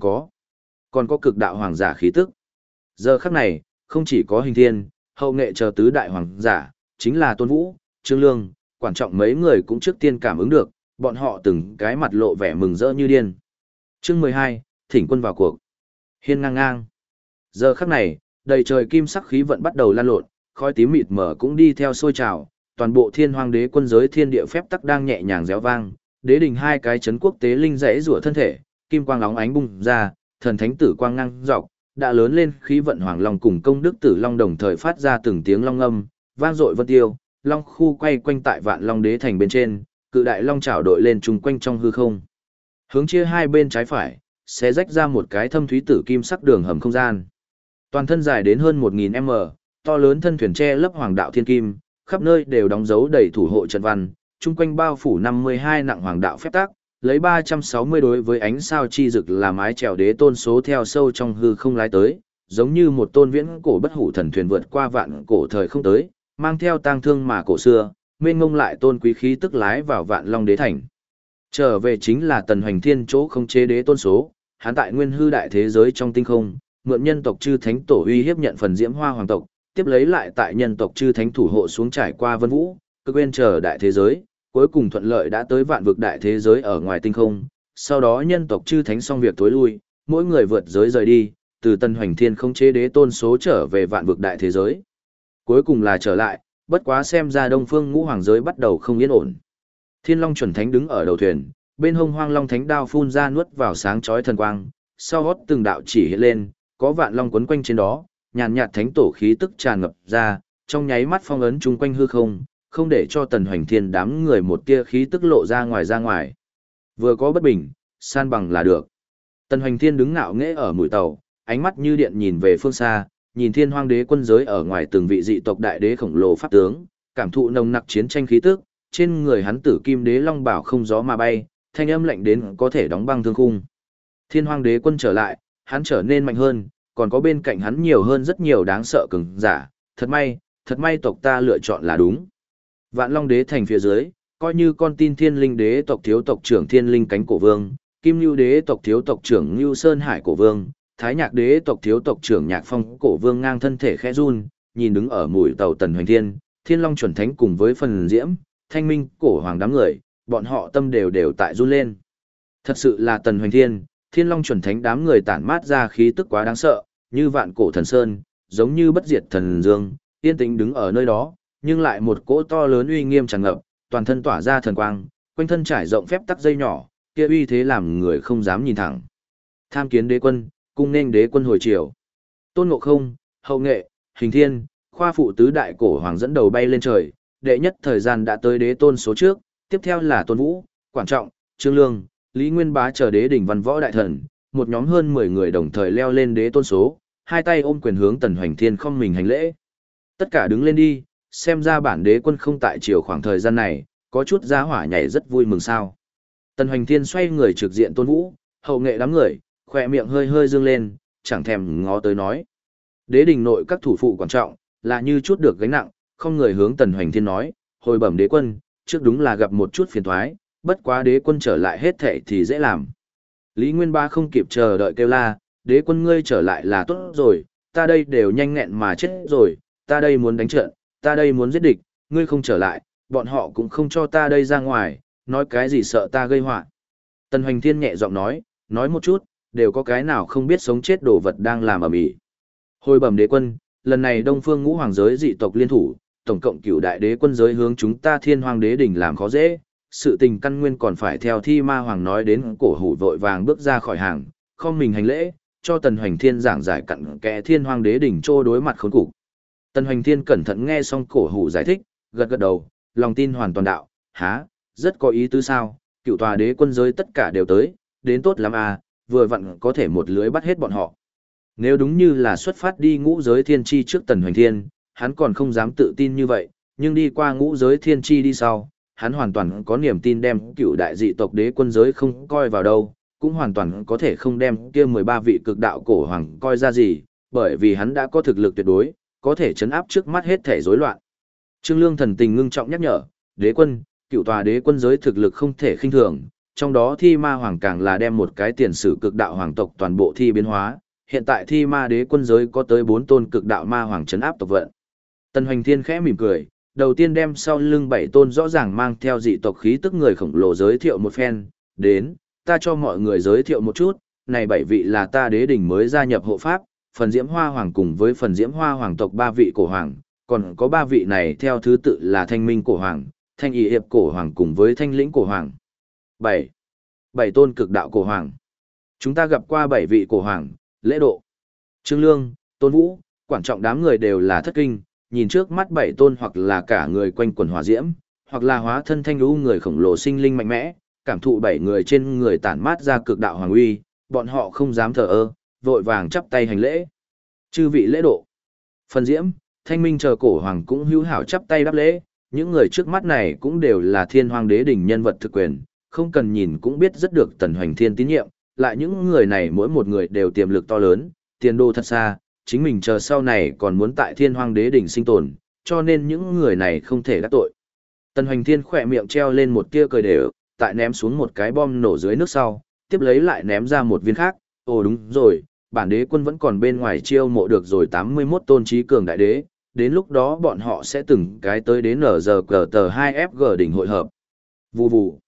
có cực đạo hoàng giả khí tức. Giờ khắc này, không chỉ có Hình Thiên, Hậu Nghệ chờ tứ đại hoàng giả, chính là Tôn Vũ, Trương Lương, quan trọng mấy người cũng trước tiên cảm ứng được, bọn họ từng cái mặt lộ vẻ mừng rỡ như điên. Chương 12, thỉnh quân vào cuộc. Hiên ngang ngang. Giờ khắc này, đầy trời kim sắc khí vận bắt đầu lan lộn, khói tím mịt mờ cũng đi theo sôi trào, toàn bộ Thiên Hoang đế quân giới thiên địa phép tắc đang nhẹ nhàng réo vang, đế đình hai cái chấn quốc tế linh rẽ rủa thân thể, kim quang óng ánh bung ra, thần thánh tử quang ngang dọc, đã lớn lên khí vận hoàng long cùng công đức tử long đồng thời phát ra từng tiếng long âm, vang dội vân tiêu, long khu quay quanh tại Vạn Long đế thành bên trên, cự đại long chảo đội lên chung quanh trong hư không. Hướng chia hai bên trái phải, sẽ rách ra một cái thâm thúy tử kim sắc đường hầm không gian. Toàn thân dài đến hơn 1000m, to lớn thân thuyền che lấp hoàng đạo thiên kim, khắp nơi đều đóng dấu đầy thủ hộ trận văn, chung quanh bao phủ 52 nặng hoàng đạo phép tắc, lấy 360 đối với ánh sao chi dực làm mái chèo đế tôn số theo sâu trong hư không lái tới, giống như một tôn viễn cổ bất hủ thần thuyền vượt qua vạn cổ thời không tới, mang theo tang thương mà cổ xưa, mênh mông lại tôn quý khí tức lái vào Vạn Long đế thành. Trở về chính là Tần Hoành Thiên chỗ không chế đế tôn số, hắn tại nguyên hư đại thế giới trong tinh không, mượn nhân tộc chư thánh tổ uy hiếp nhận phần diễm hoa hoàng tộc, tiếp lấy lại tại nhân tộc chư thánh thủ hộ xuống trải qua vân vũ, cực quên chờ đại thế giới, cuối cùng thuận lợi đã tới vạn vực đại thế giới ở ngoài tinh không, sau đó nhân tộc chư thánh xong việc tối lui, mỗi người vượt giới rời đi, từ Tần Hoành Thiên khống chế đế tôn số trở về vạn vực đại thế giới. Cuối cùng là trở lại, bất quá xem ra Đông Phương Ngũ Hoàng giới bắt đầu không yên ổn. Thiên Long chuẩn thánh đứng ở đầu thuyền, bên hông Hoang Long thánh đao phun ra nuốt vào sáng chói thần quang, sau hót từng đạo chỉ hiện lên, có vạn long quấn quanh trên đó, nhàn nhạt thánh tổ khí tức tràn ngập ra, trong nháy mắt phong ấn chung quanh hư không, không để cho Tần Hoành Thiên đám người một tia khí tức lộ ra ngoài. Vừa có bất bình, san bằng là được. Tần Hoành Thiên đứng ngạo nghễ ở mũi tàu, ánh mắt như điện nhìn về phương xa, nhìn Thiên Hoang đế quân giới ở ngoài từng vị dị tộc đại đế khổng lồ pháp tướng, cảm thụ nồng nặc chiến tranh khí tức, trên người hắn tử kim đế long bảo không gió mà bay, thanh âm lạnh đến có thể đóng băng thương khung. Thiên Hoang đế quân trở lại, hắn trở nên mạnh hơn, còn có bên cạnh hắn nhiều hơn rất nhiều đáng sợ cường giả, thật may tộc ta lựa chọn là đúng. Vạn Long đế thành phía dưới, coi như con tin Thiên Linh đế tộc thiếu tộc trưởng Thiên Linh cánh cổ vương, Kim Nưu đế tộc thiếu tộc trưởng Nưu Sơn Hải cổ vương, Thái Nhạc đế tộc thiếu tộc trưởng Nhạc Phong cổ vương ngang thân thể khẽ run, nhìn đứng ở mũi tàu Tần Hoành Thiên, Thiên Long chuẩn thánh cùng với phần diễm, Thanh Minh cổ hoàng đám người, bọn họ tâm đều tại run lên. Thật sự là Tần Hoành Thiên, Thiên Long chuẩn thánh đám người tản mát ra khí tức quá đáng sợ, như vạn cổ thần sơn, giống như bất diệt thần dương, yên tĩnh đứng ở nơi đó, nhưng lại một cỗ to lớn uy nghiêm tràn ngập, toàn thân tỏa ra thần quang, quanh thân trải rộng phép tắc dây nhỏ, kia uy thế làm người không dám nhìn thẳng. Tham kiến đế quân, cung nên đế quân hồi chiều. Tôn Ngộ Không, Hậu Nghệ, Hình Thiên, Khoa phụ tứ đại cổ hoàng dẫn đầu bay lên trời, đệ nhất thời gian đã tới đế tôn số trước, tiếp theo là Tôn Vũ, Quản Trọng, Trương Lương, Lý Nguyên Bá chờ đế đỉnh văn võ đại thần, một nhóm hơn 10 người đồng thời leo lên đế tôn số, hai tay ôm quyền hướng Tần Hoành Thiên không mình hành lễ. Tất cả đứng lên đi, xem ra bản đế quân không tại chiều khoảng thời gian này, có chút giá hỏa nhảy rất vui mừng sao. Tần Hoành Thiên xoay người trực diện Tôn Vũ, Hậu Nghệ đám người, khỏe miệng hơi hơi dương lên, chẳng thèm ngó tới nói. Đế đình nội các thủ phụ Quản Trọng, là như chút được gánh nặng, không người hướng Tần Hoành Thiên nói, hồi bẩm đế quân, trước đúng là gặp một chút phiền toái, bất quá đế quân trở lại hết thệ thì dễ làm. Lý Nguyên Ba không kịp chờ đợi kêu la, đế quân ngươi trở lại là tốt rồi, ta đây đều nhanh nghẹn mà chết rồi, ta đây muốn đánh trận, ta đây muốn giết địch, ngươi không trở lại, bọn họ cũng không cho ta đây ra ngoài, nói cái gì sợ ta gây họa. Tần Hoành Thiên nhẹ giọng nói một chút, đều có cái nào không biết sống chết đồ vật đang làm ầm ĩ. Hồi bẩm đế quân, lần này Đông Phương Ngũ Hoàng giới dị tộc liên thủ, tổng cộng cửu đại đế quân giới hướng chúng ta Thiên Hoang đế đỉnh làm khó dễ, sự tình căn nguyên còn phải theo Thi Ma Hoàng nói đến, cổ hủ vội vàng bước ra khỏi hàng, không mình hành lễ, cho Tần Hoành Thiên giảng giải cặn kẽ Thiên Hoang đế đỉnh trô đối mặt khốn cục. Tần Hoành Thiên cẩn thận nghe xong cổ hủ giải thích, gật gật đầu, lòng tin hoàn toàn đạo, há, rất có ý tứ sao, cựu tòa đế quân giới tất cả đều tới, đến tốt lắm à, vừa vặn có thể một lưới bắt hết bọn họ. Nếu đúng như là xuất phát đi ngũ giới thiên tri trước Tần Hoành Thiên, hắn còn không dám tự tin như vậy, nhưng đi qua ngũ giới thiên tri đi sau, hắn hoàn toàn có niềm tin đem cựu đại dị tộc đế quân giới không coi vào đâu, cũng hoàn toàn có thể không đem kia 13 vị cực đạo cổ hoàng coi ra gì, bởi vì hắn đã có thực lực tuyệt đối, có thể chấn áp trước mắt hết thể rối loạn. Trương Lương thần tình ngưng trọng nhắc nhở, đế quân, cựu tòa đế quân giới thực lực không thể khinh thường, trong đó Thi Ma Hoàng càng là đem một cái tiền sử cực đạo hoàng tộc toàn bộ thi biến hóa, hiện tại Thi Ma đế quân giới có tới 4 tôn cực đạo ma hoàng chấn áp tộc vận. Tần Hoành Thiên khẽ mỉm cười, đầu tiên đem sau lưng 7 tôn rõ ràng mang theo dị tộc khí tức người khổng lồ giới thiệu một phen, đến, ta cho mọi người giới thiệu một chút, này 7 vị là ta đế đỉnh mới gia nhập hộ pháp, phần diễm hoa hoàng cùng với phần diễm hoa hoàng tộc 3 vị cổ hoàng, còn có 3 vị này theo thứ tự là thanh minh cổ hoàng, thanh y hiệp cổ hoàng cùng với thanh lĩnh cổ hoàng. 7 tôn cực đạo cổ hoàng. Chúng ta gặp qua 7 vị cổ hoàng, lễ độ. Trương Lương, Tôn Vũ, Quản Trọng đám người đều là thất kinh, nhìn trước mắt 7 tôn hoặc là cả người quanh quần hỏa diễm, hoặc là hóa thân thanh lũ người khổng lồ sinh linh mạnh mẽ, cảm thụ 7 người trên người tản mát ra cực đạo hoàng uy, bọn họ không dám thờ ơ, vội vàng chắp tay hành lễ. Chư vị lễ độ. Phần diễm, thanh minh chờ cổ hoàng cũng hữu hảo chắp tay đáp lễ, những người trước mắt này cũng đều là Thiên Hoang đế đỉnh nhân vật thực quyền, không cần nhìn cũng biết rất được Tần Hoành Thiên tín nhiệm, lại những người này mỗi một người đều tiềm lực to lớn, tiền đồ thật xa, chính mình chờ sau này còn muốn tại Thiên Hoang đế đỉnh sinh tồn, cho nên những người này không thể đắc tội. Tần Hoành Thiên khỏe miệng treo lên một tia cười đều, tại ném xuống một cái bom nổ dưới nước sau, tiếp lấy lại ném ra một viên khác, ồ đúng rồi, bản đế quân vẫn còn bên ngoài chiêu mộ được rồi 81 tôn trí cường đại đế, đến lúc đó bọn họ sẽ từng cái tới đến NGT2FG đỉnh hội hợp. Vù vù.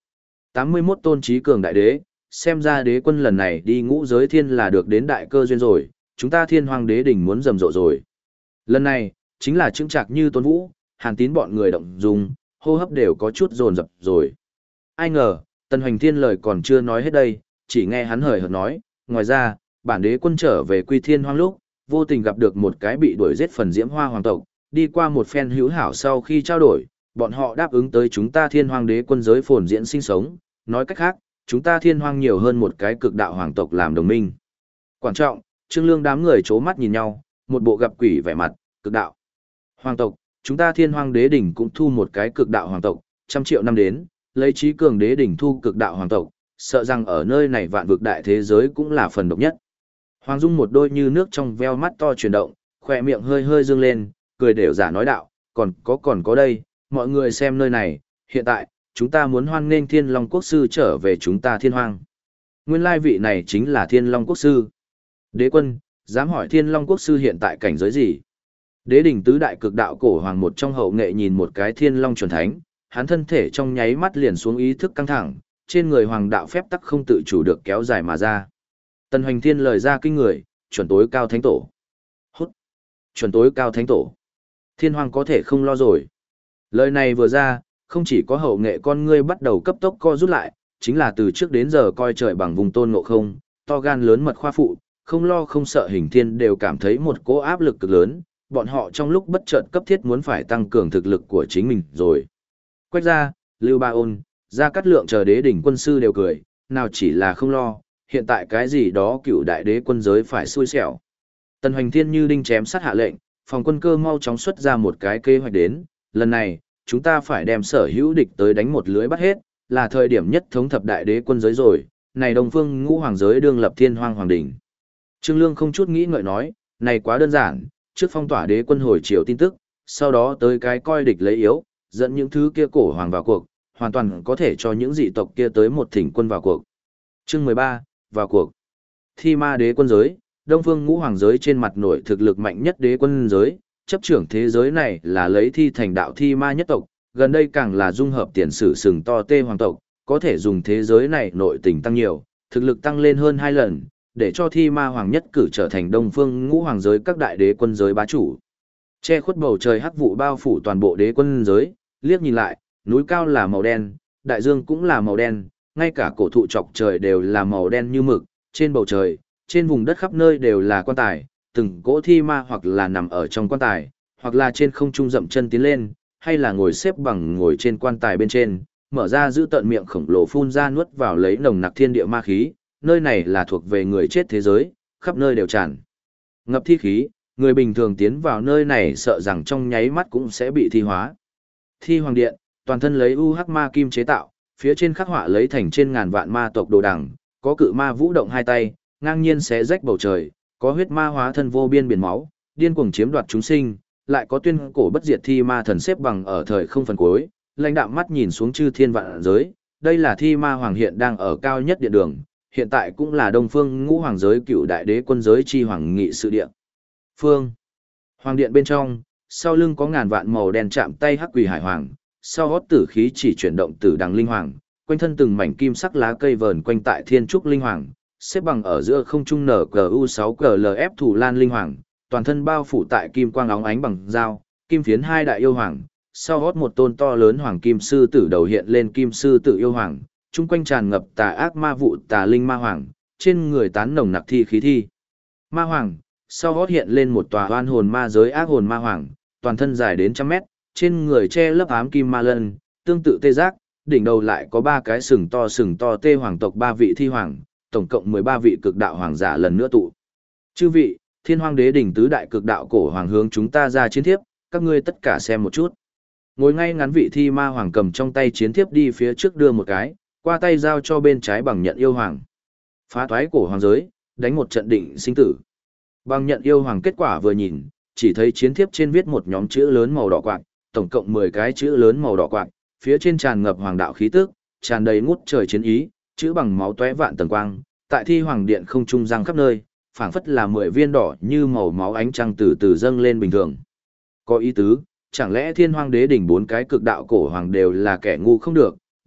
81 tôn trí cường đại đế, xem ra đế quân lần này đi ngũ giới thiên là được đến đại cơ duyên rồi, chúng ta thiên hoàng đế đỉnh muốn rầm rộ rồi. Lần này, chính là chứng trạc như Tôn Vũ, Hàn Tín bọn người động dung, hô hấp đều có chút dồn dập rồi. Ai ngờ, Tần Hoành Thiên lời còn chưa nói hết đây, chỉ nghe hắn hời hợt nói, ngoài ra, bản đế quân trở về Quy Thiên Hoang lúc, vô tình gặp được một cái bị đuổi giết phần diễm hoa hoàng tộc, đi qua một phen hữu hảo sau khi trao đổi, bọn họ đáp ứng tới chúng ta thiên hoàng đế quân giới phồn diễn sinh sống, nói cách khác, chúng ta thiên hoàng nhiều hơn một cái cực đạo hoàng tộc làm đồng minh. Quan trọng, Trương Lương đám người chố mắt nhìn nhau, một bộ gặp quỷ vẻ mặt, cực đạo. Hoàng tộc, chúng ta thiên hoàng đế đỉnh cũng thu một cái cực đạo hoàng tộc, 100 triệu năm đến, lấy trí cường đế đỉnh thu cực đạo hoàng tộc, sợ rằng ở nơi này vạn vực đại thế giới cũng là phần độc nhất. Hoàng Dung một đôi như nước trong veo mắt to chuyển động, khỏe miệng hơi hơi dương lên, cười đều giả nói đạo, còn có đây, mọi người xem nơi này, hiện tại, chúng ta muốn hoan nghênh Thiên Long Quốc Sư trở về chúng ta thiên hoang. Nguyên lai vị này chính là Thiên Long Quốc Sư. Đế quân, dám hỏi Thiên Long Quốc Sư hiện tại cảnh giới gì? Đế đỉnh tứ đại cực đạo cổ hoàng một trong hậu nghệ nhìn một cái Thiên Long chuẩn thánh, hắn thân thể trong nháy mắt liền xuống ý thức căng thẳng, trên người hoàng đạo phép tắc không tự chủ được kéo dài mà ra. Tần Hoành Thiên lời ra kinh người, chuẩn tối cao thánh tổ. Hút. Chuẩn tối cao thánh tổ. Thiên hoàng có thể không lo rồi. Lời này vừa ra, không chỉ có hậu nghệ con ngươi bắt đầu cấp tốc co rút lại, chính là từ trước đến giờ coi trời bằng vùng tôn ngộ không, to gan lớn mật khoa phụ, không lo không sợ hình thiên đều cảm thấy một cỗ áp lực cực lớn, bọn họ trong lúc bất chợt cấp thiết muốn phải tăng cường thực lực của chính mình rồi. Quách gia, Lưu Ba Ôn, Gia Cát Lượng chờ đế đỉnh quân sư đều cười, nào chỉ là không lo, hiện tại cái gì đó cựu đại đế quân giới phải xui xẻo. Tần Hoành Thiên như đinh chém sát hạ lệnh, phòng quân cơ mau chóng xuất ra một cái kế hoạch đến, lần này, chúng ta phải đem sở hữu địch tới đánh một lưới bắt hết, là thời điểm nhất thống thập đại đế quân giới rồi, này Đông Phương Ngũ Hoàng giới đương lập Thiên Hoang Hoàng đỉnh. Trương Lương không chút nghĩ ngợi nói, này quá đơn giản, trước phong tỏa đế quân hồi chiều tin tức, sau đó tới cái coi địch lấy yếu, dẫn những thứ kia cổ hoàng vào cuộc, hoàn toàn có thể cho những dị tộc kia tới một thỉnh quân vào cuộc. Chương 13, vào cuộc. Thi ma đế quân giới, Đông Phương Ngũ Hoàng giới trên mặt nổi thực lực mạnh nhất đế quân giới, chấp trưởng thế giới này là lấy thi thành đạo thi ma nhất tộc, gần đây càng là dung hợp tiền sử sừng to tê hoàng tộc, có thể dùng thế giới này nội tình tăng nhiều, thực lực tăng lên hơn 2 lần, để cho thi ma hoàng nhất cử trở thành Đông Phương Ngũ Hoàng giới các đại đế quân giới bá chủ. Che khuất bầu trời hắc vụ bao phủ toàn bộ đế quân giới, liếc nhìn lại, núi cao là màu đen, đại dương cũng là màu đen, ngay cả cổ thụ chọc trời đều là màu đen như mực, trên bầu trời, trên vùng đất khắp nơi đều là quan tài, từng cỗ thi ma hoặc là nằm ở trong quan tài, hoặc là trên không trung dậm chân tiến lên, hay là ngồi xếp bằng ngồi trên quan tài bên trên, mở ra giữ tận miệng khổng lồ phun ra nuốt vào lấy nồng nặc thiên địa ma khí, nơi này là thuộc về người chết thế giới, khắp nơi đều tràn ngập thi khí, người bình thường tiến vào nơi này sợ rằng trong nháy mắt cũng sẽ bị thi hóa. Thi hoàng điện, toàn thân lấy hắc ma kim chế tạo, phía trên khắc họa lấy thành trên ngàn vạn ma tộc đồ đằng, có cự ma vũ động hai tay, ngang nhiên xé rách bầu trời, có huyết ma hóa thân vô biên biển máu, điên cuồng chiếm đoạt chúng sinh, lại có tuyên cổ bất diệt thi ma thần xếp bằng ở thời không phần cuối, lãnh đạm mắt nhìn xuống chư thiên vạn giới, đây là thi ma hoàng hiện đang ở cao nhất điện đường, hiện tại cũng là Đông Phương Ngũ Hoàng giới cựu đại đế quân giới chi hoàng nghị sự điện. Phương Hoàng điện bên trong, sau lưng có ngàn vạn màu đen chạm tay hắc quỷ hải hoàng, sau hót tử khí chỉ chuyển động tử đằng linh hoàng, quanh thân từng mảnh kim sắc lá cây vờn quanh tại thiên trúc linh hoàng, xếp bằng ở giữa không trung nở CU6CLF thủ lan linh hoàng, toàn thân bao phủ tại kim quang óng ánh bằng dao, kim phiến hai đại yêu hoàng, sau hót một tôn to lớn hoàng kim sư tử đầu hiện lên kim sư tử yêu hoàng, chung quanh tràn ngập tà ác ma vụ tà linh ma hoàng, trên người tán nồng nặc thi khí thi. Ma hoàng, sau hót hiện lên một tòa oan hồn ma giới ác hồn ma hoàng, toàn thân dài đến 100 mét, trên người che lớp ám kim ma lân, tương tự tê giác, đỉnh đầu lại có 3 cái sừng to tê hoàng tộc 3 vị thi hoàng, tổng cộng 13 vị cực đạo hoàng giả lần nữa tụ. Chư vị, Thiên Hoang đế đỉnh tứ đại cực đạo cổ hoàng hướng chúng ta ra chiến thiếp, các ngươi tất cả xem một chút. Ngồi ngay ngắn vị thi ma hoàng cầm trong tay chiến thiếp đi phía trước đưa một cái, qua tay giao cho bên trái bằng nhận yêu hoàng. Phá thoái cổ hoàng giới, đánh một trận định sinh tử. Bằng nhận yêu hoàng kết quả vừa nhìn, chỉ thấy chiến thiếp trên viết một nhóm chữ lớn màu đỏ quạt, tổng cộng 10 cái chữ lớn màu đỏ quạt, phía trên tràn ngập hoàng đạo khí tức, tràn đầy ngút trời chiến ý, chữ bằng máu tóe vạn tầng quang, tại thi hoàng điện không trung giăng khắp nơi, phảng phất là 10 viên đỏ như màu máu ánh trăng từ từ dâng lên bình thường. Có ý tứ, chẳng lẽ Thiên Hoang đế đỉnh 4 cái cực đạo cổ hoàng đều là kẻ ngu không được,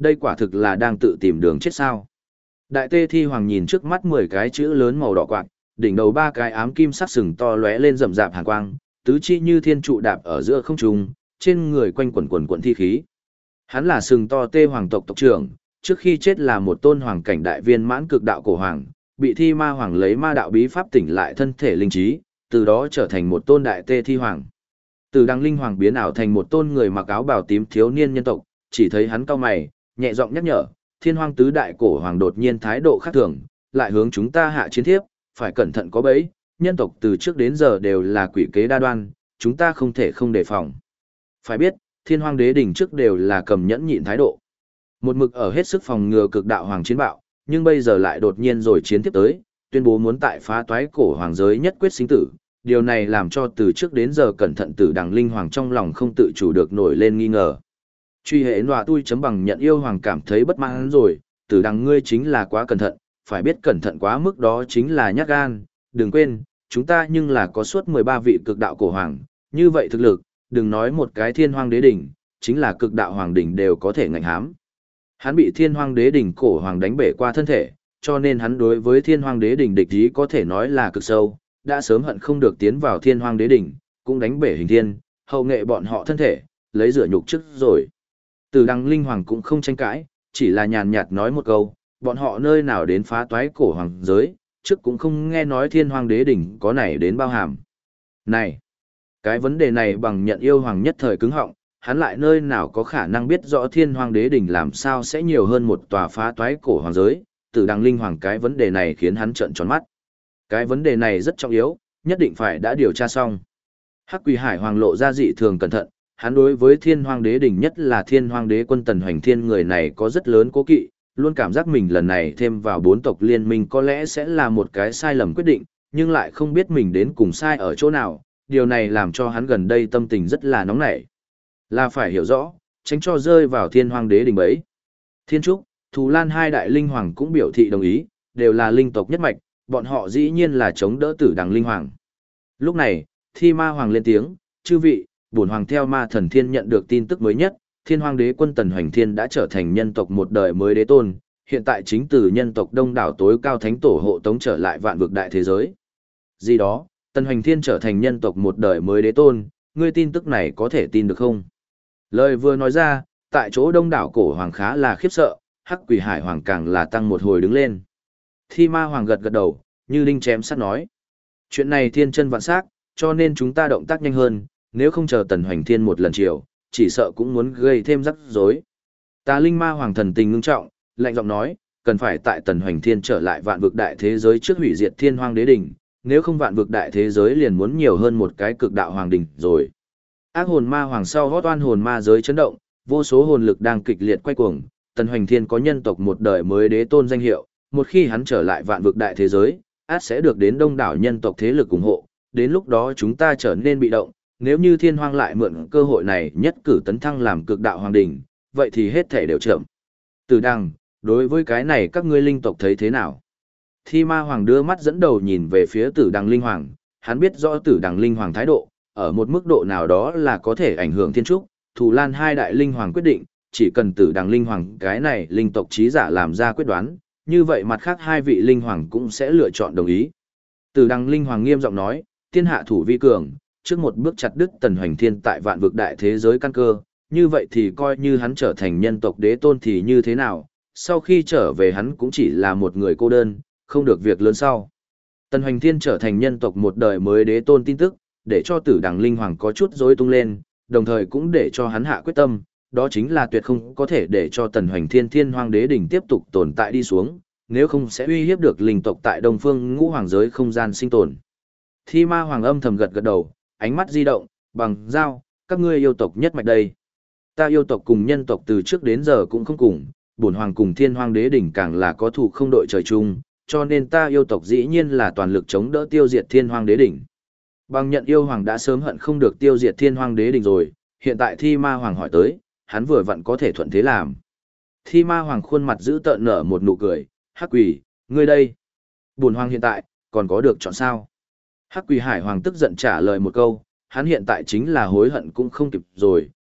Đây quả thực là đang tự tìm đường chết sao. Đại tê thi hoàng nhìn trước mắt 10 cái chữ lớn màu đỏ quạng, đỉnh đầu 3 cái ám kim sắc sừng to lóe lên rậm rạp hàn quang, tứ chi như thiên trụ đạp ở giữa không trung, trên người quanh quẩn quần thi khí. Hắn là sừng to tê hoàng tộc tộc trưởng, trước khi chết là một tôn hoàng cảnh đại viên mãn cực đạo cổ hoàng, bị thi ma hoàng lấy ma đạo bí pháp tỉnh lại thân thể linh trí, từ đó trở thành một tôn đại tê thi hoàng. Từ đằng linh hoàng biến ảo thành một tôn người mặc áo bào tím thiếu niên nhân tộc, chỉ thấy hắn cau mày, nhẹ giọng nhắc nhở, Thiên Hoang tứ đại cổ hoàng đột nhiên thái độ khác thường, lại hướng chúng ta hạ chiến thiếp, phải cẩn thận có bẫy, nhân tộc từ trước đến giờ đều là quỷ kế đa đoan, chúng ta không thể không đề phòng. Phải biết, Thiên Hoang đế đỉnh trước đều là cầm nhẫn nhịn thái độ. Một mực ở hết sức phòng ngừa cực đạo hoàng chiến bạo, nhưng bây giờ lại đột nhiên rồi chiến tiếp tới, tuyên bố muốn tại phá toái cổ hoàng giới nhất quyết sinh tử. Điều này làm cho từ trước đến giờ cẩn thận tử đằng linh hoàng trong lòng không tự chủ được nổi lên nghi ngờ. Truy hệ nọa tui chấm bằng nhận yêu hoàng cảm thấy bất mãn rồi, tử đằng ngươi chính là quá cẩn thận, phải biết cẩn thận quá mức đó chính là nhát gan, đừng quên, chúng ta nhưng là có suốt 13 vị cực đạo cổ hoàng, như vậy thực lực, đừng nói một cái thiên hoang đế đỉnh, chính là cực đạo hoàng đỉnh đều có thể ngạnh hám. Hắn bị thiên hoang đế đỉnh cổ hoàng đánh bể qua thân thể, cho nên hắn đối với thiên hoang đế đỉnh địch ý có thể nói là cực sâu, đã sớm hận không được tiến vào thiên hoang đế đỉnh, cũng đánh bể hình thiên, hậu nghệ bọn họ thân thể, lấy rửa nhục trước rồi. Từ đằng linh hoàng cũng không tranh cãi, chỉ là nhàn nhạt nói một câu, bọn họ nơi nào đến phá toái cổ hoàng giới, trước cũng không nghe nói thiên hoang đế đỉnh có này đến bao hàm. Này, cái vấn đề này bằng nhận yêu hoàng nhất thời cứng họng, hắn lại nơi nào có khả năng biết rõ thiên hoang đế đỉnh làm sao sẽ nhiều hơn một tòa phá toái cổ hoàng giới, từ đằng linh hoàng cái vấn đề này khiến hắn trợn tròn mắt. Cái vấn đề này rất trọng yếu, nhất định phải đã điều tra xong. Hắc Quỷ Hải Hoàng lộ ra dị thường cẩn thận, hắn đối với thiên hoang đế đỉnh nhất là thiên hoang đế quân Tần Hoành Thiên người này có rất lớn cố kỵ, luôn cảm giác mình lần này thêm vào 4 tộc liên minh có lẽ sẽ là một cái sai lầm quyết định, nhưng lại không biết mình đến cùng sai ở chỗ nào, điều này làm cho hắn gần đây tâm tình rất là nóng nảy. Là phải hiểu rõ, tránh cho rơi vào thiên hoang đế đỉnh bẫy. Thiên Trúc, Thù Lan hai đại linh hoàng cũng biểu thị đồng ý, đều là linh tộc nhất mạch, bọn họ dĩ nhiên là chống đỡ tử đằng linh hoàng. Lúc này, Thi Ma Hoàng lên tiếng, chư vị, bổn hoàng theo Ma Thần Thiên nhận được tin tức mới nhất, Thiên Hoang Đế quân Tần Hoành Thiên đã trở thành nhân tộc một đời mới đế tôn, hiện tại chính từ nhân tộc đông đảo tối cao thánh tổ hộ tống trở lại vạn vực đại thế giới. Gì đó, Tần Hoành Thiên trở thành nhân tộc một đời mới đế tôn, ngươi tin tức này có thể tin được không? Lời vừa nói ra, tại chỗ đông đảo cổ hoàng khá là khiếp sợ, Hắc Quỷ Hải Hoàng càng là tăng một hồi đứng lên. Thi Ma Hoàng gật gật đầu, như đinh chém sắt nói. Chuyện này thiên chân vạn sắc, cho nên chúng ta động tác nhanh hơn, nếu không chờ Tần Hoành Thiên một lần chiều, chỉ sợ cũng muốn gây thêm rắc rối. Tà Linh Ma Hoàng thần tình ngưng trọng, lạnh giọng nói, cần phải tại Tần Hoành Thiên trở lại vạn vực đại thế giới trước hủy diệt thiên hoang đế đỉnh, nếu không vạn vực đại thế giới liền muốn nhiều hơn một cái cực đạo hoàng đỉnh rồi. Ác hồn ma hoàng sau hót oan hồn ma giới chấn động, vô số hồn lực đang kịch liệt quay cuồng, Tần Hoành Thiên có nhân tộc một đời mới đế tôn danh hiệu, một khi hắn trở lại vạn vực đại thế giới, át sẽ được đến đông đảo nhân tộc thế lực ủng hộ, đến lúc đó chúng ta trở nên bị động, nếu như thiên hoang lại mượn cơ hội này nhất cử tấn thăng làm cực đạo hoàng đỉnh, vậy thì hết thể đều chậm. Tử đằng, đối với cái này các ngươi linh tộc thấy thế nào? Thi Ma Hoàng đưa mắt dẫn đầu nhìn về phía tử đằng linh hoàng, hắn biết rõ tử đằng linh hoàng thái độ, ở một mức độ nào đó là có thể ảnh hưởng thiên trúc, Thù Lan hai đại linh hoàng quyết định, chỉ cần tử đằng linh hoàng cái này linh tộc trí giả làm ra quyết đoán, như vậy mặt khác hai vị linh hoàng cũng sẽ lựa chọn đồng ý. Tử đằng linh hoàng nghiêm giọng nói, thiên hạ thủ vi cường, trước một bước chặt đứt Tần Hoành Thiên tại vạn vực đại thế giới căn cơ, như vậy thì coi như hắn trở thành nhân tộc đế tôn thì như thế nào, sau khi trở về hắn cũng chỉ là một người cô đơn, không được việc lớn sau. Tần Hoành Thiên trở thành nhân tộc một đời mới đế tôn tin tức, để cho tử đằng linh hoàng có chút rối tung lên, đồng thời cũng để cho hắn hạ quyết tâm, đó chính là tuyệt không có thể để cho Tần Hoành Thiên thiên hoang đế đỉnh tiếp tục tồn tại đi xuống, nếu không sẽ uy hiếp được linh tộc tại Đông Phương Ngũ Hoàng giới không gian sinh tồn. Thi Ma Hoàng âm thầm gật gật đầu, ánh mắt di động, bằng giao, các ngươi yêu tộc nhất mạch đây. Ta yêu tộc cùng nhân tộc từ trước đến giờ cũng không cùng, bổn hoàng cùng thiên hoang đế đỉnh càng là có thù không đội trời chung, cho nên ta yêu tộc dĩ nhiên là toàn lực chống đỡ tiêu diệt thiên hoang đế đỉnh. Bằng nhận yêu hoàng đã sớm hận không được tiêu diệt thiên hoang đế đỉnh rồi, hiện tại Thi Ma Hoàng hỏi tới, hắn vừa vặn có thể thuận thế làm. Thi Ma Hoàng khuôn mặt giữ tợn nở một nụ cười, Hắc Quỷ, ngươi đây. Bổn hoàng hiện tại, còn có được chọn sao? Hắc Quỷ Hải Hoàng tức giận trả lời một câu, hắn hiện tại chính là hối hận cũng không kịp rồi,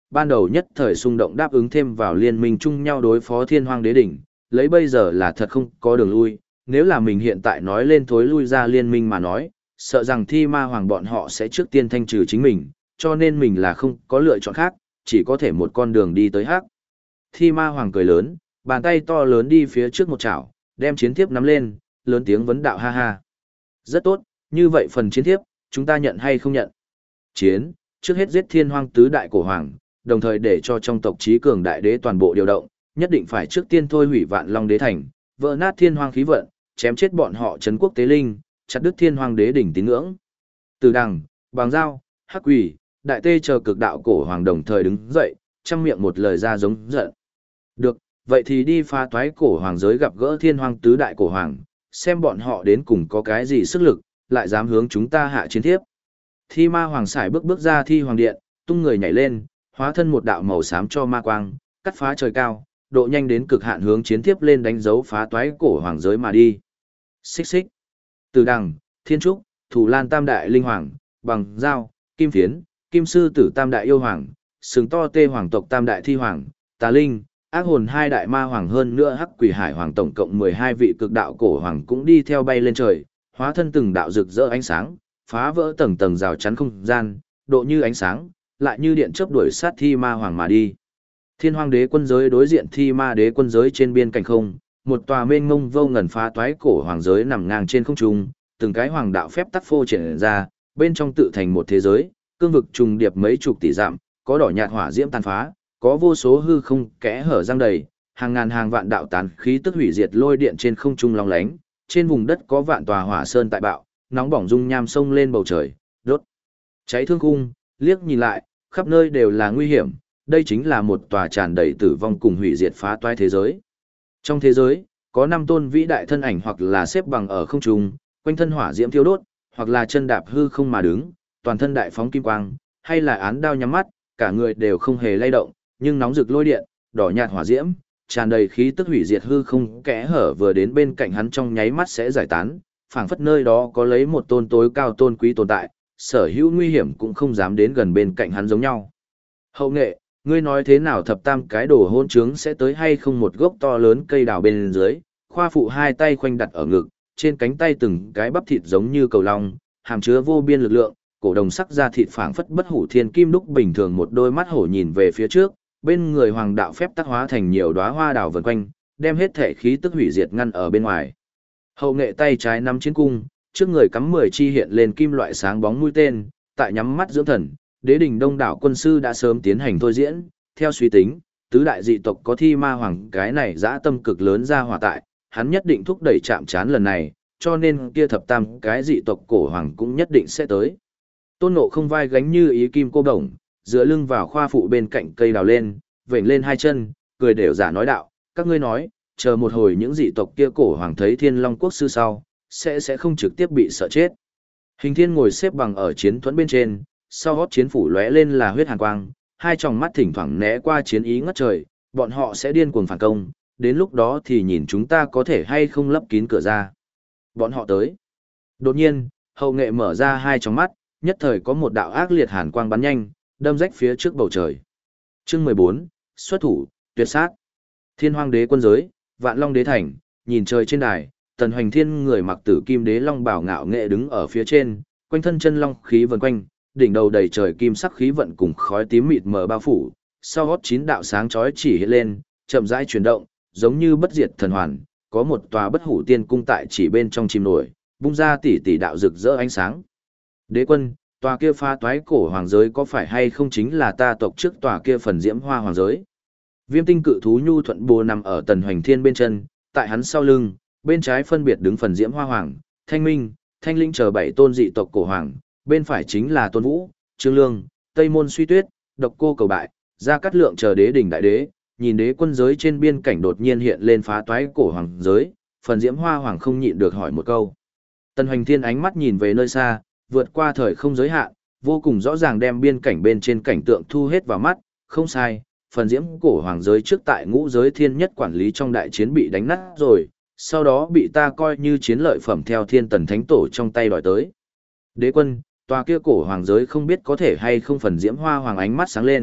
ban đầu nhất thời xung động đáp ứng thêm vào liên minh chung nhau đối phó Thiên Hoang Đế đỉnh, lấy bây giờ là thật không có đường lui, nếu là mình hiện tại nói lên thối lui ra liên minh mà nói, sợ rằng Thi Ma Hoàng bọn họ sẽ trước tiên thanh trừ chính mình, cho nên mình là không có lựa chọn khác, chỉ có thể một con đường đi tới hắc. Thi Ma Hoàng cười lớn, bàn tay to lớn đi phía trước một chảo, đem chiến thiếp nắm lên, lớn tiếng vấn đạo ha ha. Rất tốt, như vậy phần chiến thiếp, chúng ta nhận hay không nhận? Chiến, trước hết giết Thiên Hoang tứ đại cổ hoàng, đồng thời để cho trong tộc trí cường đại đế toàn bộ điều động, nhất định phải trước tiên thôi hủy Vạn Long đế thành, vỡ nát Thiên Hoang khí vận, chém chết bọn họ trấn quốc tế linh, chặt đứt Thiên Hoang đế đỉnh tín ngưỡng. Từ Đằng, Bàng Giao, Hắc Quỷ, Đại Tê chờ cực đạo cổ hoàng đồng thời đứng dậy, trăm miệng một lời ra giống giận. Được, vậy thì đi phá toái cổ hoàng giới gặp gỡ Thiên Hoang tứ đại cổ hoàng, xem bọn họ đến cùng có cái gì sức lực, lại dám hướng chúng ta hạ chiến thiếp. Thi Ma Hoàng sải bước ra thi hoàng điện, tung người nhảy lên, hóa thân một đạo màu xám cho ma quang, cắt phá trời cao, độ nhanh đến cực hạn hướng chiến thiếp lên đánh dấu phá toái cổ hoàng giới mà đi. Xích xích. Từ Đằng, Thiên Trúc, Thủ Lan tam đại linh hoàng, Bằng Giao, Kim Phiến, Kim Sư tử tam đại yêu hoàng, Sừng To Tê hoàng tộc tam đại thi hoàng, Tà Linh, Ác hồn hai đại ma hoàng hơn nữa Hắc Quỷ Hải hoàng tổng cộng 12 vị cực đạo cổ hoàng cũng đi theo bay lên trời, hóa thân từng đạo rực rỡ ánh sáng, phá vỡ tầng tầng rào chắn không gian, độ như ánh sáng, lại như điện chớp đuổi sát Thi Ma Hoàng mà đi. Thiên Hoang đế quân giới đối diện Thi Ma đế quân giới trên biên cảnh không, một tòa mênh mông vô ngần phá toái cổ hoàng giới nằm ngang trên không trung, từng cái hoàng đạo phép tắc phô triển ra, bên trong tự thành một thế giới, cương vực trùng điệp mấy chục tỷ dặm, có đỏ nhạt hỏa diễm tàn phá, có vô số hư không kẽ hở răng đầy, hàng ngàn hàng vạn đạo tán khí tức hủy diệt lôi điện trên không trung long lánh, trên vùng đất có vạn tòa hỏa sơn tại bạo, nóng bỏng dung nham sông lên bầu trời, đốt cháy thương khung, liếc nhìn lại, khắp nơi đều là nguy hiểm, đây chính là một tòa tràn đầy tử vong cùng hủy diệt phá toái thế giới. Trong thế giới, có 5 tôn vĩ đại thân ảnh hoặc là xếp bằng ở không trung, quanh thân hỏa diễm thiêu đốt, hoặc là chân đạp hư không mà đứng, toàn thân đại phóng kim quang, hay là án đao nhắm mắt, cả người đều không hề lay động, nhưng nóng rực lôi điện, đỏ nhạt hỏa diễm, tràn đầy khí tức hủy diệt hư không kẽ hở vừa đến bên cạnh hắn trong nháy mắt sẽ giải tán, phảng phất nơi đó có lấy một tôn tối cao tôn quý tồn tại, sở hữu nguy hiểm cũng không dám đến gần bên cạnh hắn giống nhau. Hậu nghệ, ngươi nói thế nào thập tam cái đồ hôn trướng sẽ tới hay không? Một gốc to lớn cây đào bên dưới, khoa phụ hai tay khoanh đặt ở ngực, trên cánh tay từng cái bắp thịt giống như cầu long, hàm chứa vô biên lực lượng, cổ đồng sắc da thịt phảng phất bất hủ thiên kim đúc bình thường, một đôi mắt hổ nhìn về phía trước, bên người hoàng đạo phép tắc hóa thành nhiều đóa hoa đào vần quanh, đem hết thể khí tức hủy diệt ngăn ở bên ngoài. Hậu nghệ tay trái nắm chiến cung, trước người cắm 10 chi hiện lên kim loại sáng bóng mũi tên, tại nhắm mắt dưỡng thần, đế đình đông đảo quân sư đã sớm tiến hành thôi diễn, theo suy tính, tứ đại dị tộc có Thi Ma Hoàng cái này dã tâm cực lớn ra hòa tại, hắn nhất định thúc đẩy chạm trán lần này, cho nên kia thập tam cái dị tộc cổ hoàng cũng nhất định sẽ tới. Tôn Ngộ không vai gánh như ý kim cô đồng, dựa lưng vào khoa phụ bên cạnh cây đào lên, vểnh lên hai chân, cười đều giả nói đạo, các ngươi nói, chờ một hồi những dị tộc kia cổ hoàng thấy Thiên Long quốc sư sau, sẽ không trực tiếp bị sợ chết. Hình Thiên ngồi xếp bằng ở chiến thuẫn bên trên, sau gót chiến phủ lóe lên là huyết hàn quang, hai tròng mắt thỉnh thoảng né qua chiến ý ngất trời, bọn họ sẽ điên cuồng phản công, đến lúc đó thì nhìn chúng ta có thể hay không lấp kín cửa ra. Bọn họ tới. Đột nhiên, hậu nghệ mở ra hai tròng mắt, nhất thời có một đạo ác liệt hàn quang bắn nhanh, đâm rách phía trước bầu trời. Chương 14, xuất thủ, tuyệt sát. Thiên Hoang đế quân giới, Vạn Long đế thành, nhìn trời trên đài, Tần Hoành Thiên người mặc tử kim đế long bảo ngạo nghệ đứng ở phía trên, quanh thân chân long khí vần quanh, đỉnh đầu đầy trời kim sắc khí vận cùng khói tím mịt mờ bao phủ, sau gót 9 đạo sáng chói chỉ hiện lên, chậm rãi chuyển động, giống như bất diệt thần hoàn, có một tòa bất hủ tiên cung tại chỉ bên trong chìm nổi, bung ra tỷ tỷ đạo rực rỡ ánh sáng. Đế quân, tòa kia pha toái cổ hoàng giới có phải hay không chính là ta tộc trước tòa kia phần diễm hoa hoàng giới? Viêm tinh cự thú nhu thuận bồ nằm ở Tần Hoành Thiên bên chân, tại hắn sau lưng, bên trái phân biệt đứng phần diễm hoa hoàng, thanh minh, thanh linh chờ 7 tôn dị tộc cổ hoàng, bên phải chính là Tôn Vũ, Trương Lương, Tây Môn Suy Tuyết, Độc Cô Cầu Bại, Gia Cát Lượng chờ đế đỉnh đại đế, nhìn đế quân giới trên biên cảnh đột nhiên hiện lên phá toái cổ hoàng giới, phần diễm hoa hoàng không nhịn được hỏi một câu. Tần Hoành Thiên ánh mắt nhìn về nơi xa, vượt qua thời không giới hạn, vô cùng rõ ràng đem biên cảnh bên trên cảnh tượng thu hết vào mắt, không sai, phần diễm cổ hoàng giới trước tại ngũ giới thiên nhất quản lý trong đại chiến bị đánh nát rồi, sau đó bị ta coi như chiến lợi phẩm theo thiên tần thánh tổ trong tay đòi tới. Đế quân, tòa kia cổ hoàng giới không biết có thể hay không. Phần diễm hoa hoàng ánh mắt sáng lên,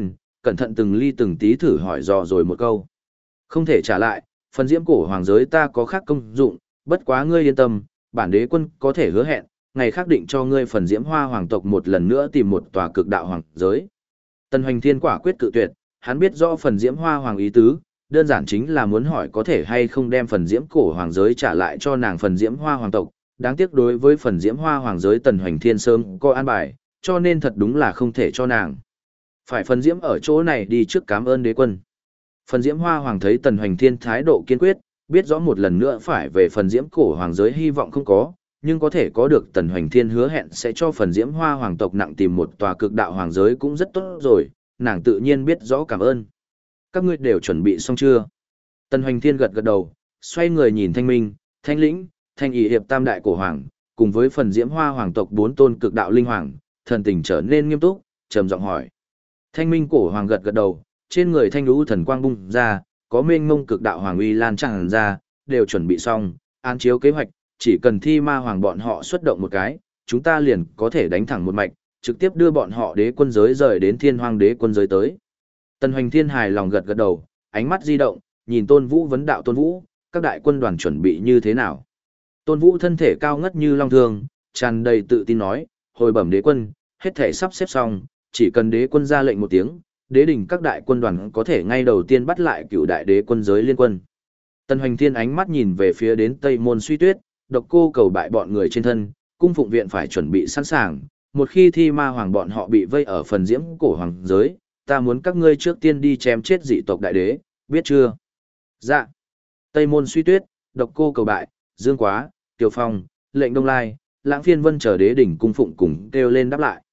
cẩn thận từng ly từng tí thử hỏi dò rồi một câu. Không thể trả lại, phần diễm cổ hoàng giới ta có khác công dụng, bất quá ngươi yên tâm, bản đế quân có thể hứa hẹn, ngày khác định cho ngươi phần diễm hoa hoàng tộc một lần nữa tìm một tòa cực đạo hoàng giới. Tần Hoành Thiên quả quyết cự tuyệt, hắn biết rõ phần diễm hoa hoàng ý tứ, đơn giản chính là muốn hỏi có thể hay không đem phần diễm cổ hoàng giới trả lại cho nàng phần diễm hoa hoàng tộc. Đáng tiếc đối với phần diễm hoa hoàng giới Tần Hoành Thiên sớm có an bài, cho nên thật đúng là không thể cho nàng. Phải phần diễm ở chỗ này đi trước cảm ơn đế quân. Phần diễm hoa hoàng thấy Tần Hoành Thiên thái độ kiên quyết, biết rõ một lần nữa phải về phần diễm cổ hoàng giới hy vọng không có, nhưng có thể có được Tần Hoành Thiên hứa hẹn sẽ cho phần diễm hoa hoàng tộc nặng tìm một tòa cực đạo hoàng giới cũng rất tốt rồi, nàng tự nhiên biết rõ cảm ơn. Các ngươi đều chuẩn bị xong chưa? Tần Hoành Thiên gật gật đầu, xoay người nhìn Thanh Minh, Thanh Lĩnh, Thanh ỷ hiệp tam đại cổ hoàng, cùng với phần diễm hoa hoàng tộc 4 tôn cực đạo linh hoàng, thần tình trở nên nghiêm túc, trầm giọng hỏi. Thanh Minh cổ hoàng gật gật đầu, trên người thanh lũ thần quang bung ra, có mênh mông cực đạo hoàng uy lan tràn ra, đều chuẩn bị xong, án chiếu kế hoạch, chỉ cần thi ma hoàng bọn họ xuất động một cái, chúng ta liền có thể đánh thẳng một mạch, trực tiếp đưa bọn họ đế quân giới rời đến thiên hoang đế quân giới tới. Tần Hoành Thiên hài lòng gật gật đầu, ánh mắt di động, nhìn Tôn Vũ vấn đạo Tôn Vũ, các đại quân đoàn chuẩn bị như thế nào? Tôn Vũ thân thể cao ngất như long thương, tràn đầy tự tin nói, hồi bẩm đế quân, hết thể sắp xếp xong, chỉ cần đế quân ra lệnh một tiếng, đế đỉnh các đại quân đoàn có thể ngay đầu tiên bắt lại cựu đại đế quân giới liên quân. Tần Hoành Thiên ánh mắt nhìn về phía đến Tây Môn Suy Tuyết, Độc Cô Cầu bại bọn người trên thân, cung phụng viện phải chuẩn bị sẵn sàng, một khi thi ma hoàng bọn họ bị vây ở phần diễm cổ hoàng giới, ta muốn các ngươi trước tiên đi chém chết dị tộc đại đế, biết chưa? Dạ. Tây Môn Suy Tuyết, Độc Cô Cầu bại, Dương Quá, Kiều Phong, Lệnh Đông Lai, Lãng Phiên Vân chờ đế đỉnh cung phụng cùng kêu lên đáp lại.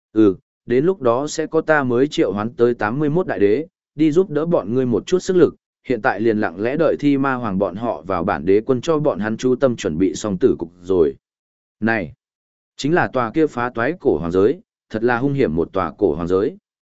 Đến lúc đó sẽ có ta mới triệu hoán tới 81 đại đế, đi giúp đỡ bọn ngươi một chút sức lực, hiện tại liền lặng lẽ đợi thi ma hoàng bọn họ vào bản đế quân cho bọn hắn chú tâm chuẩn bị xong tử cục rồi. Này, chính là tòa kia phá toái cổ hoàng giới, thật là hung hiểm một tòa cổ hoàng giới.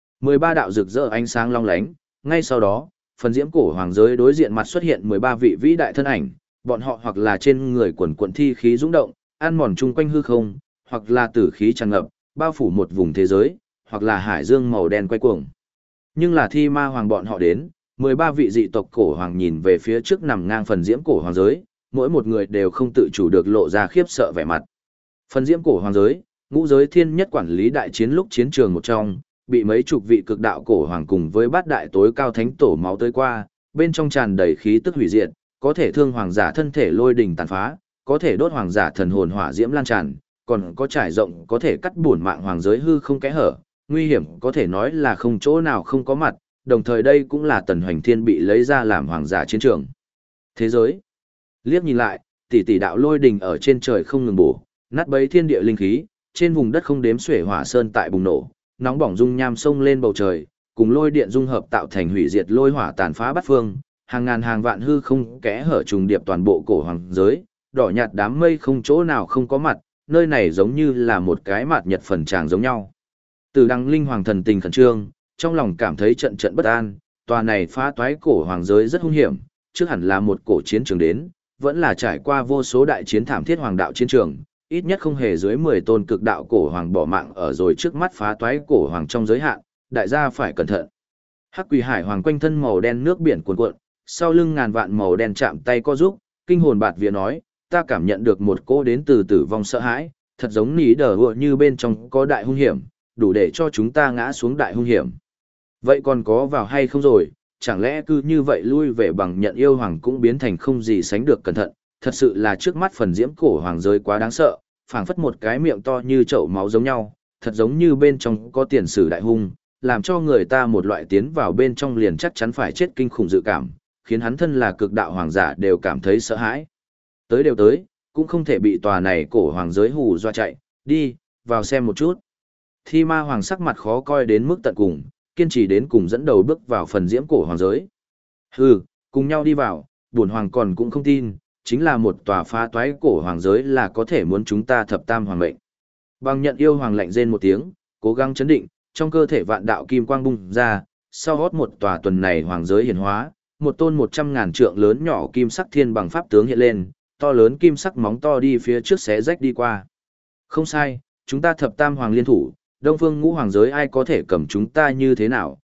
13 đạo rực rỡ ánh sáng long lánh, ngay sau đó, phần diễm cổ hoàng giới đối diện mặt xuất hiện 13 vị vĩ đại thân ảnh, bọn họ hoặc là trên người quần quần thi khí dũng động, ăn mòn chung quanh hư không, hoặc là tử khí tràn ngập, bao phủ một vùng thế giới, hoặc là hải dương màu đen quay cuồng. Nhưng là thi ma hoàng bọn họ đến, 13 vị dị tộc cổ hoàng nhìn về phía trước nằm ngang phần diễm cổ hoàng giới, mỗi một người đều không tự chủ được lộ ra khiếp sợ vẻ mặt. Phần diễm cổ hoàng giới, ngũ giới thiên nhất quản lý đại chiến lúc chiến trường một trong, bị mấy chục vị cực đạo cổ hoàng cùng với bát đại tối cao thánh tổ máu tới qua, bên trong tràn đầy khí tức hủy diệt, có thể thương hoàng giả thân thể lôi đình tàn phá, có thể đốt hoàng giả thần hồn hỏa diễm lan tràn, còn có trải rộng có thể cắt bổn mạng hoàng giới hư không kẽ hở, nguy hiểm có thể nói là không chỗ nào không có mặt, đồng thời đây cũng là Tần Hoành Thiên bị lấy ra làm hoàng giả chiến trường. Thế giới. Liếc nhìn lại, tỷ tỷ đạo lôi đình ở trên trời không ngừng bổ, nát bấy thiên địa linh khí, trên vùng đất không đếm xuể hỏa sơn tại bùng nổ, nóng bỏng dung nham sông lên bầu trời, cùng lôi điện dung hợp tạo thành hủy diệt lôi hỏa tàn phá bát phương, hàng ngàn hàng vạn hư không kẽ hở trùng điệp toàn bộ cổ hoàng giới, đỏ nhạt đám mây không chỗ nào không có mặt, nơi này giống như là một cái mạt nhật phần tràng giống nhau. Từ Đăng Linh Hoàng thần tình khẩn trương, trong lòng cảm thấy trận trận bất an, tòa này phá toái cổ hoàng giới rất hung hiểm, trước hẳn là một cổ chiến trường đến, vẫn là trải qua vô số đại chiến thảm thiết hoàng đạo chiến trường, ít nhất không hề dưới 10 tôn cực đạo cổ hoàng bỏ mạng ở rồi trước mắt phá toái cổ hoàng trong giới hạn, đại gia phải cẩn thận. Hắc Quỷ Hải hoàng quanh thân màu đen nước biển cuồn cuộn, sau lưng ngàn vạn màu đen chạm tay co giúp, kinh hồn bạt vía nói, ta cảm nhận được một cỗ đến từ tử vong sợ hãi, thật giống ní đờ hùa như bên trong có đại hung hiểm, đủ để cho chúng ta ngã xuống đại hung hiểm. Vậy còn có vào hay không rồi, chẳng lẽ cứ như vậy lui về bằng nhận yêu hoàng cũng biến thành không gì sánh được cẩn thận, thật sự là trước mắt phần diễm cổ hoàng giới quá đáng sợ, phảng phất một cái miệng to như chậu máu giống nhau, thật giống như bên trong có tiền sử đại hung, làm cho người ta một loại tiến vào bên trong liền chắc chắn phải chết kinh khủng dự cảm, khiến hắn thân là cực đạo hoàng giả đều cảm thấy sợ hãi. Tới đều tới, cũng không thể bị tòa này cổ hoàng giới hù dọa chạy, đi, vào xem một chút. Thi ma hoàng sắc mặt khó coi đến mức tận cùng, kiên trì đến cùng dẫn đầu bước vào phần diễm cổ hoàng giới. Hừ, cùng nhau đi vào, bổn hoàng còn cũng không tin, chính là một tòa phá toái cổ hoàng giới là có thể muốn chúng ta thập tam hoàng mệnh. Bằng nhận yêu hoàng lạnh rên một tiếng, cố gắng chấn định, trong cơ thể vạn đạo kim quang bung ra, sau hót một tòa tuần này hoàng giới hiển hóa, một tôn 100.000 trượng lớn nhỏ kim sắc thiên bằng pháp tướng hiện lên, to lớn kim sắc móng to đi phía trước xé rách đi qua. Không sai, chúng ta thập tam hoàng liên thủ, Đông Phương Ngũ hoàng giới ai có thể cầm chúng ta như thế nào,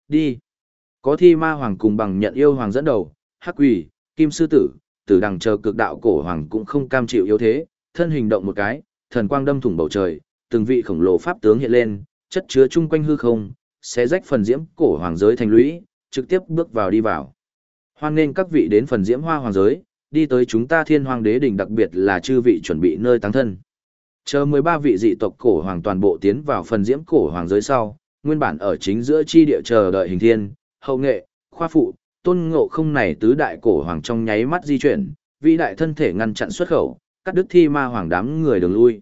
đi. Có Thi Ma Hoàng cùng Bằng Nhận Yêu Hoàng dẫn đầu, Hắc Quỷ, Kim Sư Tử, Tử Đằng chờ cực đạo cổ hoàng cũng không cam chịu yếu thế, thân hình động một cái, thần quang đâm thủng bầu trời, từng vị khổng lồ pháp tướng hiện lên, chất chứa chung quanh hư không, xé rách phần diễm cổ hoàng giới thành lũy, trực tiếp bước vào đi vào. Hoan nghênh các vị đến phần diễm hoa hoàng giới, đi tới chúng ta Thiên Hoàng Đế đỉnh, đặc biệt là chư vị chuẩn bị nơi táng thân. Chờ 13 vị dị tộc cổ hoàng toàn bộ tiến vào phần diễm cổ hoàng giới sau, nguyên bản ở chính giữa chi địa chờ đợi Hình Thiên, Hậu Nghệ, Khoa Phụ, Tôn Ngộ Không này tứ đại cổ hoàng trong nháy mắt di chuyển, vĩ đại thân thể ngăn chặn xuất khẩu, cắt đứt Thi Ma Hoàng đám người đường lui.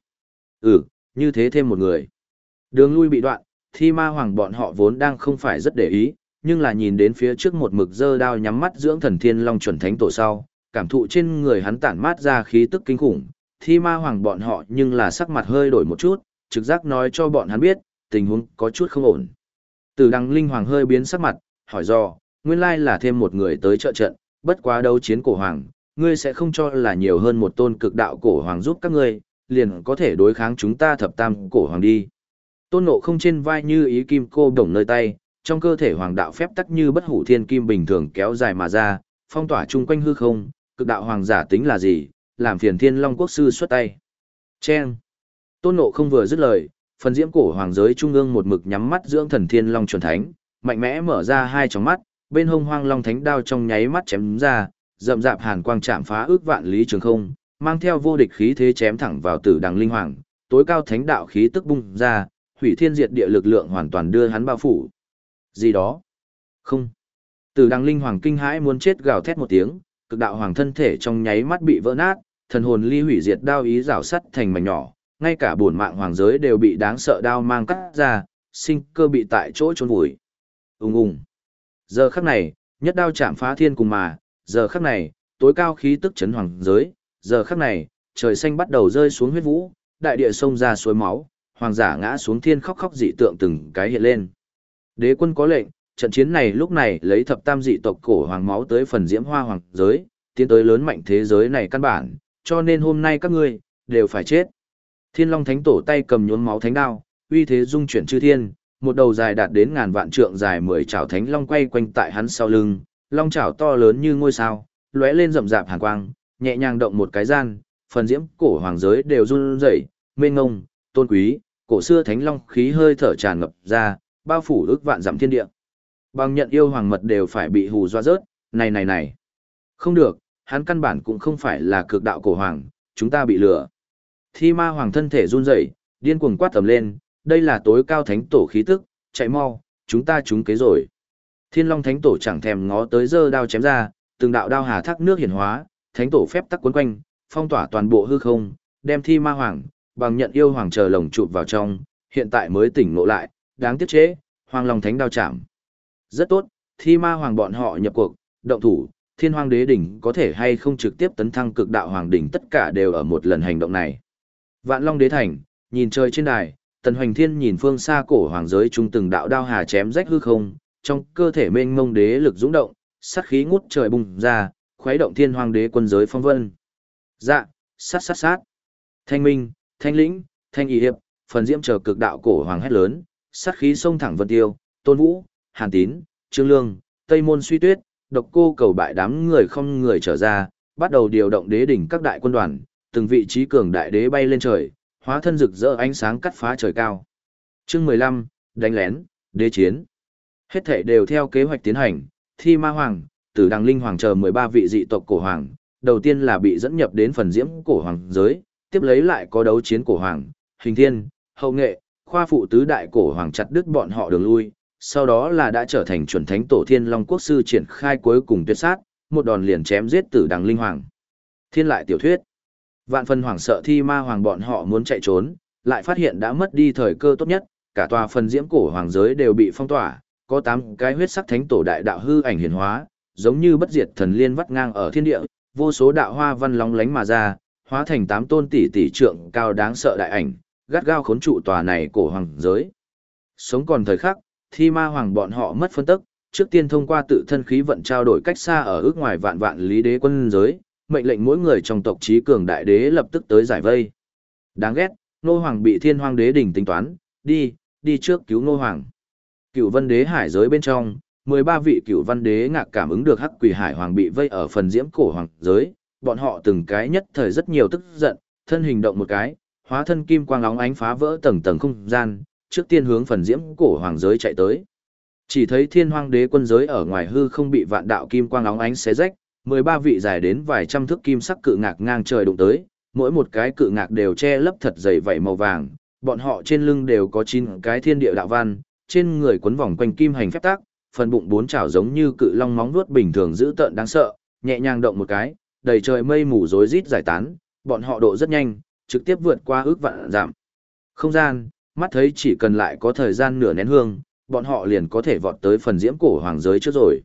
Như thế thêm một người. Đường lui bị đoạn, Thi Ma Hoàng bọn họ vốn đang không phải rất để ý, nhưng là nhìn đến phía trước một mực giơ đao nhắm mắt dưỡng thần Thiên Long chuẩn thánh tổ sau, cảm thụ trên người hắn tản mát ra khí tức kinh khủng, Thi Ma Hoàng bọn họ nhưng là sắc mặt hơi đổi một chút, trực giác nói cho bọn hắn biết, tình huống có chút không ổn. Tử Đằng Linh Hoàng hơi biến sắc mặt, hỏi do, nguyên lai là thêm một người tới trợ trận, bất quá đấu chiến cổ hoàng, ngươi sẽ không cho là nhiều hơn một tôn cực đạo cổ hoàng giúp các ngươi, liền có thể đối kháng chúng ta thập tam cổ hoàng đi. Tôn Ngộ Không trên vai như ý kim cô đồng nơi tay, trong cơ thể hoàng đạo phép tắc như bất hủ thiên kim bình thường kéo dài mà ra, phong tỏa chung quanh hư không, cực đạo hoàng giả tính là gì, làm phiền Thiên Long quốc sư xuất tay. Chen. Tôn Ngộ Không vừa dứt lời, phần diễm cổ hoàng giới trung ương một mực nhắm mắt dưỡng thần Thiên Long chuẩn thánh, mạnh mẽ mở ra hai tròng mắt, bên hông hoang long thánh đao trong nháy mắt chém ra, rậm rạp hàn quang chạm phá ước vạn lý trường không, mang theo vô địch khí thế chém thẳng vào Tử Đằng Linh Hoàng, tối cao thánh đạo khí tức bung ra, hủy thiên diệt địa lực lượng hoàn toàn đưa hắn bao phủ. Gì đó? Không. Tử Đằng Linh Hoàng kinh hãi muốn chết, gào thét một tiếng, cực đạo hoàng thân thể trong nháy mắt bị vỡ nát, thần hồn ly hủy diệt đao ý rảo sắt thành mảnh nhỏ, ngay cả bổn mạng hoàng giới đều bị đáng sợ đao mang cắt ra, sinh cơ bị tại chỗ chôn vùi. Ùng ùng. Giờ khắc này, nhất đao chạm phá thiên cùng mà, giờ khắc này, tối cao khí tức chấn hoàng giới, giờ khắc này, trời xanh bắt đầu rơi xuống huyết vũ, đại địa sông ra suối máu, hoàng giả ngã xuống thiên khóc khóc dị tượng từng cái hiện lên. Đế quân có lệnh, trận chiến này lúc này lấy thập tam dị tộc cổ hoàng máu tới phần diễm hoa hoàng giới, tiến tới lớn mạnh thế giới này căn bản, cho nên hôm nay các ngươi đều phải chết. Thiên Long Thánh Tổ tay cầm nhuốm máu thánh đao, uy thế dung chuyển chư thiên, một đầu dài đạt đến ngàn vạn trượng dài 10 chảo thánh long quay quanh tại hắn sau lưng, long chảo to lớn như ngôi sao, lóe lên rậm rạp hàn quang, nhẹ nhàng động một cái gian, phần diễm cổ hoàng giới đều run rẩy, mênh ngông, tôn quý, cổ xưa thánh long khí hơi thở tràn ngập ra, bao phủ ước vạn dặm thiên địa. Bằng Nhận Yêu Hoàng mật đều phải bị hù dọa rớt, này. Không được, hắn căn bản cũng không phải là cực đạo cổ hoàng, chúng ta bị lừa. Thi Ma Hoàng thân thể run rẩy, điên cuồng quát tầm lên, đây là tối cao thánh tổ khí tức, chạy mau, chúng ta trúng kế rồi. Thiên Long Thánh Tổ chẳng thèm ngó tới giơ đao chém ra, từng đạo đao hà thác nước hiển hóa, thánh tổ phép tắc quấn quanh, phong tỏa toàn bộ hư không, đem Thi Ma Hoàng, Bằng Nhận Yêu Hoàng chờ lồng chụp vào trong, hiện tại mới tỉnh ngộ lại, đáng tiếc chế, Hoàng Long Thánh đao chạm. Rất tốt, Thi Ma Hoàng bọn họ nhập cuộc, động thủ, Thiên Hoàng Đế đỉnh có thể hay không trực tiếp tấn thăng cực đạo hoàng đỉnh, tất cả đều ở một lần hành động này. Vạn Long Đế thành, nhìn trời trên đài, Tần Hoành Thiên nhìn phương xa cổ hoàng giới trung từng đạo đao hà chém rách hư không, trong cơ thể mênh mông đế lực dũng động, sát khí ngút trời bùng ra, khuấy động Thiên Hoàng Đế quân giới phong vân. Dạ, sát. Thanh Minh, Thanh Lĩnh, Thanh Y Hiệp, phần diễm chờ cực đạo cổ hoàng hét lớn, sát khí xông thẳng Vân Tiêu, Tôn Vũ, Hàn Tín, Trương Lương, Tây Môn Suy Tuyết, Độc Cô Cầu Bại đám người không người trở ra, bắt đầu điều động đế đỉnh các đại quân đoàn, từng vị trí cường đại đế bay lên trời, hóa thân rực rỡ ánh sáng cắt phá trời cao. Chương 15, đánh lén, đế chiến. Hết thảy đều theo kế hoạch tiến hành, Thi Ma Hoàng, Tử Đằng Linh Hoàng chờ 13 vị dị tộc cổ hoàng, đầu tiên là bị dẫn nhập đến phần diễm cổ hoàng giới, tiếp lấy lại có đấu chiến cổ hoàng, Hình Thiên, Hậu Nghệ, Khoa Phụ tứ đại cổ hoàng chặt đứt bọn họ đường lui, sau đó là đã trở thành chuẩn thánh tổ Thiên Long quốc sư triển khai cuối cùng tuyệt sát, một đòn liền chém giết Tử Đằng Linh Hoàng. Thiên lại tiểu thuyết. Vạn phần hoảng sợ Thi Ma Hoàng bọn họ muốn chạy trốn, lại phát hiện đã mất đi thời cơ tốt nhất, cả tòa phần diễm cổ hoàng giới đều bị phong tỏa, có 8 cái huyết sắc thánh tổ đại đạo hư ảnh hiển hóa, giống như bất diệt thần liên vắt ngang ở thiên địa, vô số đạo hoa văn lóng lánh mà ra, hóa thành 8 tôn tỷ trượng cao đáng sợ đại ảnh, gắt gao khốn trụ tòa này cổ hoàng giới. Sống còn thời khắc, Thi Ma Hoàng bọn họ mất phân tức, trước tiên thông qua tự thân khí vận trao đổi cách xa ở ước ngoài vạn vạn lý đế quân giới, mệnh lệnh mỗi người trong tộc trí cường đại đế lập tức tới giải vây. Đáng ghét, Ngô Hoàng bị Thiên Hoàng Đế đỉnh tính toán, đi trước cứu Ngô Hoàng. Cựu Vân Đế hải giới bên trong, 13 vị Cựu Văn Đế ngạc cảm ứng được Hắc Quỷ Hải Hoàng bị vây ở phần diễm cổ hoàng giới, bọn họ từng cái nhất thời rất nhiều tức giận, thân hình động một cái, hóa thân kim quang óng ánh phá vỡ tầng tầng không gian, trước tiên hướng phần diễm cổ hoàng giới chạy tới. Chỉ thấy Thiên Hoang Đế quân giới ở ngoài hư không bị vạn đạo kim quang óng ánh xé rách, 13 vị dài đến vài trăm thước kim sắc cự ngạc ngang trời đụng tới, mỗi một cái cự ngạc đều che lấp thật dày vảy màu vàng, bọn họ trên lưng đều có 9 cái thiên địa đạo văn, trên người quấn vòng quanh kim hành phép tắc, phần bụng 4 chảo giống như cự long móng vuốt bình thường dữ tợn đáng sợ, nhẹ nhàng động một cái, đầy trời mây mù rối rít giải tán, bọn họ độ rất nhanh, trực tiếp vượt qua ước vạn dặm. Không gian, mắt thấy chỉ cần lại có thời gian nửa nén hương, bọn họ liền có thể vọt tới phần diễm cổ hoàng giới trước rồi.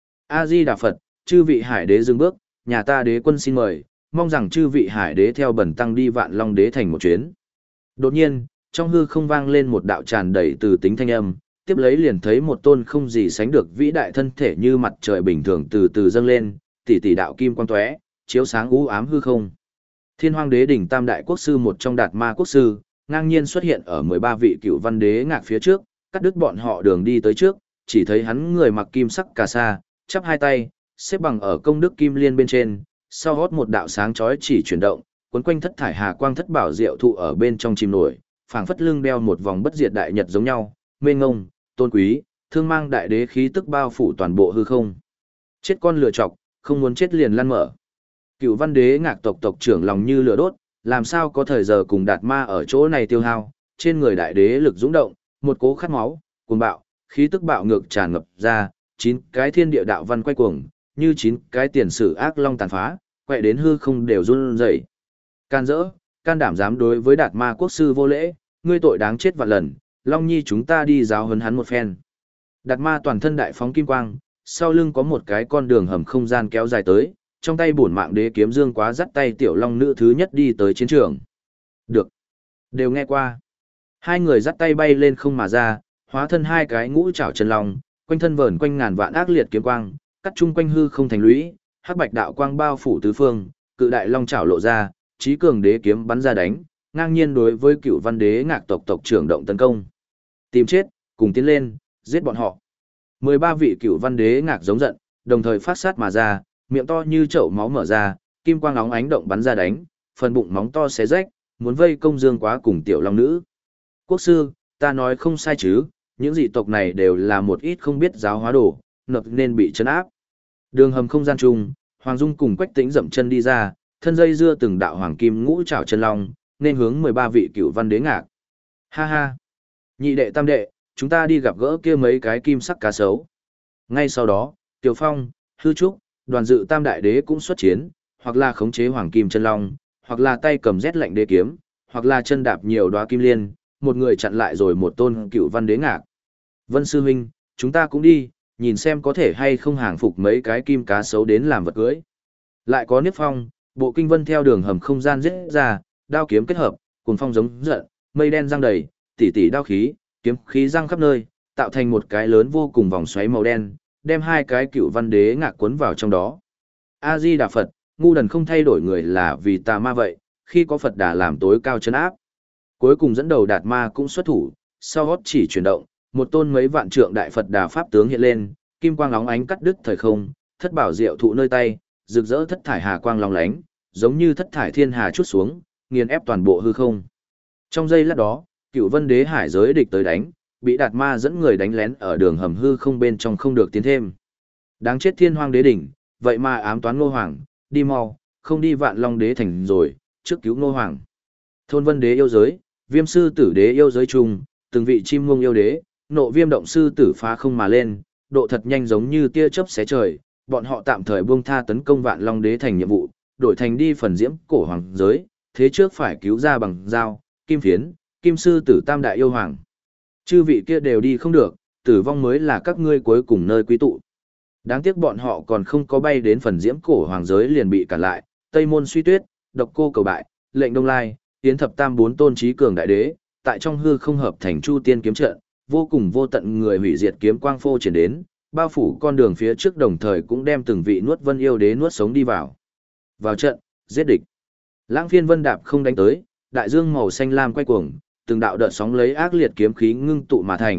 A Di Đà Phật, chư vị hải đế dừng bước, nhà ta đế quân xin mời, mong rằng chư vị hải đế theo bần tăng đi Vạn Long đế thành một chuyến. Đột nhiên, trong hư không vang lên một đạo tràn đầy từ tính thanh âm, tiếp lấy liền thấy một tôn không gì sánh được vĩ đại thân thể như mặt trời bình thường từ từ dâng lên, tỷ tỷ đạo kim quang tóe, chiếu sáng u ám hư không. Thiên Hoang Đế đỉnh Tam đại quốc sư một trong Đạt Ma quốc sư, ngang nhiên xuất hiện ở 13 vị Cựu Văn Đế ngạc phía trước, cắt đứt bọn họ đường đi tới trước, chỉ thấy hắn người mặc kim sắc cà sa, chắp hai tay, xếp bằng ở công đức kim liên bên trên, sau hót một đạo sáng chói chỉ chuyển động, quấn quanh thất thải hà quang thất bảo diệu thụ ở bên trong chìm nổi, phảng phất lưng đeo một vòng bất diệt đại nhật giống nhau, mênh ngông, tôn quý, thương mang đại đế khí tức bao phủ toàn bộ hư không. Chết con lửa chọc, không muốn chết liền lăn mở. Cựu Văn Đế ngạc tộc tộc trưởng lòng như lửa đốt, làm sao có thời giờ cùng Đạt Ma ở chỗ này tiêu hao, trên người đại đế lực dũng động, một cố khát máu, cuồng bạo, khí tức bạo ngược tràn ngập ra, 9 cái thiên địa đạo văn quay cuồng, như 9 cái tiền sử ác long tàn phá, quậy đến hư không đều run rẩy. Can dỡ, can đảm dám đối với Đạt Ma quốc sư vô lễ, ngươi tội đáng chết vạn lần, Long Nhi chúng ta đi giáo huấn hắn một phen. Đạt Ma toàn thân đại phóng kim quang, sau lưng có một cái con đường hầm không gian kéo dài tới, trong tay bổn mạng đế kiếm dương quá dắt tay tiểu long nữ thứ nhất đi tới chiến trường. Được. Đều nghe qua. Hai người dắt tay bay lên không mà ra, hóa thân hai cái ngũ trảo chân long, quanh thân vờn quanh ngàn vạn ác liệt kiếm quang, cắt chung quanh hư không thành lũy, hắc bạch đạo quang bao phủ tứ phương, cự đại long trảo lộ ra, chí cường đế kiếm bắn ra đánh, ngang nhiên đối với Cựu Văn Đế ngạc tộc tộc trưởng động tấn công. Tìm chết, cùng tiến lên, giết bọn họ. 13 vị Cựu Văn Đế ngạc giống giận, đồng thời phát sát mà ra, miệng to như chậu máu mở ra, kim quang óng ánh động bắn ra đánh, phần bụng móng to xé rách, muốn vây công Dương Quá cùng tiểu long nữ. Quốc sư, ta nói không sai chứ, những dị tộc này đều là một ít không biết giáo hóa đồ, nộp nên bị trấn áp. Đường hầm không gian chung, Hoàng Dung cùng Quách Tĩnh dậm chân đi ra, thân dây dưa từng đạo hoàng kim ngũ trảo chân long, nên hướng 13 vị Cựu Văn Đế ngạc. Ha ha! Nhị đệ tam đệ, chúng ta đi gặp gỡ kia mấy cái kim sắc cá sấu. Ngay sau đó, Tiểu Phong, Hư Trúc, Đoàn Dự Tam đại đế cũng xuất chiến, hoặc là khống chế hoàng kim chân long, hoặc là tay cầm rét lạnh đế kiếm, hoặc là chân đạp nhiều đóa kim liên, một người chặn lại rồi một tôn Cựu Văn Đế ngạc. Vân sư huynh, chúng ta cũng đi, nhìn xem có thể hay không hàng phục mấy cái kim cá sấu đến làm vật cưới. Lại có Niếp Phong, Bộ Kinh Vân theo đường hầm không gian giết ra, đao kiếm kết hợp, cuồng phong giống giận, mây đen giăng đầy, tỷ tỷ đao khí, kiếm khí giăng khắp nơi, tạo thành một cái lớn vô cùng vòng xoáy màu đen, đem hai cái Cựu Văn Đế ngạc cuốn vào trong đó. A Di Đà Phật, ngu đần không thay đổi người là vì tà ma vậy, khi có Phật Đà làm tối cao trấn áp. Cuối cùng dẫn đầu Đạt Ma cũng xuất thủ, sau gót chỉ chuyển động, một tôn mấy vạn trượng đại Phật Đà pháp tướng hiện lên, kim quang óng ánh cắt đứt thời không, thất bảo diệu thụ nơi tay, rực rỡ thất thải hà quang long lánh, giống như thất thải thiên hà chút xuống, nghiền ép toàn bộ hư không. Trong giây lát đó, Cựu Vân Đế hải giới địch tới đánh, bị Đạt Ma dẫn người đánh lén ở đường hầm hư không bên trong không được tiến thêm. Đáng chết Thiên Hoang Đế đỉnh, vậy mà ám toán Ngô Hoàng, đi mau, không đi Vạn Long Đế thành rồi, trước cứu Ngô Hoàng. Thôn Vân Đế yêu giới, Viêm Sư Tử Đế yêu giới chung, từng vị chim ngông yêu đế, nộ viêm động sư tử phá không mà lên, độ thật nhanh giống như tia chớp xé trời, bọn họ tạm thời buông tha tấn công Vạn Long Đế thành nhiệm vụ, đổi thành đi phần diễm cổ hoàng giới, thế trước phải cứu ra bằng dao, kim phiến, kim sư tử tam đại yêu hoàng. Chư vị kia đều đi không được, tử vong mới là các ngươi cuối cùng nơi quý tụ. Đáng tiếc bọn họ còn không có bay đến phần diễm cổ hoàng giới liền bị cản lại, Tây Môn Suy Tuyết, Độc Cô Cầu Bại, Lệnh Đông Lai, Tiến Thập Tam bốn tôn trí cường đại đế, tại trong hư không hợp thành Chu Tiên kiếm trận, vô cùng vô tận người hủy diệt kiếm quang phô triển đến, bao phủ con đường phía trước đồng thời cũng đem từng vị nuốt vân yêu đế nuốt sống đi vào. Vào trận, giết địch. Lãng Phiên Vân đạp không đánh tới, đại dương màu xanh lam quay cuồng, từng đạo đợt sóng lấy ác liệt kiếm khí ngưng tụ mà thành,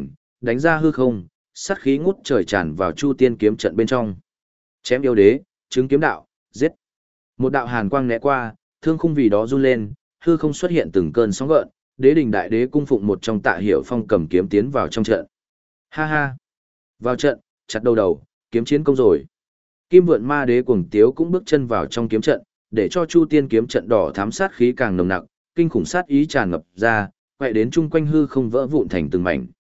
đánh ra hư không, sát khí ngút trời tràn vào Chu Tiên kiếm trận bên trong. Chém yêu đế, chứng kiếm đạo, giết. Một đạo hàn quang né qua, thương khung vì đó run lên, hư không xuất hiện từng cơn sóng gợn, Đế Đình Đại Đế cung phụng một trong Tạ Hiểu Phong cầm kiếm tiến vào trong trận. Ha ha. Vào trận, chặt đầu đầu, kiếm chiến công rồi. Kim Vượn Ma Đế cuồng tiếu cũng bước chân vào trong kiếm trận, để cho Chu Tiên kiếm trận đỏ thám sát khí càng nồng nặc, kinh khủng sát ý tràn ngập ra, quậy đến chung quanh hư không vỡ vụn thành từng mảnh.